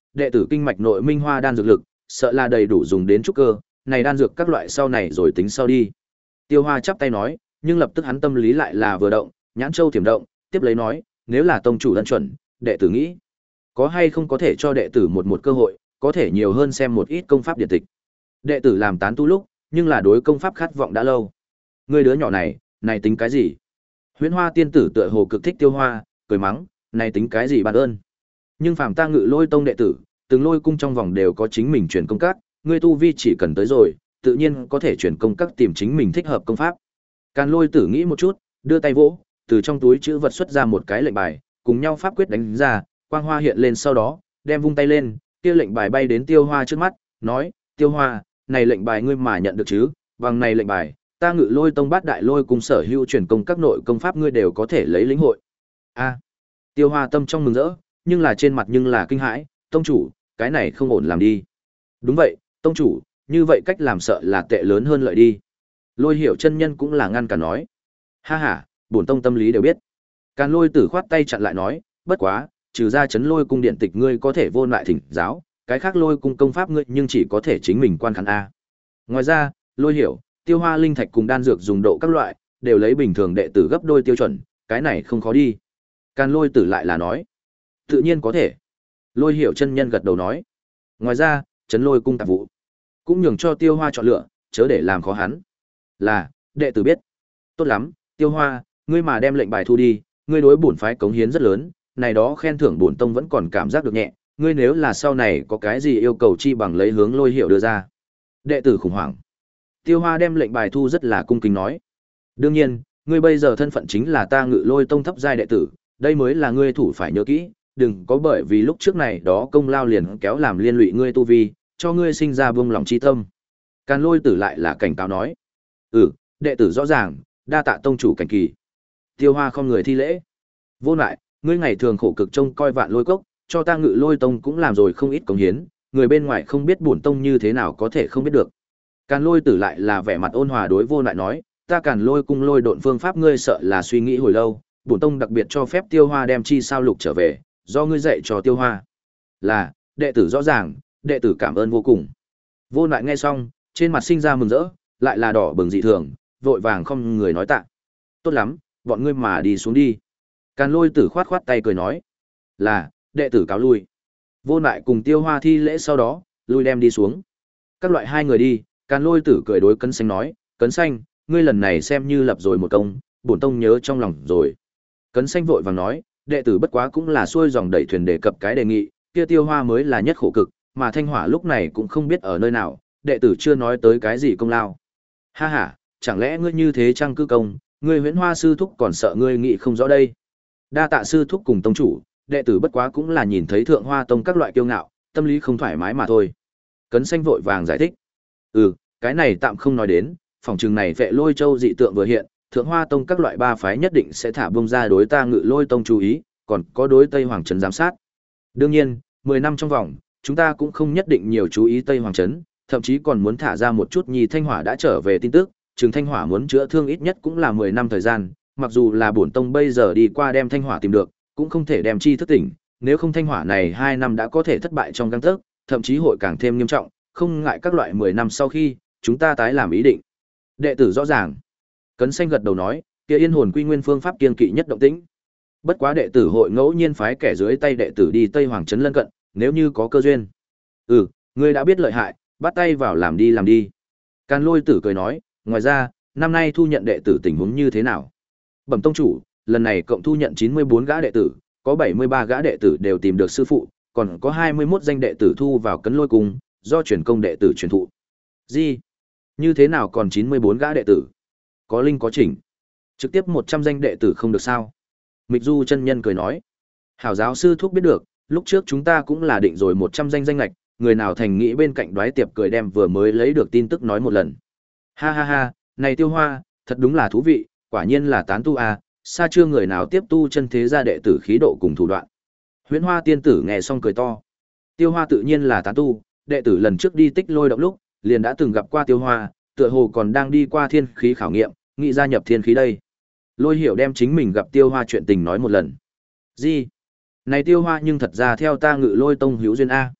đệ tử kinh mạch nội minh hoa đan dược lực, sợ là đầy đủ dùng đến trúc cơ, này đan dược các loại sau này rồi tính sau đi. Tiêu Hoa chắp tay nói, nhưng lập tức hắn tâm lý lại là vừa động, nhãn châu thiểm động, tiếp lấy nói, nếu là tông chủ ân chuẩn, đệ tử nghĩ, có hay không có thể cho đệ tử một một cơ hội, có thể nhiều hơn xem một ít công pháp điện tịch. Đệ tử làm tán tu lúc, nhưng là đối công pháp khát vọng đã lâu. Người đứa nhỏ này, này tính cái gì? Huyễn Hoa tiên tử tựa hồ cực thích Tiêu Hoa, cười mắng, này tính cái gì ban ơn? Nhưng phàm ta Ngự Lôi tông đệ tử, từng lôi cung trong vòng đều có chính mình chuyển công các, ngươi tu vi chỉ cần tới rồi, tự nhiên có thể chuyển công các tìm chính mình thích hợp công pháp. Càn Lôi tử nghĩ một chút, đưa tay vỗ, từ trong túi chữ vật xuất ra một cái lệnh bài, cùng nhau pháp quyết đánh ra, quang hoa hiện lên sau đó, đem vung tay lên, kia lệnh bài bay đến Tiêu Hoa trước mắt, nói, Tiêu Hoa, này lệnh bài ngươi mà nhận được chứ, bằng này lệnh bài, ta Ngự Lôi tông bát đại lôi cùng sở hữu truyền công các nội công pháp ngươi đều có thể lấy lĩnh hội. A. Tiêu Hoa tâm trong mừng rỡ, nhưng là trên mặt nhưng là kinh hãi, tông chủ, cái này không ổn làm đi. Đúng vậy, tông chủ, như vậy cách làm sợ là tệ lớn hơn lợi đi. Lôi Hiểu chân nhân cũng là ngăn cả nói. Ha ha, bổn tông tâm lý đều biết. Càn Lôi tử khoát tay chặn lại nói, bất quá, trừ ra chấn lôi cung điện tịch ngươi có thể vô lại thỉnh giáo, cái khác lôi cung công pháp ngươi nhưng chỉ có thể chính mình quan khán a. Ngoài ra, Lôi Hiểu, Tiêu Hoa linh thạch cùng đan dược dùng độ các loại, đều lấy bình thường đệ tử gấp đôi tiêu chuẩn, cái này không khó đi. Càn Lôi tử lại là nói, tự nhiên có thể. Lôi Hiểu chân nhân gật đầu nói, ngoài ra, chấn lôi cung tạp vụ, cũng nhường cho Tiêu Hoa chọn lựa, chớ để làm khó hắn. Là, đệ tử biết. Tốt lắm, Tiêu Hoa, ngươi mà đem lệnh bài thu đi, ngươi đối bổn phái cống hiến rất lớn, này đó khen thưởng bổn tông vẫn còn cảm giác được nhẹ, ngươi nếu là sau này có cái gì yêu cầu chi bằng lấy hướng Lôi Hiểu đưa ra. Đệ tử khủng hoảng. Tiêu Hoa đem lệnh bài thu rất là cung kính nói. Đương nhiên, ngươi bây giờ thân phận chính là ta Ngự Lôi tông thấp giai đệ tử, đây mới là ngươi thủ phải nhớ kỹ, đừng có bởi vì lúc trước này đó công lao liền kéo làm liên lụy ngươi tu vi, cho ngươi sinh ra buông lòng chi tâm. Càn Lôi tử lại là cảnh cáo nói. Ừ, đệ tử rõ ràng, đa tạ tông chủ cảnh kỳ. Tiêu Hoa không người thi lễ. Vô lại, ngươi ngày thường khổ cực trông coi Vạn Lôi cốc, cho ta Ngự Lôi tông cũng làm rồi không ít công hiến, người bên ngoài không biết bổn tông như thế nào có thể không biết được. Càn Lôi tử lại là vẻ mặt ôn hòa đối Vô lại nói, ta Càn Lôi cung lôi độn phương pháp ngươi sợ là suy nghĩ hồi lâu, bổn tông đặc biệt cho phép Tiêu Hoa đem chi sao lục trở về, do ngươi dạy cho Tiêu Hoa. Là, đệ tử rõ ràng, đệ tử cảm ơn vô cùng. Vô lại nghe xong, trên mặt sinh ra mừng rỡ, lại là đỏ bừng dị thường, vội vàng không người nói tạ. Tốt lắm, bọn ngươi mà đi xuống đi. Càn Lôi tử khoát khoát tay cười nói. Là, đệ tử cáo lui. Vô lại cùng Tiêu Hoa thi lễ sau đó, lui đem đi xuống. Các loại hai người đi, Càn Lôi tử cười đối Cấn Xanh nói, Cấn Xanh, ngươi lần này xem như lập rồi một công, bổn tông nhớ trong lòng rồi. Cấn Xanh vội vàng nói, đệ tử bất quá cũng là xuôi dòng đẩy thuyền đề cập cái đề nghị, kia Tiêu Hoa mới là nhất khổ cực, mà Thanh Hỏa lúc này cũng không biết ở nơi nào, đệ tử chưa nói tới cái gì công lao. Ha ha, chẳng lẽ ngươi như thế chăng cư công, ngươi Huyễn Hoa sư thúc còn sợ ngươi nghĩ không rõ đây. Đa tạ sư thúc cùng tông chủ, đệ tử bất quá cũng là nhìn thấy Thượng Hoa tông các loại kiêu ngạo, tâm lý không thoải mái mà thôi. Cấn Xanh vội vàng giải thích. Ừ, cái này tạm không nói đến, phòng trường này Vệ Lôi Châu dị tượng vừa hiện, Thượng Hoa tông các loại ba phái nhất định sẽ thả bông ra đối ta Ngự Lôi tông chú ý, còn có đối Tây Hoàng trấn giám sát. Đương nhiên, mười năm trong vòng, chúng ta cũng không nhất định nhiều chú ý Tây Hoàng trấn, thậm chí còn muốn thả ra một chút nhì Thanh Hỏa đã trở về tin tức, Trường Thanh Hỏa muốn chữa thương ít nhất cũng là mười năm thời gian, mặc dù là bổn tông bây giờ đi qua đem Thanh Hỏa tìm được, cũng không thể đem chi thức tỉnh, nếu không Thanh Hỏa này hai năm đã có thể thất bại trong gang tấc, thậm chí hội càng thêm nghiêm trọng, không ngại các loại mười năm sau khi, chúng ta tái làm ý định. Đệ tử rõ ràng. Cấn Xanh gật đầu nói, kia Yên Hồn Quy Nguyên phương pháp kiên kỵ nhất động tĩnh. Bất quá đệ tử hội ngẫu nhiên phái kẻ dưới tay đệ tử đi Tây Hoàng trấn lân cận, nếu như có cơ duyên. Ừ, ngươi đã biết lợi hại, bắt tay vào làm đi làm đi. Càn Lôi tử cười nói, ngoài ra, năm nay thu nhận đệ tử tình huống như thế nào? Bẩm tông chủ, lần này cộng thu nhận chín mươi bốn gã đệ tử, có bảy mươi ba gã đệ tử đều tìm được sư phụ, còn có hai mươi mốt danh đệ tử thu vào Cấn Lôi cung, do truyền công đệ tử truyền thụ. Gì? Như thế nào còn chín mươi bốn gã đệ tử? Có linh có chỉnh. Trực tiếp một trăm danh đệ tử không được sao? Mịch Du chân nhân cười nói. Hảo giáo sư thúc biết được, lúc trước chúng ta cũng là định rồi một trăm danh danh lạch, người nào thành nghĩ bên cạnh đoái tiệp cười đem vừa mới lấy được tin tức nói một lần. Ha ha ha, này Tiêu Hoa, thật đúng là thú vị, quả nhiên là tán tu à, xa chưa người nào tiếp tu chân thế gia đệ tử khí độ cùng thủ đoạn. Huyễn Hoa tiên tử nghe xong cười to. Tiêu Hoa tự nhiên là tán tu, đệ tử lần trước đi Tích Lôi động lúc, liền đã từng gặp qua Tiêu Hoa, tựa hồ còn đang đi qua thiên khí khảo nghiệm, nghĩ gia nhập thiên khí đây. Lôi Hiểu đem chính mình gặp Tiêu Hoa chuyện tình nói một lần. Gì? Này Tiêu Hoa nhưng thật ra theo ta Ngự Lôi tông hữu duyên a.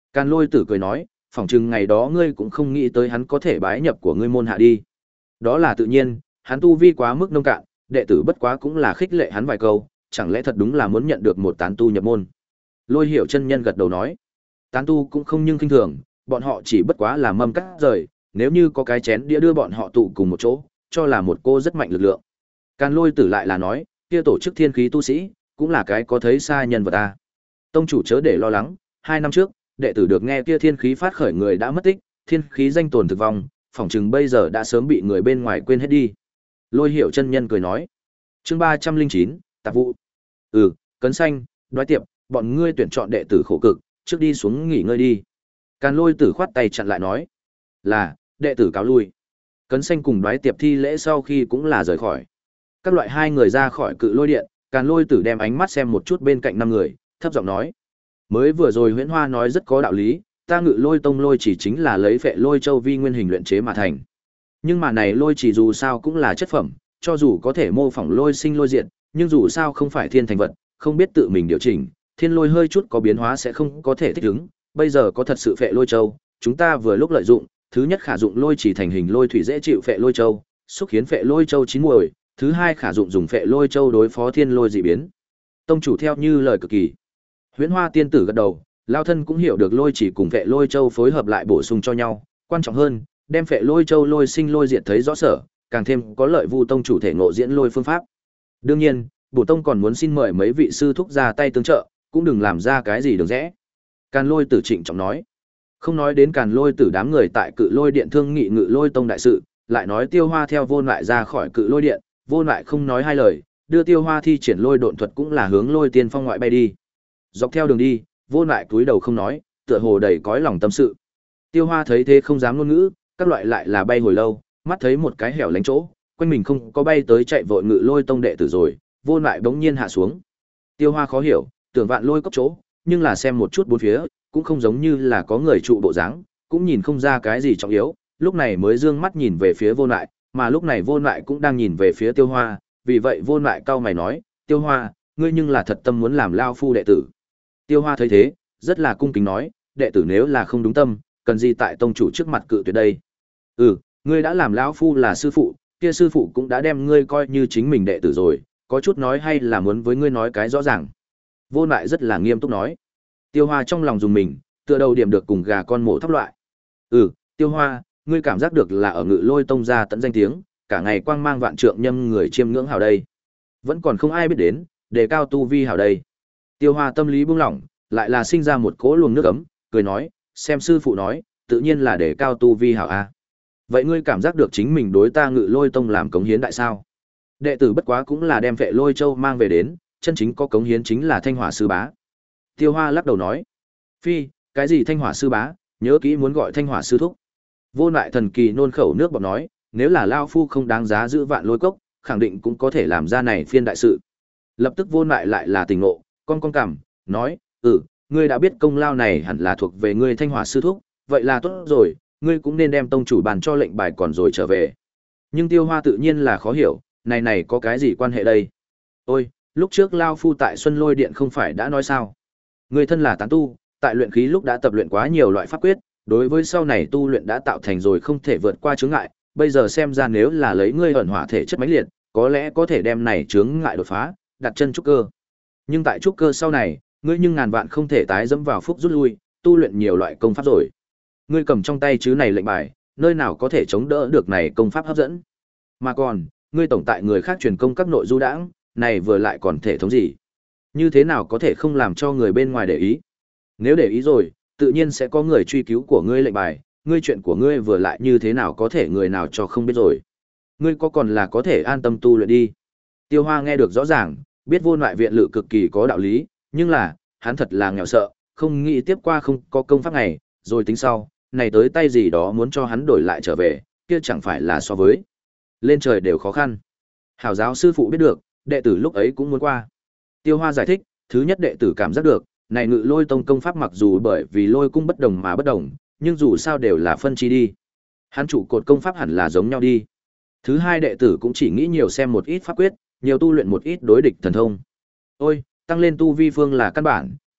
Càn Lôi Tử cười nói, phỏng chừng ngày đó ngươi cũng không nghĩ tới hắn có thể bái nhập của ngươi môn hạ đi. Đó là tự nhiên, hắn tu vi quá mức nông cạn, đệ tử bất quá cũng là khích lệ hắn vài câu, chẳng lẽ thật đúng là muốn nhận được một tán tu nhập môn. Lôi Hiểu chân nhân gật đầu nói, tán tu cũng không nhưng khinh thường, bọn họ chỉ bất quá là mâm cắt rời, nếu như có cái chén đĩa đưa bọn họ tụ cùng một chỗ, cho là một cô rất mạnh lực lượng. Càn Lôi Tử lại là nói, kia tổ chức thiên khí tu sĩ, cũng là cái có thấy xa nhân vật ta. Tông chủ chớ để lo lắng, hai năm trước, đệ tử được nghe kia thiên khí phát khởi người đã mất tích, thiên khí danh tồn thực vong, phỏng chừng bây giờ đã sớm bị người bên ngoài quên hết đi. Lôi Hiểu chân nhân cười nói, chương ba trăm linh chín, tạp vụ. Ừ, Cấn Xanh, Đoái Tiệp, bọn ngươi tuyển chọn đệ tử khổ cực, trước đi xuống nghỉ ngơi đi. Càn Lôi Tử khoát tay chặn lại nói, là, đệ tử cáo lui. Cấn Xanh cùng Đoái Tiệp thi lễ sau khi cũng là rời khỏi. Các loại hai người ra khỏi cự lôi điện, Càn Lôi Tử đem ánh mắt xem một chút bên cạnh năm người, thấp giọng nói, mới vừa rồi Huyễn Hoa nói rất có đạo lý, ta Ngự Lôi Tông lôi chỉ chính là lấy Phệ Lôi Châu vi nguyên hình luyện chế mà thành. Nhưng mà này lôi chỉ dù sao cũng là chất phẩm, cho dù có thể mô phỏng lôi sinh lôi diện, nhưng dù sao không phải thiên thành vật, không biết tự mình điều chỉnh, thiên lôi hơi chút có biến hóa sẽ không có thể thích ứng. Bây giờ có thật sự Phệ Lôi Châu, chúng ta vừa lúc lợi dụng, thứ nhất khả dụng lôi chỉ thành hình lôi thủy dễ chịu Phệ Lôi Châu, xúc khiến Phệ Lôi Châu chín muồi, thứ hai khả dụng dùng Phệ Lôi Châu đối phó thiên lôi dị biến. Tông chủ theo như lời cực kỳ. Huyễn Hoa tiên tử gật đầu, lao thân cũng hiểu được lôi chỉ cùng Phệ Lôi Châu phối hợp lại bổ sung cho nhau, quan trọng hơn, đem Phệ Lôi Châu lôi sinh lôi diệt thấy rõ sở, càng thêm có lợi Vu tông chủ thể ngộ diễn lôi phương pháp. Đương nhiên, bổ tông còn muốn xin mời mấy vị sư thúc ra tay tương trợ, cũng đừng làm ra cái gì được rẽ. Càn Lôi Tử trịnh trọng nói. Không nói đến Càn Lôi Tử đám người tại Cự Lôi Điện thương nghị Ngự Lôi Tông đại sự, lại nói Tiêu Hoa theo Vô Lại ra khỏi Cự Lôi Điện, Vô Lại không nói hai lời, đưa Tiêu Hoa thi triển lôi độn thuật cũng là hướng Lôi Tiên Phong ngoại bay đi. Dọc theo đường đi, Vô Lại cúi đầu không nói, tựa hồ đầy cõi lòng tâm sự. Tiêu Hoa thấy thế không dám ngôn ngữ, các loại lại là bay hồi lâu, mắt thấy một cái hẻo lánh chỗ, quanh mình không có bay tới chạy vội Ngự Lôi Tông đệ tử rồi, Vô Lại bỗng nhiên hạ xuống. Tiêu Hoa khó hiểu, tưởng Vạn Lôi cốc chỗ, nhưng là xem một chút bốn phía, cũng không giống như là có người trụ bộ dáng, cũng nhìn không ra cái gì trọng yếu, lúc này mới dương mắt nhìn về phía Vô Lại, mà lúc này Vô Lại cũng đang nhìn về phía Tiêu Hoa, vì vậy Vô Lại cau mày nói, Tiêu Hoa, ngươi nhưng là thật tâm muốn làm lao phu đệ tử. Tiêu Hoa thấy thế, rất là cung kính nói, đệ tử nếu là không đúng tâm, cần gì tại tông chủ trước mặt cự tuyệt đây. Ừ, ngươi đã làm lão phu là sư phụ, kia sư phụ cũng đã đem ngươi coi như chính mình đệ tử rồi, có chút nói hay là muốn với ngươi nói cái rõ ràng. Vô Lại rất là nghiêm túc nói. Tiêu Hoa trong lòng dùng mình, tựa đầu điểm được cùng gà con mổ thóc loại. Ừ, Tiêu Hoa, ngươi cảm giác được là ở Ngự Lôi Tông ra tận danh tiếng, cả ngày quang mang vạn trượng nhâm người chiêm ngưỡng hảo đây. Vẫn còn không ai biết đến, đề cao tu vi hảo đây. Tiêu Hoa tâm lý buông lỏng, lại là sinh ra một cỗ luồng nước ấm, cười nói, xem sư phụ nói, tự nhiên là đề cao tu vi hảo a. Vậy ngươi cảm giác được chính mình đối ta Ngự Lôi Tông làm cống hiến đại sao? Đệ tử bất quá cũng là đem Phệ Lôi Châu mang về đến, chân chính có cống hiến chính là Thanh Hỏa sư bá. Tiêu Hoa lắc đầu nói, phi, cái gì Thanh Hỏa sư bá, nhớ kỹ muốn gọi Thanh Hỏa sư thúc. Vô Lại thần kỳ nôn khẩu nước bọt nói, nếu là lao phu không đáng giá giữ Vạn Lôi cốc, khẳng định cũng có thể làm ra này phiên đại sự. Lập tức Vô Lại lại là tỉnh ngộ, con con cằm, nói, ừ, ngươi đã biết công lao này hẳn là thuộc về ngươi Thanh Hỏa sư thúc, vậy là tốt rồi, ngươi cũng nên đem tông chủ bàn cho lệnh bài còn rồi trở về. Nhưng Tiêu Hoa tự nhiên là khó hiểu, này này có cái gì quan hệ đây? Ôi, lúc trước lao phu tại Xuân Lôi Điện không phải đã nói sao? Ngươi thân là tán tu, tại luyện khí lúc đã tập luyện quá nhiều loại pháp quyết, đối với sau này tu luyện đã tạo thành rồi không thể vượt qua chướng ngại, bây giờ xem ra nếu là lấy ngươi ẩn hỏa thể chất mãnh liệt, có lẽ có thể đem này chướng ngại đột phá, đặt chân trúc cơ. Nhưng tại trúc cơ sau này, ngươi nhưng ngàn vạn không thể tái dẫm vào phúc rút lui, tu luyện nhiều loại công pháp rồi. Ngươi cầm trong tay chứ này lệnh bài, nơi nào có thể chống đỡ được này công pháp hấp dẫn? Mà còn, ngươi tổng tại người khác truyền công các nội du đãng, này vừa lại còn thể thống gì? Như thế nào có thể không làm cho người bên ngoài để ý? Nếu để ý rồi, tự nhiên sẽ có người truy cứu của ngươi lệnh bài, ngươi chuyện của ngươi vừa lại như thế nào có thể người nào cho không biết rồi. Ngươi có còn là có thể an tâm tu luyện đi. Tiêu Hoa nghe được rõ ràng, biết Vô Lại viện lự cực kỳ có đạo lý, nhưng là, hắn thật là nghèo sợ, không nghĩ tiếp qua không có công pháp này, rồi tính sau, này tới tay gì đó muốn cho hắn đổi lại trở về, kia chẳng phải là so với lên trời đều khó khăn. Hảo giáo sư phụ biết được, đệ tử lúc ấy cũng muốn qua. Tiêu Hoa giải thích, thứ nhất đệ tử cảm giác được, này Ngự Lôi Tông công pháp mặc dù bởi vì lôi cung bất đồng mà bất đồng, nhưng dù sao đều là phân chi đi. Hắn trụ cột công pháp hẳn là giống nhau đi. Thứ hai đệ tử cũng chỉ nghĩ nhiều xem một ít pháp quyết, nhiều tu luyện một ít đối địch thần thông. Ôi, tăng lên tu vi phương là căn bản,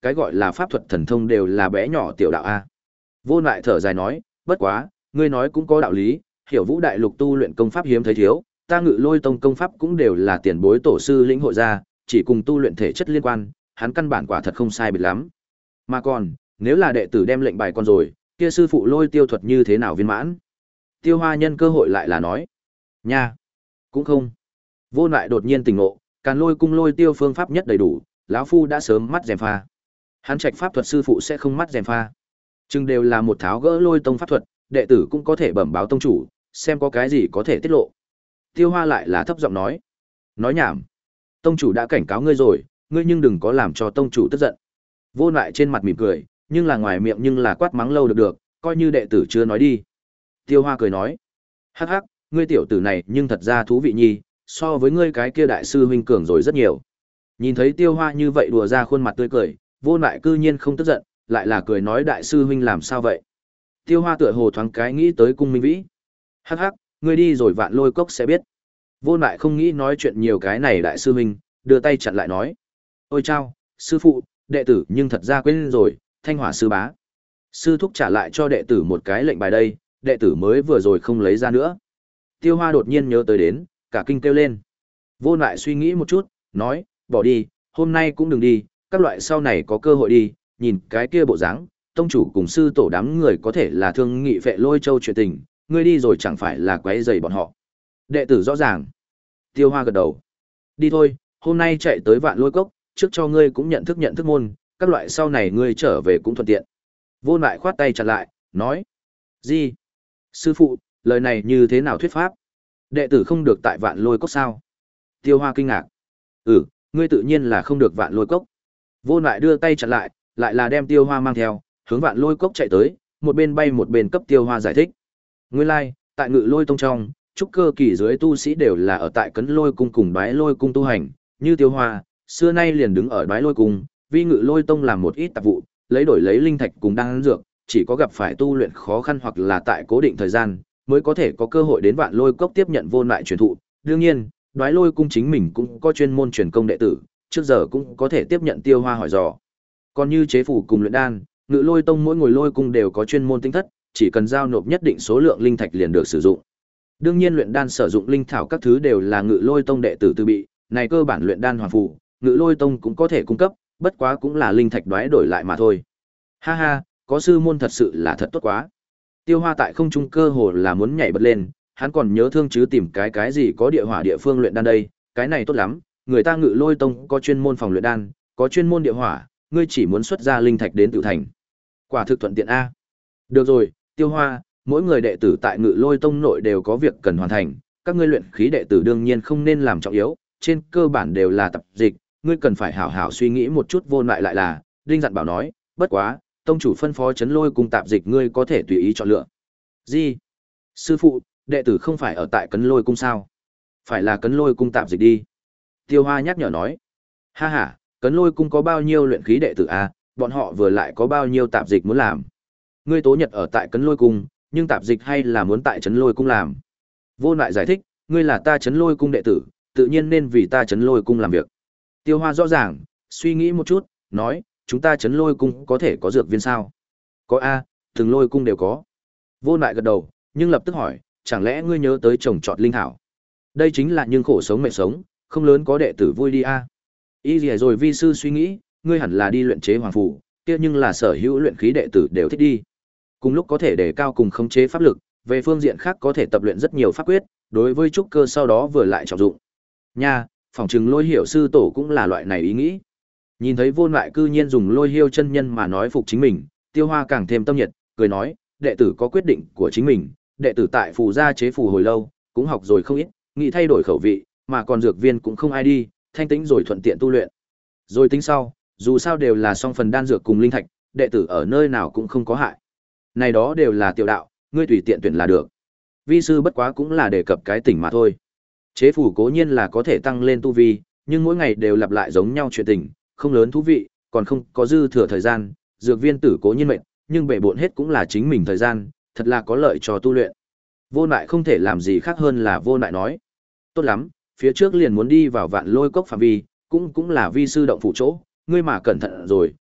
cái gọi là pháp thuật thần thông đều là bé nhỏ tiểu đạo a. Vô Lại thở dài nói, bất quá, ngươi nói cũng có đạo lý, Hiểu Vũ đại lục tu luyện công pháp hiếm thấy thiếu, ta Ngự Lôi tông công pháp cũng đều là tiền bối tổ sư lĩnh hội ra, chỉ cùng tu luyện thể chất liên quan, hắn căn bản quả thật không sai biệt lắm. Mà còn, nếu là đệ tử đem lệnh bài con rồi, kia sư phụ Lôi tiêu thuật như thế nào viên mãn? Tiêu Hoa nhân cơ hội lại là nói, nha, cũng không. Vô Lại đột nhiên tỉnh ngộ, Càn Lôi cung Lôi tiêu phương pháp nhất đầy đủ, lão phu đã sớm mắt rèm pha. Hắn trạch pháp thuật sư phụ sẽ không mắt rèm pha. Chừng đều là một tháo gỡ Lôi tông pháp thuật, đệ tử cũng có thể bẩm báo tông chủ, xem có cái gì có thể tiết lộ. Tiêu Hoa lại là thấp giọng nói, nói nhảm. Tông chủ đã cảnh cáo ngươi rồi, ngươi nhưng đừng có làm cho tông chủ tức giận. Vô Lại trên mặt mỉm cười, nhưng là ngoài miệng nhưng là quát mắng lâu được được, coi như đệ tử chưa nói đi. Tiêu Hoa cười nói, hắc hắc, ngươi tiểu tử này nhưng thật ra thú vị nhi, so với ngươi cái kia đại sư huynh cường rồi rất nhiều. Nhìn thấy Tiêu Hoa như vậy đùa ra khuôn mặt tươi cười, Vô Lại cư nhiên không tức giận, lại là cười nói đại sư huynh làm sao vậy? Tiêu Hoa tựa hồ thoáng cái nghĩ tới Cung Minh Vĩ. Hắc hắc, ngươi đi rồi Vạn Lôi cốc sẽ biết. Vô Lại không nghĩ nói chuyện nhiều cái này đại sư huynh, đưa tay chặn lại nói: "Ôi chao, sư phụ, đệ tử nhưng thật ra quên rồi, Thanh Hỏa sư bá." Sư thúc trả lại cho đệ tử một cái lệnh bài đây, đệ tử mới vừa rồi không lấy ra nữa. Tiêu Hoa đột nhiên nhớ tới đến, cả kinh kêu lên. Vô Lại suy nghĩ một chút, nói: "Bỏ đi, hôm nay cũng đừng đi, các loại sau này có cơ hội đi, nhìn cái kia bộ dáng, tông chủ cùng sư tổ đám người có thể là thương nghị Vệ Lôi Châu chuyện tình, ngươi đi rồi chẳng phải là quấy rầy bọn họ." Đệ tử rõ ràng. Tiêu Hoa gật đầu. "Đi thôi, hôm nay chạy tới Vạn Lôi Cốc, trước cho ngươi cũng nhận thức nhận thức môn, các loại sau này ngươi trở về cũng thuận tiện." Vô Lại khoát tay chặn lại, nói: "Gì? Sư phụ, lời này như thế nào thuyết pháp? Đệ tử không được tại Vạn Lôi Cốc sao?" Tiêu Hoa kinh ngạc. "Ừ, ngươi tự nhiên là không được Vạn Lôi Cốc." Vô Lại đưa tay chặn lại, lại là đem Tiêu Hoa mang theo, hướng Vạn Lôi Cốc chạy tới, một bên bay một bên cấp Tiêu Hoa giải thích. Nguyên lai, like, tại Ngự Lôi tông trong, trúc cơ kỳ dưới tu sĩ đều là ở tại Cấn Lôi cung cùng Đoái Lôi cung tu hành, như Tiêu Hoa, xưa nay liền đứng ở Đoái Lôi cung, vì Ngự Lôi tông làm một ít tạp vụ, lấy đổi lấy linh thạch cùng đan dược, chỉ có gặp phải tu luyện khó khăn hoặc là tại cố định thời gian, mới có thể có cơ hội đến Vạn Lôi Cốc tiếp nhận Vô Lại truyền thụ. Đương nhiên, Đoái Lôi cung chính mình cũng có chuyên môn truyền công đệ tử, trước giờ cũng có thể tiếp nhận Tiêu Hoa hỏi dò. Còn như chế phủ cùng luyện đan, Ngự Lôi tông mỗi ngồi lôi cung đều có chuyên môn tinh thất, chỉ cần giao nộp nhất định số lượng linh thạch liền được sử dụng. Đương nhiên luyện đan sử dụng linh thảo các thứ đều là Ngự Lôi tông đệ tử tự bị, này cơ bản luyện đan hoàn phù, Ngự Lôi tông cũng có thể cung cấp, bất quá cũng là linh thạch đoái đổi lại mà thôi. Ha ha, có sư môn thật sự là thật tốt quá. Tiêu Hoa tại không trung cơ hồ là muốn nhảy bật lên, hắn còn nhớ thương chứ tìm cái cái gì có địa hỏa địa phương luyện đan đây, cái này tốt lắm, người ta Ngự Lôi tông có chuyên môn phòng luyện đan, có chuyên môn địa hỏa, ngươi chỉ muốn xuất ra linh thạch đến tự thành. Quả thực thuận tiện a. Được rồi, Tiêu Hoa, mỗi người đệ tử tại Ngự Lôi tông nội đều có việc cần hoàn thành, các ngươi luyện khí đệ tử đương nhiên không nên làm trọng yếu, trên cơ bản đều là tập dịch, ngươi cần phải hảo hảo suy nghĩ một chút. Vô Lại lại là, Đinh dặn bảo nói, bất quá, tông chủ phân phó Trấn Lôi cung tạp dịch ngươi có thể tùy ý chọn lựa. Gì? Sư phụ, đệ tử không phải ở tại Cấn Lôi cung sao? Phải là Cấn Lôi cung tạp dịch đi. Tiêu Hoa nhắc nhở nói. Ha ha, Cấn Lôi cung có bao nhiêu luyện khí đệ tử a, bọn họ vừa lại có bao nhiêu tạp dịch muốn làm. Ngươi tố nhật ở tại Cấn Lôi cung, nhưng tạp dịch hay là muốn tại Trấn Lôi cung làm. Vô Lại giải thích, ngươi là ta Trấn Lôi cung đệ tử, tự nhiên nên vì ta Trấn Lôi cung làm việc. Tiêu Hoa rõ ràng, suy nghĩ một chút, nói, chúng ta Trấn Lôi cung có thể có dược viên sao? Có a, từng Lôi cung đều có. Vô Lại gật đầu, nhưng lập tức hỏi, chẳng lẽ ngươi nhớ tới trồng trọt linh thảo? Đây chính là nhưng khổ sống mệt sống, không lớn có đệ tử vui đi a. Ý gì rồi vi sư suy nghĩ, ngươi hẳn là đi luyện chế hoàng phù, kia nhưng là sở hữu luyện khí đệ tử đều thích đi. Cùng lúc có thể đề cao cùng khống chế pháp lực, về phương diện khác có thể tập luyện rất nhiều pháp quyết, đối với trúc cơ sau đó vừa lại trọng dụng. Nha, phỏng chừng Lôi Hiểu sư tổ cũng là loại này ý nghĩ. Nhìn thấy Vô Lại cư nhiên dùng Lôi Hiêu chân nhân mà nói phục chính mình, Tiêu Hoa càng thêm tâm nhiệt, cười nói, đệ tử có quyết định của chính mình, đệ tử tại phù gia chế phù hồi lâu, cũng học rồi không ít, nghĩ thay đổi khẩu vị, mà còn dược viên cũng không ai đi, thanh tĩnh rồi thuận tiện tu luyện. Rồi tính sau, dù sao đều là song phần đan dược cùng linh thạch, đệ tử ở nơi nào cũng không có hại. Này đó đều là tiểu đạo, ngươi tùy tiện tuyển là được. Vi sư bất quá cũng là đề cập cái tỉnh mà thôi. Chế phù cố nhiên là có thể tăng lên tu vi, nhưng mỗi ngày đều lặp lại giống nhau chuyện tình, không lớn thú vị, còn không có dư thừa thời gian, dược viên tử cố nhiên mệnh, nhưng bể bộn hết cũng là chính mình thời gian, thật là có lợi cho tu luyện. Vô Lại không thể làm gì khác hơn là Vô Lại nói. Tốt lắm, phía trước liền muốn đi vào Vạn Lôi cốc phạm vi, cũng cũng là vi sư động phủ chỗ, ngươi mà cẩn thận rồi,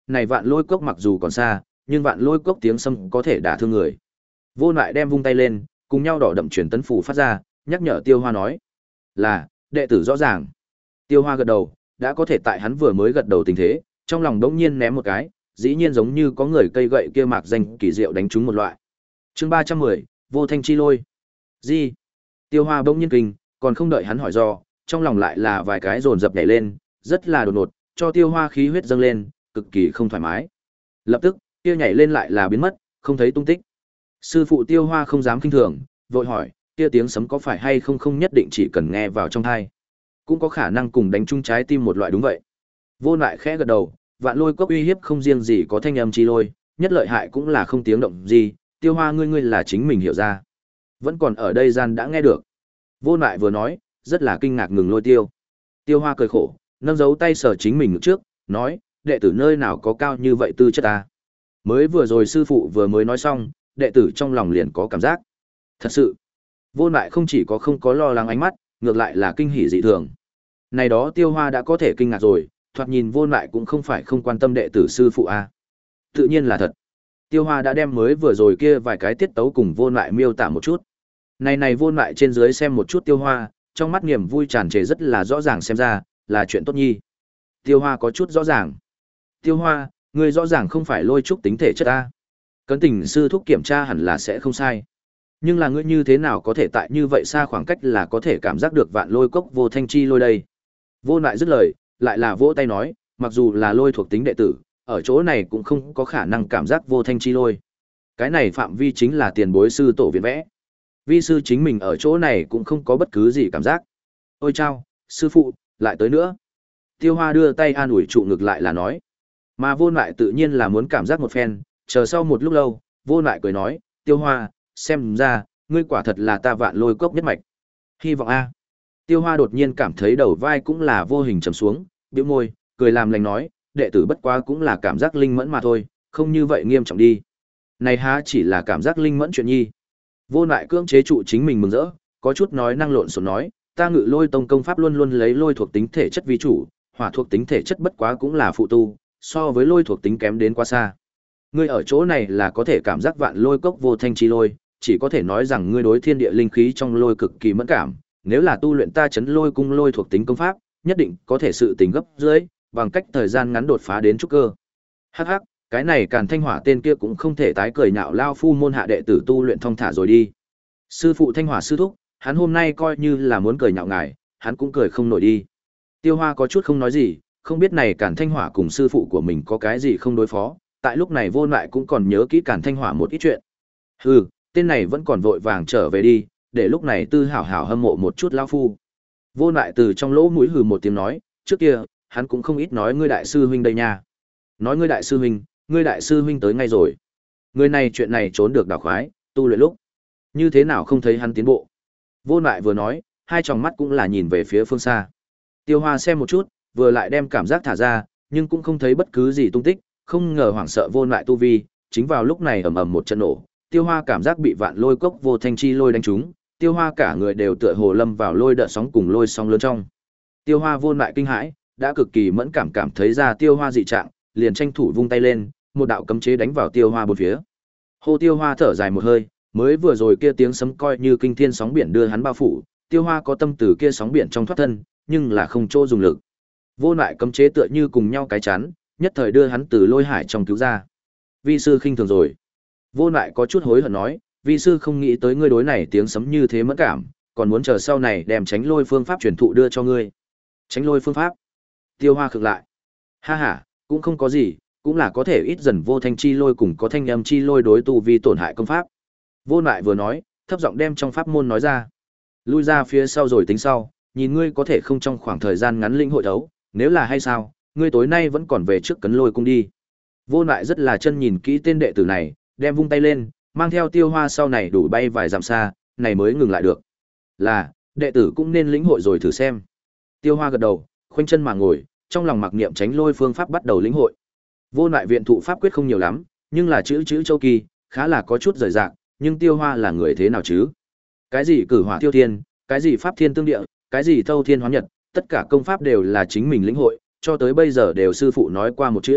này vạn lôi cốc mặc dù còn xa, nhưng vạn lôi cốc tiếng sấm có thể đả thương người. Vô Lại đem vung tay lên, cùng nhau đỏ đậm truyền tấn phù phát ra, nhắc nhở Tiêu Hoa nói: "Là, đệ tử rõ ràng." Tiêu Hoa gật đầu, đã có thể tại hắn vừa mới gật đầu tình thế, trong lòng đống nhiên ném một cái, dĩ nhiên giống như có người cây gậy kia mạc danh kỳ diệu đánh trúng một loại. Chương ba trăm mười, Vô Thanh Chi Lôi. Gì? Tiêu Hoa bỗng nhiên kinh, còn không đợi hắn hỏi do, trong lòng lại là vài cái dồn dập nhảy lên, rất là đột ngột, cho Tiêu Hoa khí huyết dâng lên, cực kỳ không thoải mái. Lập tức, kia nhảy lên lại là biến mất, không thấy tung tích. Sư phụ Tiêu Hoa không dám kinh thường, vội hỏi, kia tiếng sấm có phải hay không không nhất định chỉ cần nghe vào trong tai, cũng có khả năng cùng đánh trúng trái tim một loại đúng vậy. Vô Lại khẽ gật đầu, vạn lôi cốc uy hiếp không riêng gì có thanh âm chi lôi, nhất lợi hại cũng là không tiếng động gì, Tiêu Hoa ngươi ngươi là chính mình hiểu ra. Vẫn còn ở đây gian đã nghe được. Vô Lại vừa nói, rất là kinh ngạc ngừng lôi tiêu. Tiêu Hoa cười khổ, nâng dấu tay sờ chính mình ngực trước, nói, đệ tử nơi nào có cao như vậy tư chất ta. Mới vừa rồi sư phụ vừa mới nói xong, đệ tử trong lòng liền có cảm giác. Thật sự, Vô Lại không chỉ có không có lo lắng ánh mắt, ngược lại là kinh hỉ dị thường. Này đó Tiêu Hoa đã có thể kinh ngạc rồi, thoạt nhìn Vô Lại cũng không phải không quan tâm đệ tử sư phụ a. Tự nhiên là thật. Tiêu Hoa đã đem mới vừa rồi kia vài cái tiết tấu cùng Vô Lại miêu tả một chút. Này này Vô Lại trên dưới xem một chút Tiêu Hoa, trong mắt niềm vui tràn trề rất là rõ ràng xem ra, là chuyện tốt nhi. Tiêu Hoa có chút rõ ràng. Tiêu Hoa, ngươi rõ ràng không phải lôi trúc tính thể chất a. Cấn Tình sư thúc kiểm tra hẳn là sẽ không sai. Nhưng là ngươi như thế nào có thể tại như vậy xa khoảng cách là có thể cảm giác được vạn lôi cốc vô thanh chi lôi đây. Vô Lại dứt lời, lại là vỗ tay nói, mặc dù là lôi thuộc tính đệ tử, ở chỗ này cũng không có khả năng cảm giác vô thanh chi lôi. Cái này phạm vi chính là tiền bối sư tổ viện vẽ. Vi sư chính mình ở chỗ này cũng không có bất cứ gì cảm giác. Ôi chao, sư phụ, lại tới nữa. Tiêu Hoa đưa tay an ủi trụ ngực lại là nói. Mà Vô Lại tự nhiên là muốn cảm giác một phen, chờ sau một lúc lâu, Vô Lại cười nói, Tiêu Hoa, xem ra, ngươi quả thật là ta vạn lôi cốc nhất mạch. Hy vọng a. Tiêu Hoa đột nhiên cảm thấy đầu vai cũng là vô hình trầm xuống, bĩu môi, cười làm lành nói, đệ tử bất quá cũng là cảm giác linh mẫn mà thôi, không như vậy nghiêm trọng đi. Này há chỉ là cảm giác linh mẫn chuyện nhi. Vô Lại cưỡng chế trụ chính mình mừng rỡ, có chút nói năng lộn xộn nói, ta Ngự Lôi tông công pháp luôn luôn lấy lôi thuộc tính thể chất vi chủ, hỏa thuộc tính thể chất bất quá cũng là phụ tu, so với lôi thuộc tính kém đến quá xa. Ngươi ở chỗ này là có thể cảm giác vạn lôi cốc vô thanh chi lôi, chỉ có thể nói rằng ngươi đối thiên địa linh khí trong lôi cực kỳ mẫn cảm, nếu là tu luyện ta chấn lôi cung lôi thuộc tính công pháp, nhất định có thể sự tình gấp dưới, bằng cách thời gian ngắn đột phá đến trúc cơ. Hắc hắc, cái này Càn Thanh Hỏa tên kia cũng không thể tái cười nhạo lao phu môn hạ đệ tử tu luyện thông thả rồi đi. Sư phụ Thanh Hỏa sư thúc, hắn hôm nay coi như là muốn cười nhạo ngài, hắn cũng cười không nổi đi. Tiêu Hoa có chút không nói gì, không biết này Càn Thanh Hỏa cùng sư phụ của mình có cái gì không đối phó, tại lúc này Vô Lại cũng còn nhớ kỹ Càn Thanh Hỏa một ít chuyện. Hừ, tên này vẫn còn vội vàng trở về đi, để lúc này tư hảo hảo hâm mộ một chút lão phu. Vô Lại từ trong lỗ mũi hừ một tiếng nói, trước kia, hắn cũng không ít nói ngươi đại sư huynh đây nha. Nói ngươi đại sư huynh, ngươi đại sư huynh tới ngay rồi. Người này chuyện này trốn được đào khoái, tu luyện lúc. Như thế nào không thấy hắn tiến bộ. Vô Lại vừa nói, hai tròng mắt cũng là nhìn về phía phương xa. Tiêu Hoa xem một chút, vừa lại đem cảm giác thả ra, nhưng cũng không thấy bất cứ gì tung tích, không ngờ hoảng sợ Vô Lại tu vi, chính vào lúc này ầm ầm một trận nổ, Tiêu Hoa cảm giác bị vạn lôi cốc vô thanh chi lôi đánh trúng, Tiêu Hoa cả người đều tựa hồ lâm vào lôi đợt sóng cùng lôi sóng lớn trong. Tiêu Hoa Vô Lại kinh hãi, đã cực kỳ mẫn cảm cảm thấy ra Tiêu Hoa dị trạng, liền tranh thủ vung tay lên, một đạo cấm chế đánh vào Tiêu Hoa bốn phía. Hô Tiêu Hoa thở dài một hơi, mới vừa rồi kia tiếng sấm coi như kinh thiên sóng biển đưa hắn bao phủ, Tiêu Hoa có tâm từ kia sóng biển trong thoát thân, nhưng là không chỗ dùng lực. Vô Lại cấm chế tựa như cùng nhau cái chắn, nhất thời đưa hắn từ lôi hải trong cứu ra. Vi sư khinh thường rồi. Vô Lại có chút hối hận nói, vi sư không nghĩ tới ngươi đối này tiếng sấm như thế mẫn cảm, còn muốn chờ sau này đem tránh lôi phương pháp truyền thụ đưa cho ngươi. Tránh lôi phương pháp? Tiêu Hoa khựng lại. Ha ha, cũng không có gì, cũng là có thể ít dần vô thanh chi lôi cùng có thanh âm chi lôi đối tu vi tổn hại công pháp. Vô Lại vừa nói, thấp giọng đem trong pháp môn nói ra. Lui ra phía sau rồi tính sau, nhìn ngươi có thể không trong khoảng thời gian ngắn lĩnh hội thấu, nếu là hay sao, ngươi tối nay vẫn còn về trước Cấn Lôi cung đi. Vô Lại rất là chân nhìn kỹ tên đệ tử này, đem vung tay lên, mang theo Tiêu Hoa sau này đủ bay vài dặm xa, này mới ngừng lại được. Là, đệ tử cũng nên lĩnh hội rồi thử xem. Tiêu Hoa gật đầu, khoanh chân mà ngồi, trong lòng mặc niệm tránh lôi phương pháp bắt đầu lĩnh hội. Vô Lại viện thụ pháp quyết không nhiều lắm, nhưng là chữ chữ châu kỳ, khá là có chút rời rạc, nhưng Tiêu Hoa là người thế nào chứ? Cái gì cử hỏa tiêu thiên, cái gì pháp thiên tương địa, cái gì thâu thiên hóa nhật, tất cả công pháp đều là chính mình lĩnh hội, cho tới bây giờ đều sư phụ nói qua một chữ,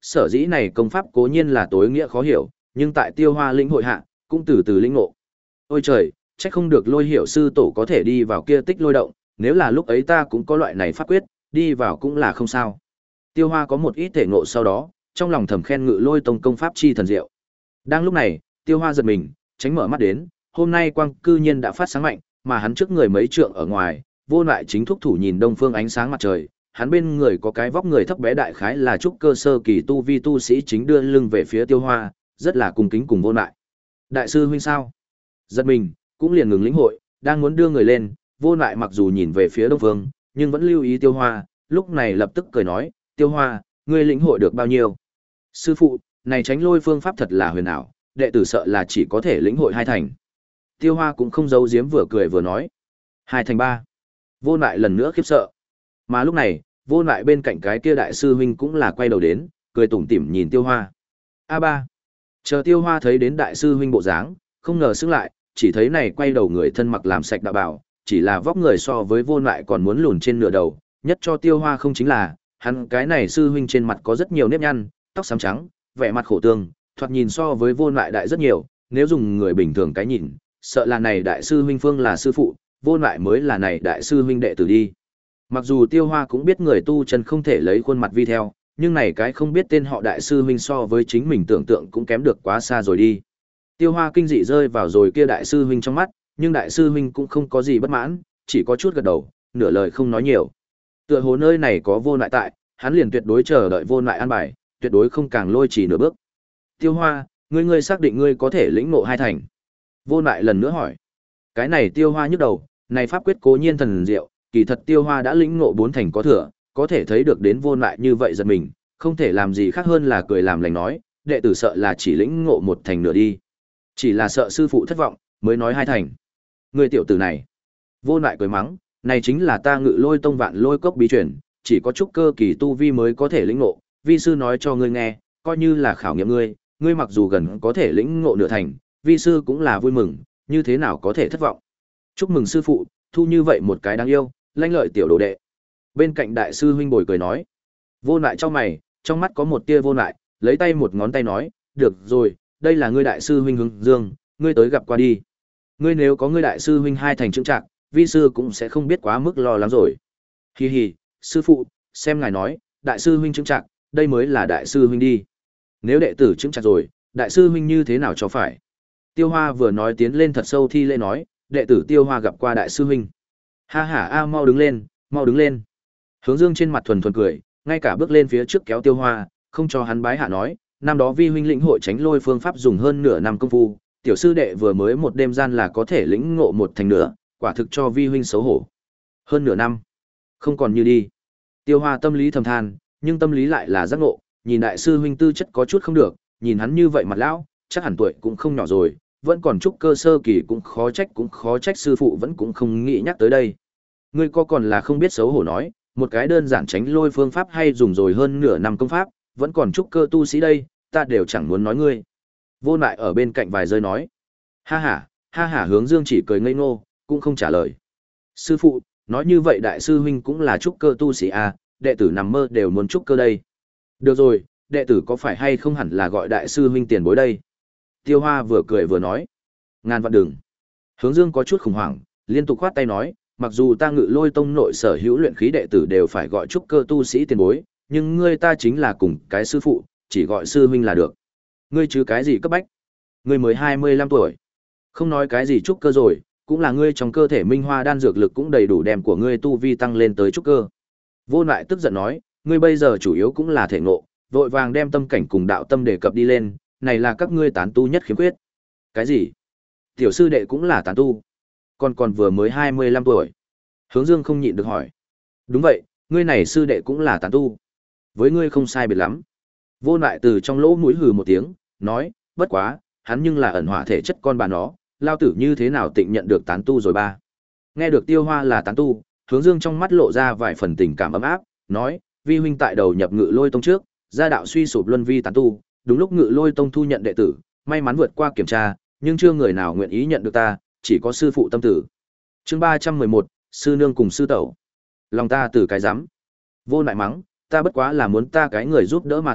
sở dĩ này công pháp cố nhiên là tối nghĩa khó hiểu, nhưng tại Tiêu Hoa lĩnh hội hạ, cũng từ từ lĩnh ngộ. Ôi trời, chắc không được Lôi Hiểu sư tổ có thể đi vào kia tích lôi động, nếu là lúc ấy ta cũng có loại này pháp quyết, đi vào cũng là không sao. Tiêu Hoa có một ít thể ngộ sau đó, trong lòng thầm khen Ngự Lôi tông công pháp chi thần diệu. Đang lúc này, Tiêu Hoa giật mình, tránh mở mắt đến, hôm nay quang cư nhiên đã phát sáng mạnh, mà hắn trước người mấy trượng ở ngoài, Vô Lại chính thúc thủ nhìn đông phương ánh sáng mặt trời, hắn bên người có cái vóc người thấp bé đại khái là trúc cơ sơ kỳ tu vi tu sĩ chính đưa lưng về phía Tiêu Hoa, rất là cung kính cùng Vô Lại. Đại sư huynh sao? Giật mình, cũng liền ngừng lĩnh hội, đang muốn đưa người lên, Vô Lại mặc dù nhìn về phía đông phương, nhưng vẫn lưu ý Tiêu Hoa, lúc này lập tức cười nói, Tiêu Hoa, ngươi lĩnh hội được bao nhiêu? Sư phụ, này tránh lôi phương pháp thật là huyền ảo, đệ tử sợ là chỉ có thể lĩnh hội hai thành. Tiêu Hoa cũng không giấu giếm vừa cười vừa nói. Hai thành ba. Vô Lại lần nữa khiếp sợ. Mà lúc này, Vô Lại bên cạnh cái kia đại sư huynh cũng là quay đầu đến, cười tủm tỉm nhìn Tiêu Hoa. A ba. Chờ Tiêu Hoa thấy đến đại sư huynh bộ dáng, không ngờ sững lại, chỉ thấy này quay đầu người thân mặc làm sạch đạo bào, chỉ là vóc người so với Vô Lại còn muốn lùn trên nửa đầu, nhất cho Tiêu Hoa không chính là, hắn cái này sư huynh trên mặt có rất nhiều nếp nhăn, tóc xám trắng, vẻ mặt khổ tương, thoạt nhìn so với Vô Lại đại rất nhiều, nếu dùng người bình thường cái nhìn, sợ là này đại sư huynh Phương là sư phụ, Vô Lại mới là này đại sư huynh đệ tử đi. Mặc dù Tiêu Hoa cũng biết người tu chân không thể lấy khuôn mặt vi theo, nhưng này cái không biết tên họ đại sư huynh so với chính mình tưởng tượng cũng kém được quá xa rồi đi. Tiêu Hoa kinh dị rơi vào rồi kia đại sư huynh trong mắt, nhưng đại sư huynh cũng không có gì bất mãn, chỉ có chút gật đầu, nửa lời không nói nhiều. Tựa hồ nơi này có Vô Lại tại, hắn liền tuyệt đối chờ đợi Vô Lại an bài, tuyệt đối không càng lôi chỉ nửa bước. Tiêu Hoa, ngươi ngươi xác định ngươi có thể lĩnh ngộ hai thành? Vô Lại lần nữa hỏi. Cái này Tiêu Hoa nhức đầu, này pháp quyết cố nhiên thần diệu, kỳ thật Tiêu Hoa đã lĩnh ngộ bốn thành có thừa, có thể thấy được đến Vô Lại như vậy giật mình, không thể làm gì khác hơn là cười làm lành nói, đệ tử sợ là chỉ lĩnh ngộ một thành nửa đi. Chỉ là sợ sư phụ thất vọng, mới nói hai thành. Người tiểu tử này. Vô Lại cười mắng, này chính là ta Ngự Lôi tông vạn lôi cốc bí truyền, chỉ có trúc cơ kỳ tu vi mới có thể lĩnh ngộ, vi sư nói cho ngươi nghe, coi như là khảo nghiệm ngươi, ngươi mặc dù gần có thể lĩnh ngộ nửa thành, vi sư cũng là vui mừng, như thế nào có thể thất vọng. Chúc mừng sư phụ, thu như vậy một cái đáng yêu, lanh lợi tiểu đồ đệ. Bên cạnh đại sư huynh bồi cười nói. Vô Lại trong mày, trong mắt có một tia vô lại, lấy tay một ngón tay nói, được rồi, đây là ngươi đại sư huynh Hướng Dương, ngươi tới gặp qua đi. Ngươi nếu có ngươi đại sư huynh hai thành chứng trạng, vi sư cũng sẽ không biết quá mức lo lắng rồi. Hi hi, sư phụ, xem ngài nói, đại sư huynh chứng trạng, đây mới là đại sư huynh đi. Nếu đệ tử chứng trạng rồi, đại sư huynh như thế nào cho phải? Tiêu Hoa vừa nói tiến lên thật sâu thi lễ nói, đệ tử Tiêu Hoa gặp qua đại sư huynh. Ha ha a, mau đứng lên, mau đứng lên. Hướng Dương trên mặt thuần thuần cười, ngay cả bước lên phía trước kéo Tiêu Hoa, không cho hắn bái hạ nói, năm đó vi huynh lĩnh hội tránh lôi phương pháp dùng hơn nửa năm công phu, tiểu sư đệ vừa mới một đêm gian là có thể lĩnh ngộ một thành nữa, quả thực cho vi huynh xấu hổ. Hơn nửa năm, không còn như đi. Tiêu Hoa tâm lý thầm than, nhưng tâm lý lại là giác ngộ, nhìn đại sư huynh tư chất có chút không được, nhìn hắn như vậy mặt lão, chắc hẳn tuổi cũng không nhỏ rồi, vẫn còn chút cơ sơ kỳ cũng khó trách cũng khó trách sư phụ vẫn cũng không nghĩ nhắc tới đây. Ngươi có còn là không biết xấu hổ nói, một cái đơn giản tránh lôi phương pháp hay dùng rồi hơn nửa năm công pháp, vẫn còn chút cơ tu sĩ đây, ta đều chẳng muốn nói ngươi. Vô Lại ở bên cạnh vài giây nói. Ha ha, ha ha. Hướng Dương chỉ cười ngây ngô, cũng không trả lời. Sư phụ, nói như vậy đại sư huynh cũng là trúc cơ tu sĩ à, đệ tử nằm mơ đều muốn trúc cơ đây. Được rồi, đệ tử có phải hay không hẳn là gọi đại sư huynh tiền bối đây. Tiêu Hoa vừa cười vừa nói. Ngàn vạn đừng. Hướng Dương có chút khủng hoảng, liên tục khoát tay nói, mặc dù ta Ngự Lôi tông nội sở hữu luyện khí đệ tử đều phải gọi trúc cơ tu sĩ tiền bối, nhưng ngươi ta chính là cùng cái sư phụ, chỉ gọi sư huynh là được. Ngươi chứ cái gì cấp bách? Ngươi mới hai mươi lăm tuổi. Không nói cái gì trúc cơ rồi, cũng là ngươi trong cơ thể minh hoa đan dược lực cũng đầy đủ đem của ngươi tu vi tăng lên tới trúc cơ. Vô Lại tức giận nói, ngươi bây giờ chủ yếu cũng là thể ngộ, vội vàng đem tâm cảnh cùng đạo tâm đề cập đi lên, này là các ngươi tán tu nhất khiếm khuyết. Cái gì? Tiểu sư đệ cũng là tán tu, còn còn vừa mới hai mươi lăm tuổi. Hướng Dương không nhịn được hỏi. Đúng vậy, ngươi này sư đệ cũng là tán tu. Với ngươi không sai biệt lắm. Vô Lại từ trong lỗ mũi hừ một tiếng, nói, bất quá, hắn nhưng là ẩn hỏa thể chất con bà nó, lao tử như thế nào tịnh nhận được tán tu rồi ba. Nghe được Tiêu Hoa là tán tu, Hướng Dương trong mắt lộ ra vài phần tình cảm ấm áp, nói, vi huynh tại đầu nhập Ngự Lôi tông trước, gia đạo suy sụp luân vi tán tu, đúng lúc Ngự Lôi tông thu nhận đệ tử, may mắn vượt qua kiểm tra, nhưng chưa người nào nguyện ý nhận được ta, chỉ có sư phụ tâm tử. Chương ba trăm mười một, sư nương cùng sư tẩu. Lòng ta từ cái rắm. Vô Lại mắng, ta bất quá là muốn ta cái người giúp đỡ mà thôi,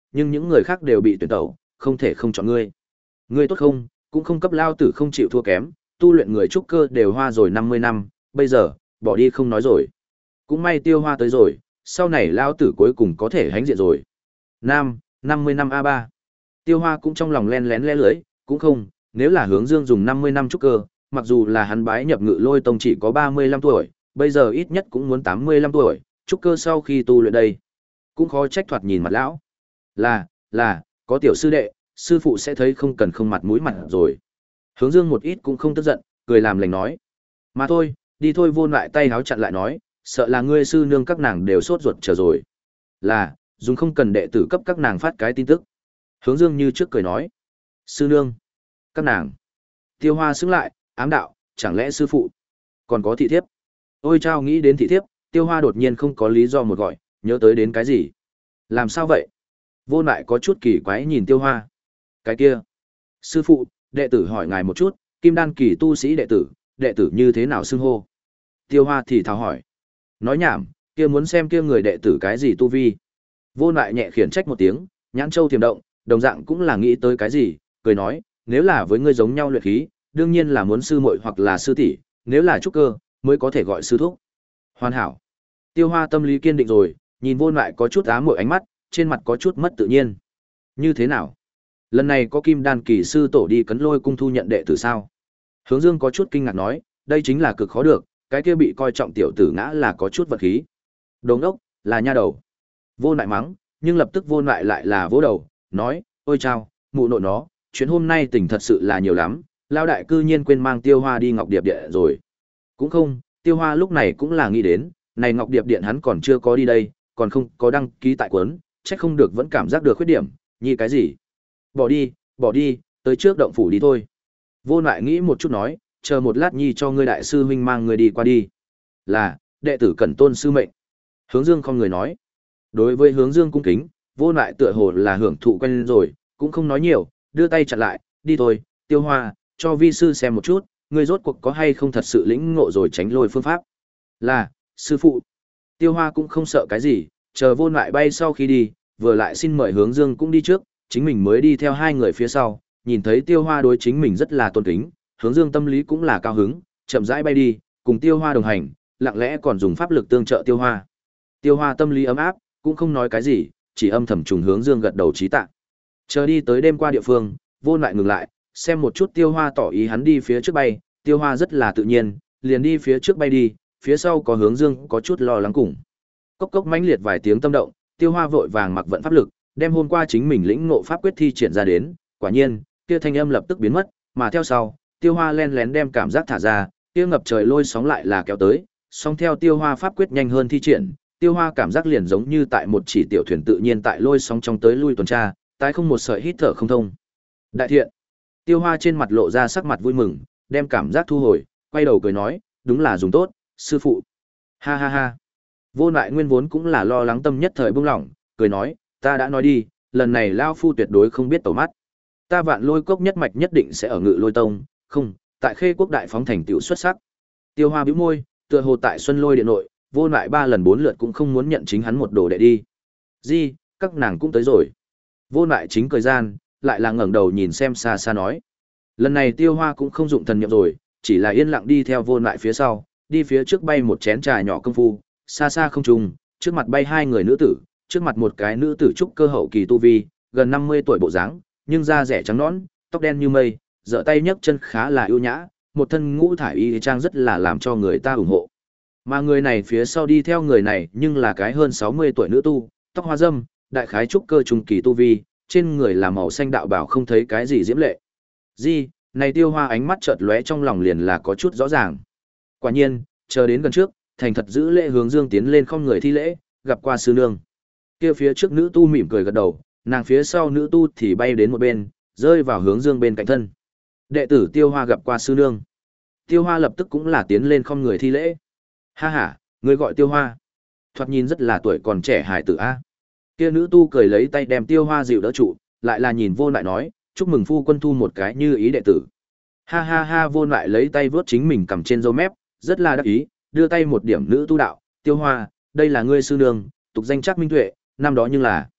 nhưng những người khác đều bị tuyển tẩu, không thể không chọn ngươi. Ngươi tốt không, cũng không cấp lao tử không chịu thua kém, tu luyện người trúc cơ đều hoa rồi năm mươi năm, bây giờ, bỏ đi không nói rồi. Cũng may Tiêu Hoa tới rồi, sau này lao tử cuối cùng có thể hãnh diện rồi. Nam, năm mươi năm a ba. Tiêu Hoa cũng trong lòng len lén lẽ lưới, cũng không, nếu là Hướng Dương dùng năm mươi năm trúc cơ, mặc dù là hắn bái nhập Ngự Lôi Tông chỉ có ba mươi lăm tuổi, bây giờ ít nhất cũng muốn tám mươi lăm tuổi, trúc cơ sau khi tu luyện đây. Cũng khó trách thoạt nhìn mặt lão. Là, là, có tiểu sư đệ, sư phụ sẽ thấy không cần không mặt mũi mặt rồi. Hướng Dương một ít cũng không tức giận, cười làm lành nói. Mà thôi, đi thôi. Vô lại tay háo chặn lại nói, sợ là ngươi sư nương các nàng đều sốt ruột chờ rồi. Là, dùng không cần đệ tử cấp các nàng phát cái tin tức. Hướng Dương như trước cười nói. Sư nương, các nàng. Tiêu Hoa xứng lại, ám đạo, chẳng lẽ sư phụ còn có thị thiếp? Ôi chao, nghĩ đến thị thiếp, Tiêu Hoa đột nhiên không có lý do một gọi, nhớ tới đến cái gì? Làm sao vậy? Vô lại có chút kỳ quái nhìn Tiêu Hoa. Cái kia, sư phụ, đệ tử hỏi ngài một chút, kim đan kỳ tu sĩ đệ tử, đệ tử như thế nào xưng hô? Tiêu Hoa thì thào hỏi. Nói nhảm, kia muốn xem kia người đệ tử cái gì tu vi. Vô lại nhẹ khiển trách một tiếng, nhãn châu tiềm động, đồng dạng cũng là nghĩ tới cái gì, cười nói, nếu là với ngươi giống nhau luyện khí, đương nhiên là muốn sư muội hoặc là sư tỷ, nếu là trúc cơ, mới có thể gọi sư thúc. Hoàn hảo. Tiêu Hoa tâm lý kiên định rồi, nhìn Vô lại có chút ám muội ánh mắt, trên mặt có chút mất tự nhiên. Như thế nào? Lần này có kim đan kỳ sư tổ đi Cấn Lôi cung thu nhận đệ tử sao? Hướng Dương có chút kinh ngạc nói, đây chính là cực khó được, cái kia bị coi trọng tiểu tử ngã là có chút vật khí. Đồ ngốc, là nha đầu. Vô lại mắng, nhưng lập tức Vô lại lại là vỗ đầu, nói, ôi chao, mụ nội nó, chuyện hôm nay tỉnh thật sự là nhiều lắm, lao đại cư nhiên quên mang Tiêu Hoa đi Ngọc Điệp Điện rồi. Cũng không, Tiêu Hoa lúc này cũng là nghĩ đến, này Ngọc Điệp Điện hắn còn chưa có đi đây, còn không có đăng ký tại quấn, chắc không được vẫn cảm giác được khuyết điểm, như cái gì. Bỏ đi, bỏ đi, tới trước động phủ đi thôi. Vô lại nghĩ một chút nói, chờ một lát nhi cho ngươi đại sư huynh mang người đi qua đi. Là, đệ tử cần tôn sư mệnh. Hướng Dương không người nói. Đối với Hướng Dương cung kính, Vô lại tựa hồ là hưởng thụ quen rồi, cũng không nói nhiều, đưa tay chặn lại, đi thôi, Tiêu Hoa, cho vi sư xem một chút, ngươi rốt cuộc có hay không thật sự lĩnh ngộ rồi tránh lôi phương pháp. Là, sư phụ. Tiêu Hoa cũng không sợ cái gì, chờ Vô lại bay sau khi đi, vừa lại xin mời Hướng Dương cũng đi trước, chính mình mới đi theo hai người phía sau, nhìn thấy Tiêu Hoa đối chính mình rất là tôn kính, Hướng Dương tâm lý cũng là cao hứng, chậm rãi bay đi, cùng Tiêu Hoa đồng hành, lặng lẽ còn dùng pháp lực tương trợ Tiêu Hoa. Tiêu Hoa tâm lý ấm áp, cũng không nói cái gì, chỉ âm thầm trùng Hướng Dương gật đầu trí tạ. Chờ đi tới đêm qua địa phương, Vô lại ngừng lại, xem một chút Tiêu Hoa tỏ ý hắn đi phía trước bay, Tiêu Hoa rất là tự nhiên, liền đi phía trước bay đi, phía sau có Hướng Dương có chút lo lắng cùng. Cốc cốc mãnh liệt vài tiếng tâm động, Tiêu Hoa vội vàng mặc vận pháp lực, đem hôm qua chính mình lĩnh ngộ pháp quyết thi triển ra đến, quả nhiên, kia thanh âm lập tức biến mất, mà theo sau, Tiêu Hoa len lén đem cảm giác thả ra, kia ngập trời lôi sóng lại là kéo tới, song theo Tiêu Hoa pháp quyết nhanh hơn thi triển, Tiêu Hoa cảm giác liền giống như tại một chỉ tiểu thuyền tự nhiên tại lôi sóng trong tới lui tuần tra, tái không một sợi hít thở không thông. Đại thiện. Tiêu Hoa trên mặt lộ ra sắc mặt vui mừng, đem cảm giác thu hồi, quay đầu cười nói, đúng là dùng tốt, sư phụ. Ha ha ha. Vô Lại nguyên vốn cũng là lo lắng tâm nhất thời buông lỏng, cười nói, ta đã nói đi, lần này lao phu tuyệt đối không biết tẩu mắt. Ta Vạn Lôi cốc nhất mạch nhất định sẽ ở Ngự Lôi tông, không, tại Khê Quốc đại phóng thành tựu xuất sắc. Tiêu Hoa bĩu môi, tựa hồ tại Xuân Lôi điện nội, Vô Lại ba lần bốn lượt cũng không muốn nhận chính hắn một đồ đệ đi. Gì, các nàng cũng tới rồi. Vô Lại chính cười gian, lại là ngẩng đầu nhìn xem xa xa nói. Lần này Tiêu Hoa cũng không dụng thần niệm rồi, chỉ là yên lặng đi theo Vô Lại phía sau, đi phía trước bay một chén trà nhỏ công phu, xa xa không trùng, trước mặt bay hai người nữ tử, trước mặt một cái nữ tử trúc cơ hậu kỳ tu vi, gần năm mươi tuổi bộ dáng, nhưng da rẻ trắng nõn, tóc đen như mây, giở tay nhấc chân khá là ưu nhã, một thân ngũ thải y trang rất là làm cho người ta ủng hộ. Mà người này phía sau đi theo người này, nhưng là cái hơn sáu mươi tuổi nữ tu, tóc hoa râm, đại khái trúc cơ trung kỳ tu vi, trên người là màu xanh đạo bảo không thấy cái gì diễm lệ. Gì, này Tiêu Hoa ánh mắt chợt lóe trong lòng liền là có chút rõ ràng. Quả nhiên, chờ đến gần trước, thành thật giữ lễ Hướng Dương tiến lên không người thi lễ, gặp qua sư nương. Kia phía trước nữ tu mỉm cười gật đầu, nàng phía sau nữ tu thì bay đến một bên, rơi vào Hướng Dương bên cạnh thân. Đệ tử Tiêu Hoa gặp qua sư nương. Tiêu Hoa lập tức cũng là tiến lên không người thi lễ. Ha ha, người gọi Tiêu Hoa. Thoạt nhìn rất là tuổi còn trẻ hài tử a. Kia nữ tu cười lấy tay đem Tiêu Hoa dịu đỡ trụ, lại là nhìn Vô Lại nói, chúc mừng phu quân thu một cái như ý đệ tử. Ha ha ha, Vô Lại lấy tay vớt chính mình cầm trên râu mép, rất là đắc ý, đưa tay một điểm nữ tu đạo, Tiêu Hoa, đây là ngươi sư nương, tục danh Trác Minh Tuệ, năm đó nhưng là.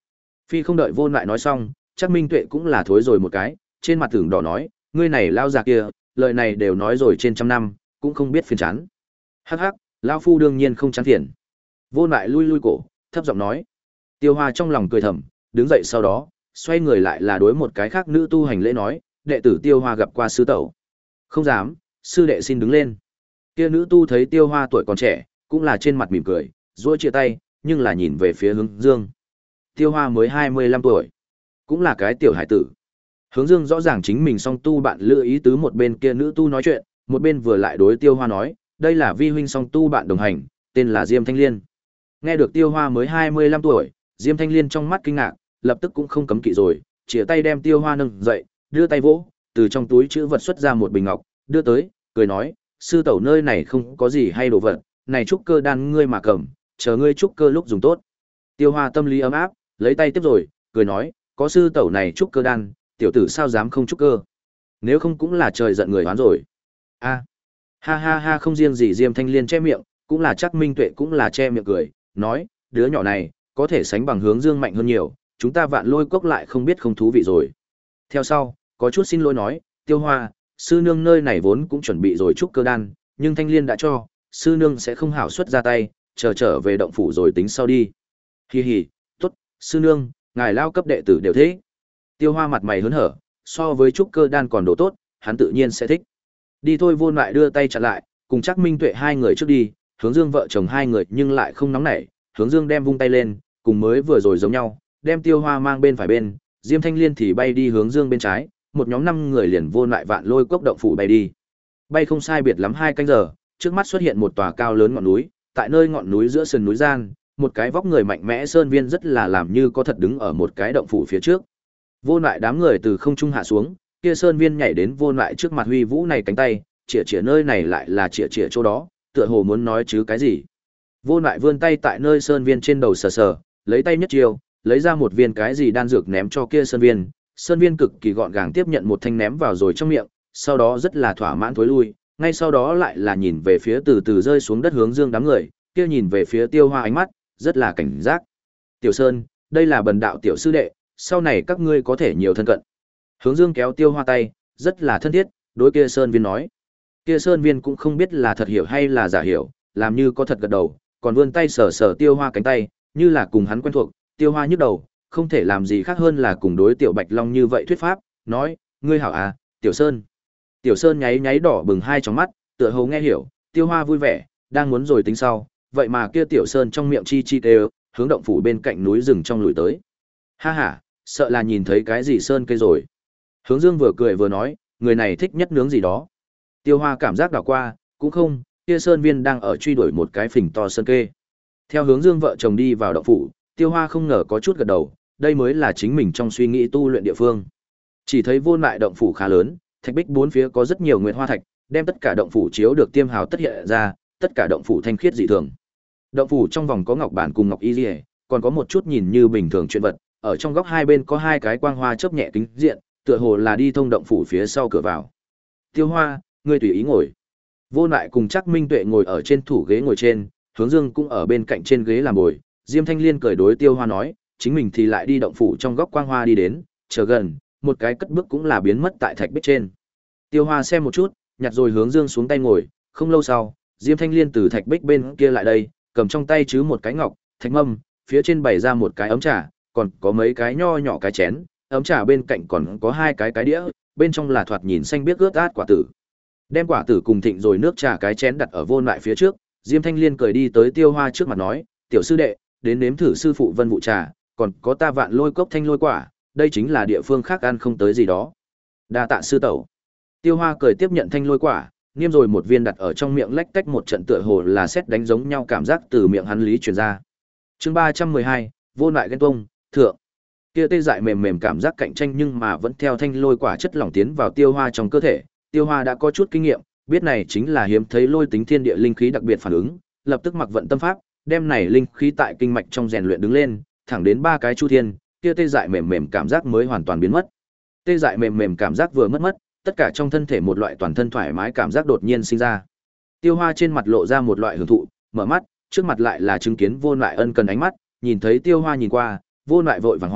Phi không đợi Vô Lại nói xong, chắc Minh Tuệ cũng là thối rồi một cái, trên mặt tưởng đỏ nói, ngươi này lao già kia, lời này đều nói rồi trên trăm năm, cũng không biết phiền chán. Hắc hắc, lão phu đương nhiên không chán phiền. Vô Lại lui lui cổ, thấp giọng nói. Tiêu Hoa trong lòng cười thầm, đứng dậy sau đó, xoay người lại là đối một cái khác nữ tu hành lễ nói, đệ tử Tiêu Hoa gặp qua sư tẩu. Không dám, sư đệ xin đứng lên. Kia nữ tu thấy Tiêu Hoa tuổi còn trẻ, cũng là trên mặt mỉm cười, duỗi chia tay, nhưng là nhìn về phía Hướng Dương. Tiêu Hoa mới hai mươi lăm tuổi, cũng là cái tiểu hải tử. Hướng Dương rõ ràng chính mình song tu bạn lựa ý tứ, một bên kia nữ tu nói chuyện, một bên vừa lại đối Tiêu Hoa nói, đây là vi huynh song tu bạn đồng hành, tên là Diêm Thanh Liên. Nghe được Tiêu Hoa mới hai mươi lăm tuổi, Diêm Thanh Liên trong mắt kinh ngạc, lập tức cũng không cấm kỵ rồi, chìa tay đem Tiêu Hoa nâng dậy, đưa tay vỗ, từ trong túi chữ vật xuất ra một bình ngọc, đưa tới, cười nói, sư tẩu nơi này không có gì hay đồ vật, này trúc cơ đan ngươi mà cầm, chờ ngươi trúc cơ lúc dùng tốt. Tiêu Hoa tâm lý ấm áp, lấy tay tiếp rồi, cười nói, có sư tẩu này trúc cơ đan, tiểu tử sao dám không trúc cơ? Nếu không cũng là trời giận người hoán rồi. A, ha ha ha, không riêng gì Diêm Thanh Liên che miệng, cũng là chắc Minh Tuệ cũng là che miệng cười, nói, đứa nhỏ này có thể sánh bằng Hướng Dương mạnh hơn nhiều, chúng ta Vạn Lôi Cốc lại không biết không thú vị rồi. Theo sau, có chút xin lỗi nói, Tiêu Hoa, sư nương nơi này vốn cũng chuẩn bị rồi trúc cơ đan, nhưng Thanh Liên đã cho, sư nương sẽ không hảo xuất ra tay, chờ trở về động phủ rồi tính sau đi. Hi hi, tốt, sư nương, ngài lao cấp đệ tử đều thế. Tiêu Hoa mặt mày hớn hở, so với trúc cơ đan còn độ tốt, hắn tự nhiên sẽ thích. Đi thôi. Vô Lại đưa tay chặn lại, cùng chắc Minh Tuệ hai người trước đi, Hướng Dương vợ chồng hai người nhưng lại không nóng nảy, Hướng Dương đem vung tay lên, cùng mới vừa rồi giống nhau, đem Tiêu Hoa mang bên phải bên, Diêm Thanh Liên thì bay đi Hướng Dương bên trái, một nhóm năm người liền Vô Lại Vạn Lôi Cốc động phủ bay đi. Bay không sai biệt lắm hai canh giờ, trước mắt xuất hiện một tòa cao lớn ngọn núi, tại nơi ngọn núi giữa sườn núi gian, một cái vóc người mạnh mẽ sơn viên rất là làm như có thật đứng ở một cái động phủ phía trước. Vô Lại đám người từ không trung hạ xuống, kia sơn viên nhảy đến Vô Lại trước mặt huy vũ này cánh tay, chĩa chĩa nơi này lại là chĩa chĩa chỗ đó, tựa hồ muốn nói chứ cái gì. Vô Lại vươn tay tại nơi sơn viên trên đầu sờ sờ, lấy tay nhất chiêu, lấy ra một viên cái gì đan dược ném cho kia sơn viên, sơn viên cực kỳ gọn gàng tiếp nhận một thanh ném vào rồi trong miệng, sau đó rất là thỏa mãn thối lui, ngay sau đó lại là nhìn về phía từ từ rơi xuống đất Hướng Dương đám người, kia nhìn về phía Tiêu Hoa ánh mắt rất là cảnh giác. Tiểu Sơn, đây là Bần đạo tiểu sư đệ, sau này các ngươi có thể nhiều thân cận. Hướng Dương kéo Tiêu Hoa tay, rất là thân thiết, đối kia sơn viên nói. Kia sơn viên cũng không biết là thật hiểu hay là giả hiểu, làm như có thật gật đầu, còn vươn tay sờ sờ Tiêu Hoa cánh tay, như là cùng hắn quen thuộc. Tiêu Hoa nhức đầu, không thể làm gì khác hơn là cùng đối Tiểu Bạch Long như vậy thuyết pháp, nói, ngươi hảo à, Tiểu Sơn. Tiểu Sơn nháy nháy đỏ bừng hai tròng mắt, tựa hồ nghe hiểu, Tiêu Hoa vui vẻ, đang muốn rồi tính sau, vậy mà kia Tiểu Sơn trong miệng chi chi kêu, hướng động phủ bên cạnh núi rừng trong lùi tới. Ha ha, sợ là nhìn thấy cái gì sơn cây rồi. Hướng Dương vừa cười vừa nói, người này thích nhất nướng gì đó. Tiêu Hoa cảm giác đảo qua, cũng không, kia sơn viên đang ở truy đuổi một cái phình to sơn kê. Theo Hướng Dương vợ chồng đi vào động phủ, Tiêu Hoa không ngờ có chút gật đầu, đây mới là chính mình trong suy nghĩ tu luyện địa phương. Chỉ thấy Vô Lại động phủ khá lớn, thạch bích bốn phía có rất nhiều nguyệt hoa thạch, đem tất cả động phủ chiếu được tiêm hào tất hiện ra, tất cả động phủ thanh khiết dị thường. Động phủ trong vòng có ngọc bản cùng ngọc y liễu, còn có một chút nhìn như bình thường chuyện vật, ở trong góc hai bên có hai cái quang hoa chớp nhẹ kính diện, tựa hồ là đi thông động phủ phía sau cửa vào. Tiêu Hoa, ngươi tùy ý ngồi. Vô Lại cùng chắc Minh Tuệ ngồi ở trên thủ ghế ngồi trên, Hướng Dương cũng ở bên cạnh trên ghế làm bồi. Diêm Thanh Liên cười đối Tiêu Hoa nói, chính mình thì lại đi động phủ trong góc quang hoa đi đến, chờ gần, một cái cất bước cũng là biến mất tại thạch bích trên. Tiêu Hoa xem một chút, nhặt rồi Hướng Dương xuống tay ngồi, không lâu sau, Diêm Thanh Liên từ thạch bích bên kia lại đây, cầm trong tay chứ một cái ngọc, thạch mâm, phía trên bày ra một cái ấm trà, còn có mấy cái nho nhỏ cái chén, ấm trà bên cạnh còn có hai cái cái đĩa, bên trong là thoạt nhìn xanh biếc ướt át quả tử. Đem quả tử cùng thịnh rồi nước trà cái chén đặt ở Vô Lại phía trước, Diêm Thanh Liên cười đi tới Tiêu Hoa trước mặt nói, tiểu sư đệ, đến nếm thử sư phụ Vân Vụ trà, còn có ta Vạn Lôi Cốc thanh lôi quả, đây chính là địa phương khác ăn không tới gì đó. Đa tạ sư tẩu. Tiêu Hoa cười tiếp nhận thanh lôi quả, niêm rồi một viên đặt ở trong miệng, lách tách một trận tựa hồ là sét đánh giống nhau cảm giác từ miệng hắn lý truyền ra. Chương ba trăm mười hai, Vô Lại ghen tuông, thượng. Kia tê dại mềm mềm cảm giác cạnh tranh nhưng mà vẫn theo thanh lôi quả chất lỏng tiến vào Tiêu Hoa trong cơ thể, Tiêu Hoa đã có chút kinh nghiệm, biết này chính là hiếm thấy lôi tính thiên địa linh khí đặc biệt phản ứng, lập tức mặc vận tâm pháp, đem này linh khí tại kinh mạch trong rèn luyện đứng lên, thẳng đến ba cái chu thiên, kia tê dại mềm mềm cảm giác mới hoàn toàn biến mất. Tê dại mềm mềm cảm giác vừa mất mất, tất cả trong thân thể một loại toàn thân thoải mái cảm giác đột nhiên sinh ra. Tiêu Hoa trên mặt lộ ra một loại hưởng thụ, mở mắt, trước mặt lại là chứng kiến Vô Lại ân cần ánh mắt, nhìn thấy Tiêu Hoa nhìn qua, Vô Lại vội vàng hỏi,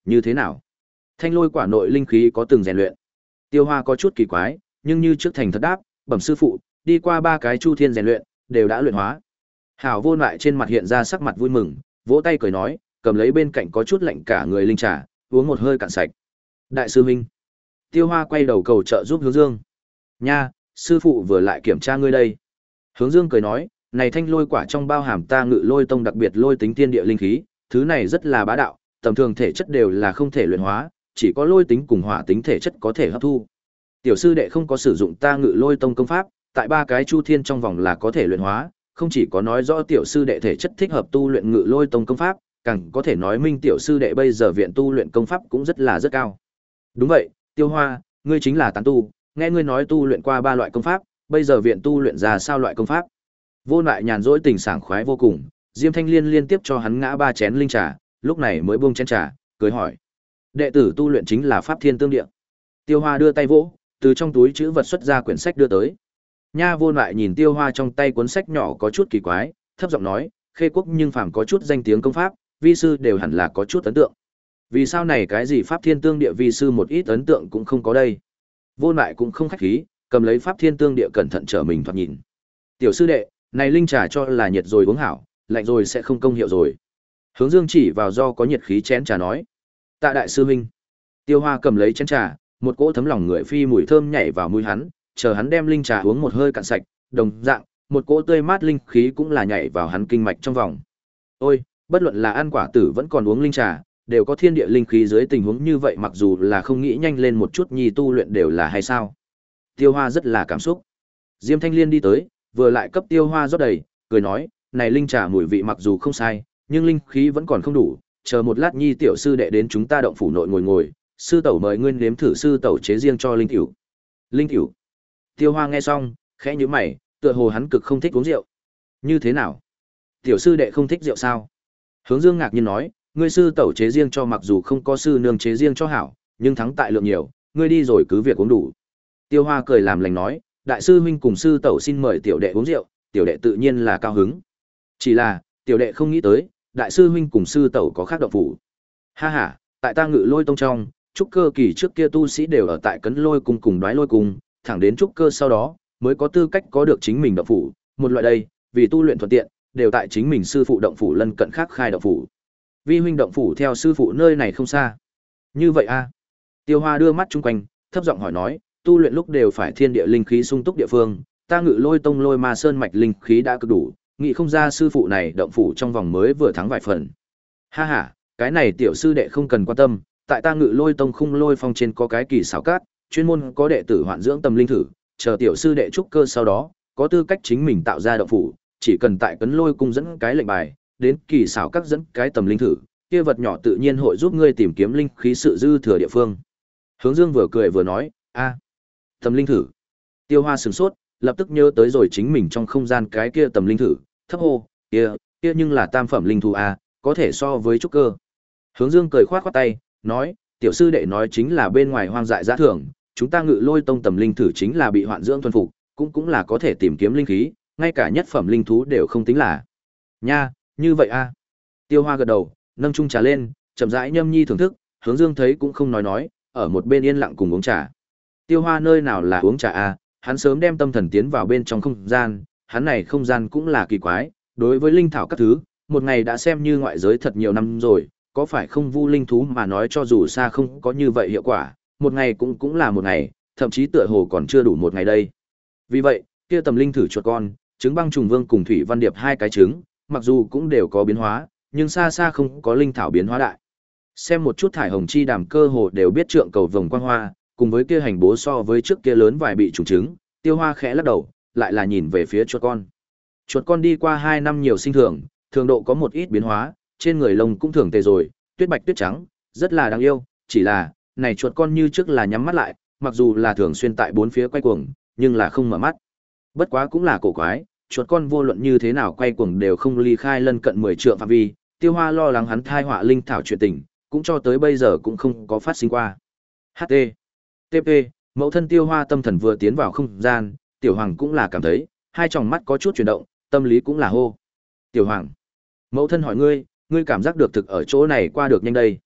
như thế nào? Thanh lôi quả nội linh khí có từng rèn luyện. Tiêu Hoa có chút kỳ quái, nhưng như trước thành thật đáp, bẩm sư phụ, đi qua ba cái chu thiên rèn luyện, đều đã luyện hóa. Hảo Vô lại trên mặt hiện ra sắc mặt vui mừng, vỗ tay cười nói, cầm lấy bên cạnh có chút lạnh cả người linh trà, uống một hơi cạn sạch. Đại sư huynh. Tiêu Hoa quay đầu cầu trợ giúp Hướng Dương. Nha, sư phụ vừa lại kiểm tra ngươi đây. Hướng Dương cười nói, này thanh lôi quả trong bao hàm ta Ngự Lôi Tông đặc biệt lôi tính tiên địa linh khí, thứ này rất là bá đạo, tầm thường thể chất đều là không thể luyện hóa, chỉ có lôi tính cùng hỏa tính thể chất có thể hấp thu. Tiểu sư đệ không có sử dụng ta Ngự Lôi Tông công pháp, tại ba cái chu thiên trong vòng là có thể luyện hóa, không chỉ có nói rõ tiểu sư đệ thể chất thích hợp tu luyện Ngự Lôi Tông công pháp, càng có thể nói minh tiểu sư đệ bây giờ viện tu luyện công pháp cũng rất là rất cao. Đúng vậy, Tiêu Hoa, ngươi chính là tán tu, nghe ngươi nói tu luyện qua ba loại công pháp, bây giờ viện tu luyện ra sao loại công pháp? Vô Lại nhàn rỗi tình sảng khoái vô cùng, Diêm Thanh Liên liên tiếp cho hắn ngã ba chén linh trà, lúc này mới buông chén trà, cười hỏi: "Đệ tử tu luyện chính là Pháp Thiên Tương Địa." Tiêu Hoa đưa tay vỗ, từ trong túi trữ vật xuất ra quyển sách đưa tới. Nha Vô Lại nhìn Tiêu Hoa trong tay cuốn sách nhỏ có chút kỳ quái, thấp giọng nói: "Khê Quốc nhưng phàm có chút danh tiếng công pháp, vi sư đều hẳn là có chút ấn tượng. Vì sao này cái gì Pháp Thiên Tương Địa vi sư một ít ấn tượng cũng không có đây?" Vô Lại cũng không khách khí, cầm lấy Pháp Thiên Tương Địa cẩn thận trở mình thoạt nhìn. "Tiểu sư đệ, này linh trà cho là nhiệt rồi uống hảo, lạnh rồi sẽ không công hiệu rồi." Hướng Dương chỉ vào do có nhiệt khí chén trà nói. "Tạ đại sư huynh." Tiêu Hoa cầm lấy chén trà, một cỗ thấm lòng người phi mùi thơm nhảy vào mũi hắn, chờ hắn đem linh trà uống một hơi cạn sạch, đồng dạng, một cỗ tươi mát linh khí cũng là nhảy vào hắn kinh mạch trong vòng. Ôi, bất luận là ăn quả tử vẫn còn uống linh trà, đều có thiên địa linh khí dưới tình huống như vậy, mặc dù là không nghĩ nhanh lên một chút nhi tu luyện đều là hay sao? Tiêu Hoa rất là cảm xúc. Diêm Thanh Liên đi tới, vừa lại cấp Tiêu Hoa rót đầy, cười nói, này linh trà mùi vị mặc dù không sai, nhưng linh khí vẫn còn không đủ, chờ một lát nhi tiểu sư đệ đến chúng ta động phủ nội ngồi ngồi, sư tẩu mời nguyên nếm thử sư tẩu chế riêng cho linh cửu. Linh cửu. Tiêu Hoa nghe xong, khẽ nhíu mày, tựa hồ hắn cực không thích uống rượu. Như thế nào? Tiểu sư đệ không thích rượu sao? Hướng Dương ngạc nhiên nói, ngươi sư tẩu chế riêng cho mặc dù không có sư nương chế riêng cho hảo, nhưng thắng tại lượng nhiều, ngươi đi rồi cứ việc uống đủ. Tiêu Hoa cười làm lành nói, đại sư huynh cùng sư tẩu xin mời tiểu đệ uống rượu, tiểu đệ tự nhiên là cao hứng. Chỉ là, tiểu đệ không nghĩ tới, đại sư huynh cùng sư tẩu có khác động phủ. Ha ha, tại ta Ngự Lôi Tông trong, trúc cơ kỳ trước kia tu sĩ đều ở tại Cấn Lôi cung cùng Đoái Lôi cung, thẳng đến trúc cơ sau đó mới có tư cách có được chính mình động phủ, một loại đây, vì tu luyện thuận tiện, đều tại chính mình sư phụ động phủ lân cận khác khai động phủ. Vi huynh động phủ theo sư phụ nơi này không xa. Như vậy a? Tiêu Hoa đưa mắt chung quanh, thấp giọng hỏi nói, tu luyện lúc đều phải thiên địa linh khí sung túc địa phương, ta Ngự Lôi Tông Lôi Ma Sơn mạch linh khí đã cực đủ, nghĩ không ra sư phụ này động phủ trong vòng mới vừa thắng vài phần. Ha ha, cái này tiểu sư đệ không cần quan tâm, tại ta Ngự Lôi Tông Khung Lôi Phong trên có cái kỳ xảo cát, chuyên môn có đệ tử hoạn dưỡng tâm linh thử, chờ tiểu sư đệ trúc cơ sau đó, có tư cách chính mình tạo ra động phủ, chỉ cần tại Cấn Lôi cung dẫn cái lệnh bài, đến kỳ xảo các dẫn cái tầm linh thử, kia vật nhỏ tự nhiên hội giúp ngươi tìm kiếm linh khí sự dư thừa địa phương. Hướng Dương vừa cười vừa nói, a, tầm linh thử. Tiêu Hoa sửng sốt, lập tức nhớ tới rồi chính mình trong không gian cái kia tầm linh thử, thấp hô, kia, kia nhưng là tam phẩm linh thú a, có thể so với trúc cơ. Hướng Dương cười khoát khoát tay, nói, tiểu sư đệ nói chính là bên ngoài hoang dại dã thưởng, chúng ta Ngự Lôi Tông tầm linh thử chính là bị hoạn dưỡng thuần phục, cũng cũng là có thể tìm kiếm linh khí, ngay cả nhất phẩm linh thú đều không tính là. Nha, như vậy a. Tiêu Hoa gật đầu, nâng chung trà lên, chậm rãi nhâm nhi thưởng thức, Hướng Dương thấy cũng không nói nói, ở một bên yên lặng cùng uống trà. Tiêu Hoa nơi nào là uống trà a, hắn sớm đem tâm thần tiến vào bên trong không gian, hắn này không gian cũng là kỳ quái, đối với linh thảo các thứ, một ngày đã xem như ngoại giới thật nhiều năm rồi, có phải không vu linh thú mà nói cho dù xa không có như vậy hiệu quả, một ngày cũng cũng là một ngày, thậm chí tựa hồ còn chưa đủ một ngày đây. Vì vậy, kia tầm linh thử chuột con, trứng băng trùng vương cùng thủy văn điệp hai cái trứng, mặc dù cũng đều có biến hóa, nhưng xa xa không có linh thảo biến hóa đại. Xem một chút thải hồng chi đàm cơ hồ đều biết trượng cầu vồng quang hoa, cùng với kia hành bố so với trước kia lớn vài bị trùng trứng, Tiêu Hoa khẽ lắc đầu, lại là nhìn về phía chuột con. Chuột con đi qua hai năm nhiều sinh thường, thường độ có một ít biến hóa, trên người lông cũng thường tề rồi, tuyết bạch tuyết trắng, rất là đáng yêu, chỉ là, này chuột con như trước là nhắm mắt lại, mặc dù là thường xuyên tại bốn phía quay cuồng, nhưng là không mở mắt. Bất quá cũng là cổ quái, chuột con vô luận như thế nào quay cuồng đều không ly khai lân cận mười trượng phạm vi, Tiêu Hoa lo lắng hắn thai họa linh thảo chuyện tình, cũng cho tới bây giờ cũng không có phát sinh qua. hát tê tê pê, mẫu thân Tiêu Hoa tâm thần vừa tiến vào không gian, Tiểu Hoàng cũng là cảm thấy, hai tròng mắt có chút chuyển động, tâm lý cũng là hô. Tiểu Hoàng, mẫu thân hỏi ngươi, ngươi cảm giác được thực ở chỗ này qua được nhanh đây.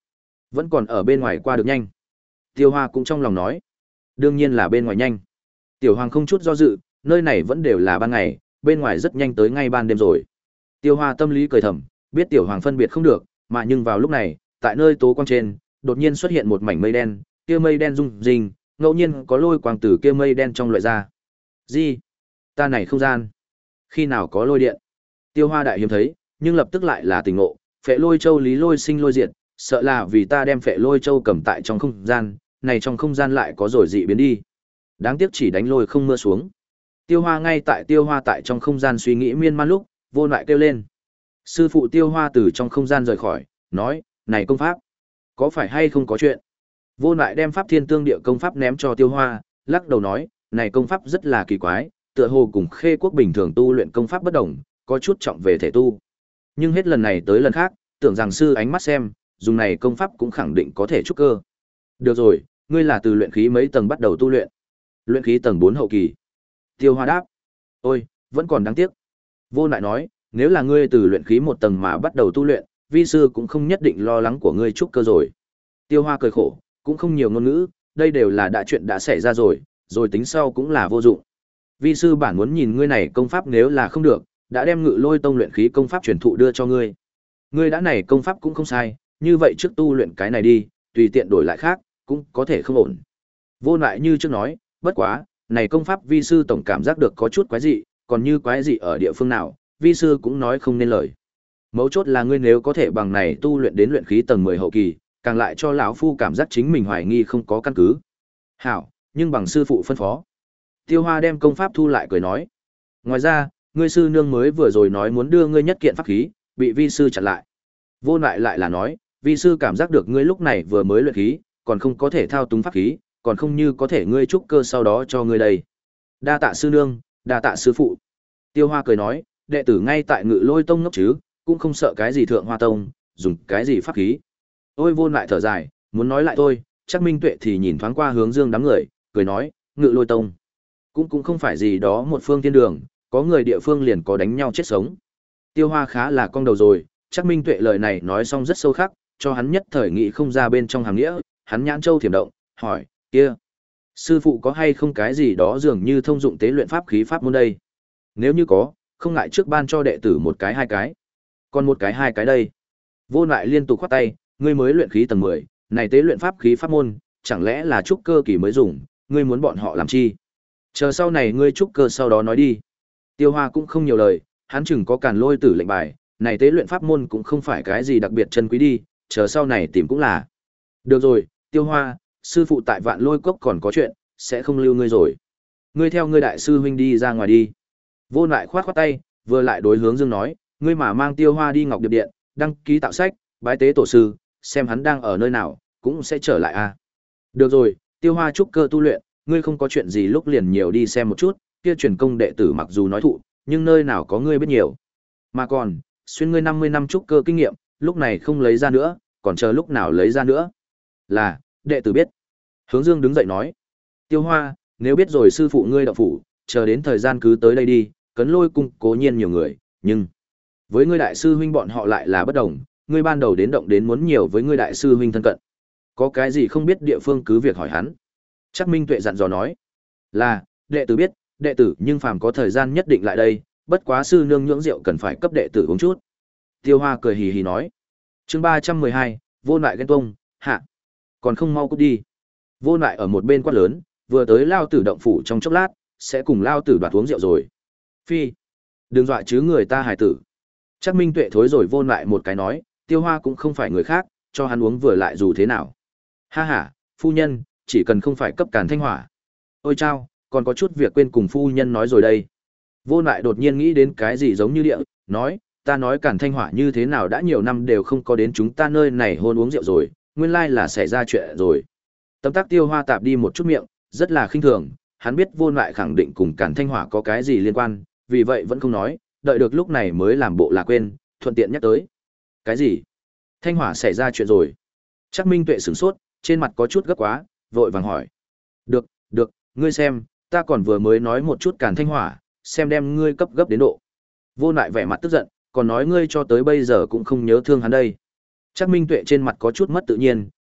Vẫn còn ở bên ngoài qua được nhanh. Tiêu Hoa cũng trong lòng nói. Đương nhiên là bên ngoài nhanh. Tiểu Hoàng không chút do dự, nơi này vẫn đều là ban ngày, bên ngoài rất nhanh tới ngay ban đêm rồi. Tiêu Hoa tâm lý cười thầm, biết Tiểu Hoàng phân biệt không được, mà nhưng vào lúc này, tại nơi tố quang trên, đột nhiên xuất hiện một mảnh mây đen, kia mây đen rung rinh, ngẫu nhiên có lôi quang từ kia mây đen trong loại ra. Gì? Ta này không gian. Khi nào có lôi điện? Tiêu Hoa đại hiếm thấy, nhưng lập tức lại là tỉnh ngộ, Phệ Lôi Châu lý lôi sinh lôi diệt, sợ là vì ta đem Phệ Lôi Châu cầm tại trong không gian, này trong không gian lại có rồi dị biến đi. Đáng tiếc chỉ đánh lôi không mưa xuống. Tiêu Hoa ngay tại Tiêu Hoa tại trong không gian suy nghĩ miên man lúc, Vô Lại kêu lên. Sư phụ Tiêu Hoa từ trong không gian rời khỏi, nói, này công pháp, có phải hay không có chuyện? Vô Lại đem Pháp Thiên Tương Địa công pháp ném cho Tiêu Hoa, lắc đầu nói, này công pháp rất là kỳ quái, tựa hồ cùng Khê Quốc bình thường tu luyện công pháp bất đồng, có chút trọng về thể tu. Nhưng hết lần này tới lần khác, tưởng rằng sư ánh mắt xem, dùng này công pháp cũng khẳng định có thể trúc cơ. Được rồi, ngươi là từ luyện khí mấy tầng bắt đầu tu luyện? Luyện khí tầng bốn hậu kỳ. Tiêu Hoa đáp. Ôi, vẫn còn đáng tiếc. Vô Lại nói, nếu là ngươi từ luyện khí một tầng mà bắt đầu tu luyện, vi sư cũng không nhất định lo lắng của ngươi trúc cơ rồi. Tiêu Hoa cười khổ, cũng không nhiều ngôn ngữ, đây đều là đã chuyện đã xảy ra rồi, rồi tính sau cũng là vô dụng. Vi sư bản muốn nhìn ngươi này công pháp nếu là không được, đã đem Ngự Lôi Tông luyện khí công pháp truyền thụ đưa cho ngươi. Ngươi đã này công pháp cũng không sai, như vậy trước tu luyện cái này đi, tùy tiện đổi lại khác, cũng có thể không ổn. Vô Lại như trước nói, bất quá, này công pháp vi sư tổng cảm giác được có chút quái dị, còn như quái dị ở địa phương nào, vi sư cũng nói không nên lời. Mấu chốt là ngươi nếu có thể bằng này tu luyện đến luyện khí tầng mười hậu kỳ, càng lại cho lão phu cảm giác chính mình hoài nghi không có căn cứ. Hảo, nhưng bằng sư phụ phân phó. Tiêu Hoa đem công pháp thu lại cười nói. Ngoài ra, ngươi sư nương mới vừa rồi nói muốn đưa ngươi nhất kiện pháp khí, bị vi sư chặn lại. Vô Lại lại là nói, vi sư cảm giác được ngươi lúc này vừa mới luyện khí, còn không có thể thao túng pháp khí, còn không như có thể ngươi trúc cơ sau đó cho ngươi đây. Đa tạ sư nương, đa tạ sư phụ. Tiêu Hoa cười nói, đệ tử ngay tại Ngự Lôi Tông ngốc chứ, cũng không sợ cái gì Thượng Hoa Tông, dùng cái gì pháp khí. Ôi Vô Lại thở dài, muốn nói lại thôi, chắc Minh Tuệ thì nhìn thoáng qua hướng dương đám người, cười nói, Ngự Lôi Tông cũng cũng không phải gì đó một phương thiên đường, có người địa phương liền có đánh nhau chết sống. Tiêu Hoa khá là cong đầu rồi, chắc Minh Tuệ lời này nói xong rất sâu khắc, cho hắn nhất thời nghĩ không ra bên trong hàng nghĩa, hắn nhãn châu thiểm động, hỏi, kia, sư phụ có hay không cái gì đó dường như thông dụng tế luyện pháp khí pháp môn đây? Nếu như có, không ngại trước ban cho đệ tử một cái hai cái. Còn một cái hai cái đây. Vô Lại liên tục khoát tay, ngươi mới luyện khí tầng mười, này tế luyện pháp khí pháp môn, chẳng lẽ là trúc cơ kỳ mới dùng, ngươi muốn bọn họ làm chi? Chờ sau này ngươi trúc cơ sau đó nói đi. Tiêu Hoa cũng không nhiều lời, hắn chừng có Càn Lôi Tử lệnh bài, này tế luyện pháp môn cũng không phải cái gì đặc biệt chân quý đi, chờ sau này tìm cũng là. Được rồi, Tiêu Hoa, sư phụ tại Vạn Lôi Cốc còn có chuyện, sẽ không lưu ngươi rồi. Ngươi theo ngươi đại sư huynh đi ra ngoài đi. Vô Lại khoát khoát tay, vừa lại đối hướng Dương nói, ngươi mà mang Tiêu Hoa đi Ngọc Điệp Điện, đăng ký tạo sách, bái tế tổ sư, xem hắn đang ở nơi nào, cũng sẽ trở lại à. Được rồi, Tiêu Hoa trúc cơ tu luyện, ngươi không có chuyện gì lúc liền nhiều đi xem một chút, kia truyền công đệ tử mặc dù nói thụ, nhưng nơi nào có ngươi biết nhiều. Mà còn, xuyên ngươi năm mươi năm trúc cơ kinh nghiệm, lúc này không lấy ra nữa, còn chờ lúc nào lấy ra nữa. Là, đệ tử biết. Hướng Dương đứng dậy nói. Tiêu Hoa, nếu biết rồi sư phụ ngươi đạo phủ, chờ đến thời gian cứ tới đây đi, Cấn Lôi cung cố nhiên nhiều người, nhưng với ngươi đại sư huynh bọn họ lại là bất đồng, ngươi ban đầu đến động đến muốn nhiều với ngươi đại sư huynh thân cận. Có cái gì không biết địa phương cứ việc hỏi hắn. Chắc Minh Tuệ dặn dò nói. Là, đệ tử biết, đệ tử nhưng phàm có thời gian nhất định lại đây, bất quá sư nương nhưỡng rượu cần phải cấp đệ tử uống chút. Tiêu Hoa cười hì hì nói. Chương ba trăm mười hai, Vô Lại ghen tuông, hạ. Còn không mau cút đi. Vô Lại ở một bên quát lớn, vừa tới lao tử động phủ trong chốc lát, sẽ cùng lao tử đoạt uống rượu rồi. Phi, đừng dọa chứ người ta hài tử. Chắc Minh Tuệ thối rồi Vô Lại một cái nói, Tiêu Hoa cũng không phải người khác, cho hắn uống vừa lại dù thế nào. Ha ha, phu nhân, chỉ cần không phải cấp Càn Thanh Hỏa. Ôi chao, còn có chút việc quên cùng phu nhân nói rồi đây. Vô Lại đột nhiên nghĩ đến cái gì giống như địa, nói, ta nói Càn Thanh Hỏa như thế nào đã nhiều năm đều không có đến chúng ta nơi này hôn uống rượu rồi, nguyên lai là xảy ra chuyện rồi. Tấm tắc Tiêu Hoa tạp đi một chút miệng, rất là khinh thường, hắn biết Vô Lại khẳng định cùng Càn Thanh Hỏa có cái gì liên quan, vì vậy vẫn không nói, đợi được lúc này mới làm bộ là quên, thuận tiện nhắc tới. Cái gì? Thanh Hỏa xảy ra chuyện rồi. Chắc Minh Tuệ sửng sốt, trên mặt có chút gấp quá, vội vàng hỏi. Được, được, ngươi xem, ta còn vừa mới nói một chút Càn Thanh Hỏa, xem đem ngươi cấp gấp đến độ. Vô Lại vẻ mặt tức giận, còn nói ngươi cho tới bây giờ cũng không nhớ thương hắn đây. Chắc Minh Tuệ trên mặt có chút mất tự nhiên,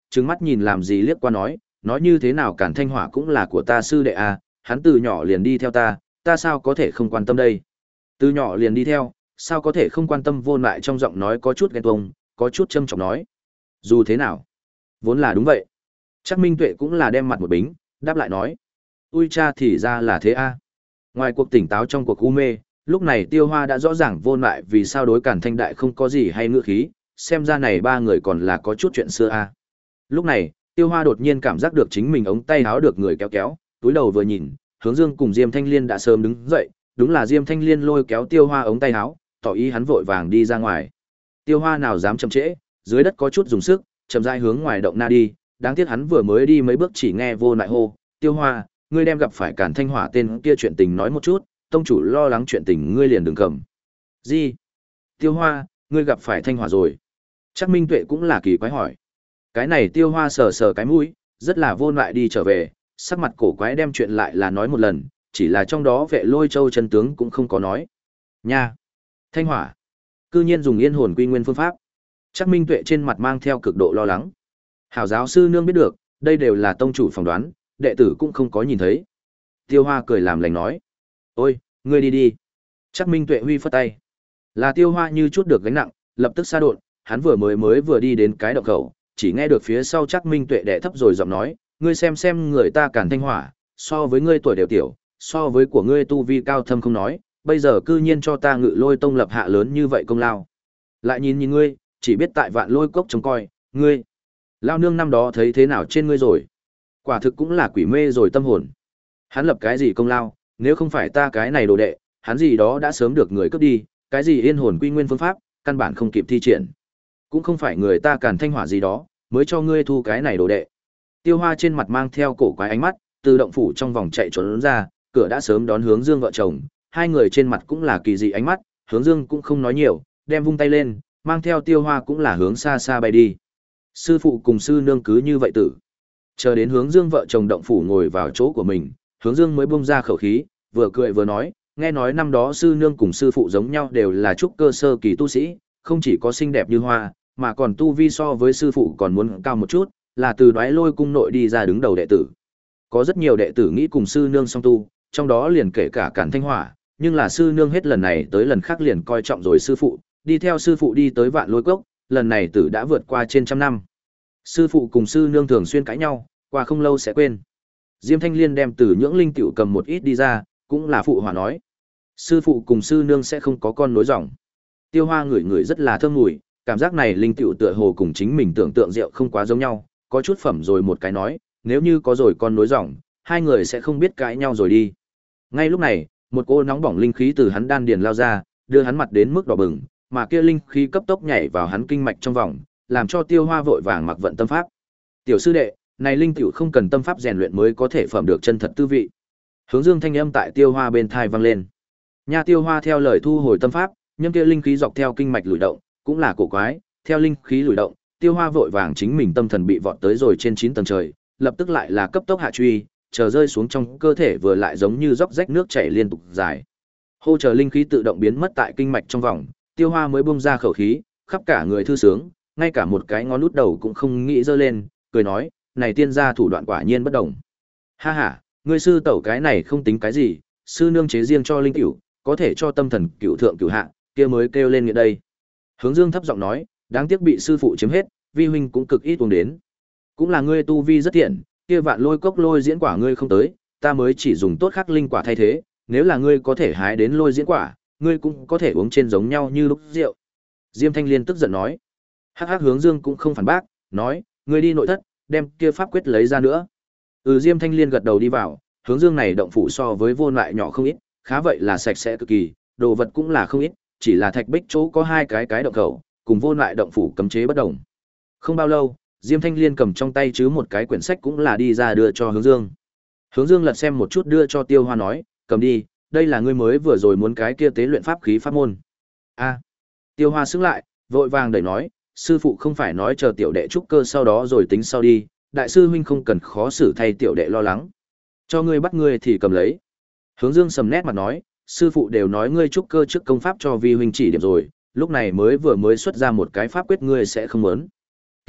trừng mắt nhìn làm gì liếc qua nói, nói như thế nào Càn Thanh Hỏa cũng là của ta sư đệ à, hắn từ nhỏ liền đi theo ta, ta sao có thể không quan tâm đây. Từ nhỏ liền đi theo, sao có thể không quan tâm. Vô lại trong giọng nói có chút ghen tuông, có chút châm trọng nói. Dù thế nào, vốn là đúng vậy. Chắc Minh Tuệ cũng là đem mặt một bính, đáp lại nói. Ui cha thì ra là thế a. Ngoài cuộc tỉnh táo trong cuộc u mê, lúc này Tiêu Hoa đã rõ ràng vô lại vì sao đối Càn Thanh Đại không có gì hay ngựa khí, xem ra này ba người còn là có chút chuyện xưa a. Lúc này, Tiêu Hoa đột nhiên cảm giác được chính mình ống tay áo được người kéo kéo, túi đầu vừa nhìn, Hướng Dương cùng Diêm Thanh Liên đã sớm đứng dậy, đúng là Diêm Thanh Liên lôi kéo Tiêu Hoa ống tay áo, tỏ ý hắn vội vàng đi ra ngoài. Tiêu Hoa nào dám chậm trễ, dưới đất có chút dùng sức, chậm rãi hướng ngoài động na đi, đáng tiếc hắn vừa mới đi mấy bước chỉ nghe vô lại hô, "Tiêu Hoa, ngươi đem gặp phải Càn Thanh Hỏa tên kia chuyện tình nói một chút, tông chủ lo lắng chuyện tình ngươi liền đừng cầm." "Gì? Tiêu Hoa, ngươi gặp phải Thanh Hỏa rồi?" Chắc Minh Tuệ cũng là kỳ quái hỏi. Cái này Tiêu Hoa sờ sờ cái mũi, rất là vô lại đi trở về, sắc mặt cổ quái đem chuyện lại là nói một lần, chỉ là trong đó Vệ Lôi Châu chân tướng cũng không có nói. Nha, Thanh Hỏa, cư nhiên dùng yên hồn quy nguyên phương pháp. Chắc Minh Tuệ trên mặt mang theo cực độ lo lắng. Hảo giáo sư nương biết được, đây đều là tông chủ phỏng đoán, đệ tử cũng không có nhìn thấy. Tiêu Hoa cười làm lành nói. Ôi, ngươi đi đi. Chắc Minh Tuệ huy phất tay. Là Tiêu Hoa như chút được gánh nặng, lập tức xa đột, hắn vừa mới mới vừa đi đến cái động khẩu, chỉ nghe được phía sau Chắc Minh Tuệ đẻ thấp rồi giọng nói, ngươi xem xem người ta Càn Thanh Hỏa, so với ngươi tuổi đều tiểu, so với của ngươi tu vi cao thâm không nói, bây giờ cư nhiên cho ta Ngự Lôi tông lập hạ lớn như vậy công lao. Lại nhìn nhìn ngươi, chỉ biết tại Vạn Lôi cốc trông coi, ngươi, lao nương năm đó thấy thế nào trên ngươi rồi? Quả thực cũng là quỷ mê rồi tâm hồn. Hắn lập cái gì công lao, nếu không phải ta cái này đồ đệ, hắn gì đó đã sớm được người cướp đi, cái gì yên hồn quy nguyên phương pháp, căn bản không kịp thi triển. Cũng không phải người ta Càn Thanh Hỏa gì đó, mới cho ngươi thu cái này đồ đệ. Tiêu Hoa trên mặt mang theo cổ quái ánh mắt, từ động phủ trong vòng chạy trốn ra, cửa đã sớm đón Hướng Dương vợ chồng, hai người trên mặt cũng là kỳ dị ánh mắt, Hướng Dương cũng không nói nhiều, đem vung tay lên, mang theo Tiêu Hoa cũng là hướng xa xa bay đi. Sư phụ cùng sư nương cứ như vậy tử. Chờ đến Hướng Dương vợ chồng động phủ ngồi vào chỗ của mình, Hướng Dương mới bung ra khẩu khí, vừa cười vừa nói, nghe nói năm đó sư nương cùng sư phụ giống nhau đều là trúc cơ sơ kỳ tu sĩ, không chỉ có xinh đẹp như hoa, mà còn tu vi so với sư phụ còn muốn cao một chút, là từ Đoái Lôi cung nội đi ra đứng đầu đệ tử. Có rất nhiều đệ tử nghĩ cùng sư nương song tu, trong đó liền kể cả Càn Thanh Hỏa, nhưng là sư nương hết lần này tới lần khác liền coi trọng rồi sư phụ, đi theo sư phụ đi tới Vạn Lôi cốc, lần này tử đã vượt qua trên trăm năm. Sư phụ cùng sư nương thường xuyên cãi nhau, qua không lâu sẽ quên. Diêm Thanh Liên đem từ nhưỡng linh tiểu cầm một ít đi ra, cũng là phụ hòa nói. Sư phụ cùng sư nương sẽ không có con nối dòng. Tiêu Hoa ngửi ngửi rất là thơm mùi, cảm giác này linh tiểu tựa hồ cùng chính mình tưởng tượng rượu không quá giống nhau, có chút phẩm rồi một cái nói, nếu như có rồi con nối dòng, hai người sẽ không biết cãi nhau rồi đi. Ngay lúc này, một cô nóng bỏng linh khí từ hắn đan điền lao ra, đưa hắn mặt đến mức đỏ bừng, mà kia linh khí cấp tốc nhảy vào hắn kinh mạch trong vòng, làm cho Tiêu Hoa vội vàng mặc vận tâm pháp. Tiểu sư đệ, này linh tiểu không cần tâm pháp rèn luyện mới có thể phẩm được chân thật tư vị. Hướng Dương thanh âm tại Tiêu Hoa bên tai vang lên. Nha Tiêu Hoa theo lời thu hồi tâm pháp, nhưng kia linh khí dọc theo kinh mạch lùi động, cũng là cổ quái, theo linh khí lùi động, Tiêu Hoa vội vàng chính mình tâm thần bị vọt tới rồi trên chín tầng trời, lập tức lại là cấp tốc hạ truy, chờ rơi xuống trong cơ thể vừa lại giống như róc rách nước chảy liên tục dài. Hô chờ linh khí tự động biến mất tại kinh mạch trong vòng, Tiêu Hoa mới buông ra khẩu khí, khắp cả người thư sướng, ngay cả một cái ngón út đầu cũng không nghĩ giơ lên, cười nói, này tiên gia thủ đoạn quả nhiên bất đồng. Ha ha, ngươi sư tẩu cái này không tính cái gì, sư nương chế riêng cho linh tiểu, có thể cho tâm thần cửu thượng cửu hạ, kia mới kêu lên nghĩa đây. Hướng Dương thấp giọng nói, đáng tiếc bị sư phụ chiếm hết, vi huynh cũng cực ít uống đến. Cũng là ngươi tu vi rất tiện, kia Vạn Lôi cốc lôi diễn quả ngươi không tới, ta mới chỉ dùng tốt khắc linh quả thay thế, nếu là ngươi có thể hái đến lôi diễn quả, ngươi cũng có thể uống trên giống nhau như lúc rượu. Diêm Thanh Liên tức giận nói. Hắc Hắc Hướng Dương cũng không phản bác, nói, ngươi đi nội thất, đem kia pháp quyết lấy ra nữa. Ừ Diêm Thanh Liên gật đầu đi vào, Hướng Dương này động phủ so với vô lại nhỏ không ít, khá vậy là sạch sẽ cực kỳ, đồ vật cũng là không ít, chỉ là thạch bích chỗ có hai cái cái động khẩu, cùng vô lại động phủ cấm chế bất đồng. Không bao lâu, Diêm Thanh Liên cầm trong tay chứ một cái quyển sách cũng là đi ra đưa cho Hướng Dương. Hướng Dương lật xem một chút đưa cho Tiêu Hoa nói, cầm đi, đây là ngươi mới vừa rồi muốn cái kia tế luyện pháp khí pháp môn. A. Tiêu Hoa sững lại, vội vàng đẩy nói, sư phụ không phải nói chờ tiểu đệ trúc cơ sau đó rồi tính sau đi, đại sư huynh không cần khó xử thay tiểu đệ lo lắng. Cho ngươi bắt ngươi thì cầm lấy. Hướng Dương sầm nét mặt nói, sư phụ đều nói ngươi trúc cơ trước công pháp cho vi huynh chỉ điểm rồi, lúc này mới vừa mới xuất ra một cái pháp quyết ngươi sẽ không muốn. Kia,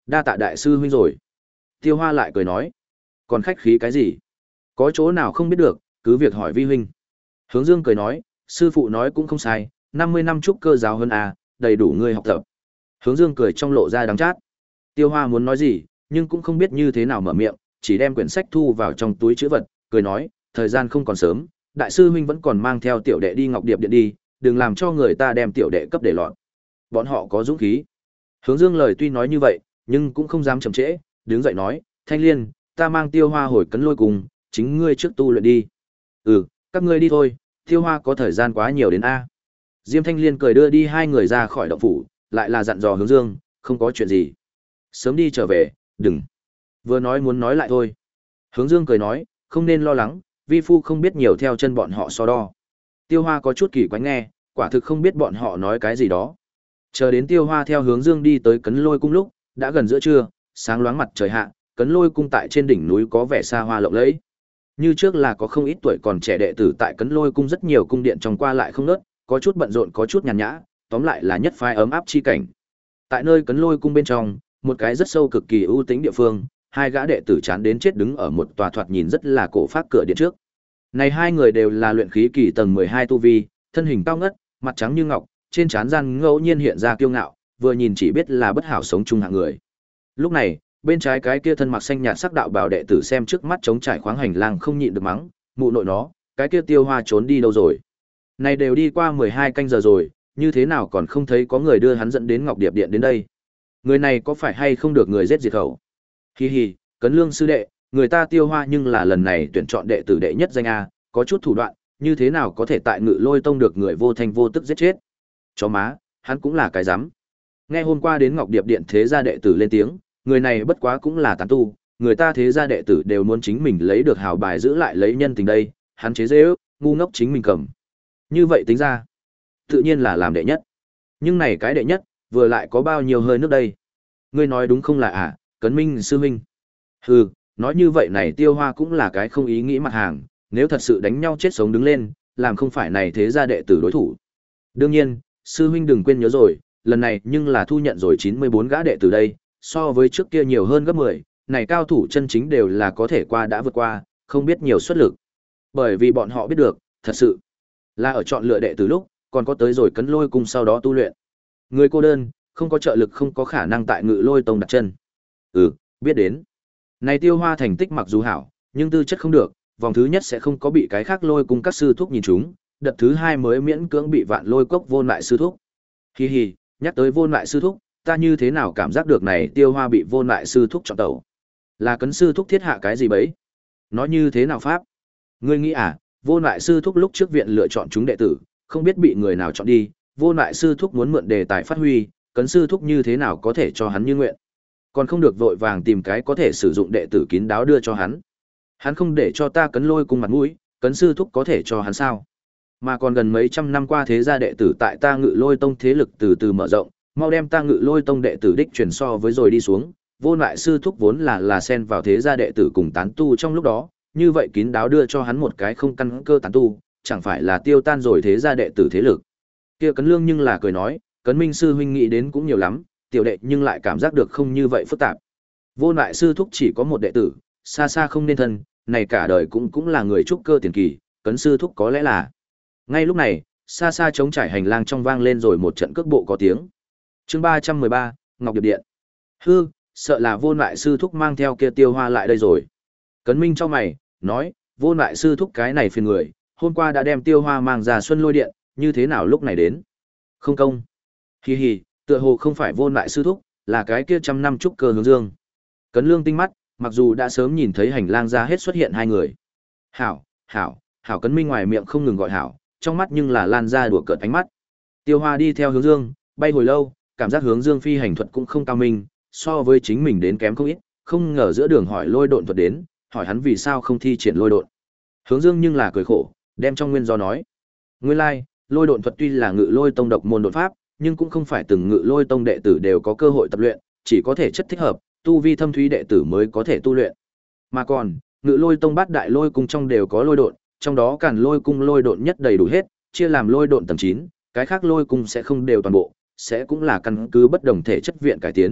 đa tạ đại sư huynh rồi. Tiêu Hoa lại cười nói, còn khách khí cái gì? Có chỗ nào không biết được, cứ việc hỏi vi huynh. Hướng Dương cười nói, sư phụ nói cũng không sai, năm mươi năm trúc cơ giáo hơn à, đầy đủ ngươi học tập. Hướng Dương cười trong lộ ra đắng chát. Tiêu Hoa muốn nói gì, nhưng cũng không biết như thế nào mở miệng, chỉ đem quyển sách thu vào trong túi trữ vật, cười nói, thời gian không còn sớm, đại sư huynh vẫn còn mang theo tiểu đệ đi Ngọc Điệp Điện đi, đừng làm cho người ta đem tiểu đệ cấp để loạn. Bọn họ có dũng khí. Hướng Dương lời tuy nói như vậy, nhưng cũng không dám chậm trễ, đứng dậy nói, Thanh Liên, ta mang Tiêu Hoa hồi Cấn Lôi cùng, chính ngươi trước tu luyện đi. Ừ, các ngươi đi thôi, Tiêu Hoa có thời gian quá nhiều đến a. Diêm Thanh Liên cười đưa đi hai người ra khỏi động phủ, lại là dặn dò Hướng Dương, không có chuyện gì. Sớm đi trở về, đừng. Vừa nói muốn nói lại thôi. Hướng Dương cười nói, không nên lo lắng, vi phu không biết nhiều theo chân bọn họ so đo. Tiêu Hoa có chút kỳ quái nghe, quả thực không biết bọn họ nói cái gì đó. Chờ đến Tiêu Hoa theo Hướng Dương đi tới Cấn Lôi cung lúc, đã gần giữa trưa, sáng loáng mặt trời hạ, Cấn Lôi cung tại trên đỉnh núi có vẻ xa hoa lộng lẫy. Như trước là có không ít tuổi còn trẻ đệ tử tại Cấn Lôi cung rất nhiều cung điện trong qua lại không ngớt, có chút bận rộn có chút nhàn nhã, tóm lại là nhất phái ấm áp chi cảnh. Tại nơi Cấn Lôi cung bên trong, một cái rất sâu cực kỳ ưu tĩnh địa phương, hai gã đệ tử chán đến chết đứng ở một tòa thoạt nhìn rất là cổ phác cửa điện trước. Này hai người đều là luyện khí kỳ tầng mười hai tu vi, thân hình cao ngất, mặt trắng như ngọc, trên trán răng ngẫu nhiên hiện ra kiêu ngạo, vừa nhìn chỉ biết là bất hảo sống chung hạng người. Lúc này, bên trái cái kia thân mặc xanh nhạt sắc đạo bảo đệ tử xem trước mắt trống trải khoáng hành lang không nhịn được mắng, mụ nội nó, cái kia Tiêu Hoa trốn đi đâu rồi? Này đều đi qua mười hai canh giờ rồi, như thế nào còn không thấy có người đưa hắn dẫn đến Ngọc Điệp Điện đến đây? Người này có phải hay không được người giết diệt khẩu? Hi hi, Cấn Lương sư đệ, người ta Tiêu Hoa nhưng là lần này tuyển chọn đệ tử đệ nhất danh a, có chút thủ đoạn, như thế nào có thể tại Ngự Lôi tông được người vô thanh vô tức giết chết? Chó má, hắn cũng là cái rắm. Nghe hôm qua đến Ngọc Điệp Điện thế gia đệ tử lên tiếng, người này bất quá cũng là tán tu, người ta thế gia đệ tử đều muốn chính mình lấy được hào bài giữ lại lấy nhân tình đây, hắn chế giễu, ngu ngốc chính mình cầm. Như vậy tính ra, tự nhiên là làm đệ nhất. Nhưng này cái đệ nhất, vừa lại có bao nhiêu hơi nước đây? Ngươi nói đúng không là à, Cấn Minh sư huynh? Hừ, nói như vậy này Tiêu Hoa cũng là cái không ý nghĩ mặt hàng, nếu thật sự đánh nhau chết sống đứng lên, làm không phải này thế gia đệ tử đối thủ. Đương nhiên, sư huynh đừng quên nhớ rồi, lần này nhưng là thu nhận rồi chín mươi bốn gã đệ tử đây, so với trước kia nhiều hơn gấp mười, này cao thủ chân chính đều là có thể qua đã vượt qua, không biết nhiều xuất lực. Bởi vì bọn họ biết được, thật sự là ở chọn lựa đệ tử lúc, còn có tới rồi Cấn Lôi cung sau đó tu luyện. Người cô đơn, không có trợ lực không có khả năng tại Ngự Lôi tông đặt chân. Ừ, biết đến. Này Tiêu Hoa thành tích mặc dù hảo, nhưng tư chất không được, vòng thứ nhất sẽ không có bị cái khác Lôi cung các sư thúc nhìn chúng, đợt thứ hai mới miễn cưỡng bị Vạn Lôi cốc Vô Lại sư thúc. Hi hi, nhắc tới Vô Lại sư thúc, ta như thế nào cảm giác được này Tiêu Hoa bị Vô Lại sư thúc chọn tẩu? Là Cấn sư thúc thiết hạ cái gì bấy? Nói như thế nào pháp? Ngươi nghĩ à, Vô Lại sư thúc lúc trước viện lựa chọn chúng đệ tử, không biết bị người nào chọn đi, Vô Lại sư thúc muốn mượn đề tài phát huy, Cấn sư thúc như thế nào có thể cho hắn như nguyện? Còn không được vội vàng tìm cái có thể sử dụng đệ tử kín đáo đưa cho hắn. Hắn không để cho ta Cấn Lôi cung mặt mũi, Cấn sư thúc có thể cho hắn sao? Mà còn gần mấy trăm năm qua thế gia đệ tử tại ta Ngự Lôi tông thế lực từ từ mở rộng, mau đem ta Ngự Lôi tông đệ tử đích truyền so với rồi đi xuống, Vô Lại sư thúc vốn là là xen vào thế gia đệ tử cùng tán tu trong lúc đó, như vậy kín đáo đưa cho hắn một cái không căn cơ tán tu, chẳng phải là tiêu tan rồi thế gia đệ tử thế lực. Kia Cấn Lương nhưng là cười nói, Cấn Minh sư huynh nghĩ đến cũng nhiều lắm, tiểu đệ nhưng lại cảm giác được không như vậy phức tạp. Vô Lại sư thúc chỉ có một đệ tử, xa xa không nên thân, này cả đời cũng cũng là người trúc cơ tiền kỳ, Cấn sư thúc có lẽ là. Ngay lúc này, xa xa trống trải hành lang trong vang lên rồi một trận cước bộ có tiếng. Chương ba trăm mười ba, Ngọc Điệp Điện. Hư, sợ là Vô Lại sư thúc mang theo kia Tiêu Hoa lại đây rồi. Cấn Minh trong mày, nói, Vô Lại sư thúc cái này phiền người, hôm qua đã đem Tiêu Hoa mang ra Xuân Lôi Điện, như thế nào lúc này đến? Không công. Hi hi, tựa hồ không phải Vô Lại sư thúc, là cái kia trăm năm trúc cơ Hướng Dương. Cấn Lương tinh mắt, mặc dù đã sớm nhìn thấy hành lang ra hết xuất hiện hai người. Hảo, hảo, hảo Cấn Minh ngoài miệng không ngừng gọi hảo, trong mắt nhưng là lan ra đùa cợt ánh mắt. Tiêu Hoa đi theo Hướng Dương, bay hồi lâu, cảm giác Hướng Dương phi hành thuật cũng không cao minh, so với chính mình đến kém không ít, không ngờ giữa đường hỏi lôi độn thuật đến, hỏi hắn vì sao không thi triển lôi độn. Hướng Dương nhưng là cười khổ, đem trong nguyên do nói. Nguyên lai, like, lôi độn thuật tuy là Ngự Lôi tông độc môn đột pháp, nhưng cũng không phải từng Ngự Lôi tông đệ tử đều có cơ hội tập luyện, chỉ có thể chất thích hợp, tu vi thâm thúy đệ tử mới có thể tu luyện. Mà còn, Ngự Lôi tông bát đại lôi cung trong đều có lôi độn, trong đó Càn Lôi cung lôi độn nhất đầy đủ hết, chia làm lôi độn tầng chín, cái khác lôi cung sẽ không đều toàn bộ, sẽ cũng là căn cứ bất đồng thể chất viện cải tiến,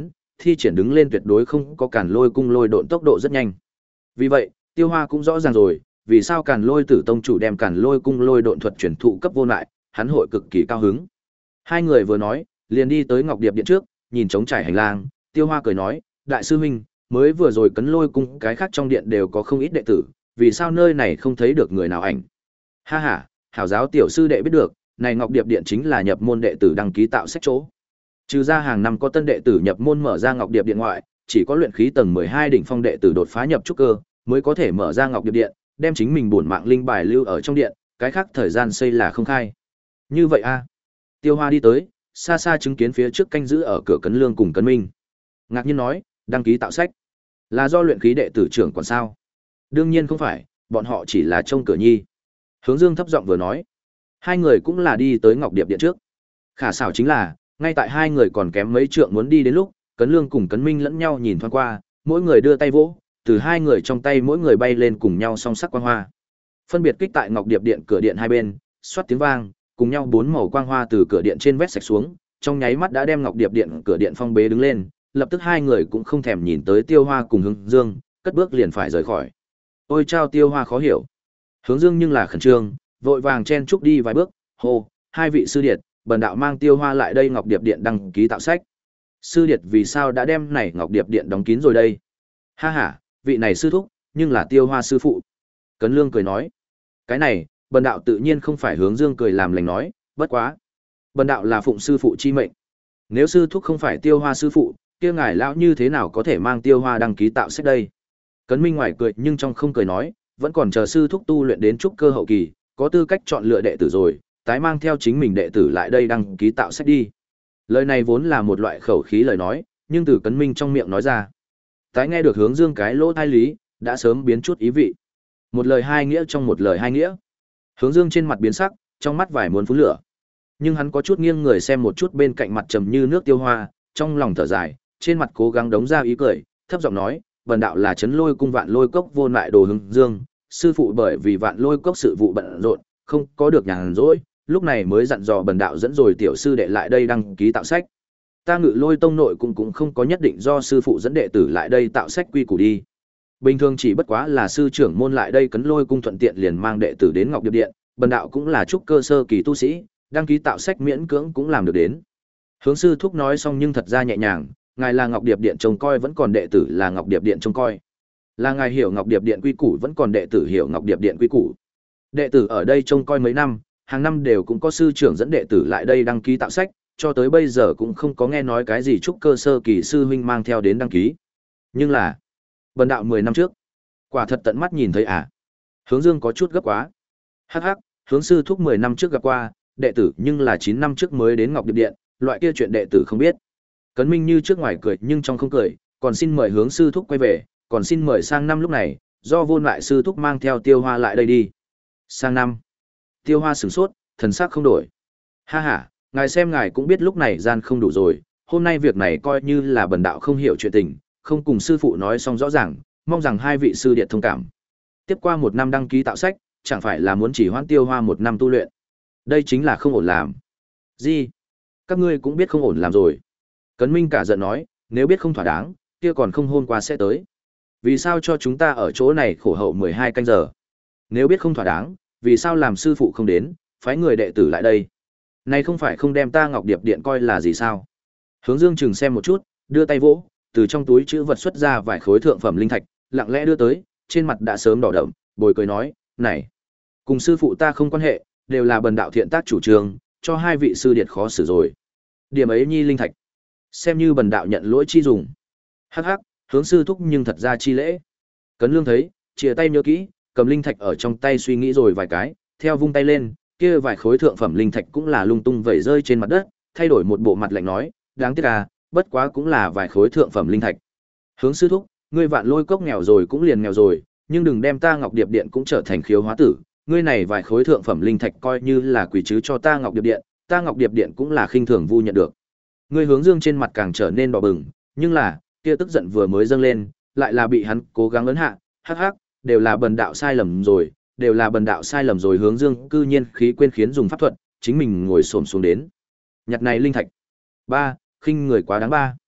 thi triển đứng lên tuyệt đối không có Càn Lôi cung lôi độn tốc độ rất nhanh. Vì vậy, Tiêu Hoa cũng rõ ràng rồi, vì sao Càn Lôi Tử tông chủ đem Càn Lôi cung lôi độn thuật truyền thụ cấp vô lại, hắn hội cực kỳ cao hứng. Hai người vừa nói, liền đi tới Ngọc Điệp điện trước, nhìn trống trải hành lang, Tiêu Hoa cười nói, đại sư huynh, mới vừa rồi Cấn Lôi cung cái khác trong điện đều có không ít đệ tử, vì sao nơi này không thấy được người nào ảnh? Ha ha, hảo giáo tiểu sư đệ biết được, này Ngọc Điệp điện chính là nhập môn đệ tử đăng ký tạo sách chỗ. Trừ ra hàng năm có tân đệ tử nhập môn mở ra Ngọc Điệp điện ngoại, chỉ có luyện khí tầng mười hai đỉnh phong đệ tử đột phá nhập trúc cơ, mới có thể mở ra Ngọc Điệp điện, đem chính mình bổn mạng linh bài lưu ở trong điện, cái khác thời gian xây là không khai. Như vậy a. Tiêu Hoa đi tới, xa xa chứng kiến phía trước canh giữ ở cửa Cấn Lương cùng Cấn Minh. Ngạc nhiên nói, đăng ký tạo sách là do luyện khí đệ tử trưởng còn sao? Đương nhiên không phải, bọn họ chỉ là trông cửa nhi. Hướng Dương thấp giọng vừa nói. Hai người cũng là đi tới Ngọc Điệp điện trước. Khả xảo chính là, ngay tại hai người còn kém mấy trượng muốn đi đến lúc, Cấn Lương cùng Cấn Minh lẫn nhau nhìn thoáng qua, mỗi người đưa tay vỗ, từ hai người trong tay mỗi người bay lên cùng nhau song sắc quang hoa. Phân biệt kích tại Ngọc Điệp điện cửa điện hai bên, xoát tiếng vang, cùng nhau bốn màu quang hoa từ cửa điện trên vét sạch xuống, trong nháy mắt đã đem Ngọc Điệp điện cửa điện phong bế đứng lên, lập tức hai người cũng không thèm nhìn tới Tiêu Hoa cùng Hướng Dương, cất bước liền phải rời khỏi. Ôi chao, Tiêu Hoa khó hiểu. Hướng Dương nhưng là khẩn trương, vội vàng chen chúc đi vài bước, hô, hai vị sư điệt, bần đạo mang Tiêu Hoa lại đây Ngọc Điệp điện đăng ký tạo sách. Sư điệt vì sao đã đem này Ngọc Điệp điện đóng kín rồi đây? Ha ha, vị này sư thúc, nhưng là Tiêu Hoa sư phụ. Cấn Lương cười nói, cái này, bần đạo tự nhiên không phải. Hướng Dương cười làm lành nói, bất quá, bần đạo là phụng sư phụ chi mệnh. Nếu sư thúc không phải Tiêu Hoa sư phụ, kia ngài lão như thế nào có thể mang Tiêu Hoa đăng ký tạo sách đây? Cấn Minh ngoài cười nhưng trong không cười nói, vẫn còn chờ sư thúc tu luyện đến trúc cơ hậu kỳ, có tư cách chọn lựa đệ tử rồi, tái mang theo chính mình đệ tử lại đây đăng ký tạo sách đi. Lời này vốn là một loại khẩu khí lời nói, nhưng từ Cấn Minh trong miệng nói ra, tái nghe được Hướng Dương cái lỗ thai lý, đã sớm biến chút ý vị. Một lời hai nghĩa trong một lời hai nghĩa. Hướng Dương trên mặt biến sắc, trong mắt vải muốn phun lửa. Nhưng hắn có chút nghiêng người xem một chút bên cạnh mặt trầm như nước Tiêu Hoa, trong lòng thở dài, trên mặt cố gắng đống ra ý cười, thấp giọng nói, bần đạo là Trấn Lôi cung Vạn Lôi cốc vô lại đồ Hướng Dương, sư phụ bởi vì Vạn Lôi cốc sự vụ bận rộn, không có được nhàn rỗi, lúc này mới dặn dò bần đạo dẫn rồi tiểu sư đệ lại đây đăng ký tạo sách. Ta Ngự Lôi tông nội cũng cũng không có nhất định do sư phụ dẫn đệ tử lại đây tạo sách quy củ đi. Bình thường chỉ bất quá là sư trưởng môn lại đây Cấn Lôi cung thuận tiện liền mang đệ tử đến Ngọc Điệp điện, bần đạo cũng là trúc cơ sơ kỳ tu sĩ, đăng ký tạo sách miễn cưỡng cũng làm được đến. Hướng sư thúc nói xong nhưng thật ra nhẹ nhàng, ngài là Ngọc Điệp điện trông coi vẫn còn đệ tử là Ngọc Điệp điện trông coi. Là ngài hiểu Ngọc Điệp điện quy củ vẫn còn đệ tử hiểu Ngọc Điệp điện quy củ. Đệ tử ở đây trông coi mấy năm, hàng năm đều cũng có sư trưởng dẫn đệ tử lại đây đăng ký tạo sách, cho tới bây giờ cũng không có nghe nói cái gì trúc cơ sơ kỳ sư huynh mang theo đến đăng ký. Nhưng là, bần đạo mười năm trước, quả thật tận mắt nhìn thấy à? Hướng Dương có chút gấp quá. Hắc hắc, Hướng sư thúc mười năm trước gặp qua, đệ tử nhưng là chín năm trước mới đến Ngọc Điệp điện, loại kia chuyện đệ tử không biết. Cấn Minh như trước ngoài cười nhưng trong không cười, còn xin mời Hướng sư thúc quay về, còn xin mời sang năm lúc này, do Vô Lại sư thúc mang theo Tiêu Hoa lại đây đi. Sang năm. Tiêu Hoa sửng sốt, thần sắc không đổi. Ha ha, ngài xem ngài cũng biết lúc này gian không đủ rồi, hôm nay việc này coi như là bần đạo không hiểu chuyện tình, không cùng sư phụ nói xong rõ ràng, mong rằng hai vị sư điện thông cảm. Tiếp qua một năm đăng ký tạo sách, chẳng phải là muốn chỉ hoãn Tiêu Hoa một năm tu luyện. Đây chính là không ổn làm. Gì? Các ngươi cũng biết không ổn làm rồi. Cấn Minh cả giận nói, nếu biết không thỏa đáng, kia còn không hôm qua sẽ tới. Vì sao cho chúng ta ở chỗ này khổ hậu mười hai canh giờ? Nếu biết không thỏa đáng, vì sao làm sư phụ không đến, phái người đệ tử lại đây? Này không phải không đem ta Ngọc Điệp điện coi là gì sao? Hướng Dương chừng xem một chút, đưa tay vỗ, từ trong túi chữ vật xuất ra vài khối thượng phẩm linh thạch, lặng lẽ đưa tới, trên mặt đã sớm đỏ đậm, bồi cười nói, này, cùng sư phụ ta không quan hệ, đều là bần đạo thiện tác chủ trương, cho hai vị sư điệt khó xử rồi. Điểm ấy nhi linh thạch, xem như bần đạo nhận lỗi chi dùng. Hắc hắc, Hướng sư thúc nhưng thật ra chi lễ. Cấn Lương thấy, chìa tay nhớ kỹ, cầm linh thạch ở trong tay suy nghĩ rồi vài cái, theo vung tay lên, kia vài khối thượng phẩm linh thạch cũng là lung tung vẩy rơi trên mặt đất, thay đổi một bộ mặt lạnh nói, đáng tiếc à, bất quá cũng là vài khối thượng phẩm linh thạch. Hướng sư thúc, ngươi Vạn Lôi cốc nghèo rồi cũng liền nghèo rồi, nhưng đừng đem ta Ngọc Điệp điện cũng trở thành khiếu hóa tử, ngươi này vài khối thượng phẩm linh thạch coi như là quỷ chứ cho ta Ngọc Điệp điện, ta Ngọc Điệp điện cũng là khinh thường vu nhận được. Ngươi Hướng Dương trên mặt càng trở nên đỏ bừng, nhưng là, kia tức giận vừa mới dâng lên, lại là bị hắn cố gắng ấn hạ, hắc hắc, đều là bần đạo sai lầm rồi, đều là bần đạo sai lầm rồi. Hướng Dương cư nhiên khí quên khiến dùng pháp thuật, chính mình ngồi xổm xuống đến. Nhặt này linh thạch. Ba, khinh người quá đáng ba.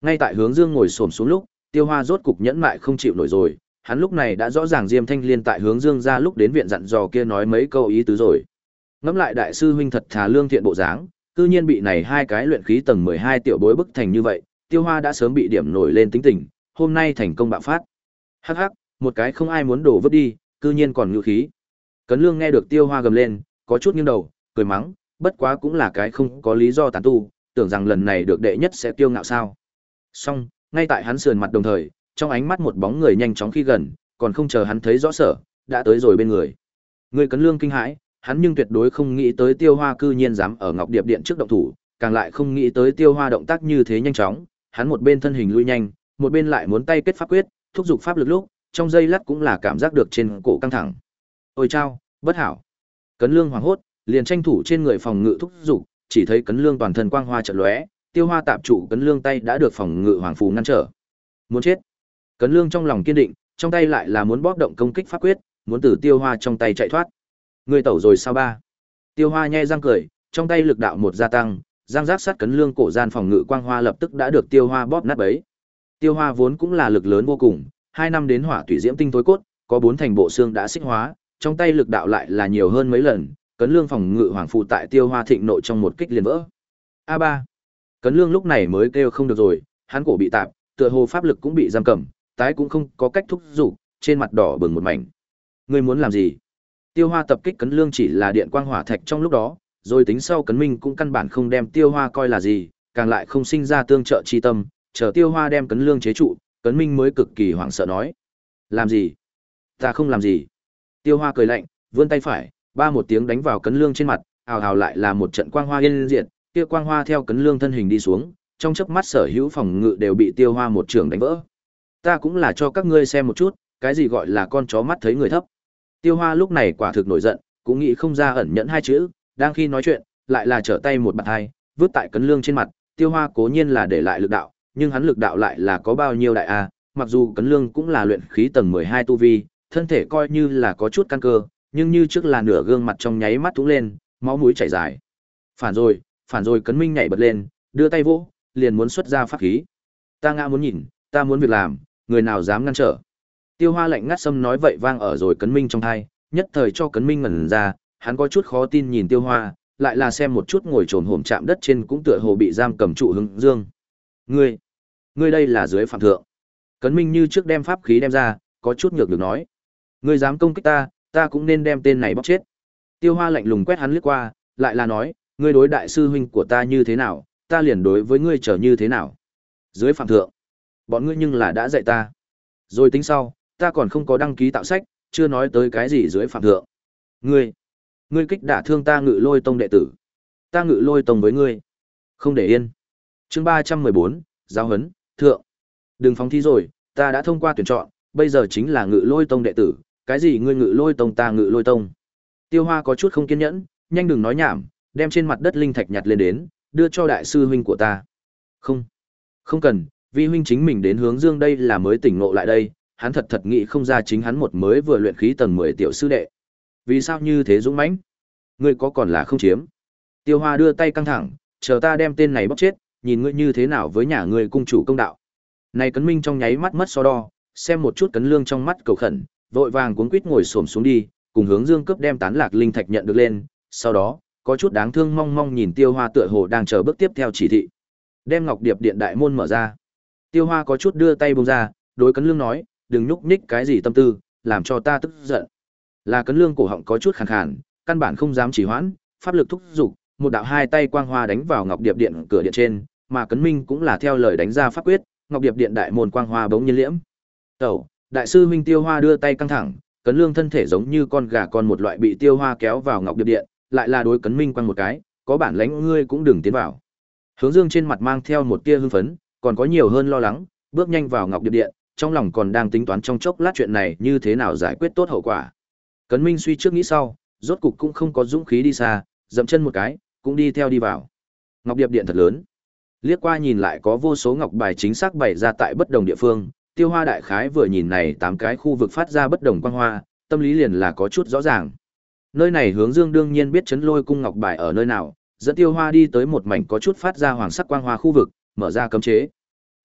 Ngay tại Hướng Dương ngồi xổm xuống lúc, Tiêu Hoa rốt cục nhẫn mại không chịu nổi rồi, hắn lúc này đã rõ ràng Diêm Thanh Liên tại Hướng Dương ra lúc đến viện dặn dò kia nói mấy câu ý tứ rồi. Ngẫm lại đại sư huynh thật thà lương thiện bộ dáng, cư nhiên bị này hai cái luyện khí tầng mười hai tiểu bối bức thành như vậy, Tiêu Hoa đã sớm bị điểm nổi lên tính tình, hôm nay thành công bạo phát. Hắc hắc, một cái không ai muốn đổ vứt đi, cư nhiên còn ngự khí. Cấn Lương nghe được Tiêu Hoa gầm lên, có chút nghiêng đầu, cười mắng, bất quá cũng là cái không có lý do tán tu, tưởng rằng lần này được đệ nhất sẽ kiêu ngạo sao. Xong, ngay tại hắn sườn mặt đồng thời, trong ánh mắt một bóng người nhanh chóng khi gần, còn không chờ hắn thấy rõ sở, đã tới rồi bên người. Người Cấn Lương kinh hãi, hắn nhưng tuyệt đối không nghĩ tới Tiêu Hoa cư nhiên dám ở Ngọc Điệp Điện trước động thủ, càng lại không nghĩ tới Tiêu Hoa động tác như thế nhanh chóng, hắn một bên thân hình lui nhanh, một bên lại muốn tay kết pháp quyết, thúc giục pháp lực lúc, trong giây lát cũng là cảm giác được trên cổ căng thẳng. Ôi chao, bất hảo. Cấn Lương hoảng hốt, liền tranh thủ trên người phòng ngự thúc giục, chỉ thấy Cấn Lương toàn thân quang hoa chợt lóe, Tiêu Hoa tạm trụ Cấn Lương tay đã được phòng ngự hoàng phù ngăn trở. Muốn chết. Cấn Lương trong lòng kiên định, trong tay lại là muốn bóp động công kích pháp quyết, muốn từ Tiêu Hoa trong tay chạy thoát. Người tẩu rồi sao ba? Tiêu Hoa nhe răng cười, trong tay lực đạo một gia tăng, giang giác sát Cấn Lương cổ gian phòng ngự quang hoa lập tức đã được Tiêu Hoa bóp nát bấy. Tiêu Hoa vốn cũng là lực lớn vô cùng, hai năm đến hỏa tủy diễm tinh tối cốt, có bốn thành bộ xương đã xích hóa, trong tay lực đạo lại là nhiều hơn mấy lần, Cấn Lương phòng ngự hoàng phù tại Tiêu Hoa thịnh nội trong một kích liền vỡ. A ba. Cấn Lương lúc này mới kêu không được rồi, hắn cổ bị tạm, tựa hồ pháp lực cũng bị giam cầm, tái cũng không có cách thúc giục, trên mặt đỏ bừng một mảnh. Ngươi muốn làm gì? Tiêu Hoa tập kích Cấn Lương chỉ là điện quang hỏa thạch trong lúc đó, rồi tính sau Cấn Minh cũng căn bản không đem Tiêu Hoa coi là gì, càng lại không sinh ra tương trợ chi tâm, chờ Tiêu Hoa đem Cấn Lương chế trụ, Cấn Minh mới cực kỳ hoảng sợ nói: "Làm gì? Ta không làm gì." Tiêu Hoa cười lạnh, vươn tay phải, ba một tiếng đánh vào Cấn Lương trên mặt, ào ào lại là một trận quang hoa yên diệt, kia quang hoa theo Cấn Lương thân hình đi xuống, trong chớp mắt sở hữu phòng ngự đều bị Tiêu Hoa một trường đánh vỡ. Ta cũng là cho các ngươi xem một chút, cái gì gọi là con chó mắt thấy người thấp. Tiêu Hoa lúc này quả thực nổi giận, cũng nghĩ không ra ẩn nhẫn hai chữ, đang khi nói chuyện, lại là trở tay một bạt hai, vứt tại Cấn Lương trên mặt, Tiêu Hoa cố nhiên là để lại lực đạo, nhưng hắn lực đạo lại là có bao nhiêu đại a, mặc dù Cấn Lương cũng là luyện khí tầng mười hai tu vi, thân thể coi như là có chút căn cơ, nhưng như trước là nửa gương mặt trong nháy mắt thúng lên, máu mũi chảy dài. Phản rồi, phản rồi Cấn Minh nhảy bật lên, đưa tay vỗ, liền muốn xuất ra pháp khí. Ta ngã muốn nhìn, ta muốn việc làm, người nào dám ngăn trở. Tiêu Hoa lạnh ngắt sâm nói vậy vang ở rồi Cấn Minh trong tai, nhất thời cho Cấn Minh ngẩn ra, hắn có chút khó tin nhìn Tiêu Hoa, lại là xem một chút ngồi trồn hổm chạm đất trên cũng tựa hồ bị giam cầm trụ Hướng Dương. Ngươi, ngươi đây là dưới phạm thượng. Cấn Minh như trước đem pháp khí đem ra, có chút nhược được nói. Ngươi dám công kích ta, ta cũng nên đem tên này bóc chết. Tiêu Hoa lạnh lùng quét hắn liếc qua, lại là nói, ngươi đối đại sư huynh của ta như thế nào, ta liền đối với ngươi trở như thế nào. Dưới phạm thượng, bọn ngươi nhưng là đã dạy ta. Rồi tính sau, ta còn không có đăng ký tạo sách, chưa nói tới cái gì dưới phạm thượng. Ngươi, ngươi kích đả thương ta Ngự Lôi Tông đệ tử. Ta Ngự Lôi Tông với ngươi. Không để yên. Chương ba trăm mười bốn, giáo huấn, thượng. Đừng phóng thi rồi, ta đã thông qua tuyển chọn, bây giờ chính là Ngự Lôi Tông đệ tử, cái gì ngươi Ngự Lôi Tông ta Ngự Lôi Tông. Tiêu Hoa có chút không kiên nhẫn, nhanh đừng nói nhảm, đem trên mặt đất linh thạch nhặt lên đến, đưa cho đại sư huynh của ta. Không, không cần, vi huynh chính mình đến Hướng Dương đây là mới tỉnh ngộ lại đây, hắn thật thật nghĩ không ra chính hắn một mới vừa luyện khí tầng mười tiểu sư đệ. Vì sao như thế dũng mãnh? Ngươi có còn là không chiếm? Tiêu Hoa đưa tay căng thẳng, chờ ta đem tên này bóc chết, nhìn ngươi như thế nào với nhà ngươi cung chủ công đạo. Này Cấn Minh trong nháy mắt mất so đo, xem một chút Cấn Lương trong mắt cầu khẩn, vội vàng cuống quýt ngồi xổm xuống đi, cùng Hướng Dương cướp đem tán lạc linh thạch nhận được lên, sau đó, có chút đáng thương mong mong nhìn Tiêu Hoa tựa hồ đang chờ bước tiếp theo chỉ thị. Đem Ngọc Điệp Điện đại môn mở ra. Tiêu Hoa có chút đưa tay buông ra, đối Cấn Lương nói, đừng nhúc nhích cái gì tâm tư, làm cho ta tức giận. Là Cấn Lương cổ họng có chút khàn khàn, căn bản không dám trì hoãn, pháp lực thúc giục, một đạo hai tay quang hoa đánh vào Ngọc Điệp Điện cửa điện trên, mà Cấn Minh cũng là theo lời đánh ra pháp quyết, Ngọc Điệp Điện đại môn quang hoa bỗng nhiên liễm. Tẩu, đại sư huynh Tiêu Hoa đưa tay căng thẳng, Cấn Lương thân thể giống như con gà con một loại bị Tiêu Hoa kéo vào Ngọc Điệp Điện, lại là đối Cấn Minh quăng một cái, có bản lãnh ngươi cũng đừng tiến vào. Hướng Dương trên mặt mang theo một tia hưng phấn, còn có nhiều hơn lo lắng, bước nhanh vào Ngọc Điệp Điện, trong lòng còn đang tính toán trong chốc lát chuyện này như thế nào giải quyết tốt hậu quả. Cấn Minh suy trước nghĩ sau, rốt cục cũng không có dũng khí đi xa, dậm chân một cái, cũng đi theo đi vào. Ngọc Điệp Điện thật lớn. Liếc qua nhìn lại có vô số ngọc bài chính xác bày ra tại bất đồng địa phương, Tiêu Hoa đại khái vừa nhìn này tám cái khu vực phát ra bất đồng quang hoa, tâm lý liền là có chút rõ ràng. Nơi này Hướng Dương đương nhiên biết Chấn Lôi cung ngọc bài ở nơi nào, dẫn Tiêu Hoa đi tới một mảnh có chút phát ra hoàng sắc quang hoa khu vực, mở ra cấm chế.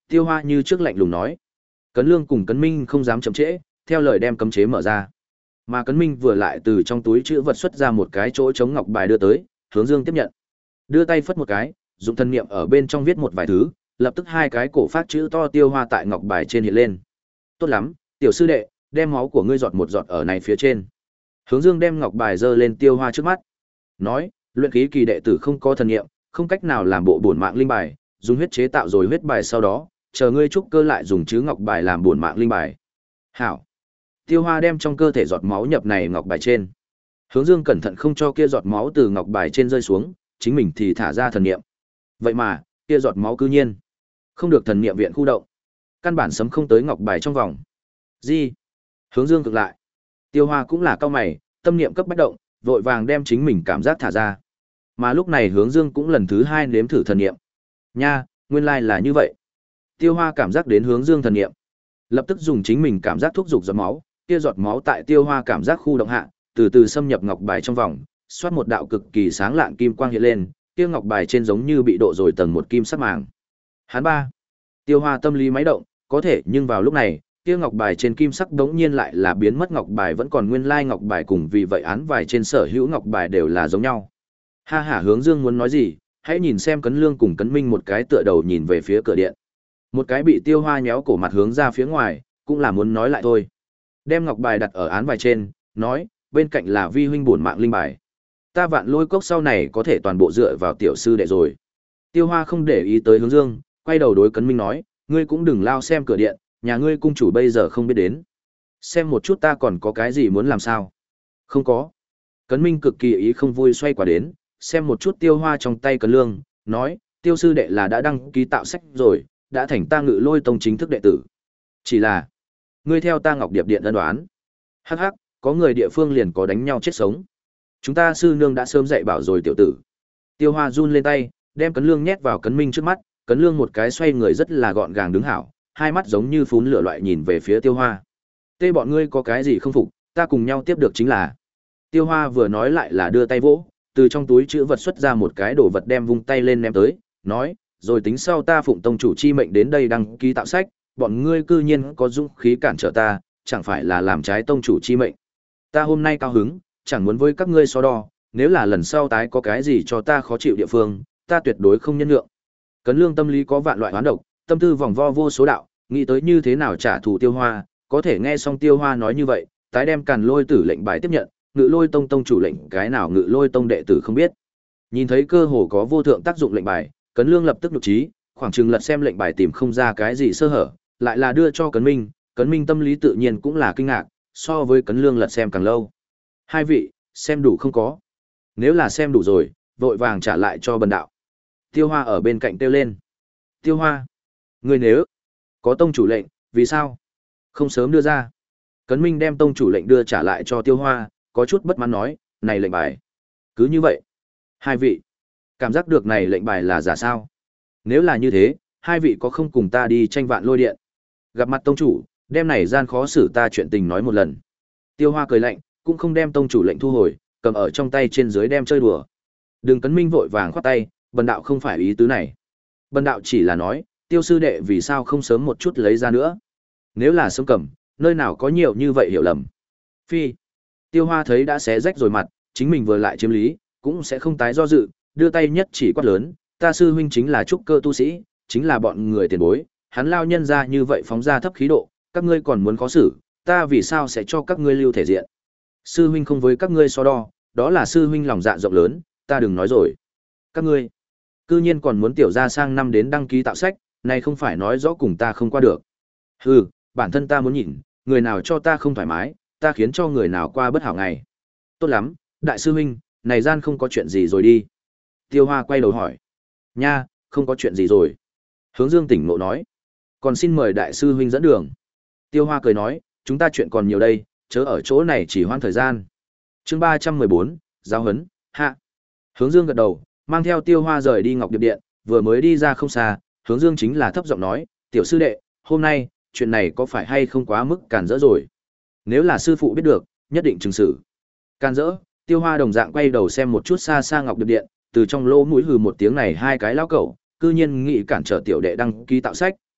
Tiêu Hoa như trước lạnh lùng nói. Cấn Lương cùng Cấn Minh không dám chậm trễ, theo lời đem cấm chế mở ra. Mà Cấn Minh vừa lại từ trong túi chữ vật xuất ra một cái chỗ chống ngọc bài đưa tới, Hướng Dương tiếp nhận. Đưa tay phất một cái, dùng thân niệm ở bên trong viết một vài thứ, lập tức hai cái cổ phát chữ to Tiêu Hoa tại ngọc bài trên hiện lên. Tốt lắm, tiểu sư đệ, đem máu của ngươi giọt một giọt ở này phía trên. Hướng Dương đem ngọc bài giơ lên Tiêu Hoa trước mắt. Nói, luyện khí kỳ đệ tử không có thần niệm, không cách nào làm bộ bổn mạng linh bài, dùng huyết chế tạo rồi huyết bài sau đó, chờ ngươi trúc cơ lại dùng chứ ngọc bài làm bổn mạng linh bài. Hảo. Tiêu Hoa đem trong cơ thể giọt máu nhập này ngọc bài trên. Hướng Dương cẩn thận không cho kia giọt máu từ ngọc bài trên rơi xuống, chính mình thì thả ra thần niệm. Vậy mà, kia giọt máu cư nhiên không được thần niệm viện khu động. Căn bản sấm không tới ngọc bài trong vòng. Gì? Hướng Dương cực lại. Tiêu Hoa cũng là cao mày, tâm niệm cấp bách động, vội vàng đem chính mình cảm giác thả ra. Mà lúc này Hướng Dương cũng lần thứ hai nếm thử thần niệm. Nha, nguyên lai là như vậy. Tiêu Hoa cảm giác đến Hướng Dương thần niệm, lập tức dùng chính mình cảm giác thúc dục giọt máu, kia giọt máu tại Tiêu Hoa cảm giác khu động hạ, từ từ xâm nhập ngọc bài trong vòng, xoát một đạo cực kỳ sáng lạng kim quang hiện lên, kia ngọc bài trên giống như bị độ rồi tầng một kim sắc màng. Hắn ba. Tiêu Hoa tâm lý máy động, có thể nhưng vào lúc này, kia ngọc bài trên kim sắc đống nhiên lại là biến mất, ngọc bài vẫn còn nguyên lai ngọc bài cùng vì vậy án vài trên sở hữu ngọc bài đều là giống nhau. Ha ha, Hướng Dương muốn nói gì, hãy nhìn xem Cấn Lương cùng Cấn Minh một cái tựa đầu nhìn về phía cửa điện. Một cái bị Tiêu Hoa nhéo cổ mặt hướng ra phía ngoài, cũng là muốn nói lại thôi. Đem ngọc bài đặt ở án bài trên, nói, bên cạnh là vi huynh bổn mạng linh bài. Ta Vạn Lôi Cốc sau này có thể toàn bộ dựa vào tiểu sư đệ rồi. Tiêu Hoa không để ý tới Hướng Dương, quay đầu đối Cấn Minh nói, ngươi cũng đừng lao xem cửa điện, nhà ngươi cung chủ bây giờ không biết đến. Xem một chút ta còn có cái gì muốn làm sao. Không có. Cấn Minh cực kỳ ý không vui xoay qua đến, xem một chút Tiêu Hoa trong tay Cấn Lương, nói, Tiêu sư đệ là đã đăng ký tạo sách rồi, đã thành ta Ngự Lôi Tông chính thức đệ tử. Chỉ là, ngươi theo ta Ngọc Điệp Điện ân đoán. Hắc hắc, có người địa phương liền có đánh nhau chết sống. Chúng ta sư nương đã sớm dạy bảo rồi tiểu tử. Tiêu Hoa run lên tay, đem Cấn Lương nhét vào Cấn Minh trước mắt, Cấn Lương một cái xoay người rất là gọn gàng đứng hảo, hai mắt giống như phún lửa loại nhìn về phía Tiêu Hoa. Tê bọn ngươi có cái gì không phục, ta cùng nhau tiếp được chính là. Tiêu Hoa vừa nói lại là đưa tay vỗ, từ trong túi chữ vật xuất ra một cái đồ vật đem vung tay lên ném tới, nói, rồi tính sau ta phụng tông chủ chi mệnh đến đây đăng ký tạo sách, bọn ngươi cư nhiên có dũng khí cản trở ta, chẳng phải là làm trái tông chủ chi mệnh. Ta hôm nay cao hứng, chẳng muốn với các ngươi so đo, nếu là lần sau tái có cái gì cho ta khó chịu địa phương, ta tuyệt đối không nhân nhượng. Cấn Lương tâm lý có vạn loại hoán độc, tâm tư vòng vo vô số đạo, nghĩ tới như thế nào trả thù Tiêu Hoa, có thể nghe xong Tiêu Hoa nói như vậy, tái đem Càn Lôi Tử lệnh bài tiếp nhận, Ngự Lôi Tông tông chủ lệnh cái nào Ngự Lôi Tông đệ tử không biết. Nhìn thấy cơ hồ có vô thượng tác dụng lệnh bài, Cấn Lương lập tức nhục trí, khoảng chừng lật xem lệnh bài tìm không ra cái gì sơ hở, lại là đưa cho Cấn Minh, Cấn Minh tâm lý tự nhiên cũng là kinh ngạc, so với Cấn Lương lật xem càng lâu. Hai vị, xem đủ không có? Nếu là xem đủ rồi, vội vàng trả lại cho bần đạo. Tiêu Hoa ở bên cạnh kêu lên. Tiêu Hoa, ngươi nếu có tông chủ lệnh, vì sao không sớm đưa ra? Cấn Minh đem tông chủ lệnh đưa trả lại cho Tiêu Hoa, có chút bất mãn nói, này lệnh bài. Cứ như vậy. Hai vị, cảm giác được này lệnh bài là giả sao? Nếu là như thế, hai vị có không cùng ta đi tranh Vạn Lôi Điện? Gặp mặt tông chủ, đem này gian khó xử ta chuyện tình nói một lần. Tiêu Hoa cười lạnh, cũng không đem tông chủ lệnh thu hồi, cầm ở trong tay trên dưới đem chơi đùa. Đường Cấn Minh vội vàng khoát tay, bần đạo không phải ý tứ này. Bần đạo chỉ là nói, Tiêu sư đệ vì sao không sớm một chút lấy ra nữa? Nếu là sớm cầm, nơi nào có nhiều như vậy hiểu lầm. Phi. Tiêu Hoa thấy đã xé rách rồi mặt, chính mình vừa lại chiếm lý, cũng sẽ không tái do dự, đưa tay nhất chỉ quát lớn, ta sư huynh chính là trúc cơ tu sĩ, chính là bọn người tiền bối, hắn lao nhân ra như vậy phóng ra thấp khí độ, các ngươi còn muốn khó xử, ta vì sao sẽ cho các ngươi lưu thể diện? Sư huynh không với các ngươi so đo, đó là sư huynh lòng dạ rộng lớn, ta đừng nói rồi. Các ngươi, cư nhiên còn muốn tiểu ra sang năm đến đăng ký tạo sách, này không phải nói rõ cùng ta không qua được. Hừ, bản thân ta muốn nhìn, người nào cho ta không thoải mái, ta khiến cho người nào qua bất hảo ngày. Tốt lắm, đại sư huynh, này gian không có chuyện gì rồi đi. Tiêu Hoa quay đầu hỏi. Nha, không có chuyện gì rồi. Hướng Dương tỉnh ngộ nói. Còn xin mời đại sư huynh dẫn đường. Tiêu Hoa cười nói, chúng ta chuyện còn nhiều đây, chớ ở chỗ này chỉ hoãn thời gian. Chương ba trăm mười bốn, giáo huấn, hạ. Hướng Dương gật đầu, mang theo Tiêu Hoa rời đi Ngọc Điệp Điện, vừa mới đi ra không xa, Hướng Dương chính là thấp giọng nói, tiểu sư đệ, hôm nay, chuyện này có phải hay không quá mức càn rỡ rồi? Nếu là sư phụ biết được, nhất định trừng xử. Càn rỡ, Tiêu Hoa đồng dạng quay đầu xem một chút xa xa Ngọc Điệp Điện, từ trong lỗ mũi hừ một tiếng này hai cái lão cẩu, cư nhiên nghĩ cản trở tiểu đệ đăng ký tạo sách,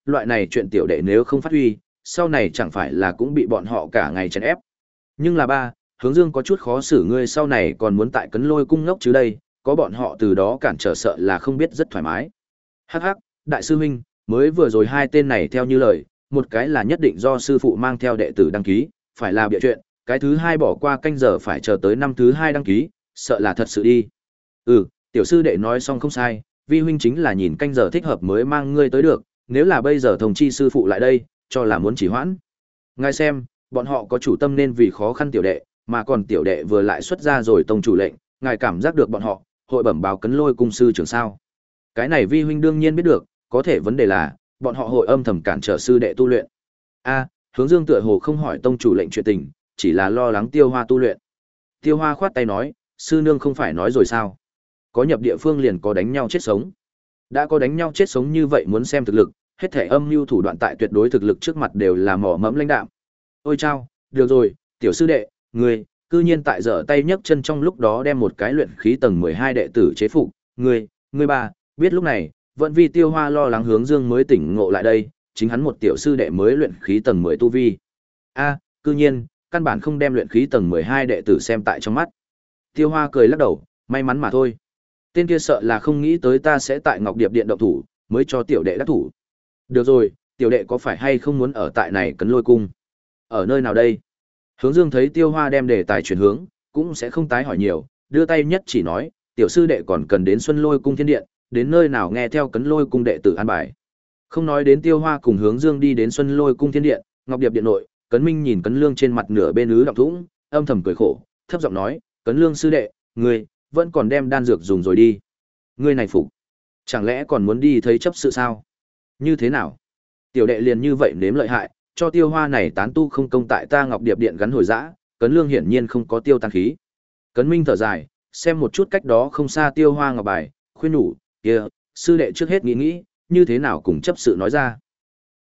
loại này chuyện tiểu đệ nếu không phát huy, sau này chẳng phải là cũng bị bọn họ cả ngày chèn ép. Nhưng là ba, Hướng Dương có chút khó xử ngươi sau này còn muốn tại Cấn Lôi cung ngốc chứ đây, có bọn họ từ đó cản trở sợ là không biết rất thoải mái. Hắc hắc, đại sư huynh, mới vừa rồi hai tên này theo như lời, một cái là nhất định do sư phụ mang theo đệ tử đăng ký, phải là bịa chuyện, cái thứ hai bỏ qua canh giờ phải chờ tới năm thứ hai đăng ký, sợ là thật sự đi. Ừ, tiểu sư đệ nói xong không sai, vi huynh chính là nhìn canh giờ thích hợp mới mang ngươi tới được, nếu là bây giờ thông chi sư phụ lại đây, cho là muốn chỉ hoãn. Ngài xem, bọn họ có chủ tâm nên vì khó khăn tiểu đệ, mà còn tiểu đệ vừa lại xuất ra rồi tông chủ lệnh, ngài cảm giác được bọn họ, hội bẩm báo Cấn Lôi cung sư trưởng sao. Cái này vi huynh đương nhiên biết được, có thể vấn đề là, bọn họ hội âm thầm cản trở sư đệ tu luyện. A, Hướng Dương tựa hồ không hỏi tông chủ lệnh chuyện tình, chỉ là lo lắng Tiêu Hoa tu luyện. Tiêu Hoa khoát tay nói, sư nương không phải nói rồi sao? Có nhập địa phương liền có đánh nhau chết sống. Đã có đánh nhau chết sống như vậy muốn xem thực lực, hết thể âm mưu thủ đoạn tại tuyệt đối thực lực trước mặt đều là mỏ mẫm lãnh đạm. Ôi chao, được rồi, tiểu sư đệ, ngươi, cư nhiên tại giở tay nhấc chân trong lúc đó đem một cái luyện khí tầng mười hai đệ tử chế phục, ngươi, ngươi ba, biết lúc này, vẫn vì Tiêu Hoa lo lắng Hướng Dương mới tỉnh ngộ lại đây, chính hắn một tiểu sư đệ mới luyện khí tầng mười tu vi. A, cư nhiên, căn bản không đem luyện khí tầng mười hai đệ tử xem tại trong mắt. Tiêu Hoa cười lắc đầu, may mắn mà thôi. Tên kia sợ là không nghĩ tới ta sẽ tại Ngọc Điệp Điện động thủ, mới cho tiểu đệ đắc thủ. Được rồi, tiểu đệ có phải hay không muốn ở tại này Cấn Lôi cung? Ở nơi nào đây? Hướng Dương thấy Tiêu Hoa đem đề tài chuyển hướng, cũng sẽ không tái hỏi nhiều, đưa tay nhất chỉ nói, tiểu sư đệ còn cần đến Xuân Lôi cung thiên điện, đến nơi nào nghe theo Cấn Lôi cung đệ tử an bài. Không nói đến Tiêu Hoa cùng Hướng Dương đi đến Xuân Lôi cung thiên điện, Ngọc Điệp điện nội, Cấn Minh nhìn Cấn Lương trên mặt nửa bên ứ động thủng, âm thầm cười khổ, thấp giọng nói, Cấn Lương sư đệ, ngươi vẫn còn đem đan dược dùng rồi đi. Ngươi này phục, chẳng lẽ còn muốn đi thấy chấp sự sao? Như thế nào? Tiểu đệ liền như vậy nếm lợi hại, cho Tiêu Hoa này tán tu không công tại ta Ngọc Điệp điện gắn hồi dã, Cấn Lương hiển nhiên không có tiêu tán khí. Cấn Minh thở dài, xem một chút cách đó không xa Tiêu Hoa ngọc bài, khuyên nhủ, kia, sư đệ trước hết nghĩ nghĩ, như thế nào cùng chấp sự nói ra.